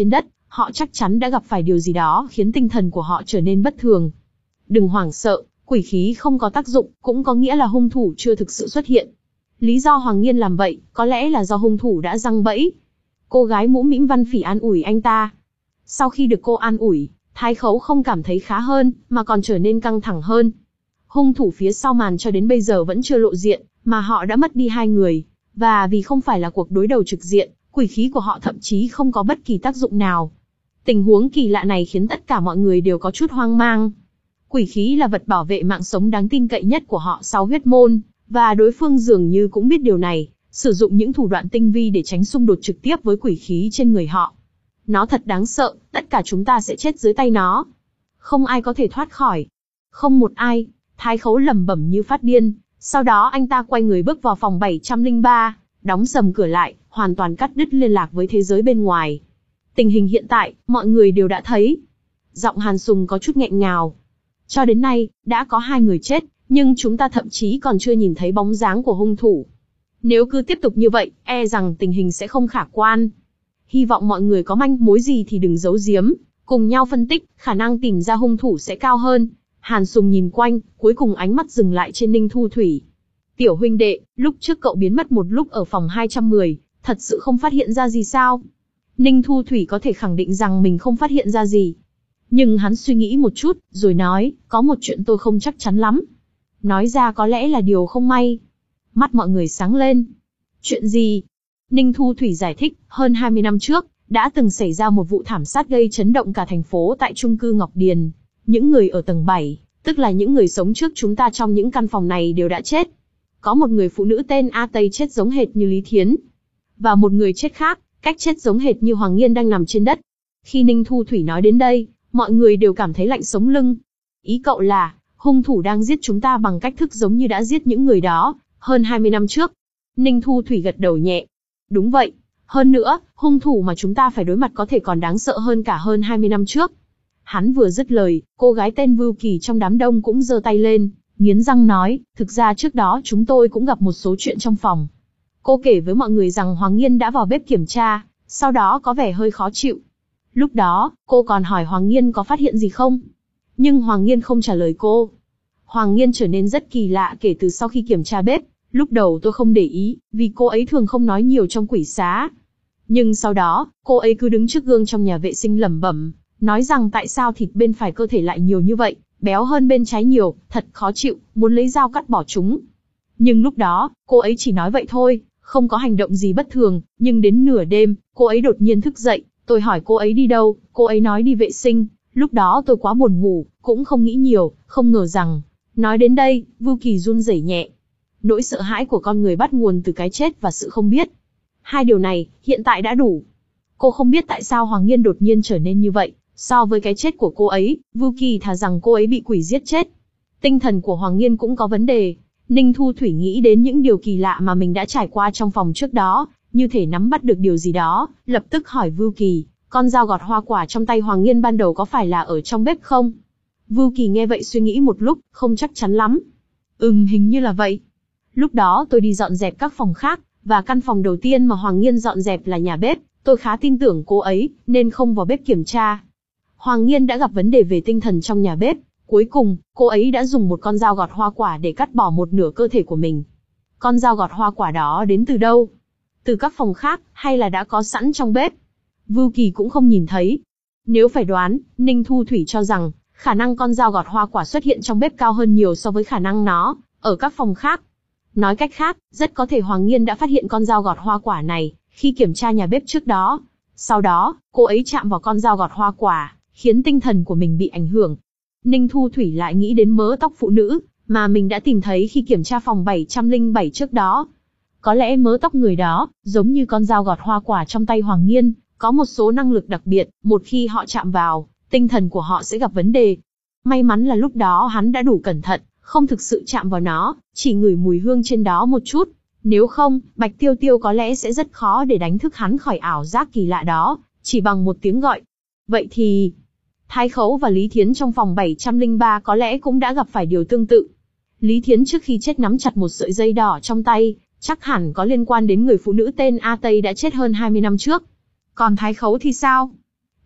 Họ chắc chắn đã gặp phải điều gì đó khiến tinh thần của họ trở nên bất thường. Đừng hoảng sợ, quỷ khí không có tác dụng, cũng có nghĩa là hung thủ chưa thực sự xuất hiện. Lý do Hoàng Nghiên làm vậy, có lẽ là do hung thủ đã giăng bẫy. Cô gái mũ mĩm Văn Phỉ an ủi anh ta. Sau khi được cô an ủi, Thái Khấu không cảm thấy khá hơn, mà còn trở nên căng thẳng hơn. Hung thủ phía sau màn cho đến bây giờ vẫn chưa lộ diện, mà họ đã mất đi hai người. Và vì không phải là cuộc đối đầu trực diện, quỷ khí của họ thậm chí không có bất kỳ tác dụng nào. Tình huống kỳ lạ này khiến tất cả mọi người đều có chút hoang mang. Quỷ khí là vật bảo vệ mạng sống đáng tin cậy nhất của họ sau huyết môn, và đối phương dường như cũng biết điều này, sử dụng những thủ đoạn tinh vi để tránh xung đột trực tiếp với quỷ khí trên người họ. Nó thật đáng sợ, tất cả chúng ta sẽ chết dưới tay nó. Không ai có thể thoát khỏi. Không một ai. Thái Khấu lẩm bẩm như phát điên, sau đó anh ta quay người bước vào phòng bảy trăm lẻ ba, đóng sầm cửa lại, hoàn toàn cắt đứt liên lạc với thế giới bên ngoài. Tình hình hiện tại, mọi người đều đã thấy. Giọng Hàn Sùng có chút nghẹn ngào. Cho đến nay, đã có hai người chết, nhưng chúng ta thậm chí còn chưa nhìn thấy bóng dáng của hung thủ. Nếu cứ tiếp tục như vậy, e rằng tình hình sẽ không khả quan. Hy vọng mọi người có manh mối gì thì đừng giấu giếm, cùng nhau phân tích, khả năng tìm ra hung thủ sẽ cao hơn. Hàn Sùng nhìn quanh, cuối cùng ánh mắt dừng lại trên Ninh Thu Thủy. Tiểu huynh đệ, lúc trước cậu biến mất một lúc ở phòng hai trăm mười, thật sự không phát hiện ra gì sao? Ninh Thu Thủy có thể khẳng định rằng mình không phát hiện ra gì. Nhưng hắn suy nghĩ một chút, rồi nói, có một chuyện tôi không chắc chắn lắm. Nói ra có lẽ là điều không may. Mắt mọi người sáng lên. Chuyện gì? Ninh Thu Thủy giải thích, hơn hai mươi năm trước, đã từng xảy ra một vụ thảm sát gây chấn động cả thành phố tại chung cư Ngọc Điền. Những người ở tầng bảy, tức là những người sống trước chúng ta trong những căn phòng này đều đã chết. Có một người phụ nữ tên A Tây chết giống hệt như Lý Thiến. Và một người chết khác, cách chết giống hệt như Hoàng Nghiên đang nằm trên đất. Khi Ninh Thu Thủy nói đến đây, mọi người đều cảm thấy lạnh sống lưng. Ý cậu là, hung thủ đang giết chúng ta bằng cách thức giống như đã giết những người đó, hơn hai mươi năm trước. Ninh Thu Thủy gật đầu nhẹ. Đúng vậy. Hơn nữa, hung thủ mà chúng ta phải đối mặt có thể còn đáng sợ hơn cả hơn hai mươi năm trước. Hắn vừa dứt lời, cô gái tên Vưu Kỳ trong đám đông cũng giơ tay lên, nghiến răng nói, thực ra trước đó chúng tôi cũng gặp một số chuyện trong phòng. Cô kể với mọi người rằng Hoàng Nghiên đã vào bếp kiểm tra, sau đó có vẻ hơi khó chịu. Lúc đó, cô còn hỏi Hoàng Nghiên có phát hiện gì không? Nhưng Hoàng Nghiên không trả lời cô. Hoàng Nghiên trở nên rất kỳ lạ kể từ sau khi kiểm tra bếp. Lúc đầu tôi không để ý, vì cô ấy thường không nói nhiều trong quỷ xá. Nhưng sau đó, cô ấy cứ đứng trước gương trong nhà vệ sinh lẩm bẩm, nói rằng tại sao thịt bên phải cơ thể lại nhiều như vậy, béo hơn bên trái nhiều, thật khó chịu, muốn lấy dao cắt bỏ chúng. Nhưng lúc đó, cô ấy chỉ nói vậy thôi, không có hành động gì bất thường, nhưng đến nửa đêm, cô ấy đột nhiên thức dậy, tôi hỏi cô ấy đi đâu, cô ấy nói đi vệ sinh, lúc đó tôi quá buồn ngủ, cũng không nghĩ nhiều, không ngờ rằng, nói đến đây, Vưu Kỳ run rẩy nhẹ. Nỗi sợ hãi của con người bắt nguồn từ cái chết và sự không biết. Hai điều này, hiện tại đã đủ. Cô không biết tại sao Hoàng Nghiên đột nhiên trở nên như vậy, so với cái chết của cô ấy, Vưu Kỳ thà rằng cô ấy bị quỷ giết chết. Tinh thần của Hoàng Nghiên cũng có vấn đề. Ninh Thu Thủy nghĩ đến những điều kỳ lạ mà mình đã trải qua trong phòng trước đó, như thể nắm bắt được điều gì đó, lập tức hỏi Vưu Kỳ, con dao gọt hoa quả trong tay Hoàng Nghiên ban đầu có phải là ở trong bếp không? Vưu Kỳ nghe vậy suy nghĩ một lúc, không chắc chắn lắm. Ừm, hình như là vậy. Lúc đó tôi đi dọn dẹp các phòng khác, và căn phòng đầu tiên mà Hoàng Nghiên dọn dẹp là nhà bếp, tôi khá tin tưởng cô ấy, nên không vào bếp kiểm tra. Hoàng Nghiên đã gặp vấn đề về tinh thần trong nhà bếp, cuối cùng, cô ấy đã dùng một con dao gọt hoa quả để cắt bỏ một nửa cơ thể của mình. Con dao gọt hoa quả đó đến từ đâu? Từ các phòng khác, hay là đã có sẵn trong bếp? Vưu Kỳ cũng không nhìn thấy. Nếu phải đoán, Ninh Thu Thủy cho rằng, khả năng con dao gọt hoa quả xuất hiện trong bếp cao hơn nhiều so với khả năng nó ở các phòng khác. Nói cách khác, rất có thể Hoàng Nghiên đã phát hiện con dao gọt hoa quả này khi kiểm tra nhà bếp trước đó. Sau đó, cô ấy chạm vào con dao gọt hoa quả, khiến tinh thần của mình bị ảnh hưởng. Ninh Thu Thủy lại nghĩ đến mớ tóc phụ nữ mà mình đã tìm thấy khi kiểm tra phòng bảy trăm lẻ bảy trước đó. Có lẽ mớ tóc người đó, giống như con dao gọt hoa quả trong tay Hoàng Nghiên, có một số năng lực đặc biệt, một khi họ chạm vào, tinh thần của họ sẽ gặp vấn đề. May mắn là lúc đó hắn đã đủ cẩn thận, không thực sự chạm vào nó, chỉ ngửi mùi hương trên đó một chút. Nếu không, Bạch Tiêu Tiêu có lẽ sẽ rất khó để đánh thức hắn khỏi ảo giác kỳ lạ đó, chỉ bằng một tiếng gọi. Vậy thì, Thái Khấu và Lý Thiến trong phòng bảy trăm lẻ ba có lẽ cũng đã gặp phải điều tương tự. Lý Thiến trước khi chết nắm chặt một sợi dây đỏ trong tay, chắc hẳn có liên quan đến người phụ nữ tên A Tây đã chết hơn hai mươi năm trước. Còn Thái Khấu thì sao?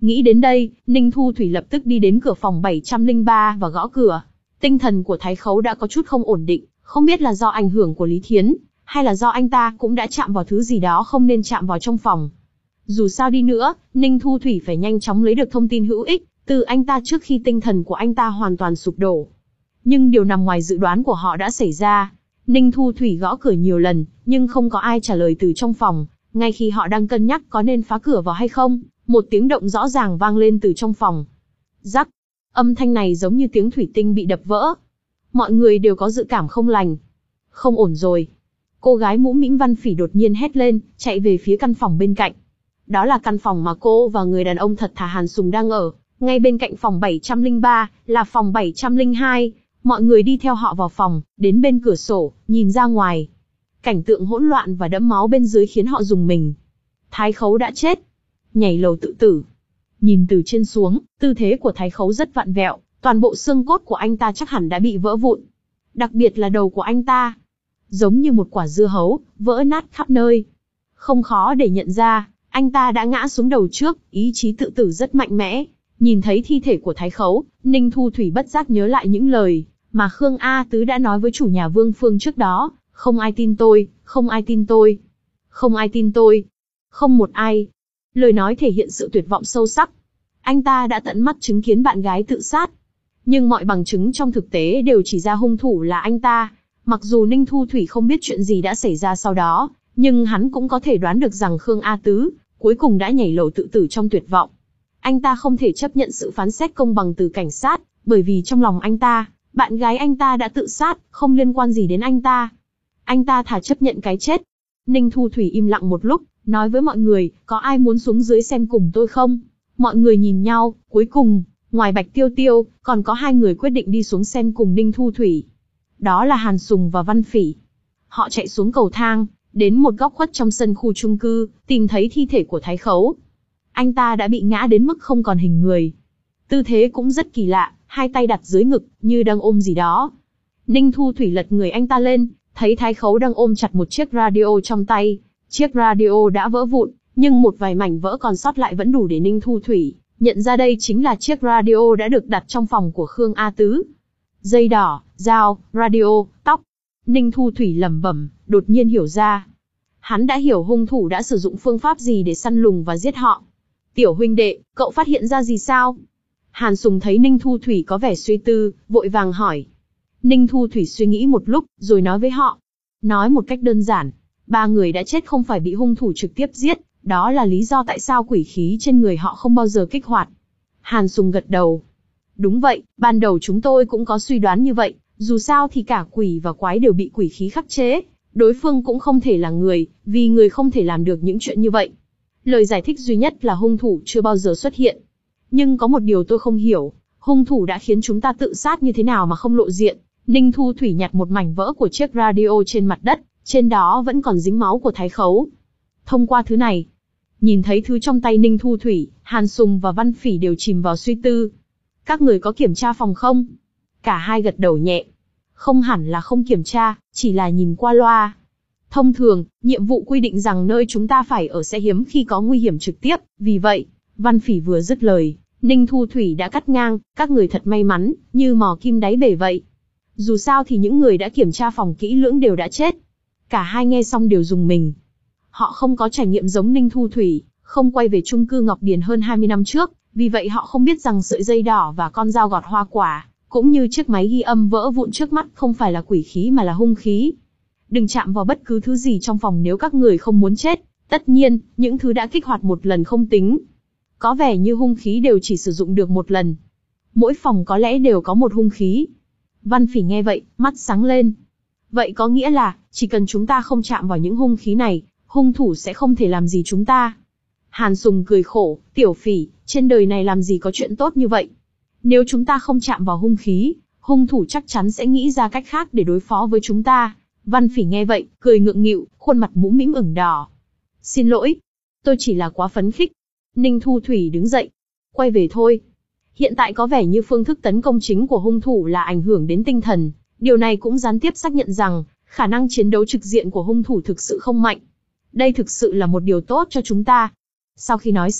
Nghĩ đến đây, Ninh Thu Thủy lập tức đi đến cửa phòng bảy trăm lẻ ba và gõ cửa. Tinh thần của Thái Khấu đã có chút không ổn định, không biết là do ảnh hưởng của Lý Thiến, hay là do anh ta cũng đã chạm vào thứ gì đó không nên chạm vào trong phòng. Dù sao đi nữa, Ninh Thu Thủy phải nhanh chóng lấy được thông tin hữu ích từ anh ta trước khi tinh thần của anh ta hoàn toàn sụp đổ. Nhưng điều nằm ngoài dự đoán của họ đã xảy ra. Ninh Thu Thủy gõ cửa nhiều lần, nhưng không có ai trả lời từ trong phòng. Ngay khi họ đang cân nhắc có nên phá cửa vào hay không, một tiếng động rõ ràng vang lên từ trong phòng. Rắc. Âm thanh này giống như tiếng thủy tinh bị đập vỡ. Mọi người đều có dự cảm không lành. Không ổn rồi. Cô gái mũm mĩm Văn Phỉ đột nhiên hét lên, chạy về phía căn phòng bên cạnh. Đó là căn phòng mà cô và người đàn ông thật thà Hàn Sùng đang ở. Ngay bên cạnh phòng bảy trăm lẻ ba, là phòng bảy trăm lẻ hai. Mọi người đi theo họ vào phòng, đến bên cửa sổ, nhìn ra ngoài. Cảnh tượng hỗn loạn và đẫm máu bên dưới khiến họ rùng mình. Thái Khấu đã chết. Nhảy lầu tự tử. Nhìn từ trên xuống, tư thế của Thái Khấu rất vặn vẹo, toàn bộ xương cốt của anh ta chắc hẳn đã bị vỡ vụn. Đặc biệt là đầu của anh ta. Giống như một quả dưa hấu, vỡ nát khắp nơi. Không khó để nhận ra, anh ta đã ngã xuống đầu trước, ý chí tự tử rất mạnh mẽ. Nhìn thấy thi thể của Thái Khấu, Ninh Thu Thủy bất giác nhớ lại những lời mà Khương A Tứ đã nói với chủ nhà Vương Phương trước đó. Không ai tin tôi, không ai tin tôi. Không ai tin tôi. Không một ai. Lời nói thể hiện sự tuyệt vọng sâu sắc. Anh ta đã tận mắt chứng kiến bạn gái tự sát. Nhưng mọi bằng chứng trong thực tế đều chỉ ra hung thủ là anh ta. Mặc dù Ninh Thu Thủy không biết chuyện gì đã xảy ra sau đó, nhưng hắn cũng có thể đoán được rằng Khương A Tứ cuối cùng đã nhảy lầu tự tử trong tuyệt vọng. Anh ta không thể chấp nhận sự phán xét công bằng từ cảnh sát, bởi vì trong lòng anh ta, bạn gái anh ta đã tự sát, không liên quan gì đến anh ta. Anh ta thà chấp nhận cái chết. Ninh Thu Thủy im lặng một lúc, nói với mọi người, có ai muốn xuống dưới xem cùng tôi không? Mọi người nhìn nhau, cuối cùng, ngoài Bạch Tiêu Tiêu, còn có hai người quyết định đi xuống xem cùng Ninh Thu Thủy. Đó là Hàn Sùng và Văn Phỉ. Họ chạy xuống cầu thang, đến một góc khuất trong sân khu chung cư, tìm thấy thi thể của Thái Khấu. Anh ta đã bị ngã đến mức không còn hình người. Tư thế cũng rất kỳ lạ, hai tay đặt dưới ngực, như đang ôm gì đó. Ninh Thu Thủy lật người anh ta lên, thấy Thái Khấu đang ôm chặt một chiếc radio trong tay. Chiếc radio đã vỡ vụn, nhưng một vài mảnh vỡ còn sót lại vẫn đủ để Ninh Thu Thủy nhận ra đây chính là chiếc radio đã được đặt trong phòng của Khương A Tứ. Dây đỏ, dao, radio, tóc. Ninh Thu Thủy lẩm bẩm, đột nhiên hiểu ra. Hắn đã hiểu hung thủ đã sử dụng phương pháp gì để săn lùng và giết họ. Tiểu huynh đệ, cậu phát hiện ra gì sao? Hàn Sùng thấy Ninh Thu Thủy có vẻ suy tư, vội vàng hỏi. Ninh Thu Thủy suy nghĩ một lúc, rồi nói với họ. Nói một cách đơn giản, ba người đã chết không phải bị hung thủ trực tiếp giết, đó là lý do tại sao quỷ khí trên người họ không bao giờ kích hoạt. Hàn Sùng gật đầu. Đúng vậy, ban đầu chúng tôi cũng có suy đoán như vậy, dù sao thì cả quỷ và quái đều bị quỷ khí khắc chế, đối phương cũng không thể là người, vì người không thể làm được những chuyện như vậy. Lời giải thích duy nhất là hung thủ chưa bao giờ xuất hiện. Nhưng có một điều tôi không hiểu, hung thủ đã khiến chúng ta tự sát như thế nào mà không lộ diện. Ninh Thu Thủy nhặt một mảnh vỡ của chiếc radio trên mặt đất, trên đó vẫn còn dính máu của Thái Khấu. Thông qua thứ này, nhìn thấy thứ trong tay Ninh Thu Thủy, Hàn Sùng và Văn Phỉ đều chìm vào suy tư. Các người có kiểm tra phòng không? Cả hai gật đầu nhẹ. Không hẳn là không kiểm tra, chỉ là nhìn qua loa. Thông thường, nhiệm vụ quy định rằng nơi chúng ta phải ở sẽ hiếm khi có nguy hiểm trực tiếp, vì vậy, Văn Phỉ vừa dứt lời, Ninh Thu Thủy đã cắt ngang, các người thật may mắn, như mò kim đáy bể vậy. Dù sao thì những người đã kiểm tra phòng kỹ lưỡng đều đã chết. Cả hai nghe xong đều rùng mình. Họ không có trải nghiệm giống Ninh Thu Thủy, không quay về chung cư Ngọc Điền hơn hai mươi năm trước, vì vậy họ không biết rằng sợi dây đỏ và con dao gọt hoa quả, cũng như chiếc máy ghi âm vỡ vụn trước mắt không phải là quỷ khí mà là hung khí. Đừng chạm vào bất cứ thứ gì trong phòng nếu các người không muốn chết. Tất nhiên, những thứ đã kích hoạt một lần không tính. Có vẻ như hung khí đều chỉ sử dụng được một lần. Mỗi phòng có lẽ đều có một hung khí. Văn Phỉ nghe vậy, mắt sáng lên. Vậy có nghĩa là, chỉ cần chúng ta không chạm vào những hung khí này, hung thủ sẽ không thể làm gì chúng ta. Hàn Sùng cười khổ, Tiểu Phỉ, trên đời này làm gì có chuyện tốt như vậy. Nếu chúng ta không chạm vào hung khí, hung thủ chắc chắn sẽ nghĩ ra cách khác để đối phó với chúng ta. Văn Phỉ nghe vậy, cười ngượng nghịu, khuôn mặt mũm mĩm ửng đỏ. Xin lỗi, tôi chỉ là quá phấn khích. Ninh Thu Thủy đứng dậy. Quay về thôi. Hiện tại có vẻ như phương thức tấn công chính của hung thủ là ảnh hưởng đến tinh thần. Điều này cũng gián tiếp xác nhận rằng, khả năng chiến đấu trực diện của hung thủ thực sự không mạnh. Đây thực sự là một điều tốt cho chúng ta. Sau khi nói xong,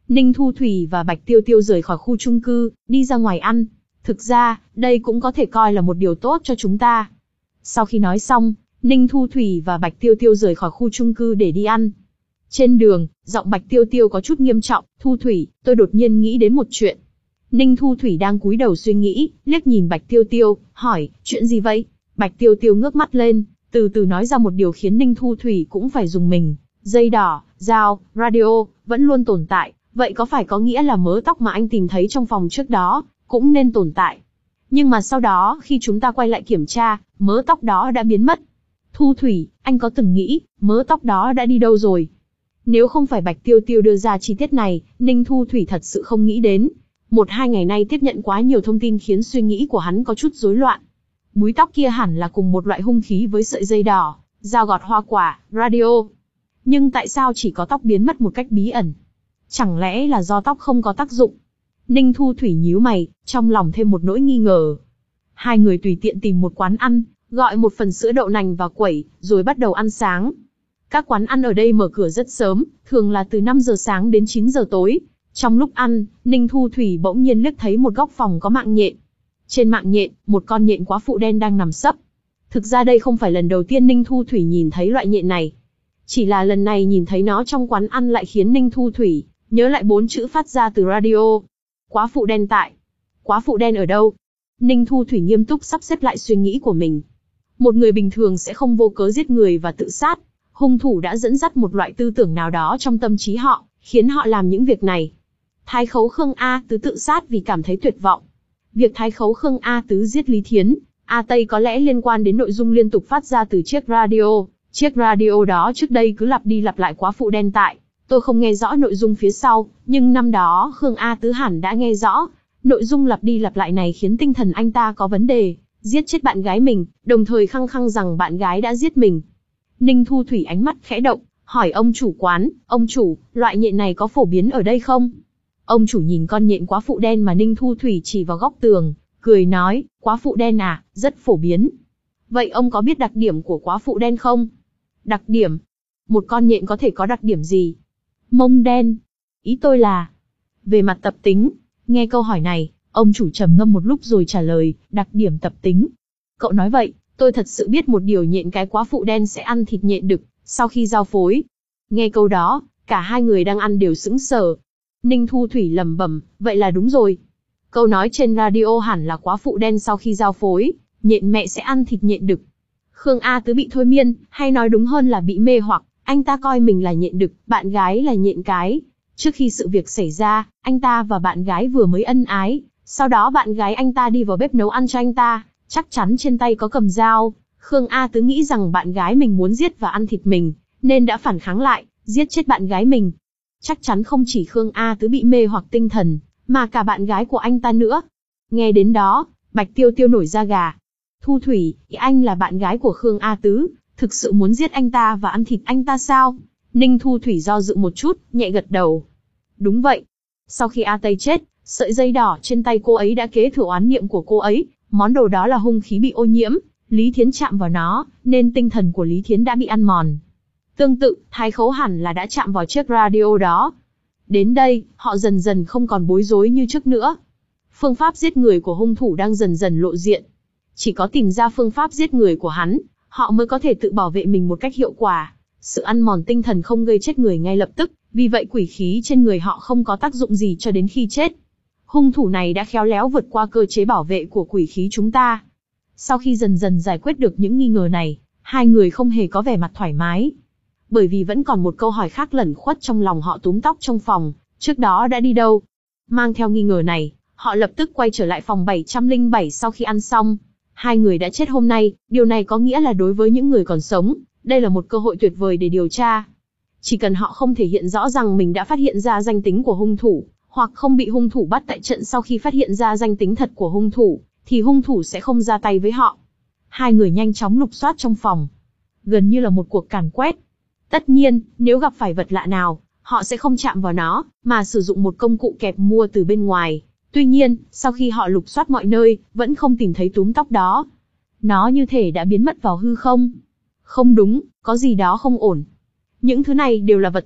Ninh Thu Thủy và Bạch Tiêu Tiêu rời khỏi khu chung cư, đi ra ngoài ăn. Thực ra, đây cũng có thể coi là một điều tốt cho chúng ta. Sau khi nói xong, Ninh Thu Thủy và Bạch Tiêu Tiêu rời khỏi khu chung cư để đi ăn. Trên đường, giọng Bạch Tiêu Tiêu có chút nghiêm trọng, Thu Thủy, tôi đột nhiên nghĩ đến một chuyện. Ninh Thu Thủy đang cúi đầu suy nghĩ, liếc nhìn Bạch Tiêu Tiêu, hỏi, chuyện gì vậy? Bạch Tiêu Tiêu ngước mắt lên, từ từ nói ra một điều khiến Ninh Thu Thủy cũng phải rùng mình. Dây đỏ, dao, radio, vẫn luôn tồn tại, vậy có phải có nghĩa là mớ tóc mà anh tìm thấy trong phòng trước đó, cũng nên tồn tại. Nhưng mà sau đó, khi chúng ta quay lại kiểm tra, mớ tóc đó đã biến mất. Thu Thủy, anh có từng nghĩ, mớ tóc đó đã đi đâu rồi? Nếu không phải Bạch Tiêu Tiêu đưa ra chi tiết này, Ninh Thu Thủy thật sự không nghĩ đến. Một hai ngày nay tiếp nhận quá nhiều thông tin khiến suy nghĩ của hắn có chút rối loạn. Búi tóc kia hẳn là cùng một loại hung khí với sợi dây đỏ, dao gọt hoa quả, radio. Nhưng tại sao chỉ có tóc biến mất một cách bí ẩn? Chẳng lẽ là do tóc không có tác dụng? Ninh Thu Thủy nhíu mày, trong lòng thêm một nỗi nghi ngờ. Hai người tùy tiện tìm một quán ăn, gọi một phần sữa đậu nành và quẩy, rồi bắt đầu ăn sáng. Các quán ăn ở đây mở cửa rất sớm, thường là từ năm giờ sáng đến chín giờ tối. Trong lúc ăn, Ninh Thu Thủy bỗng nhiên liếc thấy một góc phòng có mạng nhện. Trên mạng nhện, một con nhện quá phụ đen đang nằm sấp. Thực ra đây không phải lần đầu tiên Ninh Thu Thủy nhìn thấy loại nhện này. Chỉ là lần này nhìn thấy nó trong quán ăn lại khiến Ninh Thu Thủy nhớ lại bốn chữ phát ra từ radio. Quá phụ đen tại. Quá phụ đen ở đâu? Ninh Thu Thủy nghiêm túc sắp xếp lại suy nghĩ của mình. Một người bình thường sẽ không vô cớ giết người và tự sát. Hung thủ đã dẫn dắt một loại tư tưởng nào đó trong tâm trí họ, khiến họ làm những việc này. Thái khấu Khương A Tứ tự sát vì cảm thấy tuyệt vọng. Việc thái khấu Khương A Tứ giết Lý Thiến, A Tây có lẽ liên quan đến nội dung liên tục phát ra từ chiếc radio. Chiếc radio đó trước đây cứ lặp đi lặp lại quá phụ đen tại. Tôi không nghe rõ nội dung phía sau, nhưng năm đó Khương A Tứ hẳn đã nghe rõ. Nội dung lặp đi lặp lại này khiến tinh thần anh ta có vấn đề, giết chết bạn gái mình, đồng thời khăng khăng rằng bạn gái đã giết mình. Ninh Thu Thủy ánh mắt khẽ động, hỏi ông chủ quán, ông chủ, loại nhện này có phổ biến ở đây không? Ông chủ nhìn con nhện quá phụ đen mà Ninh Thu Thủy chỉ vào góc tường, cười nói, quá phụ đen à, rất phổ biến. Vậy ông có biết đặc điểm của quá phụ đen không? Đặc điểm? Một con nhện có thể có đặc điểm gì? Mông đen. Ý tôi là... Về mặt tập tính, nghe câu hỏi này, ông chủ trầm ngâm một lúc rồi trả lời, đặc điểm tập tính. Cậu nói vậy, tôi thật sự biết một điều nhện cái quá phụ đen sẽ ăn thịt nhện đực, sau khi giao phối. Nghe câu đó, cả hai người đang ăn đều sững sờ. Ninh Thu Thủy lẩm bẩm, vậy là đúng rồi. Câu nói trên radio hẳn là quá phụ đen sau khi giao phối, nhện mẹ sẽ ăn thịt nhện đực. Khương A Tứ bị thôi miên, hay nói đúng hơn là bị mê hoặc, anh ta coi mình là nhện đực, bạn gái là nhện cái. Trước khi sự việc xảy ra, anh ta và bạn gái vừa mới ân ái, sau đó bạn gái anh ta đi vào bếp nấu ăn cho anh ta, chắc chắn trên tay có cầm dao. Khương A Tứ nghĩ rằng bạn gái mình muốn giết và ăn thịt mình, nên đã phản kháng lại, giết chết bạn gái mình. Chắc chắn không chỉ Khương A Tứ bị mê hoặc tinh thần, mà cả bạn gái của anh ta nữa. Nghe đến đó, Bạch Tiêu Tiêu nổi da gà. Thu Thủy, anh là bạn gái của Khương A Tứ, thực sự muốn giết anh ta và ăn thịt anh ta sao? Ninh Thu Thủy do dự một chút, nhẹ gật đầu. Đúng vậy. Sau khi A Tây chết, sợi dây đỏ trên tay cô ấy đã kế thừa oán niệm của cô ấy, món đồ đó là hung khí bị ô nhiễm, Lý Thiến chạm vào nó, nên tinh thần của Lý Thiến đã bị ăn mòn. Tương tự, Thái Khấu hẳn là đã chạm vào chiếc radio đó. Đến đây, họ dần dần không còn bối rối như trước nữa. Phương pháp giết người của hung thủ đang dần dần lộ diện. Chỉ có tìm ra phương pháp giết người của hắn, họ mới có thể tự bảo vệ mình một cách hiệu quả. Sự ăn mòn tinh thần không gây chết người ngay lập tức, vì vậy quỷ khí trên người họ không có tác dụng gì cho đến khi chết. Hung thủ này đã khéo léo vượt qua cơ chế bảo vệ của quỷ khí chúng ta. Sau khi dần dần giải quyết được những nghi ngờ này, hai người không hề có vẻ mặt thoải mái. Bởi vì vẫn còn một câu hỏi khác lẩn khuất trong lòng họ. Túm tóc trong phòng, trước đó đã đi đâu? Mang theo nghi ngờ này, họ lập tức quay trở lại phòng bảy trăm lẻ bảy sau khi ăn xong. Hai người đã chết hôm nay, điều này có nghĩa là đối với những người còn sống, đây là một cơ hội tuyệt vời để điều tra. Chỉ cần họ không thể hiện rõ rằng mình đã phát hiện ra danh tính của hung thủ, hoặc không bị hung thủ bắt tại trận sau khi phát hiện ra danh tính thật của hung thủ, thì hung thủ sẽ không ra tay với họ. Hai người nhanh chóng lục soát trong phòng. Gần như là một cuộc càn quét. Tất nhiên, nếu gặp phải vật lạ nào, họ sẽ không chạm vào nó, mà sử dụng một công cụ kẹp mua từ bên ngoài. Tuy nhiên, sau khi họ lục soát mọi nơi, vẫn không tìm thấy túm tóc đó. Nó như thể đã biến mất vào hư không. Không đúng, có gì đó không ổn. Những thứ này đều là vật thật,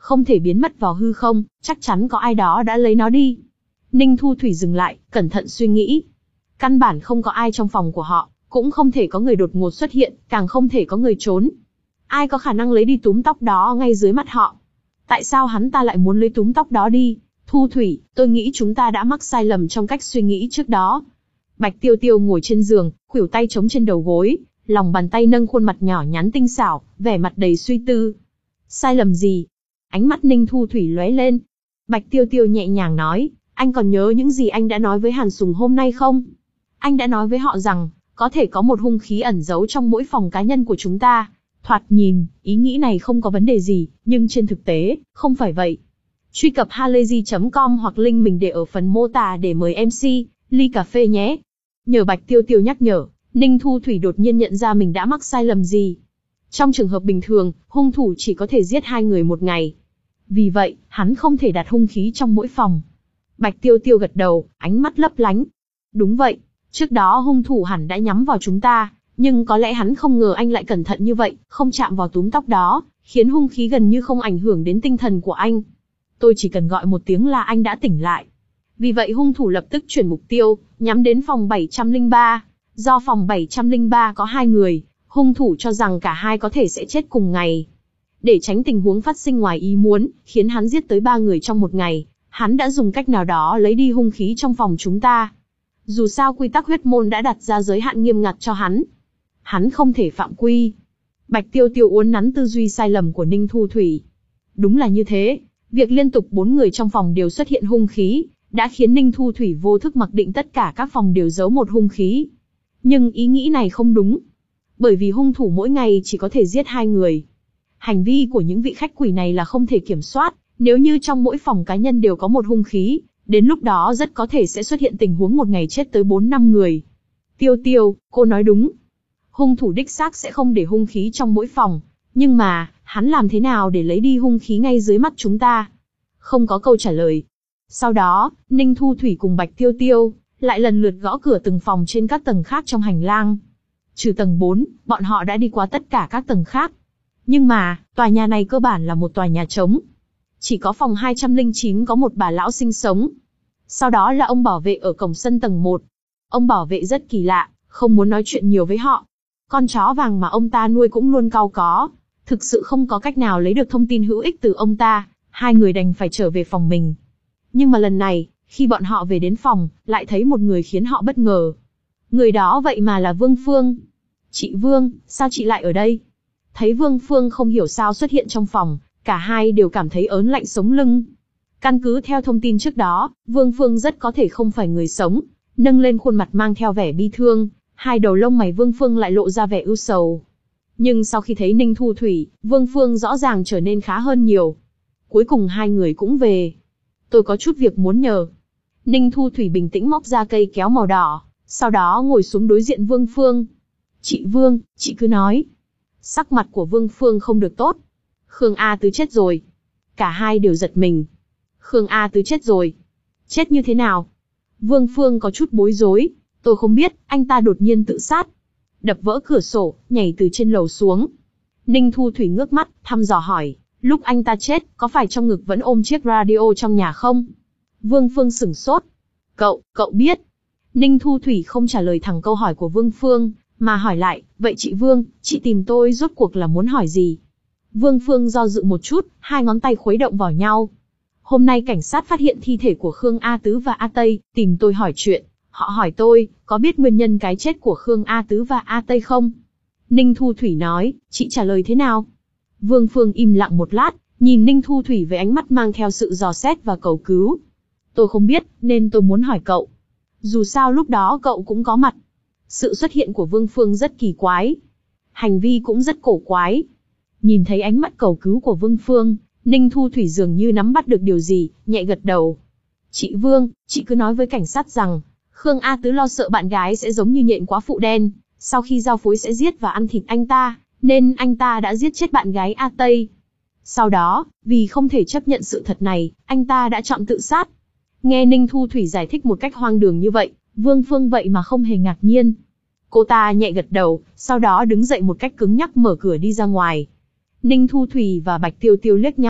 không thể biến mất vào hư không, chắc chắn có ai đó đã lấy nó đi. Ninh Thu Thủy dừng lại, cẩn thận suy nghĩ. Căn bản không có ai trong phòng của họ, cũng không thể có người đột ngột xuất hiện, càng không thể có người trốn. Ai có khả năng lấy đi túm tóc đó ngay dưới mắt họ? Tại sao hắn ta lại muốn lấy túm tóc đó đi? Thu Thủy, tôi nghĩ chúng ta đã mắc sai lầm trong cách suy nghĩ trước đó. Bạch Tiêu Tiêu ngồi trên giường, khuỷu tay chống trên đầu gối, lòng bàn tay nâng khuôn mặt nhỏ nhắn tinh xảo, vẻ mặt đầy suy tư. Sai lầm gì? Ánh mắt Ninh Thu Thủy lóe lên. Bạch Tiêu Tiêu nhẹ nhàng nói, anh còn nhớ những gì anh đã nói với Hàn Sùng hôm nay không? Anh đã nói với họ rằng, có thể có một hung khí ẩn giấu trong mỗi phòng cá nhân của chúng ta. Thoạt nhìn, ý nghĩ này không có vấn đề gì, nhưng trên thực tế, không phải vậy. Truy cập halayzi chấm com hoặc link mình để ở phần mô tả để mời em xê, ly cà phê nhé. Nhờ Bạch Tiêu Tiêu nhắc nhở, Ninh Thu Thủy đột nhiên nhận ra mình đã mắc sai lầm gì. Trong trường hợp bình thường, hung thủ chỉ có thể giết hai người một ngày. Vì vậy, hắn không thể đặt hung khí trong mỗi phòng. Bạch Tiêu Tiêu gật đầu, ánh mắt lấp lánh. Đúng vậy, trước đó hung thủ hẳn đã nhắm vào chúng ta, nhưng có lẽ hắn không ngờ anh lại cẩn thận như vậy, không chạm vào túm tóc đó, khiến hung khí gần như không ảnh hưởng đến tinh thần của anh. Tôi chỉ cần gọi một tiếng là anh đã tỉnh lại. Vì vậy hung thủ lập tức chuyển mục tiêu, nhắm đến phòng bảy trăm lẻ ba. Do phòng bảy trăm lẻ ba có hai người, hung thủ cho rằng cả hai có thể sẽ chết cùng ngày. Để tránh tình huống phát sinh ngoài ý muốn, khiến hắn giết tới ba người trong một ngày, hắn đã dùng cách nào đó lấy đi hung khí trong phòng chúng ta. Dù sao quy tắc huyết môn đã đặt ra giới hạn nghiêm ngặt cho hắn. Hắn không thể phạm quy. Bạch Tiêu Tiêu uốn nắn tư duy sai lầm của Ninh Thu Thủy. Đúng là như thế, việc liên tục bốn người trong phòng đều xuất hiện hung khí, đã khiến Ninh Thu Thủy vô thức mặc định tất cả các phòng đều giấu một hung khí. Nhưng ý nghĩ này không đúng. Bởi vì hung thủ mỗi ngày chỉ có thể giết hai người. Hành vi của những vị khách quỷ này là không thể kiểm soát, nếu như trong mỗi phòng cá nhân đều có một hung khí, đến lúc đó rất có thể sẽ xuất hiện tình huống một ngày chết tới bốn năm người. Tiêu Tiêu, cô nói đúng. Hung thủ đích xác sẽ không để hung khí trong mỗi phòng, nhưng mà, hắn làm thế nào để lấy đi hung khí ngay dưới mắt chúng ta? Không có câu trả lời. Sau đó, Ninh Thu Thủy cùng Bạch Tiêu Tiêu, lại lần lượt gõ cửa từng phòng trên các tầng khác trong hành lang. Trừ tầng bốn, bọn họ đã đi qua tất cả các tầng khác. Nhưng mà, tòa nhà này cơ bản là một tòa nhà trống. Chỉ có phòng hai trăm lẻ chín có một bà lão sinh sống. Sau đó là ông bảo vệ ở cổng sân tầng một. Ông bảo vệ rất kỳ lạ, không muốn nói chuyện nhiều với họ. Con chó vàng mà ông ta nuôi cũng luôn cau có. Thực sự không có cách nào lấy được thông tin hữu ích từ ông ta, hai người đành phải trở về phòng mình. Nhưng mà lần này, khi bọn họ về đến phòng, lại thấy một người khiến họ bất ngờ. Người đó vậy mà là Vương Phương. Chị Vương, sao chị lại ở đây? Thấy Vương Phương không hiểu sao xuất hiện trong phòng, cả hai đều cảm thấy ớn lạnh sống lưng. Căn cứ theo thông tin trước đó, Vương Phương rất có thể không phải người sống, nâng lên khuôn mặt mang theo vẻ bi thương, hai đầu lông mày Vương Phương lại lộ ra vẻ ưu sầu. Nhưng sau khi thấy Ninh Thu Thủy, Vương Phương rõ ràng trở nên khá hơn nhiều. Cuối cùng hai người cũng về. Tôi có chút việc muốn nhờ. Ninh Thu Thủy bình tĩnh móc ra cây kéo màu đỏ, sau đó ngồi xuống đối diện Vương Phương. Chị Vương, chị cứ nói. Sắc mặt của Vương Phương không được tốt. Khương A Tứ chết rồi. Cả hai đều giật mình. Khương A Tứ chết rồi. Chết như thế nào? Vương Phương có chút bối rối. Tôi không biết, anh ta đột nhiên tự sát. Đập vỡ cửa sổ, nhảy từ trên lầu xuống. Ninh Thu Thủy ngước mắt, thăm dò hỏi. Lúc anh ta chết, có phải trong ngực vẫn ôm chiếc radio trong nhà không? Vương Phương sửng sốt. Cậu, cậu biết. Ninh Thu Thủy không trả lời thẳng câu hỏi của Vương Phương, mà hỏi lại, vậy chị Vương, chị tìm tôi rốt cuộc là muốn hỏi gì? Vương Phương do dự một chút, hai ngón tay khuấy động vào nhau. Hôm nay cảnh sát phát hiện thi thể của Khương A Tứ và A Tây, tìm tôi hỏi chuyện. Họ hỏi tôi, có biết nguyên nhân cái chết của Khương A Tứ và A Tây không? Ninh Thu Thủy nói, chị trả lời thế nào? Vương Phương im lặng một lát, nhìn Ninh Thu Thủy với ánh mắt mang theo sự dò xét và cầu cứu. Tôi không biết, nên tôi muốn hỏi cậu. Dù sao lúc đó cậu cũng có mặt. Sự xuất hiện của Vương Phương rất kỳ quái. Hành vi cũng rất cổ quái. Nhìn thấy ánh mắt cầu cứu của Vương Phương, Ninh Thu Thủy dường như nắm bắt được điều gì, nhẹ gật đầu. Chị Vương, chị cứ nói với cảnh sát rằng, Khương A Tứ lo sợ bạn gái sẽ giống như nhện quá phụ đen, sau khi giao phối sẽ giết và ăn thịt anh ta, nên anh ta đã giết chết bạn gái A Tây. Sau đó, vì không thể chấp nhận sự thật này, anh ta đã chọn tự sát. Nghe Ninh Thu Thủy giải thích một cách hoang đường như vậy, Vương Phương vậy mà không hề ngạc nhiên. Cô ta nhẹ gật đầu, sau đó đứng dậy một cách cứng nhắc mở cửa đi ra ngoài. Ninh Thu Thủy và Bạch Tiêu Tiêu liếc nhau,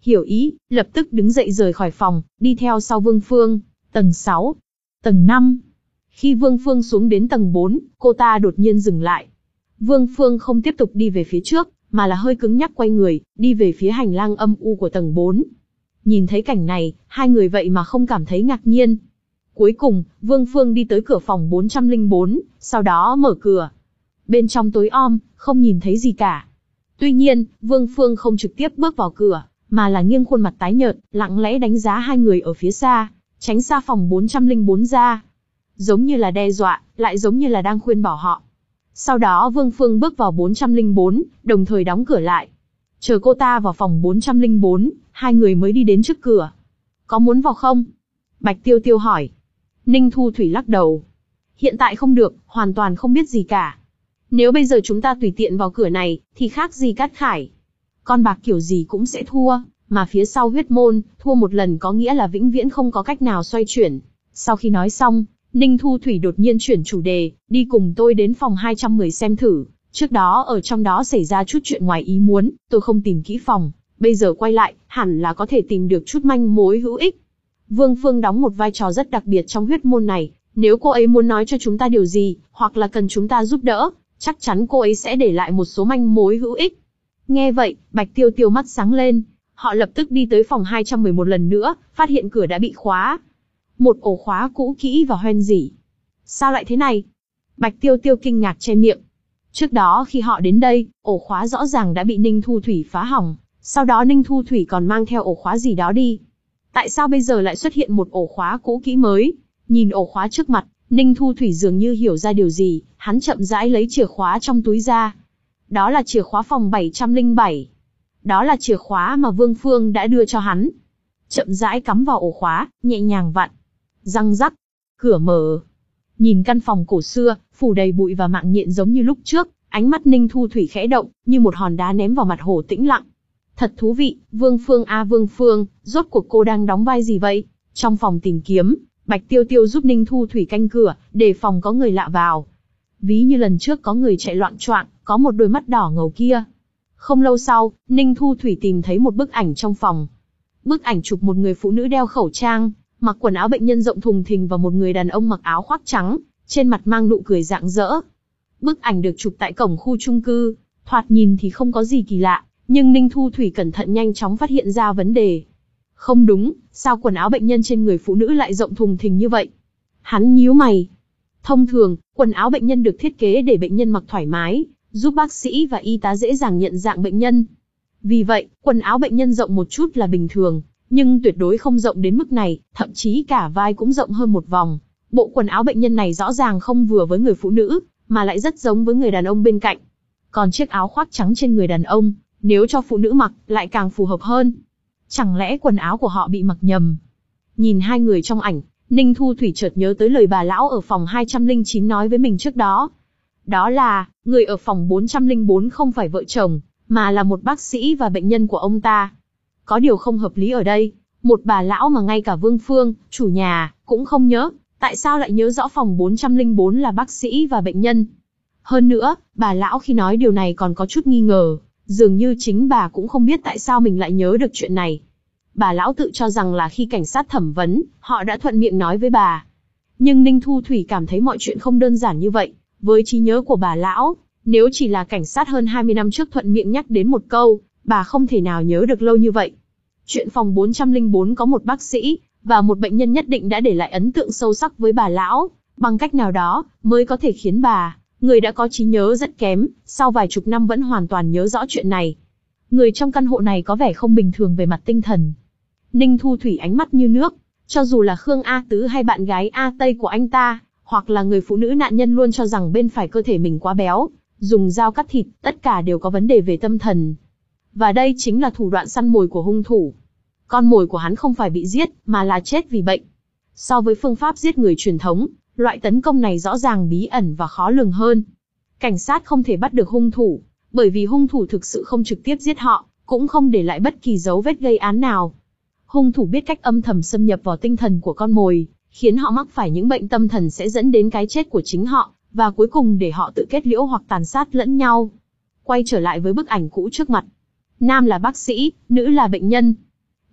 Hiểu ý, lập tức đứng dậy rời khỏi phòng, đi theo sau Vương Phương. Tầng sáu, tầng năm. Khi Vương Phương xuống đến tầng bốn, cô ta đột nhiên dừng lại. Vương Phương không tiếp tục đi về phía trước, mà là hơi cứng nhắc quay người, đi về phía hành lang âm u của tầng bốn. Nhìn thấy cảnh này, hai người vậy mà không cảm thấy ngạc nhiên. Cuối cùng, Vương Phương đi tới cửa phòng bốn trăm lẻ bốn, sau đó mở cửa. Bên trong tối om, không nhìn thấy gì cả. Tuy nhiên, Vương Phương không trực tiếp bước vào cửa, mà là nghiêng khuôn mặt tái nhợt, lặng lẽ đánh giá hai người ở phía xa, tránh xa phòng bốn trăm lẻ bốn ra. Giống như là đe dọa, lại giống như là đang khuyên bảo họ. Sau đó Vương Phương bước vào bốn trăm lẻ bốn, đồng thời đóng cửa lại. Chờ cô ta vào phòng bốn trăm lẻ bốn, hai người mới đi đến trước cửa. Có muốn vào không? Bạch Tiêu Tiêu hỏi. Ninh Thu Thủy lắc đầu. Hiện tại không được, hoàn toàn không biết gì cả. Nếu bây giờ chúng ta tùy tiện vào cửa này, thì khác gì Cát Khải. Con bạc kiểu gì cũng sẽ thua, mà phía sau huyết môn, thua một lần có nghĩa là vĩnh viễn không có cách nào xoay chuyển. Sau khi nói xong, Ninh Thu Thủy đột nhiên chuyển chủ đề, đi cùng tôi đến phòng hai trăm mười xem thử. Trước đó ở trong đó xảy ra chút chuyện ngoài ý muốn, tôi không tìm kỹ phòng. Bây giờ quay lại, hẳn là có thể tìm được chút manh mối hữu ích. Vương Phương đóng một vai trò rất đặc biệt trong huyết môn này. Nếu cô ấy muốn nói cho chúng ta điều gì, hoặc là cần chúng ta giúp đỡ, chắc chắn cô ấy sẽ để lại một số manh mối hữu ích. Nghe vậy, Bạch Tiêu Tiêu mắt sáng lên. Họ lập tức đi tới phòng hai trăm mười một lần nữa, phát hiện cửa đã bị khóa. Một ổ khóa cũ kỹ và hoen rỉ. Sao lại thế này? Bạch Tiêu Tiêu kinh ngạc che miệng. Trước đó khi họ đến đây, ổ khóa rõ ràng đã bị Ninh Thu Thủy phá hỏng. Sau đó Ninh Thu Thủy còn mang theo ổ khóa gì đó đi. Tại sao bây giờ lại xuất hiện một ổ khóa cũ kỹ mới? Nhìn ổ khóa trước mặt, Ninh Thu Thủy dường như hiểu ra điều gì, hắn chậm rãi lấy chìa khóa trong túi ra. Đó là chìa khóa phòng bảy trăm lẻ bảy. Đó là chìa khóa mà Vương Phương đã đưa cho hắn. Chậm rãi cắm vào ổ khóa, nhẹ nhàng vặn. Răng rắc, cửa mở. Nhìn căn phòng cổ xưa, phủ đầy bụi và mạng nhện giống như lúc trước, ánh mắt Ninh Thu Thủy khẽ động, như một hòn đá ném vào mặt hồ tĩnh lặng. Thật thú vị, Vương Phương a Vương Phương, rốt cuộc cô đang đóng vai gì vậy? Trong phòng tìm kiếm, Bạch Tiêu Tiêu giúp Ninh Thu Thủy canh cửa, đề phòng có người lạ vào. Ví như lần trước có người chạy loạn choạng, có một đôi mắt đỏ ngầu kia. Không lâu sau, Ninh Thu Thủy tìm thấy một bức ảnh trong phòng. Bức ảnh chụp một người phụ nữ đeo khẩu trang, mặc quần áo bệnh nhân rộng thùng thình và một người đàn ông mặc áo khoác trắng, trên mặt mang nụ cười rạng rỡ. Bức ảnh được chụp tại cổng khu chung cư, thoạt nhìn thì không có gì kỳ lạ, nhưng Ninh Thu Thủy cẩn thận nhanh chóng phát hiện ra vấn đề. Không đúng, sao quần áo bệnh nhân trên người phụ nữ lại rộng thùng thình như vậy? Hắn nhíu mày. Thông thường, quần áo bệnh nhân được thiết kế để bệnh nhân mặc thoải mái, giúp bác sĩ và y tá dễ dàng nhận dạng bệnh nhân. Vì vậy, quần áo bệnh nhân rộng một chút là bình thường, nhưng tuyệt đối không rộng đến mức này, thậm chí cả vai cũng rộng hơn một vòng. Bộ quần áo bệnh nhân này rõ ràng không vừa với người phụ nữ, mà lại rất giống với người đàn ông bên cạnh. Còn chiếc áo khoác trắng trên người đàn ông, nếu cho phụ nữ mặc, lại càng phù hợp hơn. Chẳng lẽ quần áo của họ bị mặc nhầm? Nhìn hai người trong ảnh, Ninh Thu Thủy chợt nhớ tới lời bà lão ở phòng hai trăm lẻ chín nói với mình trước đó. Đó là, người ở phòng bốn trăm lẻ bốn không phải vợ chồng, mà là một bác sĩ và bệnh nhân của ông ta. Có điều không hợp lý ở đây, một bà lão mà ngay cả Vương Phương, chủ nhà, cũng không nhớ, tại sao lại nhớ rõ phòng bốn trăm lẻ bốn là bác sĩ và bệnh nhân. Hơn nữa, bà lão khi nói điều này còn có chút nghi ngờ, dường như chính bà cũng không biết tại sao mình lại nhớ được chuyện này. Bà lão tự cho rằng là khi cảnh sát thẩm vấn, họ đã thuận miệng nói với bà. Nhưng Ninh Thu Thủy cảm thấy mọi chuyện không đơn giản như vậy. Với trí nhớ của bà lão, nếu chỉ là cảnh sát hơn hai mươi năm trước thuận miệng nhắc đến một câu, bà không thể nào nhớ được lâu như vậy. Chuyện phòng bốn trăm lẻ bốn có một bác sĩ và một bệnh nhân nhất định đã để lại ấn tượng sâu sắc với bà lão, bằng cách nào đó mới có thể khiến bà, người đã có trí nhớ rất kém, sau vài chục năm vẫn hoàn toàn nhớ rõ chuyện này. Người trong căn hộ này có vẻ không bình thường về mặt tinh thần. Ninh Thu Thủy ánh mắt như nước, cho dù là Khương A Tứ hay bạn gái A Tây của anh ta, hoặc là người phụ nữ nạn nhân luôn cho rằng bên phải cơ thể mình quá béo, dùng dao cắt thịt, tất cả đều có vấn đề về tâm thần. Và đây chính là thủ đoạn săn mồi của hung thủ. Con mồi của hắn không phải bị giết, mà là chết vì bệnh. So với phương pháp giết người truyền thống, loại tấn công này rõ ràng bí ẩn và khó lường hơn. Cảnh sát không thể bắt được hung thủ, bởi vì hung thủ thực sự không trực tiếp giết họ, cũng không để lại bất kỳ dấu vết gây án nào. Hung thủ biết cách âm thầm xâm nhập vào tinh thần của con mồi, khiến họ mắc phải những bệnh tâm thần sẽ dẫn đến cái chết của chính họ, và cuối cùng để họ tự kết liễu hoặc tàn sát lẫn nhau. Quay trở lại với bức ảnh cũ trước mặt. Nam là bác sĩ, nữ là bệnh nhân.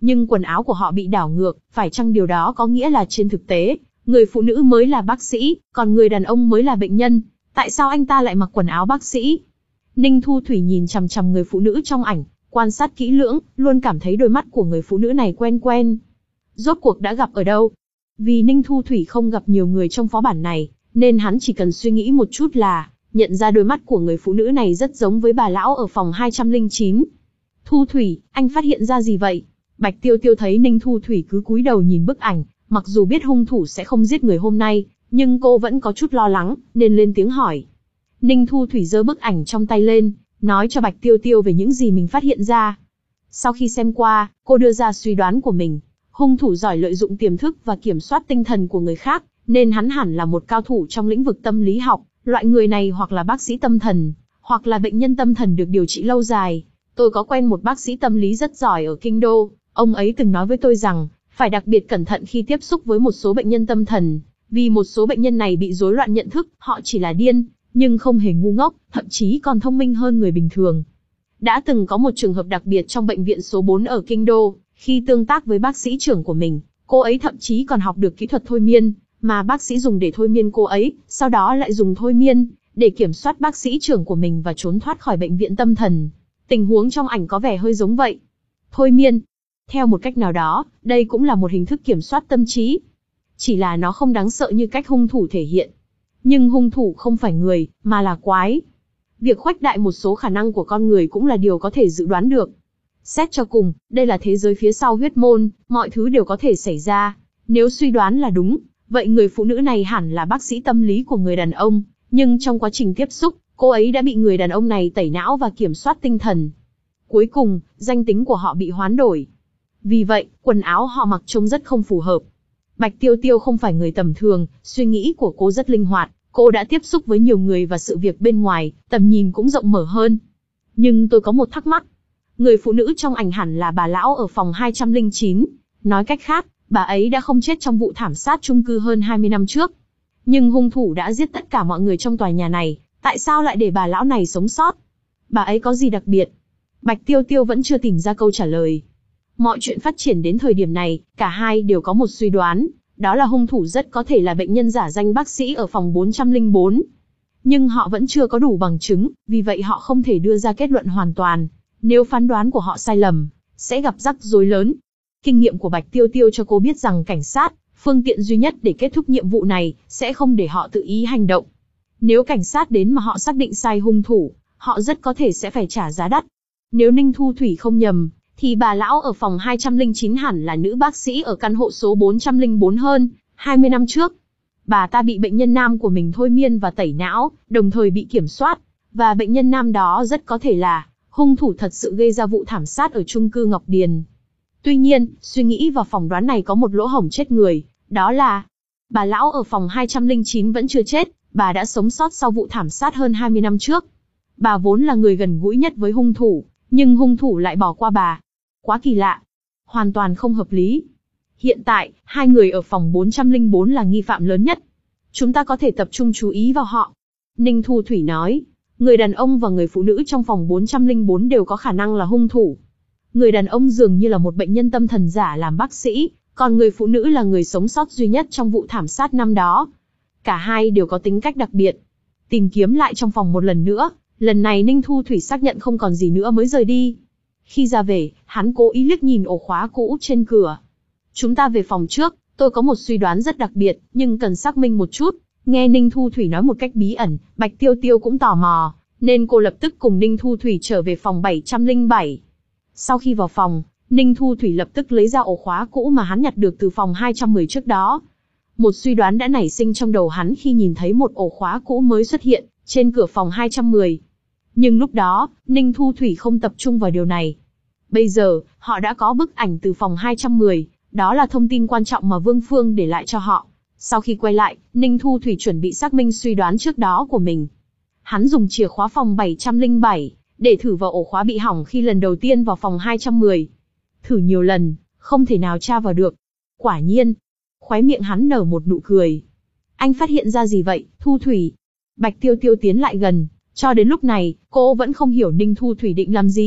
Nhưng quần áo của họ bị đảo ngược, phải chăng điều đó có nghĩa là trên thực tế, người phụ nữ mới là bác sĩ, còn người đàn ông mới là bệnh nhân? Tại sao anh ta lại mặc quần áo bác sĩ? Ninh Thu Thủy nhìn chằm chằm người phụ nữ trong ảnh, quan sát kỹ lưỡng, luôn cảm thấy đôi mắt của người phụ nữ này quen quen. Rốt cuộc đã gặp ở đâu? Vì Ninh Thu Thủy không gặp nhiều người trong phó bản này, nên hắn chỉ cần suy nghĩ một chút là nhận ra đôi mắt của người phụ nữ này rất giống với bà lão ở phòng hai trăm lẻ chín. Thu Thủy, anh phát hiện ra gì vậy? Bạch Tiêu Tiêu thấy Ninh Thu Thủy cứ cúi đầu nhìn bức ảnh, mặc dù biết hung thủ sẽ không giết người hôm nay, nhưng cô vẫn có chút lo lắng, nên lên tiếng hỏi. Ninh Thu Thủy giơ bức ảnh trong tay lên, nói cho Bạch Tiêu Tiêu về những gì mình phát hiện ra. Sau khi xem qua, cô đưa ra suy đoán của mình. Hung thủ giỏi lợi dụng tiềm thức và kiểm soát tinh thần của người khác, nên hắn hẳn là một cao thủ trong lĩnh vực tâm lý học. Loại người này hoặc là bác sĩ tâm thần, hoặc là bệnh nhân tâm thần được điều trị lâu dài. Tôi có quen một bác sĩ tâm lý rất giỏi ở Kinh Đô, ông ấy từng nói với tôi rằng, phải đặc biệt cẩn thận khi tiếp xúc với một số bệnh nhân tâm thần, vì một số bệnh nhân này bị rối loạn nhận thức, họ chỉ là điên, nhưng không hề ngu ngốc, thậm chí còn thông minh hơn người bình thường. Đã từng có một trường hợp đặc biệt trong bệnh viện số bốn ở Kinh Đô, khi tương tác với bác sĩ trưởng của mình, cô ấy thậm chí còn học được kỹ thuật thôi miên, mà bác sĩ dùng để thôi miên cô ấy, sau đó lại dùng thôi miên để kiểm soát bác sĩ trưởng của mình và trốn thoát khỏi bệnh viện tâm thần. Tình huống trong ảnh có vẻ hơi giống vậy. Thôi miên. Theo một cách nào đó, đây cũng là một hình thức kiểm soát tâm trí. Chỉ là nó không đáng sợ như cách hung thủ thể hiện. Nhưng hung thủ không phải người, mà là quái. Việc khuếch đại một số khả năng của con người cũng là điều có thể dự đoán được. Xét cho cùng, đây là thế giới phía sau huyết môn, mọi thứ đều có thể xảy ra. Nếu suy đoán là đúng, vậy người phụ nữ này hẳn là bác sĩ tâm lý của người đàn ông, nhưng trong quá trình tiếp xúc, cô ấy đã bị người đàn ông này tẩy não và kiểm soát tinh thần. Cuối cùng, danh tính của họ bị hoán đổi. Vì vậy, quần áo họ mặc trông rất không phù hợp. Bạch Tiêu Tiêu không phải người tầm thường, suy nghĩ của cô rất linh hoạt, cô đã tiếp xúc với nhiều người và sự việc bên ngoài, tầm nhìn cũng rộng mở hơn. Nhưng tôi có một thắc mắc. Người phụ nữ trong ảnh hẳn là bà lão ở phòng hai trăm lẻ chín. Nói cách khác, bà ấy đã không chết trong vụ thảm sát chung cư hơn hai mươi năm trước. Nhưng hung thủ đã giết tất cả mọi người trong tòa nhà này, tại sao lại để bà lão này sống sót? Bà ấy có gì đặc biệt? Bạch Tiêu Tiêu vẫn chưa tìm ra câu trả lời. Mọi chuyện phát triển đến thời điểm này, cả hai đều có một suy đoán, đó là hung thủ rất có thể là bệnh nhân giả danh bác sĩ ở phòng bốn trăm lẻ bốn. Nhưng họ vẫn chưa có đủ bằng chứng, vì vậy họ không thể đưa ra kết luận hoàn toàn. Nếu phán đoán của họ sai lầm, sẽ gặp rắc rối lớn. Kinh nghiệm của Bạch Tiêu Tiêu cho cô biết rằng cảnh sát, phương tiện duy nhất để kết thúc nhiệm vụ này, sẽ không để họ tự ý hành động. Nếu cảnh sát đến mà họ xác định sai hung thủ, họ rất có thể sẽ phải trả giá đắt. Nếu Ninh Thu Thủy không nhầm, thì bà lão ở phòng hai trăm lẻ chín hẳn là nữ bác sĩ ở căn hộ số bốn trăm lẻ bốn hơn hai mươi năm trước. Bà ta bị bệnh nhân nam của mình thôi miên và tẩy não, đồng thời bị kiểm soát, và bệnh nhân nam đó rất có thể là hung thủ thật sự gây ra vụ thảm sát ở chung cư Ngọc Điền. Tuy nhiên, suy nghĩ và phỏng đoán này có một lỗ hổng chết người, đó là bà lão ở phòng hai trăm lẻ chín vẫn chưa chết, bà đã sống sót sau vụ thảm sát hơn hai mươi năm trước. Bà vốn là người gần gũi nhất với hung thủ, nhưng hung thủ lại bỏ qua bà. Quá kỳ lạ. Hoàn toàn không hợp lý. Hiện tại, hai người ở phòng bốn trăm lẻ bốn là nghi phạm lớn nhất. Chúng ta có thể tập trung chú ý vào họ. Ninh Thu Thủy nói, người đàn ông và người phụ nữ trong phòng bốn trăm lẻ bốn đều có khả năng là hung thủ. Người đàn ông dường như là một bệnh nhân tâm thần giả làm bác sĩ, còn người phụ nữ là người sống sót duy nhất trong vụ thảm sát năm đó. Cả hai đều có tính cách đặc biệt. Tìm kiếm lại trong phòng một lần nữa, lần này Ninh Thu Thủy xác nhận không còn gì nữa mới rời đi. Khi ra về, hắn cố ý liếc nhìn ổ khóa cũ trên cửa. Chúng ta về phòng trước, tôi có một suy đoán rất đặc biệt, nhưng cần xác minh một chút. Nghe Ninh Thu Thủy nói một cách bí ẩn, Bạch Tiêu Tiêu cũng tò mò, nên cô lập tức cùng Ninh Thu Thủy trở về phòng bảy trăm lẻ bảy. Sau khi vào phòng, Ninh Thu Thủy lập tức lấy ra ổ khóa cũ mà hắn nhặt được từ phòng hai trăm mười trước đó. Một suy đoán đã nảy sinh trong đầu hắn khi nhìn thấy một ổ khóa cũ mới xuất hiện trên cửa phòng hai trăm mười. Nhưng lúc đó, Ninh Thu Thủy không tập trung vào điều này. Bây giờ, họ đã có bức ảnh từ phòng hai trăm mười, đó là thông tin quan trọng mà Vương Phương để lại cho họ. Sau khi quay lại, Ninh Thu Thủy chuẩn bị xác minh suy đoán trước đó của mình. Hắn dùng chìa khóa phòng bảy trăm lẻ bảy, để thử vào ổ khóa bị hỏng khi lần đầu tiên vào phòng hai trăm mười. Thử nhiều lần, không thể nào tra vào được. Quả nhiên, khóe miệng hắn nở một nụ cười. Anh phát hiện ra gì vậy, Thu Thủy? Bạch Tiêu Tiêu tiến lại gần, cho đến lúc này, cô vẫn không hiểu Ninh Thu Thủy định làm gì.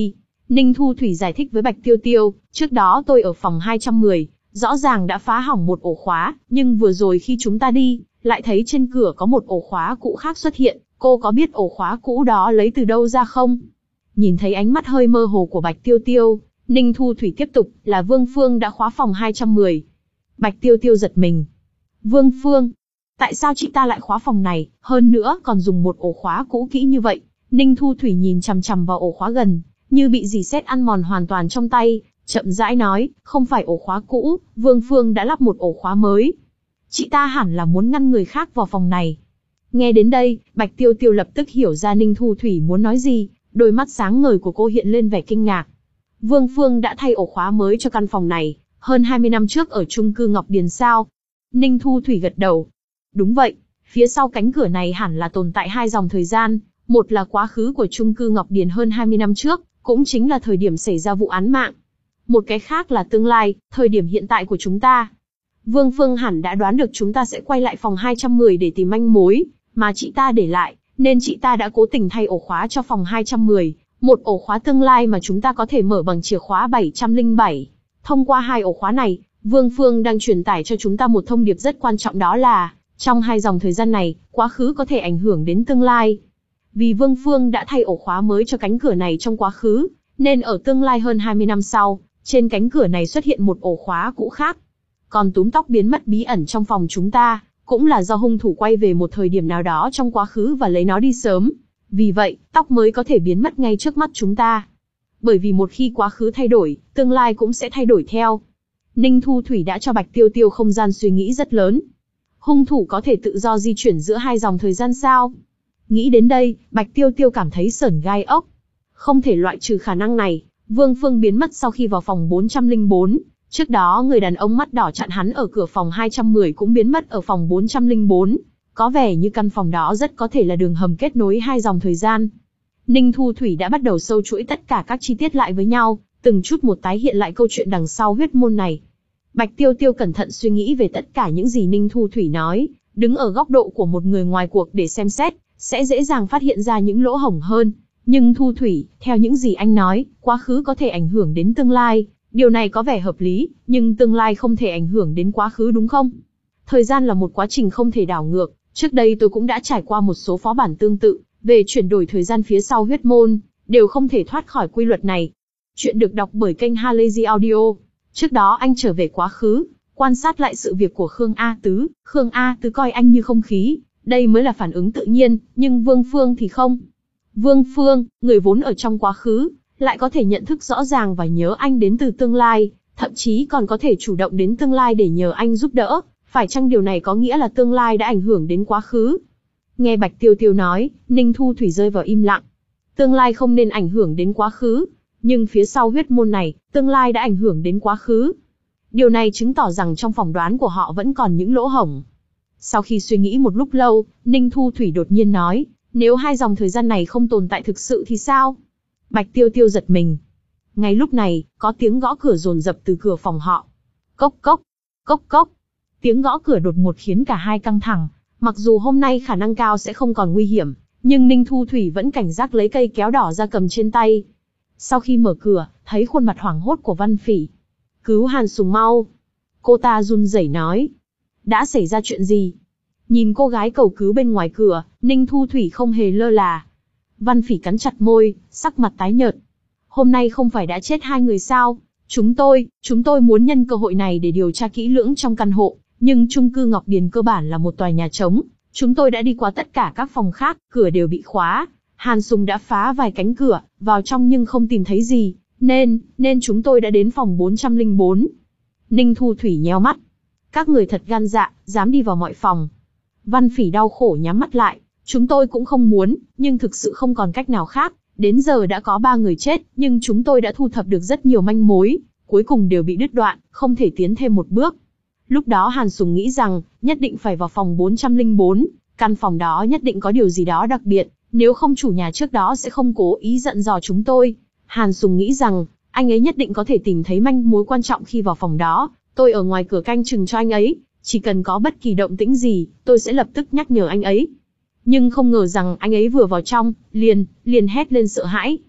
Ninh Thu Thủy giải thích với Bạch Tiêu Tiêu, trước đó tôi ở phòng hai trăm mười, rõ ràng đã phá hỏng một ổ khóa, nhưng vừa rồi khi chúng ta đi, lại thấy trên cửa có một ổ khóa cũ khác xuất hiện, cô có biết ổ khóa cũ đó lấy từ đâu ra không? Nhìn thấy ánh mắt hơi mơ hồ của Bạch Tiêu Tiêu, Ninh Thu Thủy tiếp tục, là Vương Phương đã khóa phòng hai trăm mười. Bạch Tiêu Tiêu giật mình. Vương Phương? Tại sao chị ta lại khóa phòng này, hơn nữa còn dùng một ổ khóa cũ kỹ như vậy? Ninh Thu Thủy nhìn chằm chằm vào ổ khóa gần, như bị dì sét ăn mòn hoàn toàn trong tay, chậm rãi nói, không phải ổ khóa cũ, Vương Phương đã lắp một ổ khóa mới. Chị ta hẳn là muốn ngăn người khác vào phòng này. Nghe đến đây, Bạch Tiêu Tiêu lập tức hiểu ra Ninh Thu Thủy muốn nói gì, đôi mắt sáng ngời của cô hiện lên vẻ kinh ngạc. Vương Phương đã thay ổ khóa mới cho căn phòng này, hơn hai mươi năm trước ở chung cư Ngọc Điền sao? Ninh Thu Thủy gật đầu. Đúng vậy, phía sau cánh cửa này hẳn là tồn tại hai dòng thời gian, một là quá khứ của chung cư Ngọc Điền hơn hai mươi năm trước, cũng chính là thời điểm xảy ra vụ án mạng. Một cái khác là tương lai, thời điểm hiện tại của chúng ta. Vương Phương hẳn đã đoán được chúng ta sẽ quay lại phòng hai trăm mười để tìm manh mối mà chị ta để lại, nên chị ta đã cố tình thay ổ khóa cho phòng hai trăm mười, một ổ khóa tương lai mà chúng ta có thể mở bằng chìa khóa bảy trăm lẻ bảy. Thông qua hai ổ khóa này, Vương Phương đang truyền tải cho chúng ta một thông điệp rất quan trọng, đó là, trong hai dòng thời gian này, quá khứ có thể ảnh hưởng đến tương lai. Vì Vương Phương đã thay ổ khóa mới cho cánh cửa này trong quá khứ, nên ở tương lai hơn hai mươi năm sau, trên cánh cửa này xuất hiện một ổ khóa cũ khác. Còn túm tóc biến mất bí ẩn trong phòng chúng ta, cũng là do hung thủ quay về một thời điểm nào đó trong quá khứ và lấy nó đi sớm. Vì vậy, tóc mới có thể biến mất ngay trước mắt chúng ta. Bởi vì một khi quá khứ thay đổi, tương lai cũng sẽ thay đổi theo. Ninh Thu Thủy đã cho Bạch Tiêu Tiêu không gian suy nghĩ rất lớn. Hung thủ có thể tự do di chuyển giữa hai dòng thời gian sao? Nghĩ đến đây, Bạch Tiêu Tiêu cảm thấy sởn gai ốc. Không thể loại trừ khả năng này, Vương Phương biến mất sau khi vào phòng bốn trăm lẻ bốn. Trước đó người đàn ông mắt đỏ chặn hắn ở cửa phòng hai trăm mười cũng biến mất ở phòng bốn trăm lẻ bốn. Có vẻ như căn phòng đó rất có thể là đường hầm kết nối hai dòng thời gian. Ninh Thu Thủy đã bắt đầu sâu chuỗi tất cả các chi tiết lại với nhau, từng chút một tái hiện lại câu chuyện đằng sau huyết môn này. Bạch Tiêu Tiêu cẩn thận suy nghĩ về tất cả những gì Ninh Thu Thủy nói, đứng ở góc độ của một người ngoài cuộc để xem xét, sẽ dễ dàng phát hiện ra những lỗ hổng hơn. Nhưng Thu Thủy, theo những gì anh nói, quá khứ có thể ảnh hưởng đến tương lai, điều này có vẻ hợp lý, nhưng tương lai không thể ảnh hưởng đến quá khứ đúng không? Thời gian là một quá trình không thể đảo ngược, trước đây tôi cũng đã trải qua một số phó bản tương tự, về chuyển đổi thời gian phía sau huyết môn, đều không thể thoát khỏi quy luật này. Chuyện được đọc bởi kênh Halazy Audio. Trước đó anh trở về quá khứ, quan sát lại sự việc của Khương A Tứ, Khương A Tứ coi anh như không khí, đây mới là phản ứng tự nhiên, nhưng Vương Phương thì không. Vương Phương, người vốn ở trong quá khứ, lại có thể nhận thức rõ ràng và nhớ anh đến từ tương lai, thậm chí còn có thể chủ động đến tương lai để nhờ anh giúp đỡ, phải chăng điều này có nghĩa là tương lai đã ảnh hưởng đến quá khứ? Nghe Bạch Tiêu Tiêu nói, Ninh Thu Thủy rơi vào im lặng. Tương lai không nên ảnh hưởng đến quá khứ, nhưng phía sau huyết môn này, tương lai đã ảnh hưởng đến quá khứ. Điều này chứng tỏ rằng trong phỏng đoán của họ vẫn còn những lỗ hổng. Sau khi suy nghĩ một lúc lâu, Ninh Thu Thủy đột nhiên nói, nếu hai dòng thời gian này không tồn tại thực sự thì sao? Bạch Tiêu Tiêu giật mình. Ngay lúc này, có tiếng gõ cửa dồn dập từ cửa phòng họ. Cốc cốc, cốc cốc. Tiếng gõ cửa đột ngột khiến cả hai căng thẳng. Mặc dù hôm nay khả năng cao sẽ không còn nguy hiểm, nhưng Ninh Thu Thủy vẫn cảnh giác lấy cây kéo đỏ ra cầm trên tay. Sau khi mở cửa, thấy khuôn mặt hoảng hốt của Văn Phỉ. Cứu Hàn Sùng mau. Cô ta run rẩy nói. Đã xảy ra chuyện gì? Nhìn cô gái cầu cứu bên ngoài cửa, Ninh Thu Thủy không hề lơ là. Văn Phỉ cắn chặt môi, sắc mặt tái nhợt. Hôm nay không phải đã chết hai người sao? Chúng tôi, chúng tôi muốn nhân cơ hội này để điều tra kỹ lưỡng trong căn hộ, nhưng chung cư Ngọc Điền cơ bản là một tòa nhà trống. Chúng tôi đã đi qua tất cả các phòng khác, cửa đều bị khóa. Hàn Sùng đã phá vài cánh cửa, vào trong nhưng không tìm thấy gì, nên, nên chúng tôi đã đến phòng bốn trăm lẻ bốn. Ninh Thu Thủy nheo mắt. Các người thật gan dạ, dám đi vào mọi phòng. Văn Phỉ đau khổ nhắm mắt lại. Chúng tôi cũng không muốn, nhưng thực sự không còn cách nào khác. Đến giờ đã có ba người chết, nhưng chúng tôi đã thu thập được rất nhiều manh mối, cuối cùng đều bị đứt đoạn, không thể tiến thêm một bước. Lúc đó Hàn Sùng nghĩ rằng, nhất định phải vào phòng bốn trăm lẻ bốn, căn phòng đó nhất định có điều gì đó đặc biệt, nếu không chủ nhà trước đó sẽ không cố ý dặn dò chúng tôi. Hàn Sùng nghĩ rằng, anh ấy nhất định có thể tìm thấy manh mối quan trọng khi vào phòng đó, tôi ở ngoài cửa canh chừng cho anh ấy, chỉ cần có bất kỳ động tĩnh gì, tôi sẽ lập tức nhắc nhở anh ấy. Nhưng không ngờ rằng anh ấy vừa vào trong, liền, liền hét lên sợ hãi.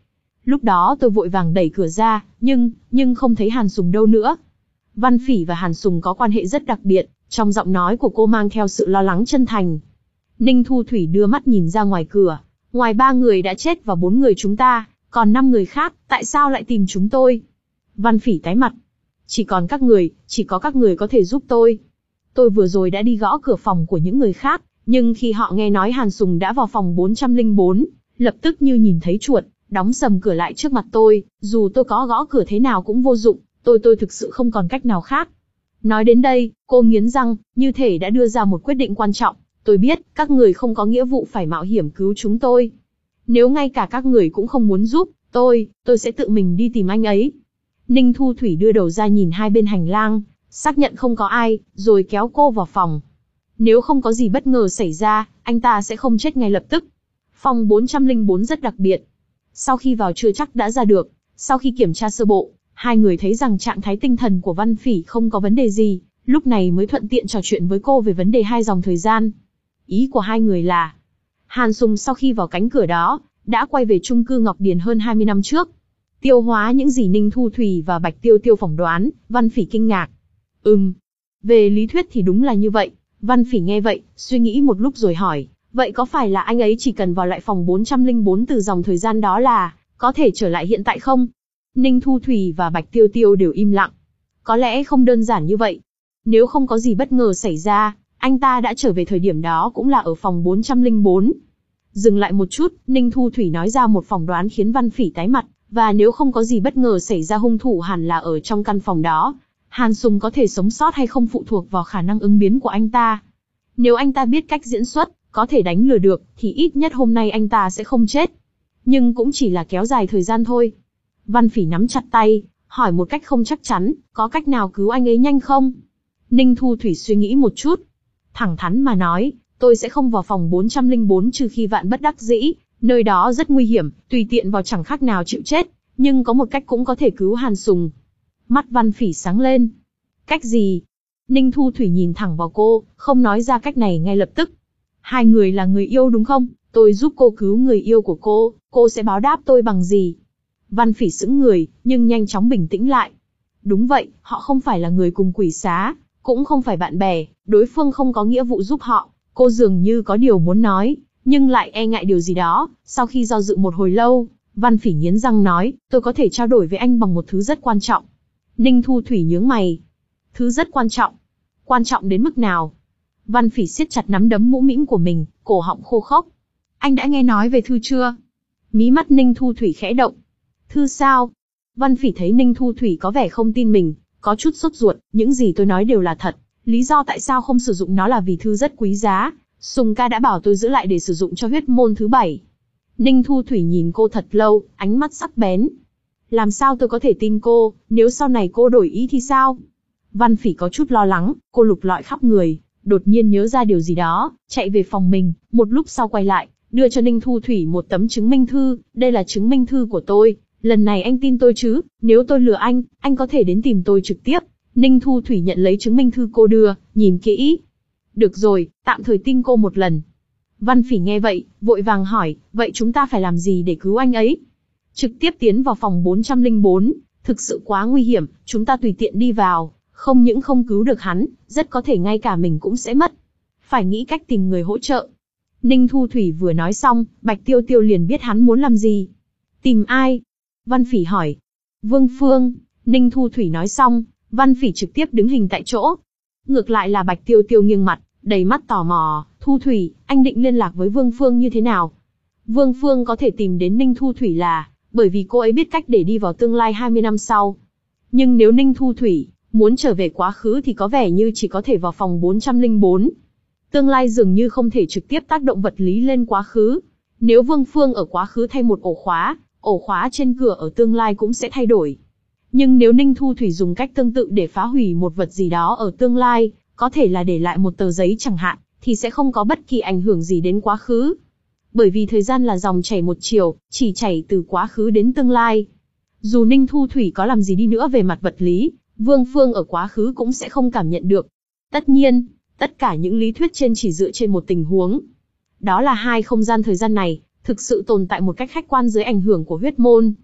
Lúc đó tôi vội vàng đẩy cửa ra, nhưng, nhưng không thấy Hàn Sùng đâu nữa. Văn Phỉ và Hàn Sùng có quan hệ rất đặc biệt, trong giọng nói của cô mang theo sự lo lắng chân thành. Ninh Thu Thủy đưa mắt nhìn ra ngoài cửa. Ngoài ba người đã chết và bốn người chúng ta, còn năm người khác, tại sao lại tìm chúng tôi? Văn Phỉ tái mặt. Chỉ còn các người, chỉ có các người có thể giúp tôi. Tôi vừa rồi đã đi gõ cửa phòng của những người khác, nhưng khi họ nghe nói Hàn Sùng đã vào phòng bốn trăm lẻ bốn, lập tức như nhìn thấy chuột, đóng sầm cửa lại trước mặt tôi, dù tôi có gõ cửa thế nào cũng vô dụng, tôi tôi thực sự không còn cách nào khác. Nói đến đây, cô nghiến răng, như thể đã đưa ra một quyết định quan trọng. Tôi biết, các người không có nghĩa vụ phải mạo hiểm cứu chúng tôi. Nếu ngay cả các người cũng không muốn giúp, tôi, tôi sẽ tự mình đi tìm anh ấy. Ninh Thu Thủy đưa đầu ra nhìn hai bên hành lang, xác nhận không có ai, rồi kéo cô vào phòng. Nếu không có gì bất ngờ xảy ra, anh ta sẽ không chết ngay lập tức. Phòng bốn trăm lẻ bốn rất đặc biệt. Sau khi vào chưa chắc đã ra được, sau khi kiểm tra sơ bộ, hai người thấy rằng trạng thái tinh thần của Văn Phỉ không có vấn đề gì, lúc này mới thuận tiện trò chuyện với cô về vấn đề hai dòng thời gian. Ý của hai người là, Hàn Sùng sau khi vào cánh cửa đó, đã quay về chung cư Ngọc Điền hơn hai mươi năm trước. Tiêu hóa những gì Ninh Thu Thủy và Bạch Tiêu Tiêu phỏng đoán, Văn Phỉ kinh ngạc. Ừm, về lý thuyết thì đúng là như vậy. Văn Phỉ nghe vậy, suy nghĩ một lúc rồi hỏi, vậy có phải là anh ấy chỉ cần vào lại phòng bốn trăm lẻ bốn từ dòng thời gian đó là, có thể trở lại hiện tại không? Ninh Thu Thủy và Bạch Tiêu Tiêu đều im lặng. Có lẽ không đơn giản như vậy. Nếu không có gì bất ngờ xảy ra, anh ta đã trở về thời điểm đó cũng là ở phòng bốn trăm lẻ bốn. Dừng lại một chút, Ninh Thu Thủy nói ra một phỏng đoán khiến Văn Phỉ tái mặt, và nếu không có gì bất ngờ xảy ra hung thủ hẳn là ở trong căn phòng đó. Hàn Sùng có thể sống sót hay không phụ thuộc vào khả năng ứng biến của anh ta. Nếu anh ta biết cách diễn xuất, có thể đánh lừa được, thì ít nhất hôm nay anh ta sẽ không chết. Nhưng cũng chỉ là kéo dài thời gian thôi. Văn Phỉ nắm chặt tay, hỏi một cách không chắc chắn, có cách nào cứu anh ấy nhanh không? Ninh Thu Thủy suy nghĩ một chút. Thẳng thắn mà nói, tôi sẽ không vào phòng bốn trăm lẻ bốn trừ khi vạn bất đắc dĩ, nơi đó rất nguy hiểm, tùy tiện vào chẳng khác nào chịu chết, nhưng có một cách cũng có thể cứu Hàn Sùng. Mắt Văn Phỉ sáng lên. Cách gì? Ninh Thu Thủy nhìn thẳng vào cô, không nói ra cách này ngay lập tức. Hai người là người yêu đúng không? Tôi giúp cô cứu người yêu của cô, cô sẽ báo đáp tôi bằng gì? Văn Phỉ sững người, nhưng nhanh chóng bình tĩnh lại. Đúng vậy, họ không phải là người cùng quỷ xá, cũng không phải bạn bè, đối phương không có nghĩa vụ giúp họ. Cô dường như có điều muốn nói, nhưng lại e ngại điều gì đó. Sau khi do dự một hồi lâu, Văn Phỉ nghiến răng nói, tôi có thể trao đổi với anh bằng một thứ rất quan trọng. Ninh Thu Thủy nhướng mày. Thứ rất quan trọng. Quan trọng đến mức nào? Văn Phỉ siết chặt nắm đấm mũ mĩm của mình, cổ họng khô khốc. Anh đã nghe nói về thư chưa? Mí mắt Ninh Thu Thủy khẽ động. Thư sao? Văn Phỉ thấy Ninh Thu Thủy có vẻ không tin mình, có chút sốt ruột, những gì tôi nói đều là thật. Lý do tại sao không sử dụng nó là vì thư rất quý giá. Sùng ca đã bảo tôi giữ lại để sử dụng cho huyết môn thứ bảy. Ninh Thu Thủy nhìn cô thật lâu, ánh mắt sắc bén. Làm sao tôi có thể tin cô, nếu sau này cô đổi ý thì sao? Văn Phỉ có chút lo lắng, cô lục lọi khắp người, đột nhiên nhớ ra điều gì đó, chạy về phòng mình, một lúc sau quay lại, đưa cho Ninh Thu Thủy một tấm chứng minh thư, đây là chứng minh thư của tôi, lần này anh tin tôi chứ, nếu tôi lừa anh, anh có thể đến tìm tôi trực tiếp. Ninh Thu Thủy nhận lấy chứng minh thư cô đưa, nhìn kỹ. Được rồi, tạm thời tin cô một lần. Văn Phỉ nghe vậy, vội vàng hỏi, vậy chúng ta phải làm gì để cứu anh ấy? Trực tiếp tiến vào phòng bốn trăm lẻ bốn, thực sự quá nguy hiểm, chúng ta tùy tiện đi vào, không những không cứu được hắn, rất có thể ngay cả mình cũng sẽ mất. Phải nghĩ cách tìm người hỗ trợ. Ninh Thu Thủy vừa nói xong, Bạch Tiêu Tiêu liền biết hắn muốn làm gì. Tìm ai? Văn Phỉ hỏi. Vương Phương. Ninh Thu Thủy nói xong, Văn Phỉ trực tiếp đứng hình tại chỗ. Ngược lại là Bạch Tiêu Tiêu nghiêng mặt, đầy mắt tò mò, Thu Thủy, anh định liên lạc với Vương Phương như thế nào? Vương Phương có thể tìm đến Ninh Thu Thủy là, bởi vì cô ấy biết cách để đi vào tương lai hai mươi năm sau. Nhưng nếu Ninh Thu Thủy muốn trở về quá khứ thì có vẻ như chỉ có thể vào phòng bốn trăm lẻ bốn. Tương lai dường như không thể trực tiếp tác động vật lý lên quá khứ. Nếu Vương Phương ở quá khứ thay một ổ khóa, ổ khóa trên cửa ở tương lai cũng sẽ thay đổi. Nhưng nếu Ninh Thu Thủy dùng cách tương tự để phá hủy một vật gì đó ở tương lai, có thể là để lại một tờ giấy chẳng hạn, thì sẽ không có bất kỳ ảnh hưởng gì đến quá khứ. Bởi vì thời gian là dòng chảy một chiều, chỉ chảy từ quá khứ đến tương lai. Dù Ninh Thu Thủy có làm gì đi nữa về mặt vật lý, Vương Phương ở quá khứ cũng sẽ không cảm nhận được. Tất nhiên, tất cả những lý thuyết trên chỉ dựa trên một tình huống. Đó là hai không gian thời gian này, thực sự tồn tại một cách khách quan dưới ảnh hưởng của huyết môn.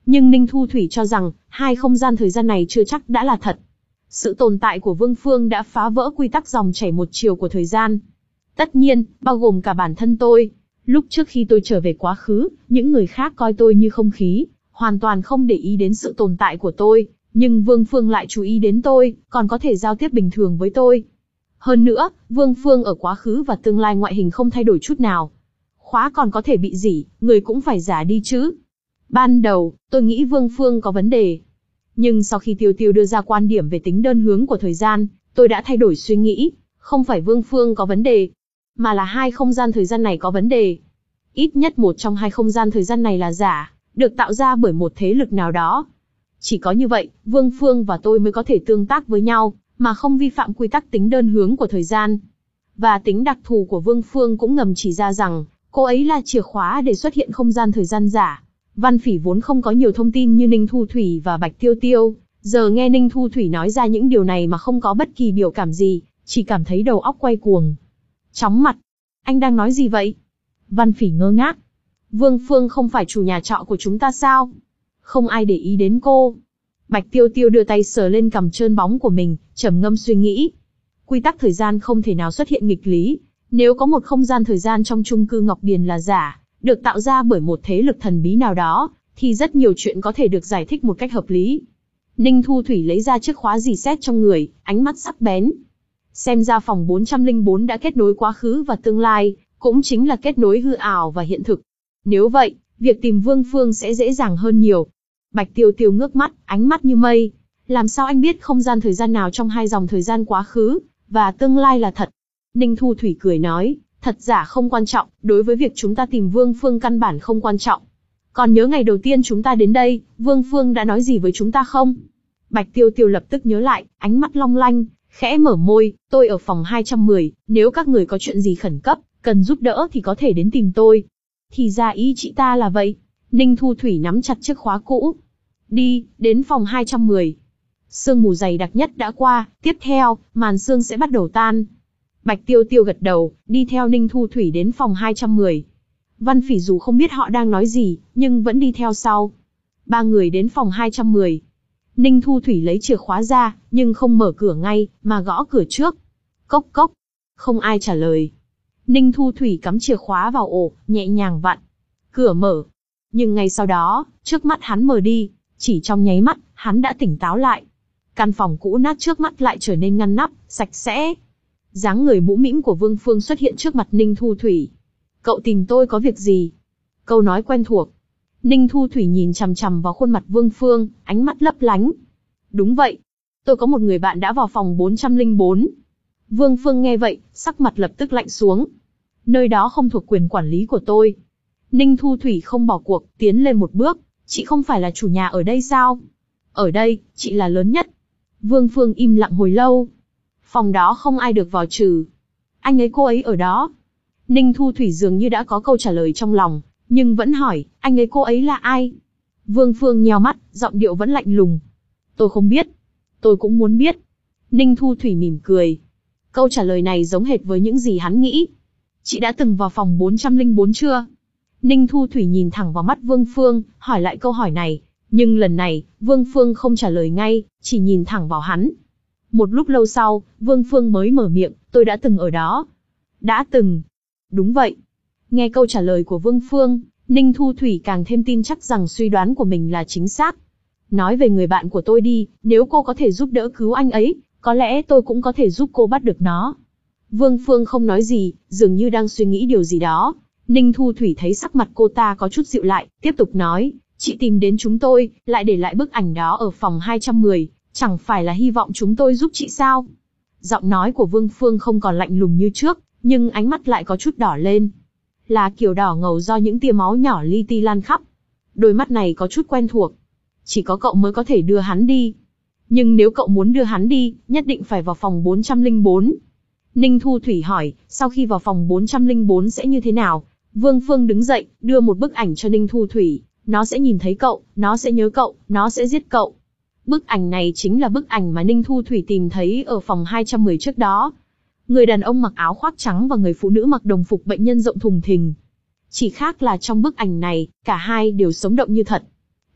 Nhưng Ninh Thu Thủy cho rằng, hai không gian thời gian này chưa chắc đã là thật. Sự tồn tại của Vương Phương đã phá vỡ quy tắc dòng chảy một chiều của thời gian. Tất nhiên, bao gồm cả bản thân tôi. Lúc trước khi tôi trở về quá khứ, những người khác coi tôi như không khí, hoàn toàn không để ý đến sự tồn tại của tôi. Nhưng Vương Phương lại chú ý đến tôi, còn có thể giao tiếp bình thường với tôi. Hơn nữa, Vương Phương ở quá khứ và tương lai ngoại hình không thay đổi chút nào. Khóa còn có thể bị rỉ, người cũng phải giả đi chứ. Ban đầu, tôi nghĩ Vương Phương có vấn đề. Nhưng sau khi Tiêu Tiêu đưa ra quan điểm về tính đơn hướng của thời gian, tôi đã thay đổi suy nghĩ. Không phải Vương Phương có vấn đề, mà là hai không gian thời gian này có vấn đề. Ít nhất một trong hai không gian thời gian này là giả, được tạo ra bởi một thế lực nào đó. Chỉ có như vậy, Vương Phương và tôi mới có thể tương tác với nhau, mà không vi phạm quy tắc tính đơn hướng của thời gian. Và tính đặc thù của Vương Phương cũng ngầm chỉ ra rằng, cô ấy là chìa khóa để xuất hiện không gian thời gian giả. Văn Phỉ vốn không có nhiều thông tin như Ninh Thu Thủy và Bạch Tiêu Tiêu, giờ nghe Ninh Thu Thủy nói ra những điều này mà không có bất kỳ biểu cảm gì, chỉ cảm thấy đầu óc quay cuồng. Chóng mặt. Anh đang nói gì vậy? Văn Phỉ ngơ ngác. Vương Phương không phải chủ nhà trọ của chúng ta sao? Không ai để ý đến cô. Bạch Tiêu Tiêu đưa tay sờ lên cằm trơn bóng của mình, trầm ngâm suy nghĩ. Quy tắc thời gian không thể nào xuất hiện nghịch lý. Nếu có một không gian thời gian trong chung cư Ngọc Điền là giả, được tạo ra bởi một thế lực thần bí nào đó, thì rất nhiều chuyện có thể được giải thích một cách hợp lý. Ninh Thu Thủy lấy ra chiếc khóa rì sét trong người, ánh mắt sắc bén. Xem ra phòng bốn trăm lẻ bốn đã kết nối quá khứ và tương lai, cũng chính là kết nối hư ảo và hiện thực. Nếu vậy, việc tìm Vương Phương sẽ dễ dàng hơn nhiều. Bạch Tiêu Tiêu ngước mắt, ánh mắt như mây. Làm sao anh biết không gian thời gian nào trong hai dòng thời gian quá khứ và tương lai là thật? Ninh Thu Thủy cười nói, thật giả không quan trọng, đối với việc chúng ta tìm Vương Phương căn bản không quan trọng. Còn nhớ ngày đầu tiên chúng ta đến đây, Vương Phương đã nói gì với chúng ta không? Bạch Tiêu Tiêu lập tức nhớ lại, ánh mắt long lanh, khẽ mở môi, tôi ở phòng hai trăm mười, nếu các người có chuyện gì khẩn cấp, cần giúp đỡ thì có thể đến tìm tôi. Thì ra ý chị ta là vậy. Ninh Thu Thủy nắm chặt chiếc khóa cũ. Đi, đến phòng hai trăm mười. Sương mù dày đặc nhất đã qua, tiếp theo, màn sương sẽ bắt đầu tan. Bạch Tiêu Tiêu gật đầu, đi theo Ninh Thu Thủy đến phòng hai trăm mười. Văn Phỉ dù không biết họ đang nói gì, nhưng vẫn đi theo sau. Ba người đến phòng hai trăm mười. Ninh Thu Thủy lấy chìa khóa ra, nhưng không mở cửa ngay, mà gõ cửa trước. Cốc cốc. Không ai trả lời. Ninh Thu Thủy cắm chìa khóa vào ổ, nhẹ nhàng vặn. Cửa mở. Nhưng ngay sau đó, trước mắt hắn mờ đi, chỉ trong nháy mắt, hắn đã tỉnh táo lại. Căn phòng cũ nát trước mắt lại trở nên ngăn nắp, sạch sẽ. Dáng người mũ mĩm của Vương Phương xuất hiện trước mặt Ninh Thu Thủy. Cậu tìm tôi có việc gì? Câu nói quen thuộc. Ninh Thu Thủy nhìn chằm chằm vào khuôn mặt Vương Phương, ánh mắt lấp lánh. Đúng vậy. Tôi có một người bạn đã vào phòng bốn trăm lẻ bốn. Vương Phương nghe vậy, sắc mặt lập tức lạnh xuống. Nơi đó không thuộc quyền quản lý của tôi. Ninh Thu Thủy không bỏ cuộc, tiến lên một bước. Chị không phải là chủ nhà ở đây sao? Ở đây, chị là lớn nhất. Vương Phương im lặng hồi lâu. Phòng đó không ai được vào trừ. Anh ấy cô ấy ở đó. Ninh Thu Thủy dường như đã có câu trả lời trong lòng, nhưng vẫn hỏi, anh ấy cô ấy là ai? Vương Phương nheo mắt, giọng điệu vẫn lạnh lùng. Tôi không biết. Tôi cũng muốn biết. Ninh Thu Thủy mỉm cười. Câu trả lời này giống hệt với những gì hắn nghĩ. Chị đã từng vào phòng bốn trăm lẻ bốn chưa? Ninh Thu Thủy nhìn thẳng vào mắt Vương Phương, hỏi lại câu hỏi này. Nhưng lần này, Vương Phương không trả lời ngay, chỉ nhìn thẳng vào hắn. Một lúc lâu sau, Vương Phương mới mở miệng, tôi đã từng ở đó. Đã từng. Đúng vậy. Nghe câu trả lời của Vương Phương, Ninh Thu Thủy càng thêm tin chắc rằng suy đoán của mình là chính xác. Nói về người bạn của tôi đi, nếu cô có thể giúp đỡ cứu anh ấy, có lẽ tôi cũng có thể giúp cô bắt được nó. Vương Phương không nói gì, dường như đang suy nghĩ điều gì đó. Ninh Thu Thủy thấy sắc mặt cô ta có chút dịu lại, tiếp tục nói, chị tìm đến chúng tôi, lại để lại bức ảnh đó ở phòng hai trăm mười, chẳng phải là hy vọng chúng tôi giúp chị sao? Giọng nói của Vương Phương không còn lạnh lùng như trước, nhưng ánh mắt lại có chút đỏ lên. Là kiểu đỏ ngầu do những tia máu nhỏ li ti lan khắp. Đôi mắt này có chút quen thuộc. Chỉ có cậu mới có thể đưa hắn đi. Nhưng nếu cậu muốn đưa hắn đi, nhất định phải vào phòng bốn trăm lẻ bốn. Ninh Thu Thủy hỏi, sau khi vào phòng bốn trăm lẻ bốn sẽ như thế nào? Vương Phương đứng dậy, đưa một bức ảnh cho Ninh Thu Thủy. Nó sẽ nhìn thấy cậu, nó sẽ nhớ cậu, nó sẽ giết cậu. Bức ảnh này chính là bức ảnh mà Ninh Thu Thủy tìm thấy ở phòng hai trăm mười trước đó. Người đàn ông mặc áo khoác trắng và người phụ nữ mặc đồng phục bệnh nhân rộng thùng thình. Chỉ khác là trong bức ảnh này, cả hai đều sống động như thật.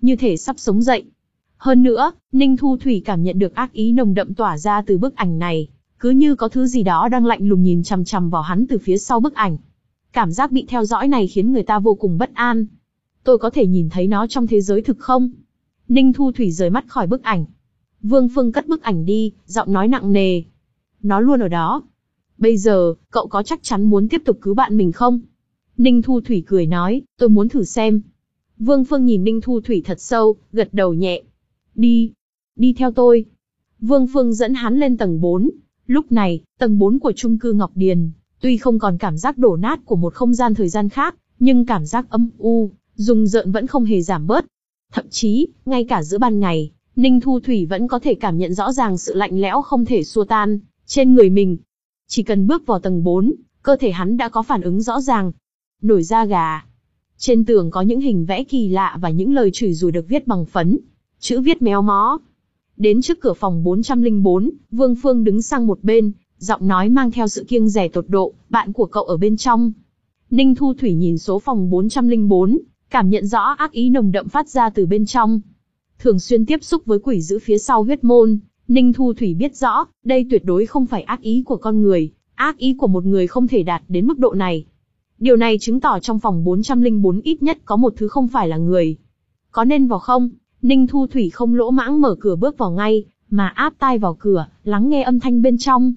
như thể sắp sống dậy. Hơn nữa, Ninh Thu Thủy cảm nhận được ác ý nồng đậm tỏa ra từ bức ảnh này, cứ như có thứ gì đó đang lạnh lùng nhìn chằm chằm vào hắn từ phía sau bức ảnh. Cảm giác bị theo dõi này khiến người ta vô cùng bất an. Tôi có thể nhìn thấy nó trong thế giới thực không? Ninh Thu Thủy rời mắt khỏi bức ảnh. Vương Phương cất bức ảnh đi, giọng nói nặng nề. Nó luôn ở đó. Bây giờ, cậu có chắc chắn muốn tiếp tục cứu bạn mình không? Ninh Thu Thủy cười nói, tôi muốn thử xem. Vương Phương nhìn Ninh Thu Thủy thật sâu, gật đầu nhẹ. Đi, đi theo tôi. Vương Phương dẫn hắn lên tầng bốn. Lúc này, tầng bốn của chung cư Ngọc Điền, tuy không còn cảm giác đổ nát của một không gian thời gian khác, nhưng cảm giác âm u, rùng rợn vẫn không hề giảm bớt. Thậm chí, ngay cả giữa ban ngày, Ninh Thu Thủy vẫn có thể cảm nhận rõ ràng sự lạnh lẽo không thể xua tan trên người mình. Chỉ cần bước vào tầng bốn, cơ thể hắn đã có phản ứng rõ ràng. Nổi da gà. Trên tường có những hình vẽ kỳ lạ và những lời chửi rủa được viết bằng phấn. Chữ viết méo mó. Đến trước cửa phòng bốn trăm lẻ bốn, Vương Phương đứng sang một bên, giọng nói mang theo sự kiêng dè tột độ, bạn của cậu ở bên trong. Ninh Thu Thủy nhìn số phòng bốn trăm lẻ bốn, cảm nhận rõ ác ý nồng đậm phát ra từ bên trong. Thường xuyên tiếp xúc với quỷ dữ phía sau huyết môn, Ninh Thu Thủy biết rõ, đây tuyệt đối không phải ác ý của con người, ác ý của một người không thể đạt đến mức độ này. Điều này chứng tỏ trong phòng bốn trăm lẻ bốn ít nhất có một thứ không phải là người. Có nên vào không? Ninh Thu Thủy không lỗ mãng mở cửa bước vào ngay, mà áp tai vào cửa, lắng nghe âm thanh bên trong.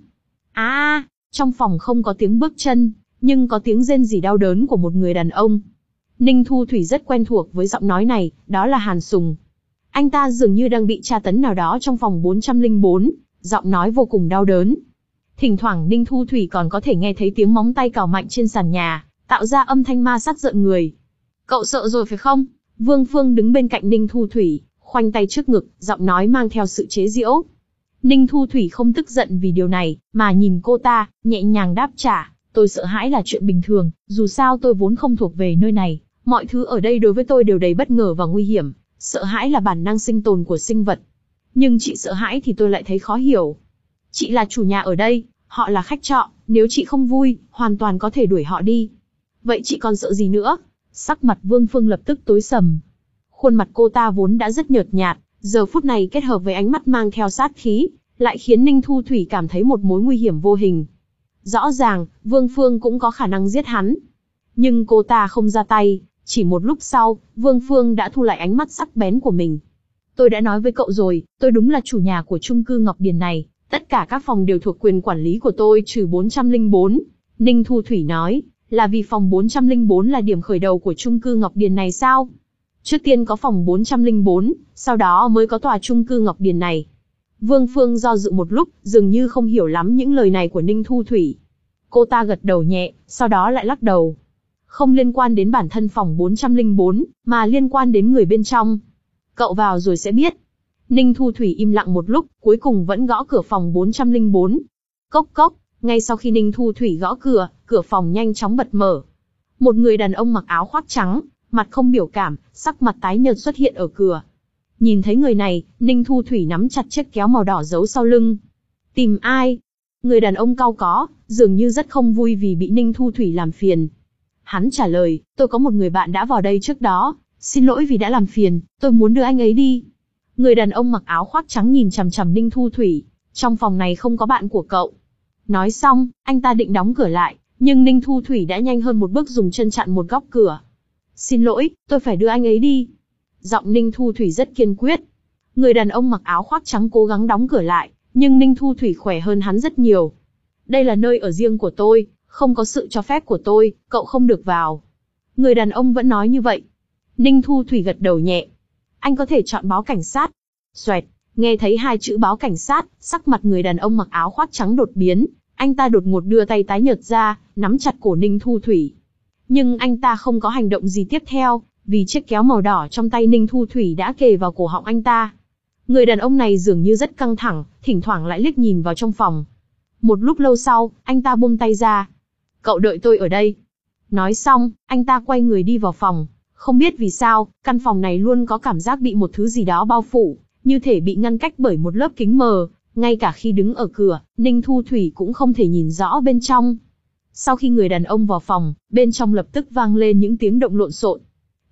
À, trong phòng không có tiếng bước chân, nhưng có tiếng rên rỉ đau đớn của một người đàn ông. Ninh Thu Thủy rất quen thuộc với giọng nói này, đó là Hàn Sùng. Anh ta dường như đang bị tra tấn nào đó trong phòng bốn trăm lẻ bốn, giọng nói vô cùng đau đớn. Thỉnh thoảng Ninh Thu Thủy còn có thể nghe thấy tiếng móng tay cào mạnh trên sàn nhà, tạo ra âm thanh ma sát rợn người. Cậu sợ rồi phải không? Vương Phương đứng bên cạnh Ninh Thu Thủy, khoanh tay trước ngực, giọng nói mang theo sự chế giễu. Ninh Thu Thủy không tức giận vì điều này, mà nhìn cô ta, nhẹ nhàng đáp trả, tôi sợ hãi là chuyện bình thường, dù sao tôi vốn không thuộc về nơi này, mọi thứ ở đây đối với tôi đều đầy bất ngờ và nguy hiểm, sợ hãi là bản năng sinh tồn của sinh vật. Nhưng chị sợ hãi thì tôi lại thấy khó hiểu. Chị là chủ nhà ở đây, họ là khách trọ, nếu chị không vui, hoàn toàn có thể đuổi họ đi. Vậy chị còn sợ gì nữa? Sắc mặt Vương Phương lập tức tối sầm. Khuôn mặt cô ta vốn đã rất nhợt nhạt, giờ phút này kết hợp với ánh mắt mang theo sát khí, lại khiến Ninh Thu Thủy cảm thấy một mối nguy hiểm vô hình. Rõ ràng, Vương Phương cũng có khả năng giết hắn. Nhưng cô ta không ra tay, chỉ một lúc sau, Vương Phương đã thu lại ánh mắt sắc bén của mình. Tôi đã nói với cậu rồi, tôi đúng là chủ nhà của chung cư Ngọc Điền này, tất cả các phòng đều thuộc quyền quản lý của tôi trừ bốn trăm lẻ bốn. Ninh Thu Thủy nói, là vì phòng bốn trăm lẻ bốn là điểm khởi đầu của chung cư Ngọc Điền này sao? Trước tiên có phòng bốn trăm lẻ bốn, sau đó mới có tòa chung cư Ngọc Điền này. Vương Phương do dự một lúc, dường như không hiểu lắm những lời này của Ninh Thu Thủy. Cô ta gật đầu nhẹ, sau đó lại lắc đầu. Không liên quan đến bản thân phòng bốn trăm lẻ bốn, mà liên quan đến người bên trong. Cậu vào rồi sẽ biết. Ninh Thu Thủy im lặng một lúc, cuối cùng vẫn gõ cửa phòng bốn trăm lẻ bốn. Cốc cốc, ngay sau khi Ninh Thu Thủy gõ cửa, cửa phòng nhanh chóng bật mở. Một người đàn ông mặc áo khoác trắng, mặt không biểu cảm, sắc mặt tái nhợt xuất hiện ở cửa. Nhìn thấy người này, Ninh Thu Thủy nắm chặt chiếc kéo màu đỏ giấu sau lưng. Tìm ai? Người đàn ông cau có, dường như rất không vui vì bị Ninh Thu Thủy làm phiền. Hắn trả lời, tôi có một người bạn đã vào đây trước đó, xin lỗi vì đã làm phiền, tôi muốn đưa anh ấy đi. Người đàn ông mặc áo khoác trắng nhìn chằm chằm Ninh Thu Thủy, trong phòng này không có bạn của cậu. Nói xong, anh ta định đóng cửa lại, nhưng Ninh Thu Thủy đã nhanh hơn một bước dùng chân chặn một góc cửa. Xin lỗi, tôi phải đưa anh ấy đi. Giọng Ninh Thu Thủy rất kiên quyết. Người đàn ông mặc áo khoác trắng cố gắng đóng cửa lại, nhưng Ninh Thu Thủy khỏe hơn hắn rất nhiều. Đây là nơi ở riêng của tôi, không có sự cho phép của tôi, cậu không được vào. Người đàn ông vẫn nói như vậy. Ninh Thu Thủy gật đầu nhẹ. Anh có thể chọn báo cảnh sát. Xoẹt, nghe thấy hai chữ báo cảnh sát, sắc mặt người đàn ông mặc áo khoác trắng đột biến. Anh ta đột ngột đưa tay tái nhợt ra, nắm chặt cổ Ninh Thu Thủy. Nhưng anh ta không có hành động gì tiếp theo, vì chiếc kéo màu đỏ trong tay Ninh Thu Thủy đã kề vào cổ họng anh ta. Người đàn ông này dường như rất căng thẳng, thỉnh thoảng lại liếc nhìn vào trong phòng. Một lúc lâu sau, anh ta buông tay ra. Cậu đợi tôi ở đây. Nói xong, anh ta quay người đi vào phòng. Không biết vì sao, căn phòng này luôn có cảm giác bị một thứ gì đó bao phủ, như thể bị ngăn cách bởi một lớp kính mờ. Ngay cả khi đứng ở cửa, Ninh Thu Thủy cũng không thể nhìn rõ bên trong. Sau khi người đàn ông vào phòng, bên trong lập tức vang lên những tiếng động lộn xộn.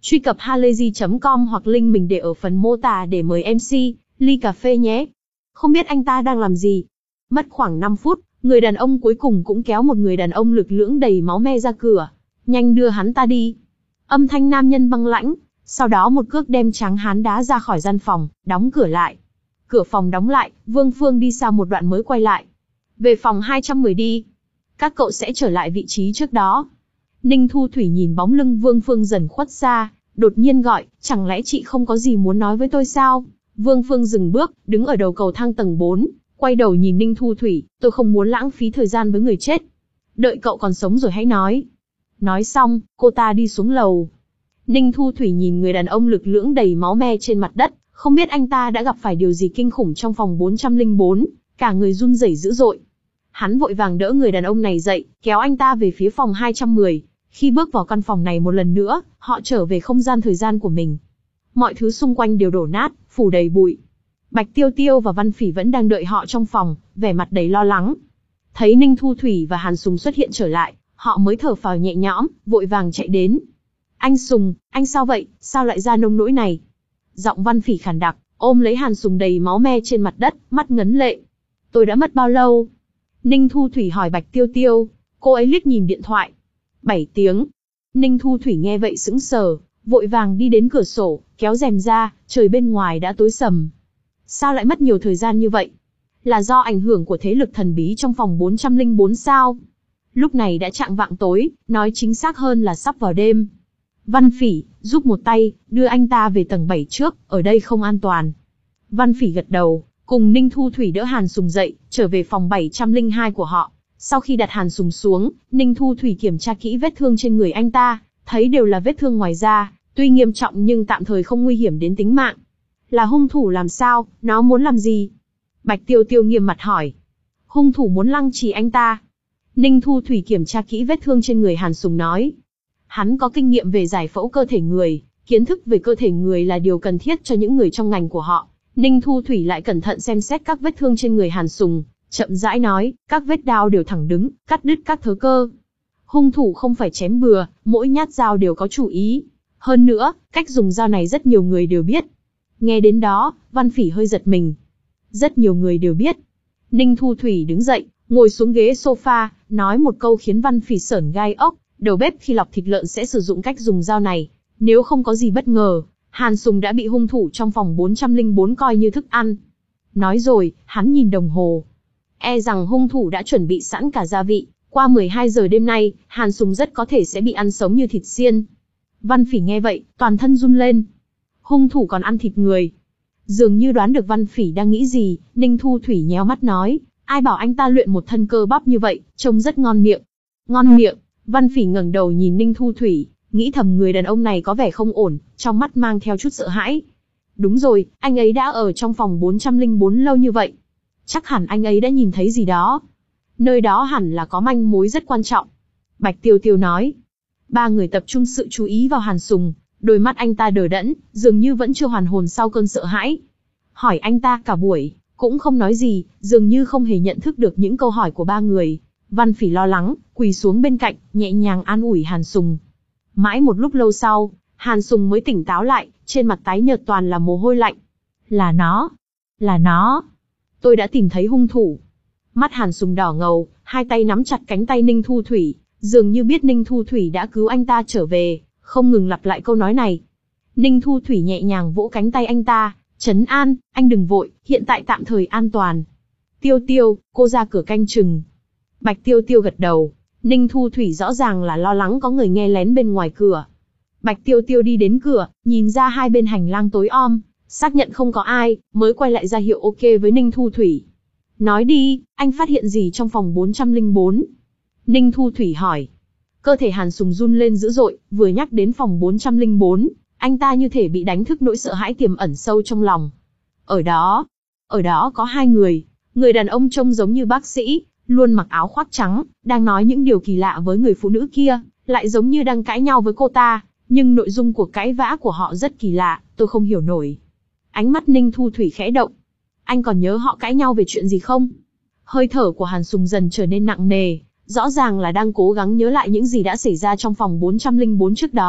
Truy cập halayzi chấm com hoặc link mình để ở phần mô tả để mời em xê, ly cà phê nhé. Không biết anh ta đang làm gì. Mất khoảng năm phút, người đàn ông cuối cùng cũng kéo một người đàn ông lực lưỡng đầy máu me ra cửa. Nhanh đưa hắn ta đi. Âm thanh nam nhân băng lãnh, sau đó một cước đem trắng hán đá ra khỏi gian phòng, đóng cửa lại. Cửa phòng đóng lại, Vương Phương đi xa một đoạn mới quay lại. Về phòng hai trăm mười đi. Các cậu sẽ trở lại vị trí trước đó. Ninh Thu Thủy nhìn bóng lưng Vương Phương dần khuất xa, đột nhiên gọi, chẳng lẽ chị không có gì muốn nói với tôi sao? Vương Phương dừng bước, đứng ở đầu cầu thang tầng bốn, quay đầu nhìn Ninh Thu Thủy, tôi không muốn lãng phí thời gian với người chết. Đợi cậu còn sống rồi hãy nói. Nói xong, cô ta đi xuống lầu. Ninh Thu Thủy nhìn người đàn ông lực lưỡng đầy máu me trên mặt đất, không biết anh ta đã gặp phải điều gì kinh khủng trong phòng bốn trăm lẻ bốn, cả người run rẩy dữ dội. Hắn vội vàng đỡ người đàn ông này dậy, kéo anh ta về phía phòng hai trăm mười. Khi bước vào căn phòng này một lần nữa, họ trở về không gian thời gian của mình. Mọi thứ xung quanh đều đổ nát, phủ đầy bụi. Bạch Tiêu Tiêu và Văn Phỉ vẫn đang đợi họ trong phòng, vẻ mặt đầy lo lắng. Thấy Ninh Thu Thủy và Hàn Sùng xuất hiện trở lại, họ mới thở phào nhẹ nhõm, vội vàng chạy đến. Anh Sùng, anh sao vậy, sao lại ra nông nỗi này? Giọng Văn Phỉ khàn đặc, ôm lấy Hàn Sùng đầy máu me trên mặt đất, mắt ngấn lệ. Tôi đã mất bao lâu? Ninh Thu Thủy hỏi Bạch Tiêu Tiêu, cô ấy liếc nhìn điện thoại. Bảy tiếng. Ninh Thu Thủy nghe vậy sững sờ, vội vàng đi đến cửa sổ, kéo rèm ra, trời bên ngoài đã tối sầm. Sao lại mất nhiều thời gian như vậy? Là do ảnh hưởng của thế lực thần bí trong phòng bốn trăm lẻ bốn sao? Lúc này đã chạng vạng tối, nói chính xác hơn là sắp vào đêm. Văn Phỉ, giúp một tay, đưa anh ta về tầng bảy trước, ở đây không an toàn. Văn Phỉ gật đầu, cùng Ninh Thu Thủy đỡ Hàn Sùng dậy, trở về phòng bảy trăm lẻ hai của họ. Sau khi đặt Hàn Sùng xuống, Ninh Thu Thủy kiểm tra kỹ vết thương trên người anh ta, thấy đều là vết thương ngoài da, tuy nghiêm trọng nhưng tạm thời không nguy hiểm đến tính mạng. Là hung thủ làm sao, nó muốn làm gì? Bạch Tiêu Tiêu nghiêm mặt hỏi. Hung thủ muốn lăng trì anh ta. Ninh Thu Thủy kiểm tra kỹ vết thương trên người Hàn Sùng nói. Hắn có kinh nghiệm về giải phẫu cơ thể người, kiến thức về cơ thể người là điều cần thiết cho những người trong ngành của họ. Ninh Thu Thủy lại cẩn thận xem xét các vết thương trên người Hàn Sùng, chậm rãi nói, các vết đao đều thẳng đứng, cắt đứt các thớ cơ. Hung thủ không phải chém bừa, mỗi nhát dao đều có chủ ý. Hơn nữa, cách dùng dao này rất nhiều người đều biết. Nghe đến đó, Văn Phỉ hơi giật mình. Rất nhiều người đều biết. Ninh Thu Thủy đứng dậy, ngồi xuống ghế sofa, nói một câu khiến Văn Phỉ sởn gai ốc. Đầu bếp khi lọc thịt lợn sẽ sử dụng cách dùng dao này. Nếu không có gì bất ngờ, Hàn Sùng đã bị hung thủ trong phòng bốn trăm lẻ bốn coi như thức ăn. Nói rồi, hắn nhìn đồng hồ. E rằng hung thủ đã chuẩn bị sẵn cả gia vị. Qua mười hai giờ đêm nay, Hàn Sùng rất có thể sẽ bị ăn sống như thịt xiên. Văn Phỉ nghe vậy, toàn thân run lên. Hung thủ còn ăn thịt người. Dường như đoán được Văn Phỉ đang nghĩ gì, Ninh Thu Thủy nhéo mắt nói, ai bảo anh ta luyện một thân cơ bắp như vậy, trông rất ngon miệng. Ngon miệng. Văn Phỉ ngẩng đầu nhìn Ninh Thu Thủy, nghĩ thầm người đàn ông này có vẻ không ổn, trong mắt mang theo chút sợ hãi. Đúng rồi, anh ấy đã ở trong phòng bốn trăm lẻ bốn lâu như vậy. Chắc hẳn anh ấy đã nhìn thấy gì đó. Nơi đó hẳn là có manh mối rất quan trọng. Bạch Tiêu Tiêu nói. Ba người tập trung sự chú ý vào Hàn Sùng, đôi mắt anh ta đờ đẫn, dường như vẫn chưa hoàn hồn sau cơn sợ hãi. Hỏi anh ta cả buổi, cũng không nói gì, dường như không hề nhận thức được những câu hỏi của ba người. Văn Phỉ lo lắng, quỳ xuống bên cạnh, nhẹ nhàng an ủi Hàn Sùng. Mãi một lúc lâu sau, Hàn Sùng mới tỉnh táo lại, trên mặt tái nhợt toàn là mồ hôi lạnh. Là nó, là nó. Tôi đã tìm thấy hung thủ. Mắt Hàn Sùng đỏ ngầu, hai tay nắm chặt cánh tay Ninh Thu Thủy, dường như biết Ninh Thu Thủy đã cứu anh ta trở về, không ngừng lặp lại câu nói này. Ninh Thu Thủy nhẹ nhàng vỗ cánh tay anh ta, trấn an, anh đừng vội, hiện tại tạm thời an toàn. Tiêu Tiêu, cô ra cửa canh chừng. Bạch Tiêu Tiêu gật đầu, Ninh Thu Thủy rõ ràng là lo lắng có người nghe lén bên ngoài cửa. Bạch Tiêu Tiêu đi đến cửa, nhìn ra hai bên hành lang tối om, xác nhận không có ai, mới quay lại ra hiệu ok với Ninh Thu Thủy. Nói đi, anh phát hiện gì trong phòng bốn trăm lẻ bốn? Ninh Thu Thủy hỏi. Cơ thể Hàn Sùng run lên dữ dội, vừa nhắc đến phòng bốn trăm lẻ bốn, anh ta như thể bị đánh thức nỗi sợ hãi tiềm ẩn sâu trong lòng. Ở đó, ở đó có hai người, người đàn ông trông giống như bác sĩ, luôn mặc áo khoác trắng, đang nói những điều kỳ lạ với người phụ nữ kia, lại giống như đang cãi nhau với cô ta, nhưng nội dung cuộc cãi vã của họ rất kỳ lạ, tôi không hiểu nổi. Ánh mắt Ninh Thu Thủy khẽ động. Anh còn nhớ họ cãi nhau về chuyện gì không? Hơi thở của Hàn Sùng dần trở nên nặng nề, rõ ràng là đang cố gắng nhớ lại những gì đã xảy ra trong phòng bốn trăm lẻ bốn trước đó,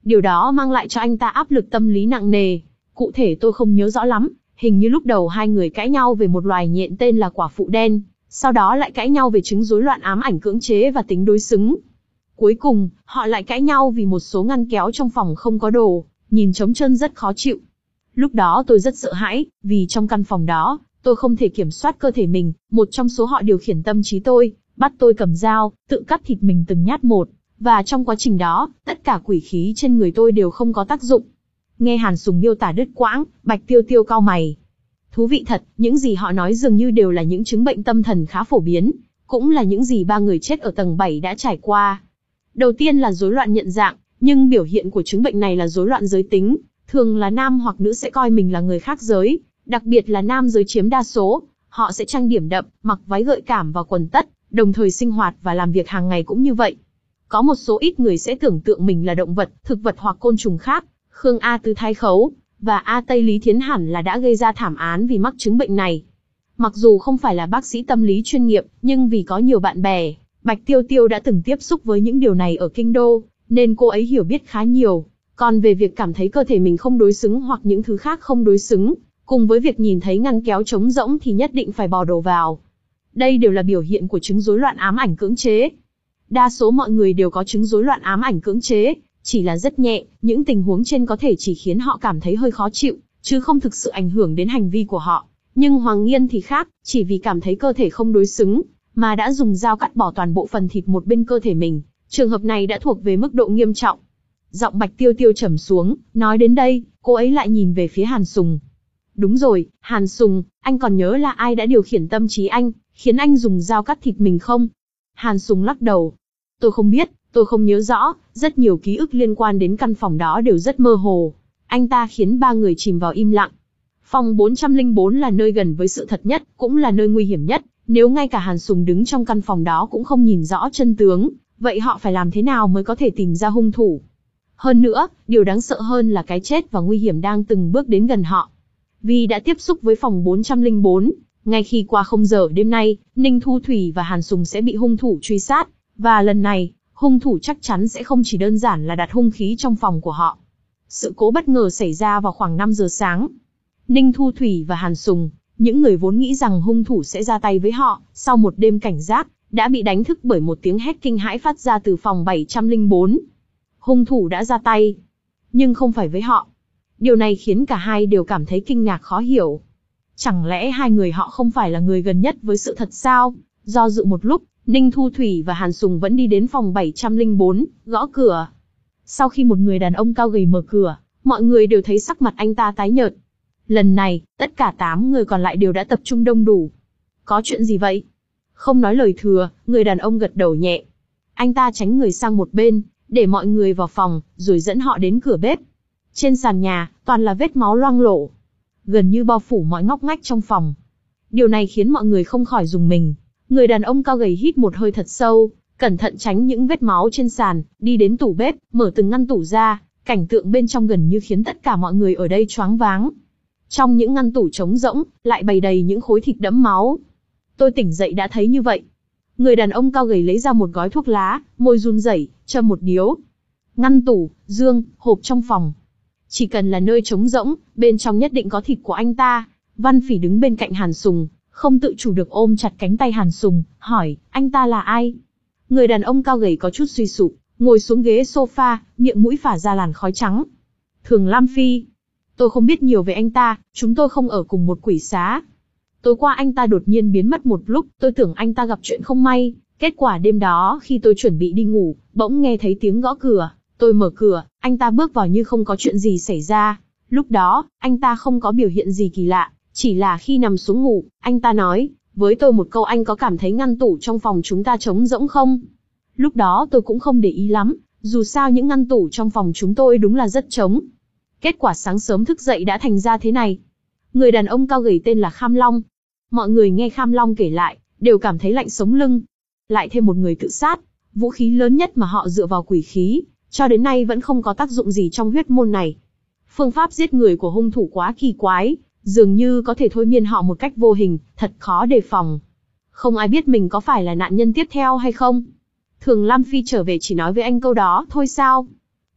Điều đó mang lại cho anh ta áp lực tâm lý nặng nề. Cụ thể tôi không nhớ rõ lắm, hình như lúc đầu hai người cãi nhau về một loài nhện tên là quả phụ đen, sau đó lại cãi nhau về chứng rối loạn ám ảnh cưỡng chế và tính đối xứng. Cuối cùng, họ lại cãi nhau vì một số ngăn kéo trong phòng không có đồ, nhìn trống trơn rất khó chịu. Lúc đó tôi rất sợ hãi, vì trong căn phòng đó, tôi không thể kiểm soát cơ thể mình, một trong số họ điều khiển tâm trí tôi, bắt tôi cầm dao, tự cắt thịt mình từng nhát một, và trong quá trình đó, tất cả quỷ khí trên người tôi đều không có tác dụng. Nghe Hàn Sùng miêu tả đứt quãng, Bạch Tiêu Tiêu cau mày. Thú vị thật, những gì họ nói dường như đều là những chứng bệnh tâm thần khá phổ biến, cũng là những gì ba người chết ở tầng bảy đã trải qua. Đầu tiên là rối loạn nhận dạng, nhưng biểu hiện của chứng bệnh này là rối loạn giới tính, thường là nam hoặc nữ sẽ coi mình là người khác giới, đặc biệt là nam giới chiếm đa số, họ sẽ trang điểm đậm, mặc váy gợi cảm và quần tất, đồng thời sinh hoạt và làm việc hàng ngày cũng như vậy. Có một số ít người sẽ tưởng tượng mình là động vật, thực vật hoặc côn trùng khác. Khương A Tư Thái Khấu và A Tây Lý Thiến hẳn là đã gây ra thảm án vì mắc chứng bệnh này. Mặc dù không phải là bác sĩ tâm lý chuyên nghiệp, nhưng vì có nhiều bạn bè, Bạch Tiêu Tiêu đã từng tiếp xúc với những điều này ở Kinh Đô, nên cô ấy hiểu biết khá nhiều. Còn về việc cảm thấy cơ thể mình không đối xứng hoặc những thứ khác không đối xứng, cùng với việc nhìn thấy ngăn kéo trống rỗng thì nhất định phải bỏ đồ vào. Đây đều là biểu hiện của chứng rối loạn ám ảnh cưỡng chế. Đa số mọi người đều có chứng rối loạn ám ảnh cưỡng chế, chỉ là rất nhẹ, những tình huống trên có thể chỉ khiến họ cảm thấy hơi khó chịu, chứ không thực sự ảnh hưởng đến hành vi của họ. Nhưng Hoàng Nghiên thì khác, chỉ vì cảm thấy cơ thể không đối xứng, mà đã dùng dao cắt bỏ toàn bộ phần thịt một bên cơ thể mình. Trường hợp này đã thuộc về mức độ nghiêm trọng. Giọng Bạch Tiêu Tiêu trầm xuống, nói đến đây, cô ấy lại nhìn về phía Hàn Sùng. Đúng rồi, Hàn Sùng, anh còn nhớ là ai đã điều khiển tâm trí anh, khiến anh dùng dao cắt thịt mình không? Hàn Sùng lắc đầu. Tôi không biết, tôi không nhớ rõ, rất nhiều ký ức liên quan đến căn phòng đó đều rất mơ hồ. Anh ta khiến ba người chìm vào im lặng. Phòng bốn trăm lẻ bốn là nơi gần với sự thật nhất, cũng là nơi nguy hiểm nhất. Nếu ngay cả Hàn Sùng đứng trong căn phòng đó cũng không nhìn rõ chân tướng, vậy họ phải làm thế nào mới có thể tìm ra hung thủ? Hơn nữa, điều đáng sợ hơn là cái chết và nguy hiểm đang từng bước đến gần họ. Vì đã tiếp xúc với phòng bốn trăm lẻ bốn, ngay khi qua không giờ đêm nay, Ninh Thu Thủy và Hàn Sùng sẽ bị hung thủ truy sát, và lần này, hung thủ chắc chắn sẽ không chỉ đơn giản là đặt hung khí trong phòng của họ. Sự cố bất ngờ xảy ra vào khoảng năm giờ sáng. Ninh Thu Thủy và Hàn Sùng, những người vốn nghĩ rằng hung thủ sẽ ra tay với họ, sau một đêm cảnh giác, đã bị đánh thức bởi một tiếng hét kinh hãi phát ra từ phòng bảy trăm lẻ bốn. Hung thủ đã ra tay, nhưng không phải với họ. Điều này khiến cả hai đều cảm thấy kinh ngạc khó hiểu. Chẳng lẽ hai người họ không phải là người gần nhất với sự thật sao? Do dự một lúc, Ninh Thu Thủy và Hàn Sùng vẫn đi đến phòng bảy trăm lẻ bốn, gõ cửa. Sau khi một người đàn ông cao gầy mở cửa, mọi người đều thấy sắc mặt anh ta tái nhợt. Lần này, tất cả tám người còn lại đều đã tập trung đông đủ. Có chuyện gì vậy? Không nói lời thừa, người đàn ông gật đầu nhẹ. Anh ta tránh người sang một bên, để mọi người vào phòng, rồi dẫn họ đến cửa bếp. Trên sàn nhà, toàn là vết máu loang lổ, gần như bao phủ mọi ngóc ngách trong phòng. Điều này khiến mọi người không khỏi rùng mình. Người đàn ông cao gầy hít một hơi thật sâu, cẩn thận tránh những vết máu trên sàn, đi đến tủ bếp, mở từng ngăn tủ ra. Cảnh tượng bên trong gần như khiến tất cả mọi người ở đây choáng váng. Trong những ngăn tủ trống rỗng, lại bày đầy những khối thịt đẫm máu. Tôi tỉnh dậy đã thấy như vậy. Người đàn ông cao gầy lấy ra một gói thuốc lá, môi run rẩy, châm một điếu. Ngăn tủ, giường, hộp trong phòng. Chỉ cần là nơi trống rỗng, bên trong nhất định có thịt của anh ta. Văn Phỉ đứng bên cạnh Hàn Sùng, không tự chủ được ôm chặt cánh tay Hàn Sùng, hỏi, anh ta là ai? Người đàn ông cao gầy có chút suy sụp, ngồi xuống ghế sofa, miệng mũi phả ra làn khói trắng. Thường Lam Phi. Tôi không biết nhiều về anh ta, chúng tôi không ở cùng một quỷ xá. Tối qua anh ta đột nhiên biến mất một lúc, tôi tưởng anh ta gặp chuyện không may. Kết quả đêm đó khi tôi chuẩn bị đi ngủ, bỗng nghe thấy tiếng gõ cửa. Tôi mở cửa, anh ta bước vào như không có chuyện gì xảy ra. Lúc đó, anh ta không có biểu hiện gì kỳ lạ, chỉ là khi nằm xuống ngủ, anh ta nói với tôi một câu, anh có cảm thấy ngăn tủ trong phòng chúng ta trống rỗng không? Lúc đó tôi cũng không để ý lắm, dù sao những ngăn tủ trong phòng chúng tôi đúng là rất trống. Kết quả sáng sớm thức dậy đã thành ra thế này. Người đàn ông cao gầy tên là Kham Long. Mọi người nghe Kham Long kể lại, đều cảm thấy lạnh sống lưng. Lại thêm một người tự sát, vũ khí lớn nhất mà họ dựa vào quỷ khí, cho đến nay vẫn không có tác dụng gì trong huyết môn này. Phương pháp giết người của hung thủ quá kỳ quái, dường như có thể thôi miên họ một cách vô hình, thật khó đề phòng. Không ai biết mình có phải là nạn nhân tiếp theo hay không. Thường Lam Phi trở về chỉ nói với anh câu đó thôi sao?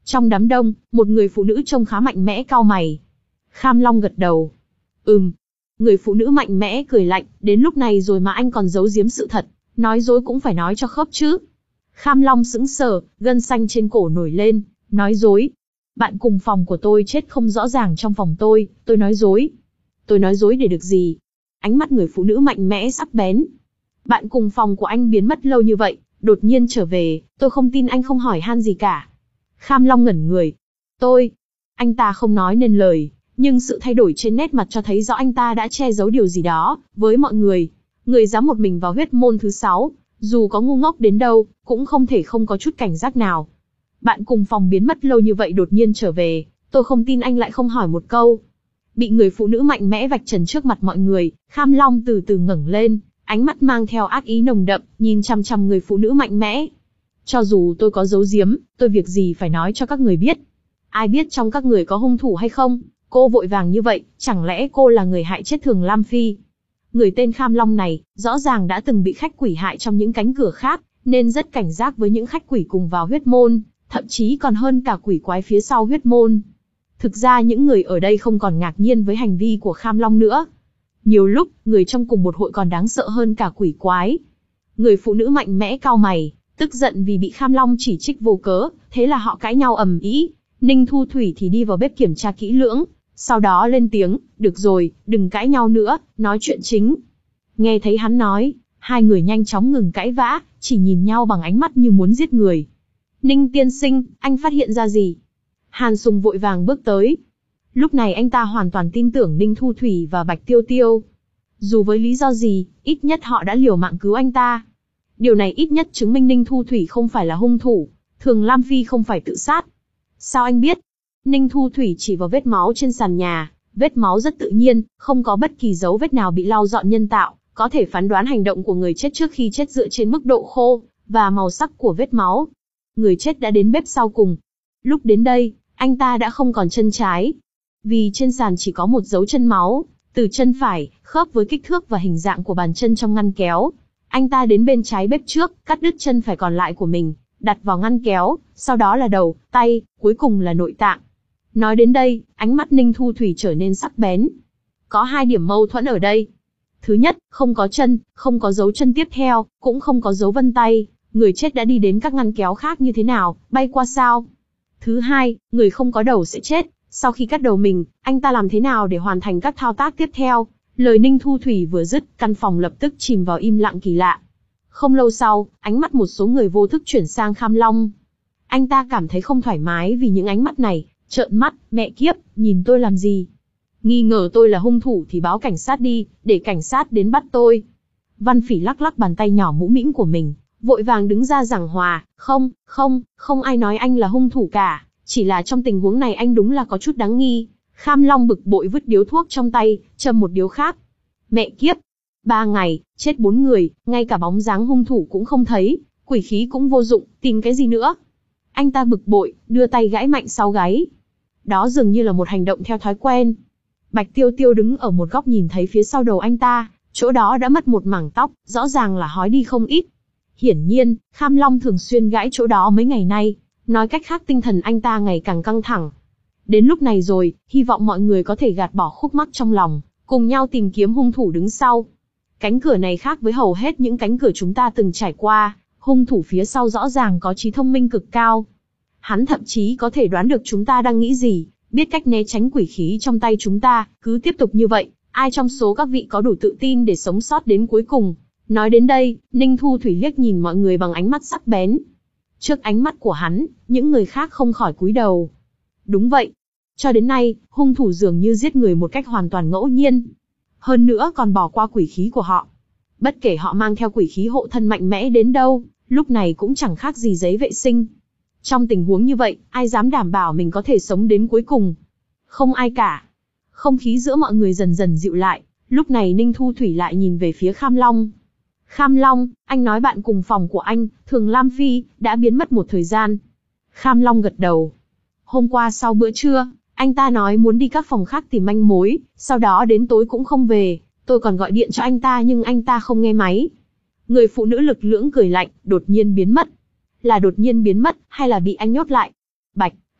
Trong đám đông, một người phụ nữ trông khá mạnh mẽ cau mày. Kham Long gật đầu. Ừm. Người phụ nữ mạnh mẽ cười lạnh, đến lúc này rồi mà anh còn giấu giếm sự thật, nói dối cũng phải nói cho khớp chứ. Kham Long sững sờ, gân xanh trên cổ nổi lên, nói dối. Bạn cùng phòng của tôi chết không rõ ràng trong phòng tôi, tôi nói dối. Tôi nói dối để được gì? Ánh mắt người phụ nữ mạnh mẽ sắc bén. Bạn cùng phòng của anh biến mất lâu như vậy, đột nhiên trở về, tôi không tin anh không hỏi han gì cả. Kham Long ngẩn người. Tôi... Anh ta không nói nên lời, nhưng sự thay đổi trên nét mặt cho thấy rõ anh ta đã che giấu điều gì đó với mọi người. Người dám một mình vào huyết môn thứ sáu, dù có ngu ngốc đến đâu, cũng không thể không có chút cảnh giác nào. Bạn cùng phòng biến mất lâu như vậy đột nhiên trở về, tôi không tin anh lại không hỏi một câu. Bị người phụ nữ mạnh mẽ vạch trần trước mặt mọi người, Kham Long từ từ ngẩng lên, ánh mắt mang theo ác ý nồng đậm, nhìn chằm chằm người phụ nữ mạnh mẽ. Cho dù tôi có giấu giếm, tôi việc gì phải nói cho các người biết. Ai biết trong các người có hung thủ hay không? Cô vội vàng như vậy, chẳng lẽ cô là người hại chết Thường Lam Phi? Người tên Kham Long này, rõ ràng đã từng bị khách quỷ hại trong những cánh cửa khác, nên rất cảnh giác với những khách quỷ cùng vào huyết môn, thậm chí còn hơn cả quỷ quái phía sau huyết môn. Thực ra những người ở đây không còn ngạc nhiên với hành vi của Kham Long nữa. Nhiều lúc, người trong cùng một hội còn đáng sợ hơn cả quỷ quái. Người phụ nữ mạnh mẽ cau mày, tức giận vì bị Kham Long chỉ trích vô cớ, thế là họ cãi nhau ầm ĩ. Ninh Thu Thủy thì đi vào bếp kiểm tra kỹ lưỡng, sau đó lên tiếng, được rồi, đừng cãi nhau nữa, nói chuyện chính. Nghe thấy hắn nói, hai người nhanh chóng ngừng cãi vã, chỉ nhìn nhau bằng ánh mắt như muốn giết người. Ninh tiên sinh, anh phát hiện ra gì? Hàn Sùng vội vàng bước tới. Lúc này anh ta hoàn toàn tin tưởng Ninh Thu Thủy và Bạch Tiêu Tiêu. Dù với lý do gì, ít nhất họ đã liều mạng cứu anh ta. Điều này ít nhất chứng minh Ninh Thu Thủy không phải là hung thủ, Thường Lam Phi không phải tự sát. Sao anh biết? Ninh Thu Thủy chỉ vào vết máu trên sàn nhà, vết máu rất tự nhiên, không có bất kỳ dấu vết nào bị lau dọn nhân tạo, có thể phán đoán hành động của người chết trước khi chết dựa trên mức độ khô và màu sắc của vết máu. Người chết đã đến bếp sau cùng. Lúc đến đây, anh ta đã không còn chân trái, vì trên sàn chỉ có một dấu chân máu, từ chân phải, khớp với kích thước và hình dạng của bàn chân trong ngăn kéo. Anh ta đến bên trái bếp trước, cắt đứt chân phải còn lại của mình, đặt vào ngăn kéo, sau đó là đầu, tay, cuối cùng là nội tạng. Nói đến đây, ánh mắt Ninh Thu Thủy trở nên sắc bén. Có hai điểm mâu thuẫn ở đây. Thứ nhất, không có chân, không có dấu chân tiếp theo, cũng không có dấu vân tay. Người chết đã đi đến các ngăn kéo khác như thế nào, bay qua sao? Thứ hai, người không có đầu sẽ chết. Sau khi cắt đầu mình, anh ta làm thế nào để hoàn thành các thao tác tiếp theo? Lời Ninh Thu Thủy vừa dứt, căn phòng lập tức chìm vào im lặng kỳ lạ. Không lâu sau, ánh mắt một số người vô thức chuyển sang Kham Long. Anh ta cảm thấy không thoải mái vì những ánh mắt này, trợn mắt, mẹ kiếp, nhìn tôi làm gì? Nghi ngờ tôi là hung thủ thì báo cảnh sát đi, để cảnh sát đến bắt tôi. Văn Phỉ lắc lắc bàn tay nhỏ mũm mĩm của mình, vội vàng đứng ra giảng hòa, không, không, không ai nói anh là hung thủ cả, chỉ là trong tình huống này anh đúng là có chút đáng nghi. Kham Long bực bội vứt điếu thuốc trong tay, châm một điếu khác. Mẹ kiếp, ba ngày, chết bốn người, ngay cả bóng dáng hung thủ cũng không thấy, quỷ khí cũng vô dụng, tìm cái gì nữa? Anh ta bực bội, đưa tay gãi mạnh sau gáy. Đó dường như là một hành động theo thói quen. Bạch Tiêu Tiêu đứng ở một góc nhìn thấy phía sau đầu anh ta, chỗ đó đã mất một mảng tóc, rõ ràng là hói đi không ít. Hiển nhiên, Kham Long thường xuyên gãi chỗ đó mấy ngày nay, nói cách khác tinh thần anh ta ngày càng căng thẳng. Đến lúc này rồi, hy vọng mọi người có thể gạt bỏ khúc mắc trong lòng, cùng nhau tìm kiếm hung thủ đứng sau. Cánh cửa này khác với hầu hết những cánh cửa chúng ta từng trải qua, hung thủ phía sau rõ ràng có trí thông minh cực cao. Hắn thậm chí có thể đoán được chúng ta đang nghĩ gì, biết cách né tránh quỷ khí trong tay chúng ta, cứ tiếp tục như vậy, ai trong số các vị có đủ tự tin để sống sót đến cuối cùng? Nói đến đây, Ninh Thu Thủy liếc nhìn mọi người bằng ánh mắt sắc bén. Trước ánh mắt của hắn, những người khác không khỏi cúi đầu. Đúng vậy. Cho đến nay, hung thủ dường như giết người một cách hoàn toàn ngẫu nhiên. Hơn nữa còn bỏ qua quỷ khí của họ. Bất kể họ mang theo quỷ khí hộ thân mạnh mẽ đến đâu, lúc này cũng chẳng khác gì giấy vệ sinh. Trong tình huống như vậy, ai dám đảm bảo mình có thể sống đến cuối cùng? Không ai cả. Không khí giữa mọi người dần dần dịu lại, lúc này Ninh Thu Thủy lại nhìn về phía Kham Long. Kham Long, anh nói bạn cùng phòng của anh, Thường Lam Phi, đã biến mất một thời gian. Kham Long gật đầu. Hôm qua sau bữa trưa, anh ta nói muốn đi các phòng khác tìm manh mối, sau đó đến tối cũng không về, tôi còn gọi điện cho anh ta nhưng anh ta không nghe máy. Người phụ nữ lực lưỡng cười lạnh, đột nhiên biến mất. Là đột nhiên biến mất, hay là bị anh nhốt lại? Bạch,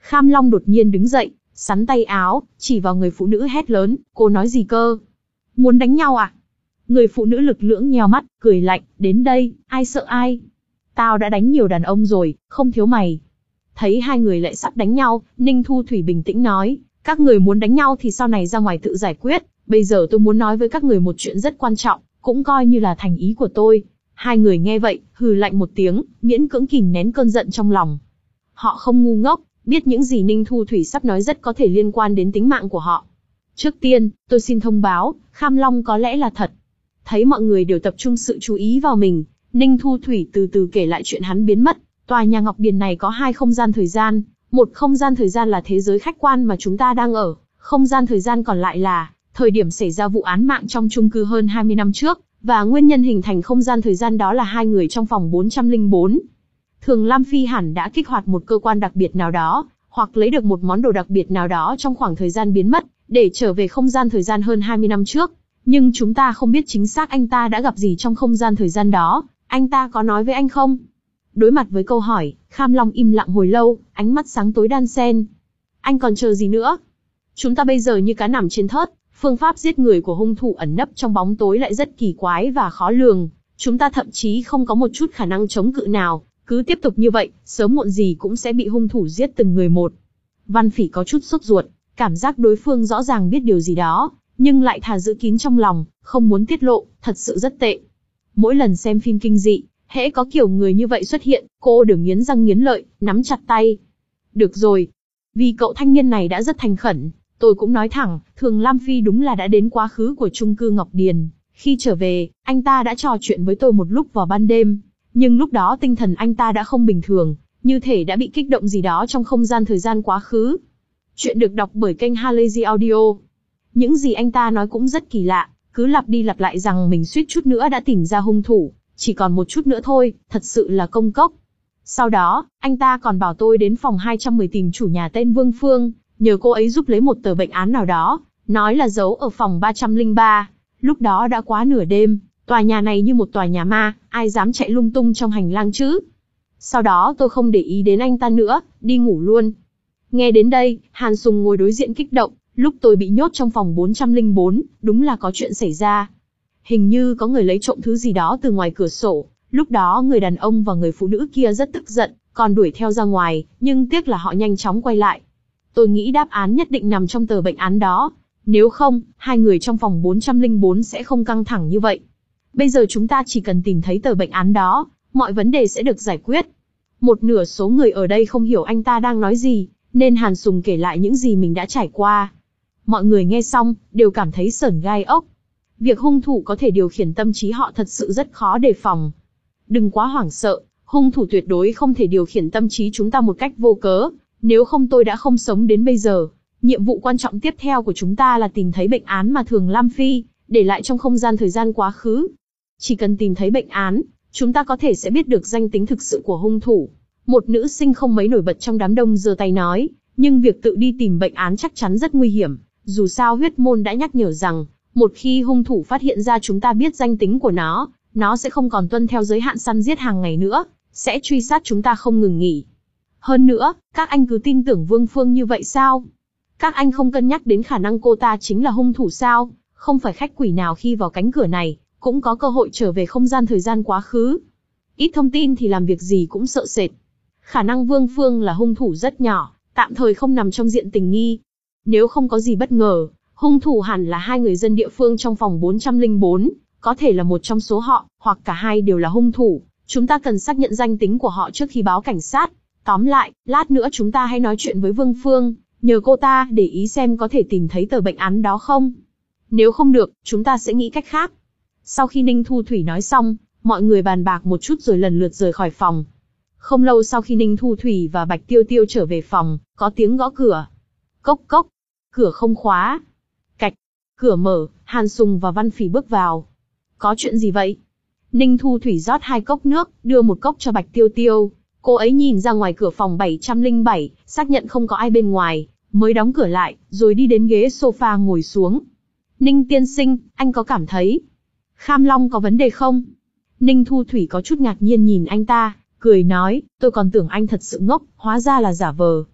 Kham Long đột nhiên đứng dậy, sắn tay áo, chỉ vào người phụ nữ hét lớn, cô nói gì cơ? Muốn đánh nhau à? Người phụ nữ lực lưỡng nheo mắt, cười lạnh, đến đây, ai sợ ai? Tao đã đánh nhiều đàn ông rồi, không thiếu mày. Thấy hai người lại sắp đánh nhau, Ninh Thu Thủy bình tĩnh nói, các người muốn đánh nhau thì sau này ra ngoài tự giải quyết, bây giờ tôi muốn nói với các người một chuyện rất quan trọng, cũng coi như là thành ý của tôi. Hai người nghe vậy, hừ lạnh một tiếng, miễn cưỡng kìm nén cơn giận trong lòng. Họ không ngu ngốc, biết những gì Ninh Thu Thủy sắp nói rất có thể liên quan đến tính mạng của họ. Trước tiên, tôi xin thông báo, Kham Long có lẽ là thật. Thấy mọi người đều tập trung sự chú ý vào mình, Ninh Thu Thủy từ từ kể lại chuyện hắn biến mất. Tòa nhà Ngọc Điền này có hai không gian thời gian, một không gian thời gian là thế giới khách quan mà chúng ta đang ở, không gian thời gian còn lại là thời điểm xảy ra vụ án mạng trong chung cư hơn hai mươi năm trước, và nguyên nhân hình thành không gian thời gian đó là hai người trong phòng bốn trăm lẻ bốn. Thường Lam Phi hẳn đã kích hoạt một cơ quan đặc biệt nào đó, hoặc lấy được một món đồ đặc biệt nào đó trong khoảng thời gian biến mất, để trở về không gian thời gian hơn hai mươi năm trước. Nhưng chúng ta không biết chính xác anh ta đã gặp gì trong không gian thời gian đó, anh ta có nói với anh không? Đối mặt với câu hỏi, Kham Long im lặng hồi lâu, ánh mắt sáng tối đan xen. Anh còn chờ gì nữa? Chúng ta bây giờ như cá nằm trên thớt, phương pháp giết người của hung thủ ẩn nấp trong bóng tối lại rất kỳ quái và khó lường. Chúng ta thậm chí không có một chút khả năng chống cự nào, cứ tiếp tục như vậy, sớm muộn gì cũng sẽ bị hung thủ giết từng người một. Văn Phỉ có chút sốt ruột, cảm giác đối phương rõ ràng biết điều gì đó, nhưng lại thà giữ kín trong lòng, không muốn tiết lộ, thật sự rất tệ. Mỗi lần xem phim kinh dị, hễ có kiểu người như vậy xuất hiện, cô đều nghiến răng nghiến lợi, nắm chặt tay. Được rồi, vì cậu thanh niên này đã rất thành khẩn, tôi cũng nói thẳng, Thường Lam Phi đúng là đã đến quá khứ của chung cư Ngọc Điền. Khi trở về, anh ta đã trò chuyện với tôi một lúc vào ban đêm, nhưng lúc đó tinh thần anh ta đã không bình thường, như thể đã bị kích động gì đó trong không gian thời gian quá khứ. Chuyện được đọc bởi kênh Halazy Audio. Những gì anh ta nói cũng rất kỳ lạ, cứ lặp đi lặp lại rằng mình suýt chút nữa đã tìm ra hung thủ, chỉ còn một chút nữa thôi, thật sự là công cốc. Sau đó, anh ta còn bảo tôi đến phòng hai trăm mười tìm chủ nhà tên Vương Phương, nhờ cô ấy giúp lấy một tờ bệnh án nào đó, nói là giấu ở phòng ba trăm lẻ ba. Lúc đó đã quá nửa đêm, tòa nhà này như một tòa nhà ma, ai dám chạy lung tung trong hành lang chứ? Sau đó tôi không để ý đến anh ta nữa, đi ngủ luôn. Nghe đến đây, Hàn Sùng ngồi đối diện kích động, lúc tôi bị nhốt trong phòng bốn trăm lẻ bốn, đúng là có chuyện xảy ra. Hình như có người lấy trộm thứ gì đó từ ngoài cửa sổ, lúc đó người đàn ông và người phụ nữ kia rất tức giận, còn đuổi theo ra ngoài, nhưng tiếc là họ nhanh chóng quay lại. Tôi nghĩ đáp án nhất định nằm trong tờ bệnh án đó, nếu không, hai người trong phòng bốn trăm lẻ bốn sẽ không căng thẳng như vậy. Bây giờ chúng ta chỉ cần tìm thấy tờ bệnh án đó, mọi vấn đề sẽ được giải quyết. Một nửa số người ở đây không hiểu anh ta đang nói gì, nên Hàn Sùng kể lại những gì mình đã trải qua. Mọi người nghe xong, đều cảm thấy sởn gai ốc. Việc hung thủ có thể điều khiển tâm trí họ thật sự rất khó đề phòng. Đừng quá hoảng sợ, hung thủ tuyệt đối không thể điều khiển tâm trí chúng ta một cách vô cớ, nếu không tôi đã không sống đến bây giờ. Nhiệm vụ quan trọng tiếp theo của chúng ta là tìm thấy bệnh án mà Thường Lam Phi để lại trong không gian thời gian quá khứ. Chỉ cần tìm thấy bệnh án, chúng ta có thể sẽ biết được danh tính thực sự của hung thủ. Một nữ sinh không mấy nổi bật trong đám đông giơ tay nói, nhưng việc tự đi tìm bệnh án chắc chắn rất nguy hiểm. Dù sao huyết môn đã nhắc nhở rằng, một khi hung thủ phát hiện ra chúng ta biết danh tính của nó, nó sẽ không còn tuân theo giới hạn săn giết hàng ngày nữa, sẽ truy sát chúng ta không ngừng nghỉ. Hơn nữa, các anh cứ tin tưởng Vương Phương như vậy sao? Các anh không cân nhắc đến khả năng cô ta chính là hung thủ sao? Không phải khách quỷ nào khi vào cánh cửa này, cũng có cơ hội trở về không gian thời gian quá khứ. Ít thông tin thì làm việc gì cũng sợ sệt. Khả năng Vương Phương là hung thủ rất nhỏ, tạm thời không nằm trong diện tình nghi. Nếu không có gì bất ngờ, hung thủ hẳn là hai người dân địa phương trong phòng bốn trăm lẻ bốn, có thể là một trong số họ, hoặc cả hai đều là hung thủ. Chúng ta cần xác nhận danh tính của họ trước khi báo cảnh sát. Tóm lại, lát nữa chúng ta hãy nói chuyện với Vương Phương, nhờ cô ta để ý xem có thể tìm thấy tờ bệnh án đó không. Nếu không được, chúng ta sẽ nghĩ cách khác. Sau khi Ninh Thu Thủy nói xong, mọi người bàn bạc một chút rồi lần lượt rời khỏi phòng. Không lâu sau khi Ninh Thu Thủy và Bạch Tiêu Tiêu trở về phòng, có tiếng gõ cửa. Cốc cốc, cửa không khóa. Cạch, cửa mở, Hàn Sùng và Văn Phỉ bước vào. Có chuyện gì vậy? Ninh Thu Thủy rót hai cốc nước, đưa một cốc cho Bạch Tiêu Tiêu. Cô ấy nhìn ra ngoài cửa phòng bảy trăm lẻ bảy, xác nhận không có ai bên ngoài, mới đóng cửa lại, rồi đi đến ghế sofa ngồi xuống. Ninh tiên sinh, anh có cảm thấy Kham Long có vấn đề không? Ninh Thu Thủy có chút ngạc nhiên nhìn anh ta, cười nói, tôi còn tưởng anh thật sự ngốc, hóa ra là giả vờ.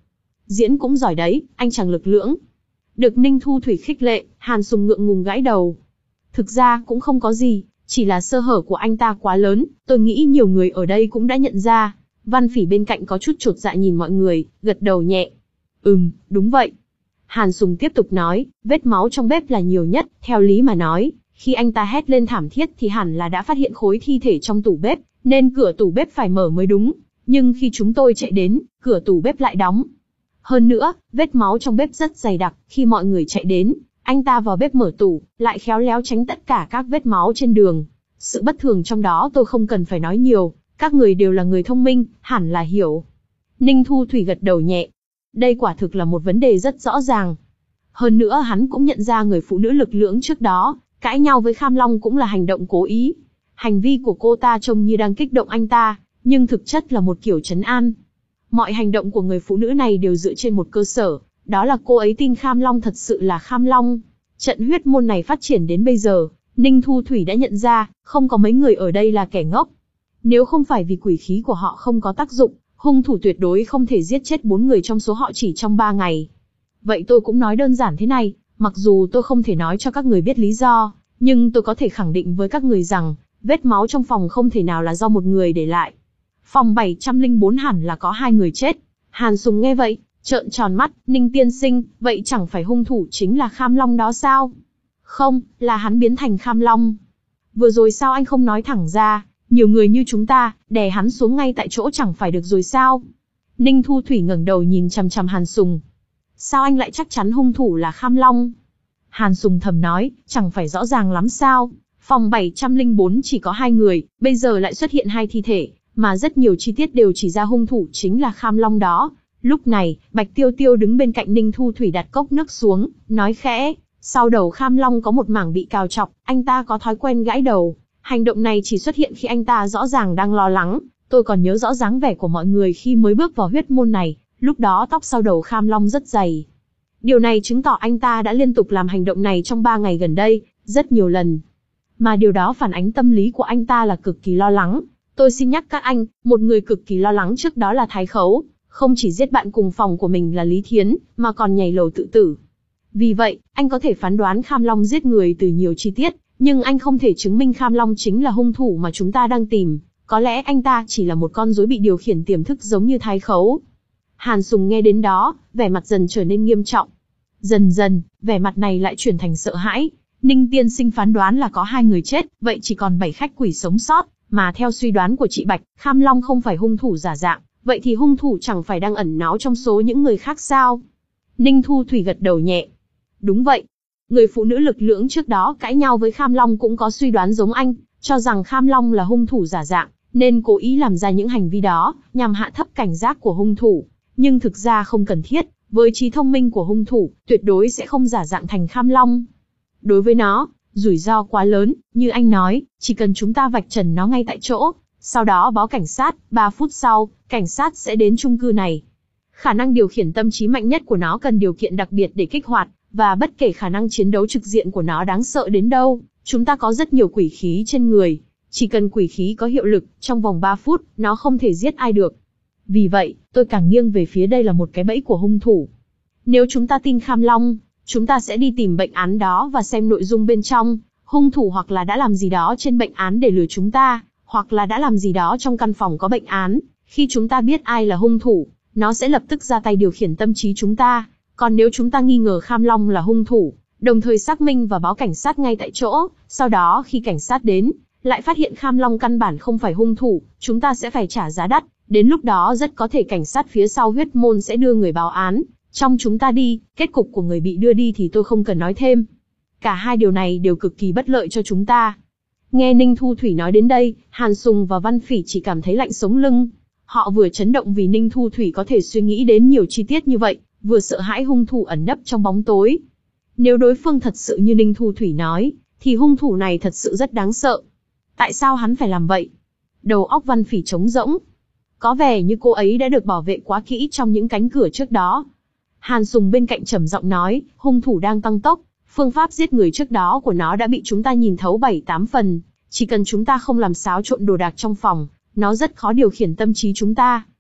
Diễn cũng giỏi đấy, anh chàng lực lưỡng. Được Ninh Thu Thủy khích lệ, Hàn Sùng ngượng ngùng gãi đầu. Thực ra cũng không có gì, chỉ là sơ hở của anh ta quá lớn, tôi nghĩ nhiều người ở đây cũng đã nhận ra. Văn Phỉ bên cạnh có chút chột dạ nhìn mọi người, gật đầu nhẹ. Ừm, đúng vậy. Hàn Sùng tiếp tục nói, vết máu trong bếp là nhiều nhất, theo lý mà nói, khi anh ta hét lên thảm thiết thì hẳn là đã phát hiện khối thi thể trong tủ bếp, nên cửa tủ bếp phải mở mới đúng. Nhưng khi chúng tôi chạy đến, cửa tủ bếp lại đóng. Hơn nữa, vết máu trong bếp rất dày đặc, khi mọi người chạy đến, anh ta vào bếp mở tủ, lại khéo léo tránh tất cả các vết máu trên đường. Sự bất thường trong đó tôi không cần phải nói nhiều, các người đều là người thông minh, hẳn là hiểu. Ninh Thu Thủy gật đầu nhẹ. Đây quả thực là một vấn đề rất rõ ràng. Hơn nữa hắn cũng nhận ra người phụ nữ lực lưỡng trước đó, cãi nhau với Kham Long cũng là hành động cố ý. Hành vi của cô ta trông như đang kích động anh ta, nhưng thực chất là một kiểu trấn an. Mọi hành động của người phụ nữ này đều dựa trên một cơ sở, đó là cô ấy tin Kham Long thật sự là Kham Long. Trận huyết môn này phát triển đến bây giờ, Ninh Thu Thủy đã nhận ra, không có mấy người ở đây là kẻ ngốc. Nếu không phải vì quỷ khí của họ không có tác dụng, hung thủ tuyệt đối không thể giết chết bốn người trong số họ chỉ trong ba ngày. Vậy tôi cũng nói đơn giản thế này, mặc dù tôi không thể nói cho các người biết lý do, nhưng tôi có thể khẳng định với các người rằng, vết máu trong phòng không thể nào là do một người để lại. Phòng bảy trăm lẻ bốn hẳn là có hai người chết. Hàn Sùng nghe vậy, trợn tròn mắt, Ninh tiên sinh, vậy chẳng phải hung thủ chính là Kham Long đó sao? Không, là hắn biến thành Kham Long. Vừa rồi sao anh không nói thẳng ra, nhiều người như chúng ta, đè hắn xuống ngay tại chỗ chẳng phải được rồi sao? Ninh Thu Thủy ngẩng đầu nhìn chằm chằm Hàn Sùng. Sao anh lại chắc chắn hung thủ là Kham Long? Hàn Sùng thầm nói, chẳng phải rõ ràng lắm sao? Phòng bảy trăm lẻ bốn chỉ có hai người, bây giờ lại xuất hiện hai thi thể, mà rất nhiều chi tiết đều chỉ ra hung thủ chính là Kham Long đó. Lúc này, Bạch Tiêu Tiêu đứng bên cạnh Ninh Thu Thủy đặt cốc nước xuống, nói khẽ, sau đầu Kham Long có một mảng bị cào chọc, anh ta có thói quen gãi đầu. Hành động này chỉ xuất hiện khi anh ta rõ ràng đang lo lắng. Tôi còn nhớ rõ dáng vẻ của mọi người khi mới bước vào huyết môn này, lúc đó tóc sau đầu Kham Long rất dày. Điều này chứng tỏ anh ta đã liên tục làm hành động này trong ba ngày gần đây, rất nhiều lần. Mà điều đó phản ánh tâm lý của anh ta là cực kỳ lo lắng. Tôi xin nhắc các anh, một người cực kỳ lo lắng trước đó là Thái Khấu, không chỉ giết bạn cùng phòng của mình là Lý Thiến, mà còn nhảy lầu tự tử. Vì vậy, anh có thể phán đoán Kham Long giết người từ nhiều chi tiết, nhưng anh không thể chứng minh Kham Long chính là hung thủ mà chúng ta đang tìm. Có lẽ anh ta chỉ là một con rối bị điều khiển tiềm thức giống như Thái Khấu. Hàn Sùng nghe đến đó, vẻ mặt dần trở nên nghiêm trọng. Dần dần, vẻ mặt này lại chuyển thành sợ hãi. Ninh tiên sinh phán đoán là có hai người chết, vậy chỉ còn bảy khách quỷ sống sót, mà theo suy đoán của chị Bạch, Kham Long không phải hung thủ giả dạng, vậy thì hung thủ chẳng phải đang ẩn náu trong số những người khác sao? Ninh Thu Thủy gật đầu nhẹ. Đúng vậy. Người phụ nữ lực lưỡng trước đó cãi nhau với Kham Long cũng có suy đoán giống anh, cho rằng Kham Long là hung thủ giả dạng, nên cố ý làm ra những hành vi đó, nhằm hạ thấp cảnh giác của hung thủ. Nhưng thực ra không cần thiết, với trí thông minh của hung thủ, tuyệt đối sẽ không giả dạng thành Kham Long. Đối với nó, rủi ro quá lớn, như anh nói, chỉ cần chúng ta vạch trần nó ngay tại chỗ, sau đó báo cảnh sát, ba phút sau, cảnh sát sẽ đến chung cư này. Khả năng điều khiển tâm trí mạnh nhất của nó cần điều kiện đặc biệt để kích hoạt, và bất kể khả năng chiến đấu trực diện của nó đáng sợ đến đâu, chúng ta có rất nhiều quỷ khí trên người. Chỉ cần quỷ khí có hiệu lực, trong vòng ba phút, nó không thể giết ai được. Vì vậy, tôi càng nghiêng về phía đây là một cái bẫy của hung thủ. Nếu chúng ta tin Kham Long, chúng ta sẽ đi tìm bệnh án đó và xem nội dung bên trong. Hung thủ hoặc là đã làm gì đó trên bệnh án để lừa chúng ta, hoặc là đã làm gì đó trong căn phòng có bệnh án. Khi chúng ta biết ai là hung thủ, nó sẽ lập tức ra tay điều khiển tâm trí chúng ta. Còn nếu chúng ta nghi ngờ Kham Long là hung thủ, đồng thời xác minh và báo cảnh sát ngay tại chỗ, sau đó khi cảnh sát đến, lại phát hiện Kham Long căn bản không phải hung thủ, chúng ta sẽ phải trả giá đắt. Đến lúc đó rất có thể cảnh sát phía sau huyết môn sẽ đưa người báo án trong chúng ta đi, kết cục của người bị đưa đi thì tôi không cần nói thêm. Cả hai điều này đều cực kỳ bất lợi cho chúng ta. Nghe Ninh Thu Thủy nói đến đây, Hàn Sùng và Văn Phỉ chỉ cảm thấy lạnh sống lưng. Họ vừa chấn động vì Ninh Thu Thủy có thể suy nghĩ đến nhiều chi tiết như vậy, vừa sợ hãi hung thủ ẩn nấp trong bóng tối. Nếu đối phương thật sự như Ninh Thu Thủy nói, thì hung thủ này thật sự rất đáng sợ. Tại sao hắn phải làm vậy? Đầu óc Văn Phỉ trống rỗng. Có vẻ như cô ấy đã được bảo vệ quá kỹ trong những cánh cửa trước đó. Hàn Sùng bên cạnh trầm giọng nói, hung thủ đang tăng tốc, phương pháp giết người trước đó của nó đã bị chúng ta nhìn thấu bảy tám phần, chỉ cần chúng ta không làm xáo trộn đồ đạc trong phòng, nó rất khó điều khiển tâm trí chúng ta.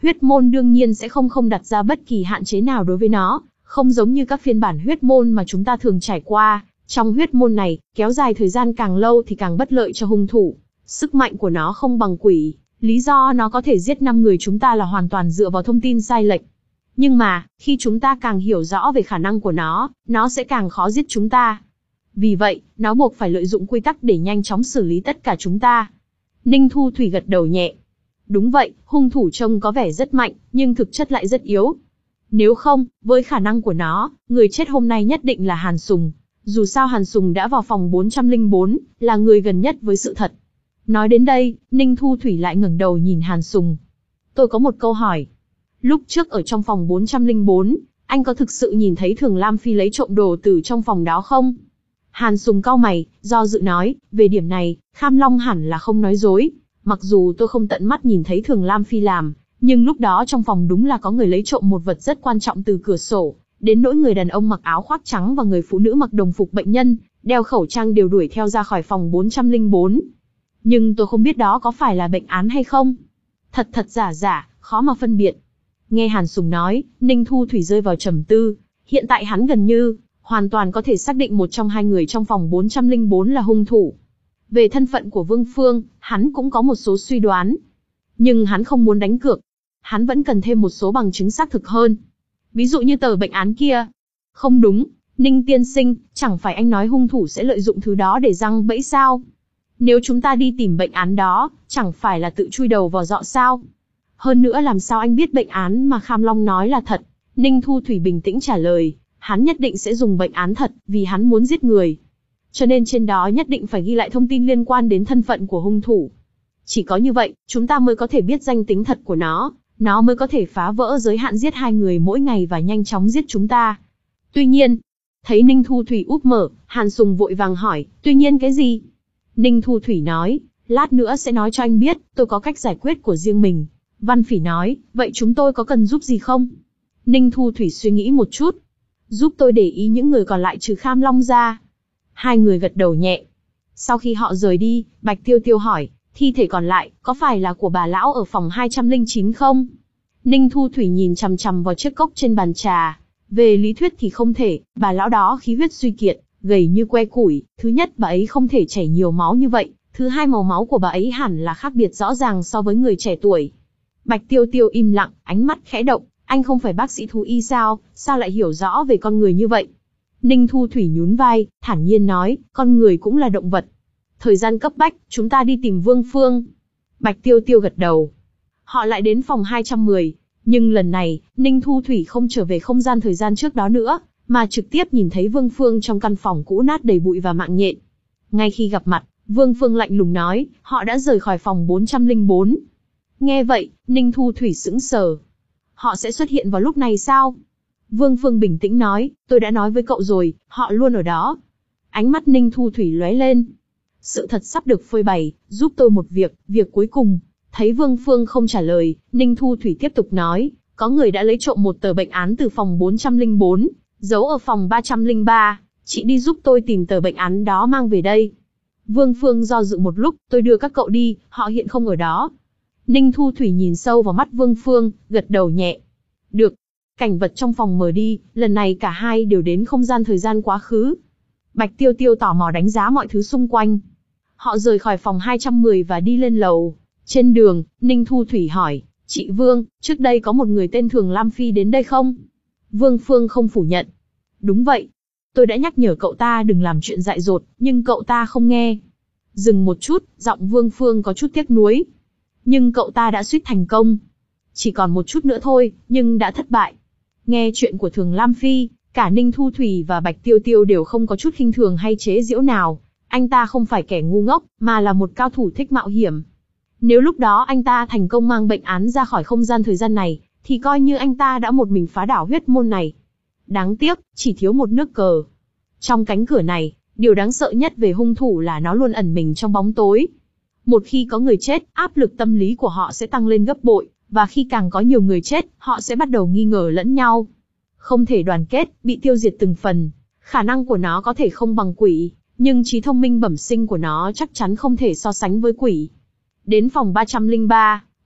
Huyết môn đương nhiên sẽ không không đặt ra bất kỳ hạn chế nào đối với nó, không giống như các phiên bản huyết môn mà chúng ta thường trải qua. Trong huyết môn này, kéo dài thời gian càng lâu thì càng bất lợi cho hung thủ. Sức mạnh của nó không bằng quỷ, lý do nó có thể giết năm người chúng ta là hoàn toàn dựa vào thông tin sai lệch. Nhưng mà, khi chúng ta càng hiểu rõ về khả năng của nó, nó sẽ càng khó giết chúng ta. Vì vậy, nó buộc phải lợi dụng quy tắc để nhanh chóng xử lý tất cả chúng ta. Ninh Thu Thủy gật đầu nhẹ. Đúng vậy, hung thủ trông có vẻ rất mạnh, nhưng thực chất lại rất yếu. Nếu không, với khả năng của nó, người chết hôm nay nhất định là Hàn Sùng. Dù sao Hàn Sùng đã vào phòng bốn trăm lẻ bốn, là người gần nhất với sự thật. Nói đến đây, Ninh Thu Thủy lại ngẩng đầu nhìn Hàn Sùng. Tôi có một câu hỏi. Lúc trước ở trong phòng bốn trăm lẻ bốn, anh có thực sự nhìn thấy Thường Lam Phi lấy trộm đồ từ trong phòng đó không? Hàn Sùng cau mày, do dự nói, về điểm này, Kham Long hẳn là không nói dối. Mặc dù tôi không tận mắt nhìn thấy Thường Lam Phi làm, nhưng lúc đó trong phòng đúng là có người lấy trộm một vật rất quan trọng từ cửa sổ. Đến nỗi người đàn ông mặc áo khoác trắng và người phụ nữ mặc đồng phục bệnh nhân, đeo khẩu trang đều đuổi theo ra khỏi phòng bốn trăm lẻ bốn. Nhưng tôi không biết đó có phải là bệnh án hay không. Thật thật giả giả, khó mà phân biệt. Nghe Hàn Sùng nói, Ninh Thu Thủy rơi vào trầm tư. Hiện tại hắn gần như hoàn toàn có thể xác định một trong hai người trong phòng bốn trăm lẻ bốn là hung thủ. Về thân phận của Vương Phương, hắn cũng có một số suy đoán. Nhưng hắn không muốn đánh cược. Hắn vẫn cần thêm một số bằng chứng xác thực hơn. Ví dụ như tờ bệnh án kia. Không đúng, Ninh tiên sinh, chẳng phải anh nói hung thủ sẽ lợi dụng thứ đó để giăng bẫy sao? Nếu chúng ta đi tìm bệnh án đó, chẳng phải là tự chui đầu vào dọ sao? Hơn nữa làm sao anh biết bệnh án mà Kham Long nói là thật? Ninh Thu Thủy bình tĩnh trả lời, hắn nhất định sẽ dùng bệnh án thật, vì hắn muốn giết người. Cho nên trên đó nhất định phải ghi lại thông tin liên quan đến thân phận của hung thủ. Chỉ có như vậy, chúng ta mới có thể biết danh tính thật của nó, nó mới có thể phá vỡ giới hạn giết hai người mỗi ngày và nhanh chóng giết chúng ta. Tuy nhiên, thấy Ninh Thu Thủy úp mở, Hàn Sùng vội vàng hỏi, tuy nhiên cái gì? Ninh Thu Thủy nói, lát nữa sẽ nói cho anh biết, tôi có cách giải quyết của riêng mình. Văn Phỉ nói, vậy chúng tôi có cần giúp gì không? Ninh Thu Thủy suy nghĩ một chút. Giúp tôi để ý những người còn lại trừ Kham Long ra. Hai người gật đầu nhẹ. Sau khi họ rời đi, Bạch Tiêu Tiêu hỏi, thi thể còn lại, có phải là của bà lão ở phòng hai trăm lẻ chín không? Ninh Thu Thủy nhìn chằm chằm vào chiếc cốc trên bàn trà. Về lý thuyết thì không thể, bà lão đó khí huyết suy kiệt, gầy như que củi. Thứ nhất, bà ấy không thể chảy nhiều máu như vậy. Thứ hai, màu máu của bà ấy hẳn là khác biệt rõ ràng so với người trẻ tuổi. Bạch Tiêu Tiêu im lặng, ánh mắt khẽ động. Anh không phải bác sĩ thú y sao, sao lại hiểu rõ về con người như vậy? Ninh Thu Thủy nhún vai, thản nhiên nói, con người cũng là động vật. Thời gian cấp bách, chúng ta đi tìm Vương Phương. Bạch Tiêu Tiêu gật đầu. Họ lại đến phòng hai trăm mười, nhưng lần này, Ninh Thu Thủy không trở về không gian thời gian trước đó nữa, mà trực tiếp nhìn thấy Vương Phương trong căn phòng cũ nát đầy bụi và mạng nhện. Ngay khi gặp mặt, Vương Phương lạnh lùng nói, họ đã rời khỏi phòng bốn trăm lẻ bốn. Nghe vậy, Ninh Thu Thủy sững sờ. Họ sẽ xuất hiện vào lúc này sao? Vương Phương bình tĩnh nói, tôi đã nói với cậu rồi, họ luôn ở đó. Ánh mắt Ninh Thu Thủy lóe lên. Sự thật sắp được phơi bày, giúp tôi một việc, việc cuối cùng. Thấy Vương Phương không trả lời, Ninh Thu Thủy tiếp tục nói, có người đã lấy trộm một tờ bệnh án từ phòng bốn trăm lẻ bốn, giấu ở phòng ba trăm lẻ ba, chị đi giúp tôi tìm tờ bệnh án đó mang về đây. Vương Phương do dự một lúc, tôi đưa các cậu đi, họ hiện không ở đó. Ninh Thu Thủy nhìn sâu vào mắt Vương Phương, gật đầu nhẹ. Được. Cảnh vật trong phòng mờ đi, lần này cả hai đều đến không gian thời gian quá khứ. Bạch Tiêu Tiêu tò mò đánh giá mọi thứ xung quanh. Họ rời khỏi phòng hai trăm mười và đi lên lầu. Trên đường, Ninh Thu Thủy hỏi, chị Vương, trước đây có một người tên Thường Lam Phi đến đây không? Vương Phương không phủ nhận. Đúng vậy. Tôi đã nhắc nhở cậu ta đừng làm chuyện dại dột, nhưng cậu ta không nghe. Dừng một chút, giọng Vương Phương có chút tiếc nuối. Nhưng cậu ta đã suýt thành công. Chỉ còn một chút nữa thôi, nhưng đã thất bại. Nghe chuyện của Thường Lam Phi, cả Ninh Thu Thủy và Bạch Tiêu Tiêu đều không có chút khinh thường hay chế giễu nào. Anh ta không phải kẻ ngu ngốc, mà là một cao thủ thích mạo hiểm. Nếu lúc đó anh ta thành công mang bệnh án ra khỏi không gian thời gian này, thì coi như anh ta đã một mình phá đảo huyết môn này. Đáng tiếc, chỉ thiếu một nước cờ. Trong cánh cửa này, điều đáng sợ nhất về hung thủ là nó luôn ẩn mình trong bóng tối. Một khi có người chết, áp lực tâm lý của họ sẽ tăng lên gấp bội, và khi càng có nhiều người chết, họ sẽ bắt đầu nghi ngờ lẫn nhau. Không thể đoàn kết, bị tiêu diệt từng phần. Khả năng của nó có thể không bằng quỷ, nhưng trí thông minh bẩm sinh của nó chắc chắn không thể so sánh với quỷ. Đến phòng ba trăm lẻ ba,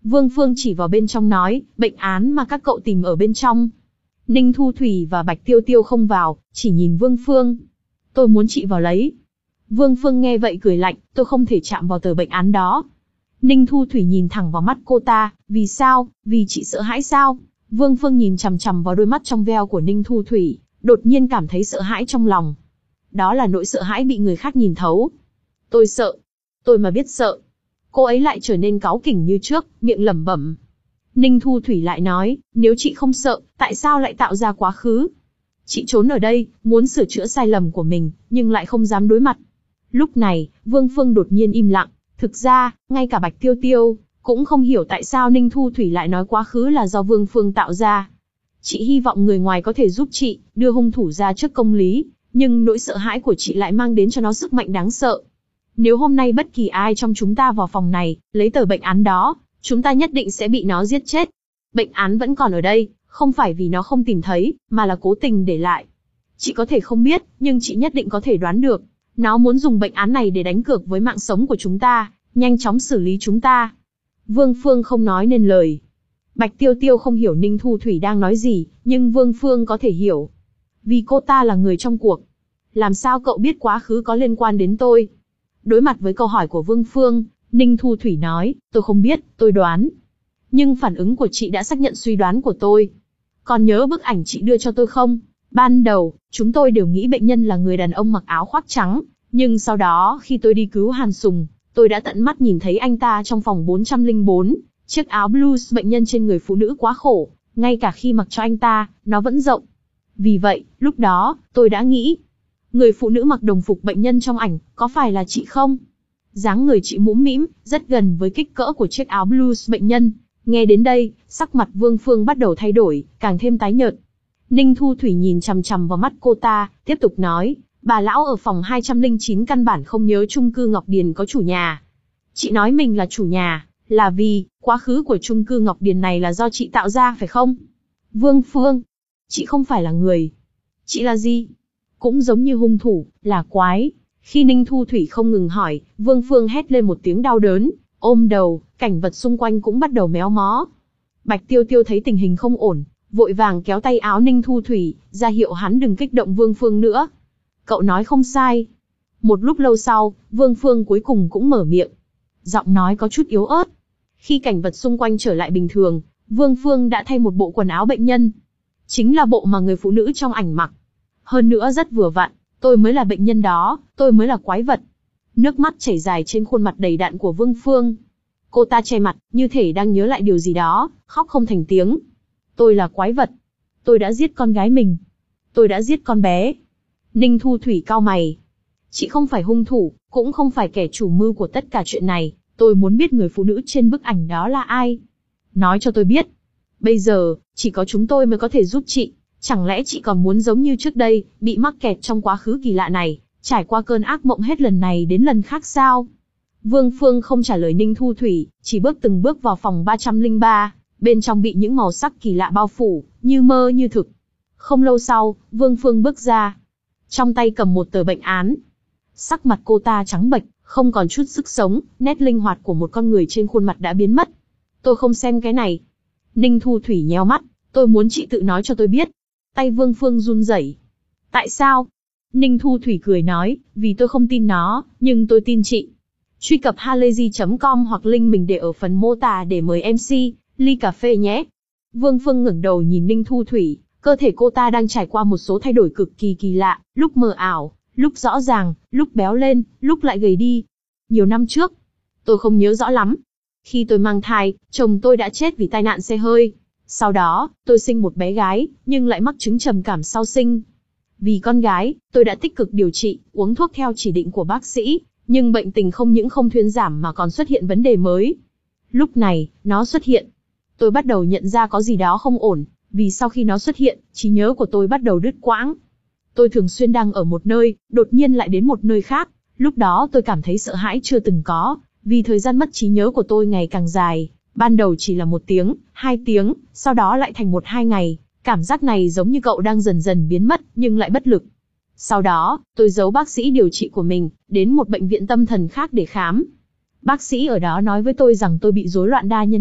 Vương Phương chỉ vào bên trong nói, bệnh án mà các cậu tìm ở bên trong. Ninh Thu Thủy và Bạch Tiêu Tiêu không vào, chỉ nhìn Vương Phương. Tôi muốn chị vào lấy. Vương Phương nghe vậy cười lạnh, tôi không thể chạm vào tờ bệnh án đó. Ninh Thu Thủy nhìn thẳng vào mắt cô ta, vì sao, vì chị sợ hãi sao? Vương Phương nhìn chằm chằm vào đôi mắt trong veo của Ninh Thu Thủy, đột nhiên cảm thấy sợ hãi trong lòng. Đó là nỗi sợ hãi bị người khác nhìn thấu. Tôi sợ. Tôi mà biết sợ. Cô ấy lại trở nên cáu kỉnh như trước, miệng lẩm bẩm. Ninh Thu Thủy lại nói, nếu chị không sợ, tại sao lại tạo ra quá khứ? Chị trốn ở đây, muốn sửa chữa sai lầm của mình, nhưng lại không dám đối mặt. Lúc này, Vương Phương đột nhiên im lặng. Thực ra, ngay cả Bạch Tiêu Tiêu cũng không hiểu tại sao Ninh Thu Thủy lại nói quá khứ là do Vương Phương tạo ra. Chị hy vọng người ngoài có thể giúp chị, đưa hung thủ ra trước công lý, nhưng nỗi sợ hãi của chị lại mang đến cho nó sức mạnh đáng sợ. Nếu hôm nay bất kỳ ai trong chúng ta vào phòng này, lấy tờ bệnh án đó, chúng ta nhất định sẽ bị nó giết chết. Bệnh án vẫn còn ở đây, không phải vì nó không tìm thấy, mà là cố tình để lại. Chị có thể không biết, nhưng chị nhất định có thể đoán được. Nó muốn dùng bệnh án này để đánh cược với mạng sống của chúng ta, nhanh chóng xử lý chúng ta. Vương Phương không nói nên lời. Bạch Tiêu Tiêu không hiểu Ninh Thu Thủy đang nói gì, nhưng Vương Phương có thể hiểu. Vì cô ta là người trong cuộc. Làm sao cậu biết quá khứ có liên quan đến tôi? Đối mặt với câu hỏi của Vương Phương, Ninh Thu Thủy nói, tôi không biết, tôi đoán. Nhưng phản ứng của chị đã xác nhận suy đoán của tôi. Còn nhớ bức ảnh chị đưa cho tôi không? Ban đầu, chúng tôi đều nghĩ bệnh nhân là người đàn ông mặc áo khoác trắng, nhưng sau đó khi tôi đi cứu Hàn Sùng, tôi đã tận mắt nhìn thấy anh ta trong phòng bốn trăm lẻ bốn, chiếc áo blues bệnh nhân trên người phụ nữ quá khổ, ngay cả khi mặc cho anh ta, nó vẫn rộng. Vì vậy, lúc đó, tôi đã nghĩ, người phụ nữ mặc đồng phục bệnh nhân trong ảnh, có phải là chị không? Dáng người chị mũm mĩm, rất gần với kích cỡ của chiếc áo blues bệnh nhân. Nghe đến đây, sắc mặt Vương Phương bắt đầu thay đổi, càng thêm tái nhợt. Ninh Thu Thủy nhìn chằm chằm vào mắt cô ta, tiếp tục nói, bà lão ở phòng hai trăm lẻ chín căn bản không nhớ chung cư Ngọc Điền có chủ nhà. Chị nói mình là chủ nhà, là vì, quá khứ của chung cư Ngọc Điền này là do chị tạo ra phải không? Vương Phương, chị không phải là người. Chị là gì? Cũng giống như hung thủ, là quái. Khi Ninh Thu Thủy không ngừng hỏi, Vương Phương hét lên một tiếng đau đớn, ôm đầu, cảnh vật xung quanh cũng bắt đầu méo mó. Bạch Tiêu Tiêu thấy tình hình không ổn, vội vàng kéo tay áo Ninh Thu Thủy, ra hiệu hắn đừng kích động Vương Phương nữa. Cậu nói không sai. Một lúc lâu sau, Vương Phương cuối cùng cũng mở miệng. Giọng nói có chút yếu ớt. Khi cảnh vật xung quanh trở lại bình thường, Vương Phương đã thay một bộ quần áo bệnh nhân. Chính là bộ mà người phụ nữ trong ảnh mặc. Hơn nữa rất vừa vặn, tôi mới là bệnh nhân đó, tôi mới là quái vật. Nước mắt chảy dài trên khuôn mặt đầy đặn của Vương Phương. Cô ta che mặt, như thể đang nhớ lại điều gì đó, khóc không thành tiếng. Tôi là quái vật. Tôi đã giết con gái mình. Tôi đã giết con bé. Ninh Thu Thủy cau mày. Chị không phải hung thủ, cũng không phải kẻ chủ mưu của tất cả chuyện này. Tôi muốn biết người phụ nữ trên bức ảnh đó là ai. Nói cho tôi biết. Bây giờ, chỉ có chúng tôi mới có thể giúp chị. Chẳng lẽ chị còn muốn giống như trước đây, bị mắc kẹt trong quá khứ kỳ lạ này, trải qua cơn ác mộng hết lần này đến lần khác sao? Vương Phương không trả lời Ninh Thu Thủy, chỉ bước từng bước vào phòng ba trăm lẻ ba, bên trong bị những màu sắc kỳ lạ bao phủ, như mơ như thực. Không lâu sau, Vương Phương bước ra, trong tay cầm một tờ bệnh án. Sắc mặt cô ta trắng bệch, không còn chút sức sống, nét linh hoạt của một con người trên khuôn mặt đã biến mất. Tôi không xem cái này. Ninh Thu Thủy nhéo mắt, tôi muốn chị tự nói cho tôi biết. Tay Vương Phương run rẩy. Tại sao? Ninh Thu Thủy cười nói, vì tôi không tin nó, nhưng tôi tin chị. Truy cập halayzi chấm com hoặc link mình để ở phần mô tả để mời em xê, ly cà phê nhé. Vương Phương ngẩng đầu nhìn Ninh Thu Thủy, cơ thể cô ta đang trải qua một số thay đổi cực kỳ kỳ lạ, lúc mờ ảo, lúc rõ ràng, lúc béo lên, lúc lại gầy đi. Nhiều năm trước, tôi không nhớ rõ lắm. Khi tôi mang thai, chồng tôi đã chết vì tai nạn xe hơi. Sau đó, tôi sinh một bé gái, nhưng lại mắc chứng trầm cảm sau sinh. Vì con gái, tôi đã tích cực điều trị, uống thuốc theo chỉ định của bác sĩ, nhưng bệnh tình không những không thuyên giảm mà còn xuất hiện vấn đề mới. Lúc này, nó xuất hiện. Tôi bắt đầu nhận ra có gì đó không ổn, vì sau khi nó xuất hiện, trí nhớ của tôi bắt đầu đứt quãng. Tôi thường xuyên đang ở một nơi, đột nhiên lại đến một nơi khác. Lúc đó tôi cảm thấy sợ hãi chưa từng có, vì thời gian mất trí nhớ của tôi ngày càng dài. Ban đầu chỉ là một tiếng, hai tiếng, sau đó lại thành một hai ngày. Cảm giác này giống như cậu đang dần dần biến mất, nhưng lại bất lực. Sau đó, tôi giấu bác sĩ điều trị của mình, đến một bệnh viện tâm thần khác để khám. Bác sĩ ở đó nói với tôi rằng tôi bị rối loạn đa nhân cách,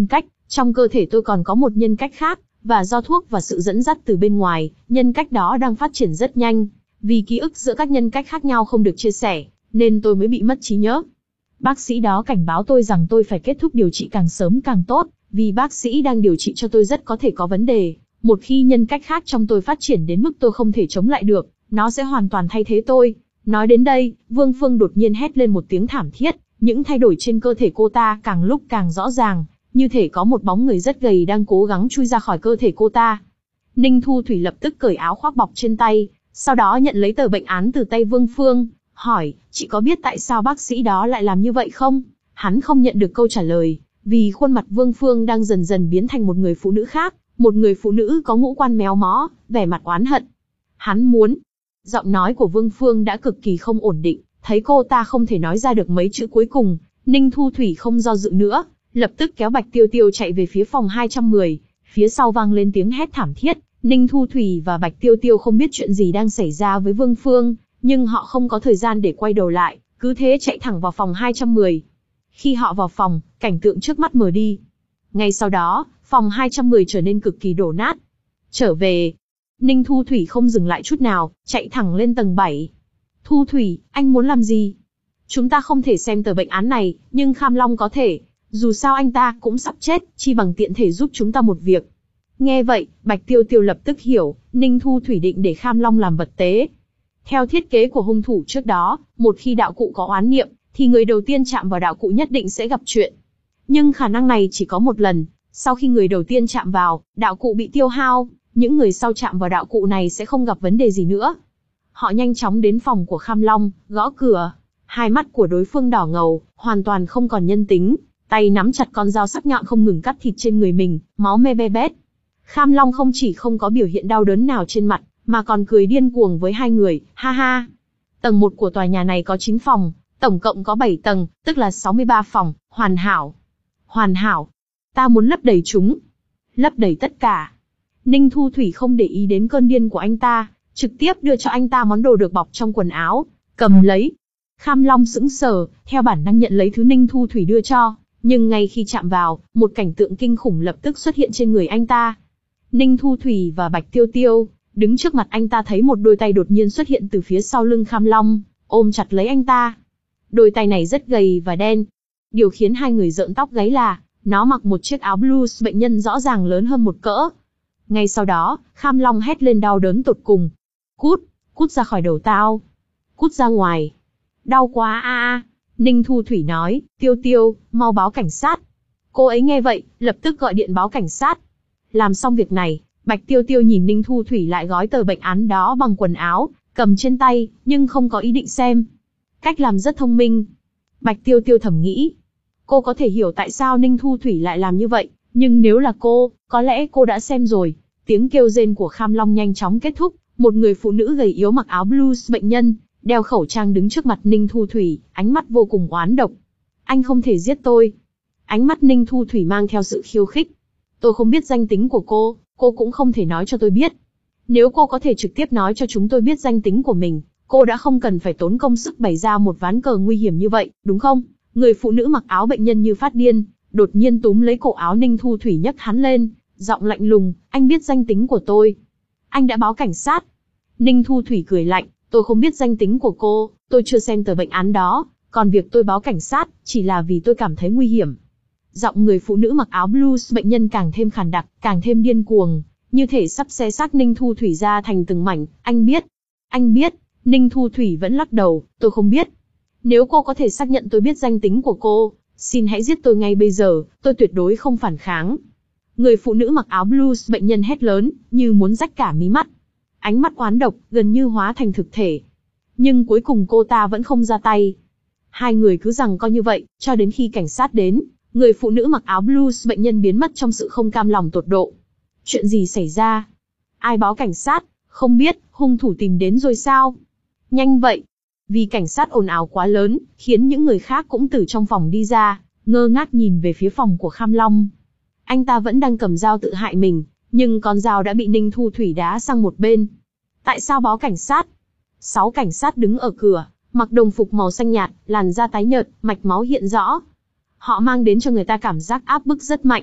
Trong cơ thể tôi còn có một nhân cách khác, và do thuốc và sự dẫn dắt từ bên ngoài, nhân cách đó đang phát triển rất nhanh. Vì ký ức giữa các nhân cách khác nhau không được chia sẻ, nên tôi mới bị mất trí nhớ. Bác sĩ đó cảnh báo tôi rằng tôi phải kết thúc điều trị càng sớm càng tốt, vì bác sĩ đang điều trị cho tôi rất có thể có vấn đề. Một khi nhân cách khác trong tôi phát triển đến mức tôi không thể chống lại được, nó sẽ hoàn toàn thay thế tôi. Nói đến đây, Vương Phương đột nhiên hét lên một tiếng thảm thiết, những thay đổi trên cơ thể cô ta càng lúc càng rõ ràng, như thể có một bóng người rất gầy đang cố gắng chui ra khỏi cơ thể cô ta. Ninh Thu Thủy lập tức cởi áo khoác bọc trên tay, sau đó nhận lấy tờ bệnh án từ tay Vương Phương, hỏi, chị có biết tại sao bác sĩ đó lại làm như vậy không? Hắn không nhận được câu trả lời, vì khuôn mặt Vương Phương đang dần dần biến thành một người phụ nữ khác, một người phụ nữ có ngũ quan méo mó, vẻ mặt oán hận. Hắn muốn... Giọng nói của Vương Phương đã cực kỳ không ổn định, thấy cô ta không thể nói ra được mấy chữ cuối cùng, Ninh Thu Thủy không do dự nữa, lập tức kéo Bạch Tiêu Tiêu chạy về phía phòng hai trăm mười, phía sau vang lên tiếng hét thảm thiết. Ninh Thu Thủy và Bạch Tiêu Tiêu không biết chuyện gì đang xảy ra với Vương Phương, nhưng họ không có thời gian để quay đầu lại, cứ thế chạy thẳng vào phòng hai trăm mười. Khi họ vào phòng, cảnh tượng trước mắt mờ đi. Ngay sau đó, phòng hai trăm mười trở nên cực kỳ đổ nát. Trở về, Ninh Thu Thủy không dừng lại chút nào, chạy thẳng lên tầng bảy. Thu Thủy, anh muốn làm gì? Chúng ta không thể xem tờ bệnh án này, nhưng Kham Long có thể. Dù sao anh ta cũng sắp chết, chi bằng tiện thể giúp chúng ta một việc. Nghe vậy, Bạch Tiêu Tiêu lập tức hiểu, Ninh Thu Thủy định để Kham Long làm vật tế. Theo thiết kế của hung thủ trước đó, một khi đạo cụ có oán niệm, thì người đầu tiên chạm vào đạo cụ nhất định sẽ gặp chuyện. Nhưng khả năng này chỉ có một lần, sau khi người đầu tiên chạm vào, đạo cụ bị tiêu hao, những người sau chạm vào đạo cụ này sẽ không gặp vấn đề gì nữa. Họ nhanh chóng đến phòng của Kham Long, gõ cửa. Hai mắt của đối phương đỏ ngầu, hoàn toàn không còn nhân tính, tay nắm chặt con dao sắc nhọn không ngừng cắt thịt trên người mình, máu me be bét. Kham Long không chỉ không có biểu hiện đau đớn nào trên mặt, mà còn cười điên cuồng với hai người, ha ha. Tầng một của tòa nhà này có chín phòng, tổng cộng có bảy tầng, tức là sáu mươi ba phòng, hoàn hảo. Hoàn hảo. Ta muốn lấp đầy chúng. Lấp đầy tất cả. Ninh Thu Thủy không để ý đến cơn điên của anh ta, trực tiếp đưa cho anh ta món đồ được bọc trong quần áo, cầm lấy. Kham Long sững sờ, theo bản năng nhận lấy thứ Ninh Thu Thủy đưa cho, nhưng ngay khi chạm vào, một cảnh tượng kinh khủng lập tức xuất hiện trên người anh ta. Ninh Thu Thủy và Bạch Tiêu Tiêu, đứng trước mặt anh ta thấy một đôi tay đột nhiên xuất hiện từ phía sau lưng Kham Long, ôm chặt lấy anh ta. Đôi tay này rất gầy và đen. Điều khiến hai người rợn tóc gáy là, nó mặc một chiếc áo blues bệnh nhân rõ ràng lớn hơn một cỡ. Ngay sau đó, Kham Long hét lên đau đớn tột cùng. Cút, cút ra khỏi đầu tao. Cút ra ngoài. Đau quá a a. Ninh Thu Thủy nói, Tiêu Tiêu, mau báo cảnh sát. Cô ấy nghe vậy, lập tức gọi điện báo cảnh sát. Làm xong việc này, Bạch Tiêu Tiêu nhìn Ninh Thu Thủy lại gói tờ bệnh án đó bằng quần áo, cầm trên tay, nhưng không có ý định xem. Cách làm rất thông minh. Bạch Tiêu Tiêu thầm nghĩ. Cô có thể hiểu tại sao Ninh Thu Thủy lại làm như vậy, nhưng nếu là cô, có lẽ cô đã xem rồi. Tiếng kêu rên của Kham Long nhanh chóng kết thúc, một người phụ nữ gầy yếu mặc áo blues bệnh nhân, đeo khẩu trang đứng trước mặt Ninh Thu Thủy, ánh mắt vô cùng oán độc. Anh không thể giết tôi. Ánh mắt Ninh Thu Thủy mang theo sự khiêu khích. Tôi không biết danh tính của cô, cô cũng không thể nói cho tôi biết. Nếu cô có thể trực tiếp nói cho chúng tôi biết danh tính của mình, cô đã không cần phải tốn công sức bày ra một ván cờ nguy hiểm như vậy, đúng không? Người phụ nữ mặc áo bệnh nhân như phát điên, đột nhiên túm lấy cổ áo Ninh Thu Thủy nhấc hắn lên, giọng lạnh lùng, anh biết danh tính của tôi. Anh đã báo cảnh sát. Ninh Thu Thủy cười lạnh, tôi không biết danh tính của cô, tôi chưa xem tờ bệnh án đó, còn việc tôi báo cảnh sát, chỉ là vì tôi cảm thấy nguy hiểm. Giọng người phụ nữ mặc áo blues bệnh nhân càng thêm khàn đặc, càng thêm điên cuồng, như thể sắp xé xác Ninh Thu Thủy ra thành từng mảnh. Anh biết, anh biết. Ninh Thu Thủy vẫn lắc đầu, tôi không biết. Nếu cô có thể xác nhận tôi biết danh tính của cô, xin hãy giết tôi ngay bây giờ, tôi tuyệt đối không phản kháng. Người phụ nữ mặc áo blues bệnh nhân hét lớn, như muốn rách cả mí mắt. Ánh mắt oán độc, gần như hóa thành thực thể. Nhưng cuối cùng cô ta vẫn không ra tay. Hai người cứ giằng co như vậy, cho đến khi cảnh sát đến, người phụ nữ mặc áo blues bệnh nhân biến mất trong sự không cam lòng tột độ. Chuyện gì xảy ra? Ai báo cảnh sát? Không biết, hung thủ tìm đến rồi sao? Nhanh vậy! Vì cảnh sát ồn ào quá lớn, khiến những người khác cũng từ trong phòng đi ra, ngơ ngác nhìn về phía phòng của Kham Long. Anh ta vẫn đang cầm dao tự hại mình, nhưng con dao đã bị Ninh Thu Thủy đá sang một bên. Tại sao báo cảnh sát? Sáu cảnh sát đứng ở cửa, mặc đồng phục màu xanh nhạt, làn da tái nhợt, mạch máu hiện rõ. Họ mang đến cho người ta cảm giác áp bức rất mạnh.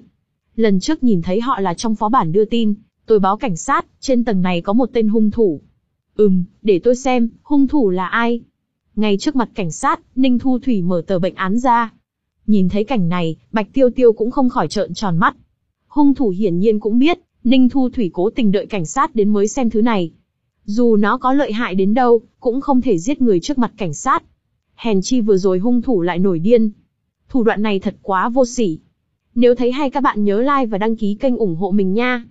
Lần trước nhìn thấy họ là trong phó bản đưa tin, tôi báo cảnh sát, trên tầng này có một tên hung thủ. Ừm, để tôi xem, hung thủ là ai? Ngay trước mặt cảnh sát, Ninh Thu Thủy mở tờ bệnh án ra. Nhìn thấy cảnh này, Bạch Tiêu Tiêu cũng không khỏi trợn tròn mắt. Hung thủ hiển nhiên cũng biết, Ninh Thu Thủy cố tình đợi cảnh sát đến mới xem thứ này. Dù nó có lợi hại đến đâu, cũng không thể giết người trước mặt cảnh sát. Hèn chi vừa rồi hung thủ lại nổi điên. Thủ đoạn này thật quá vô sỉ. Nếu thấy hay các bạn nhớ like và đăng ký kênh ủng hộ mình nha.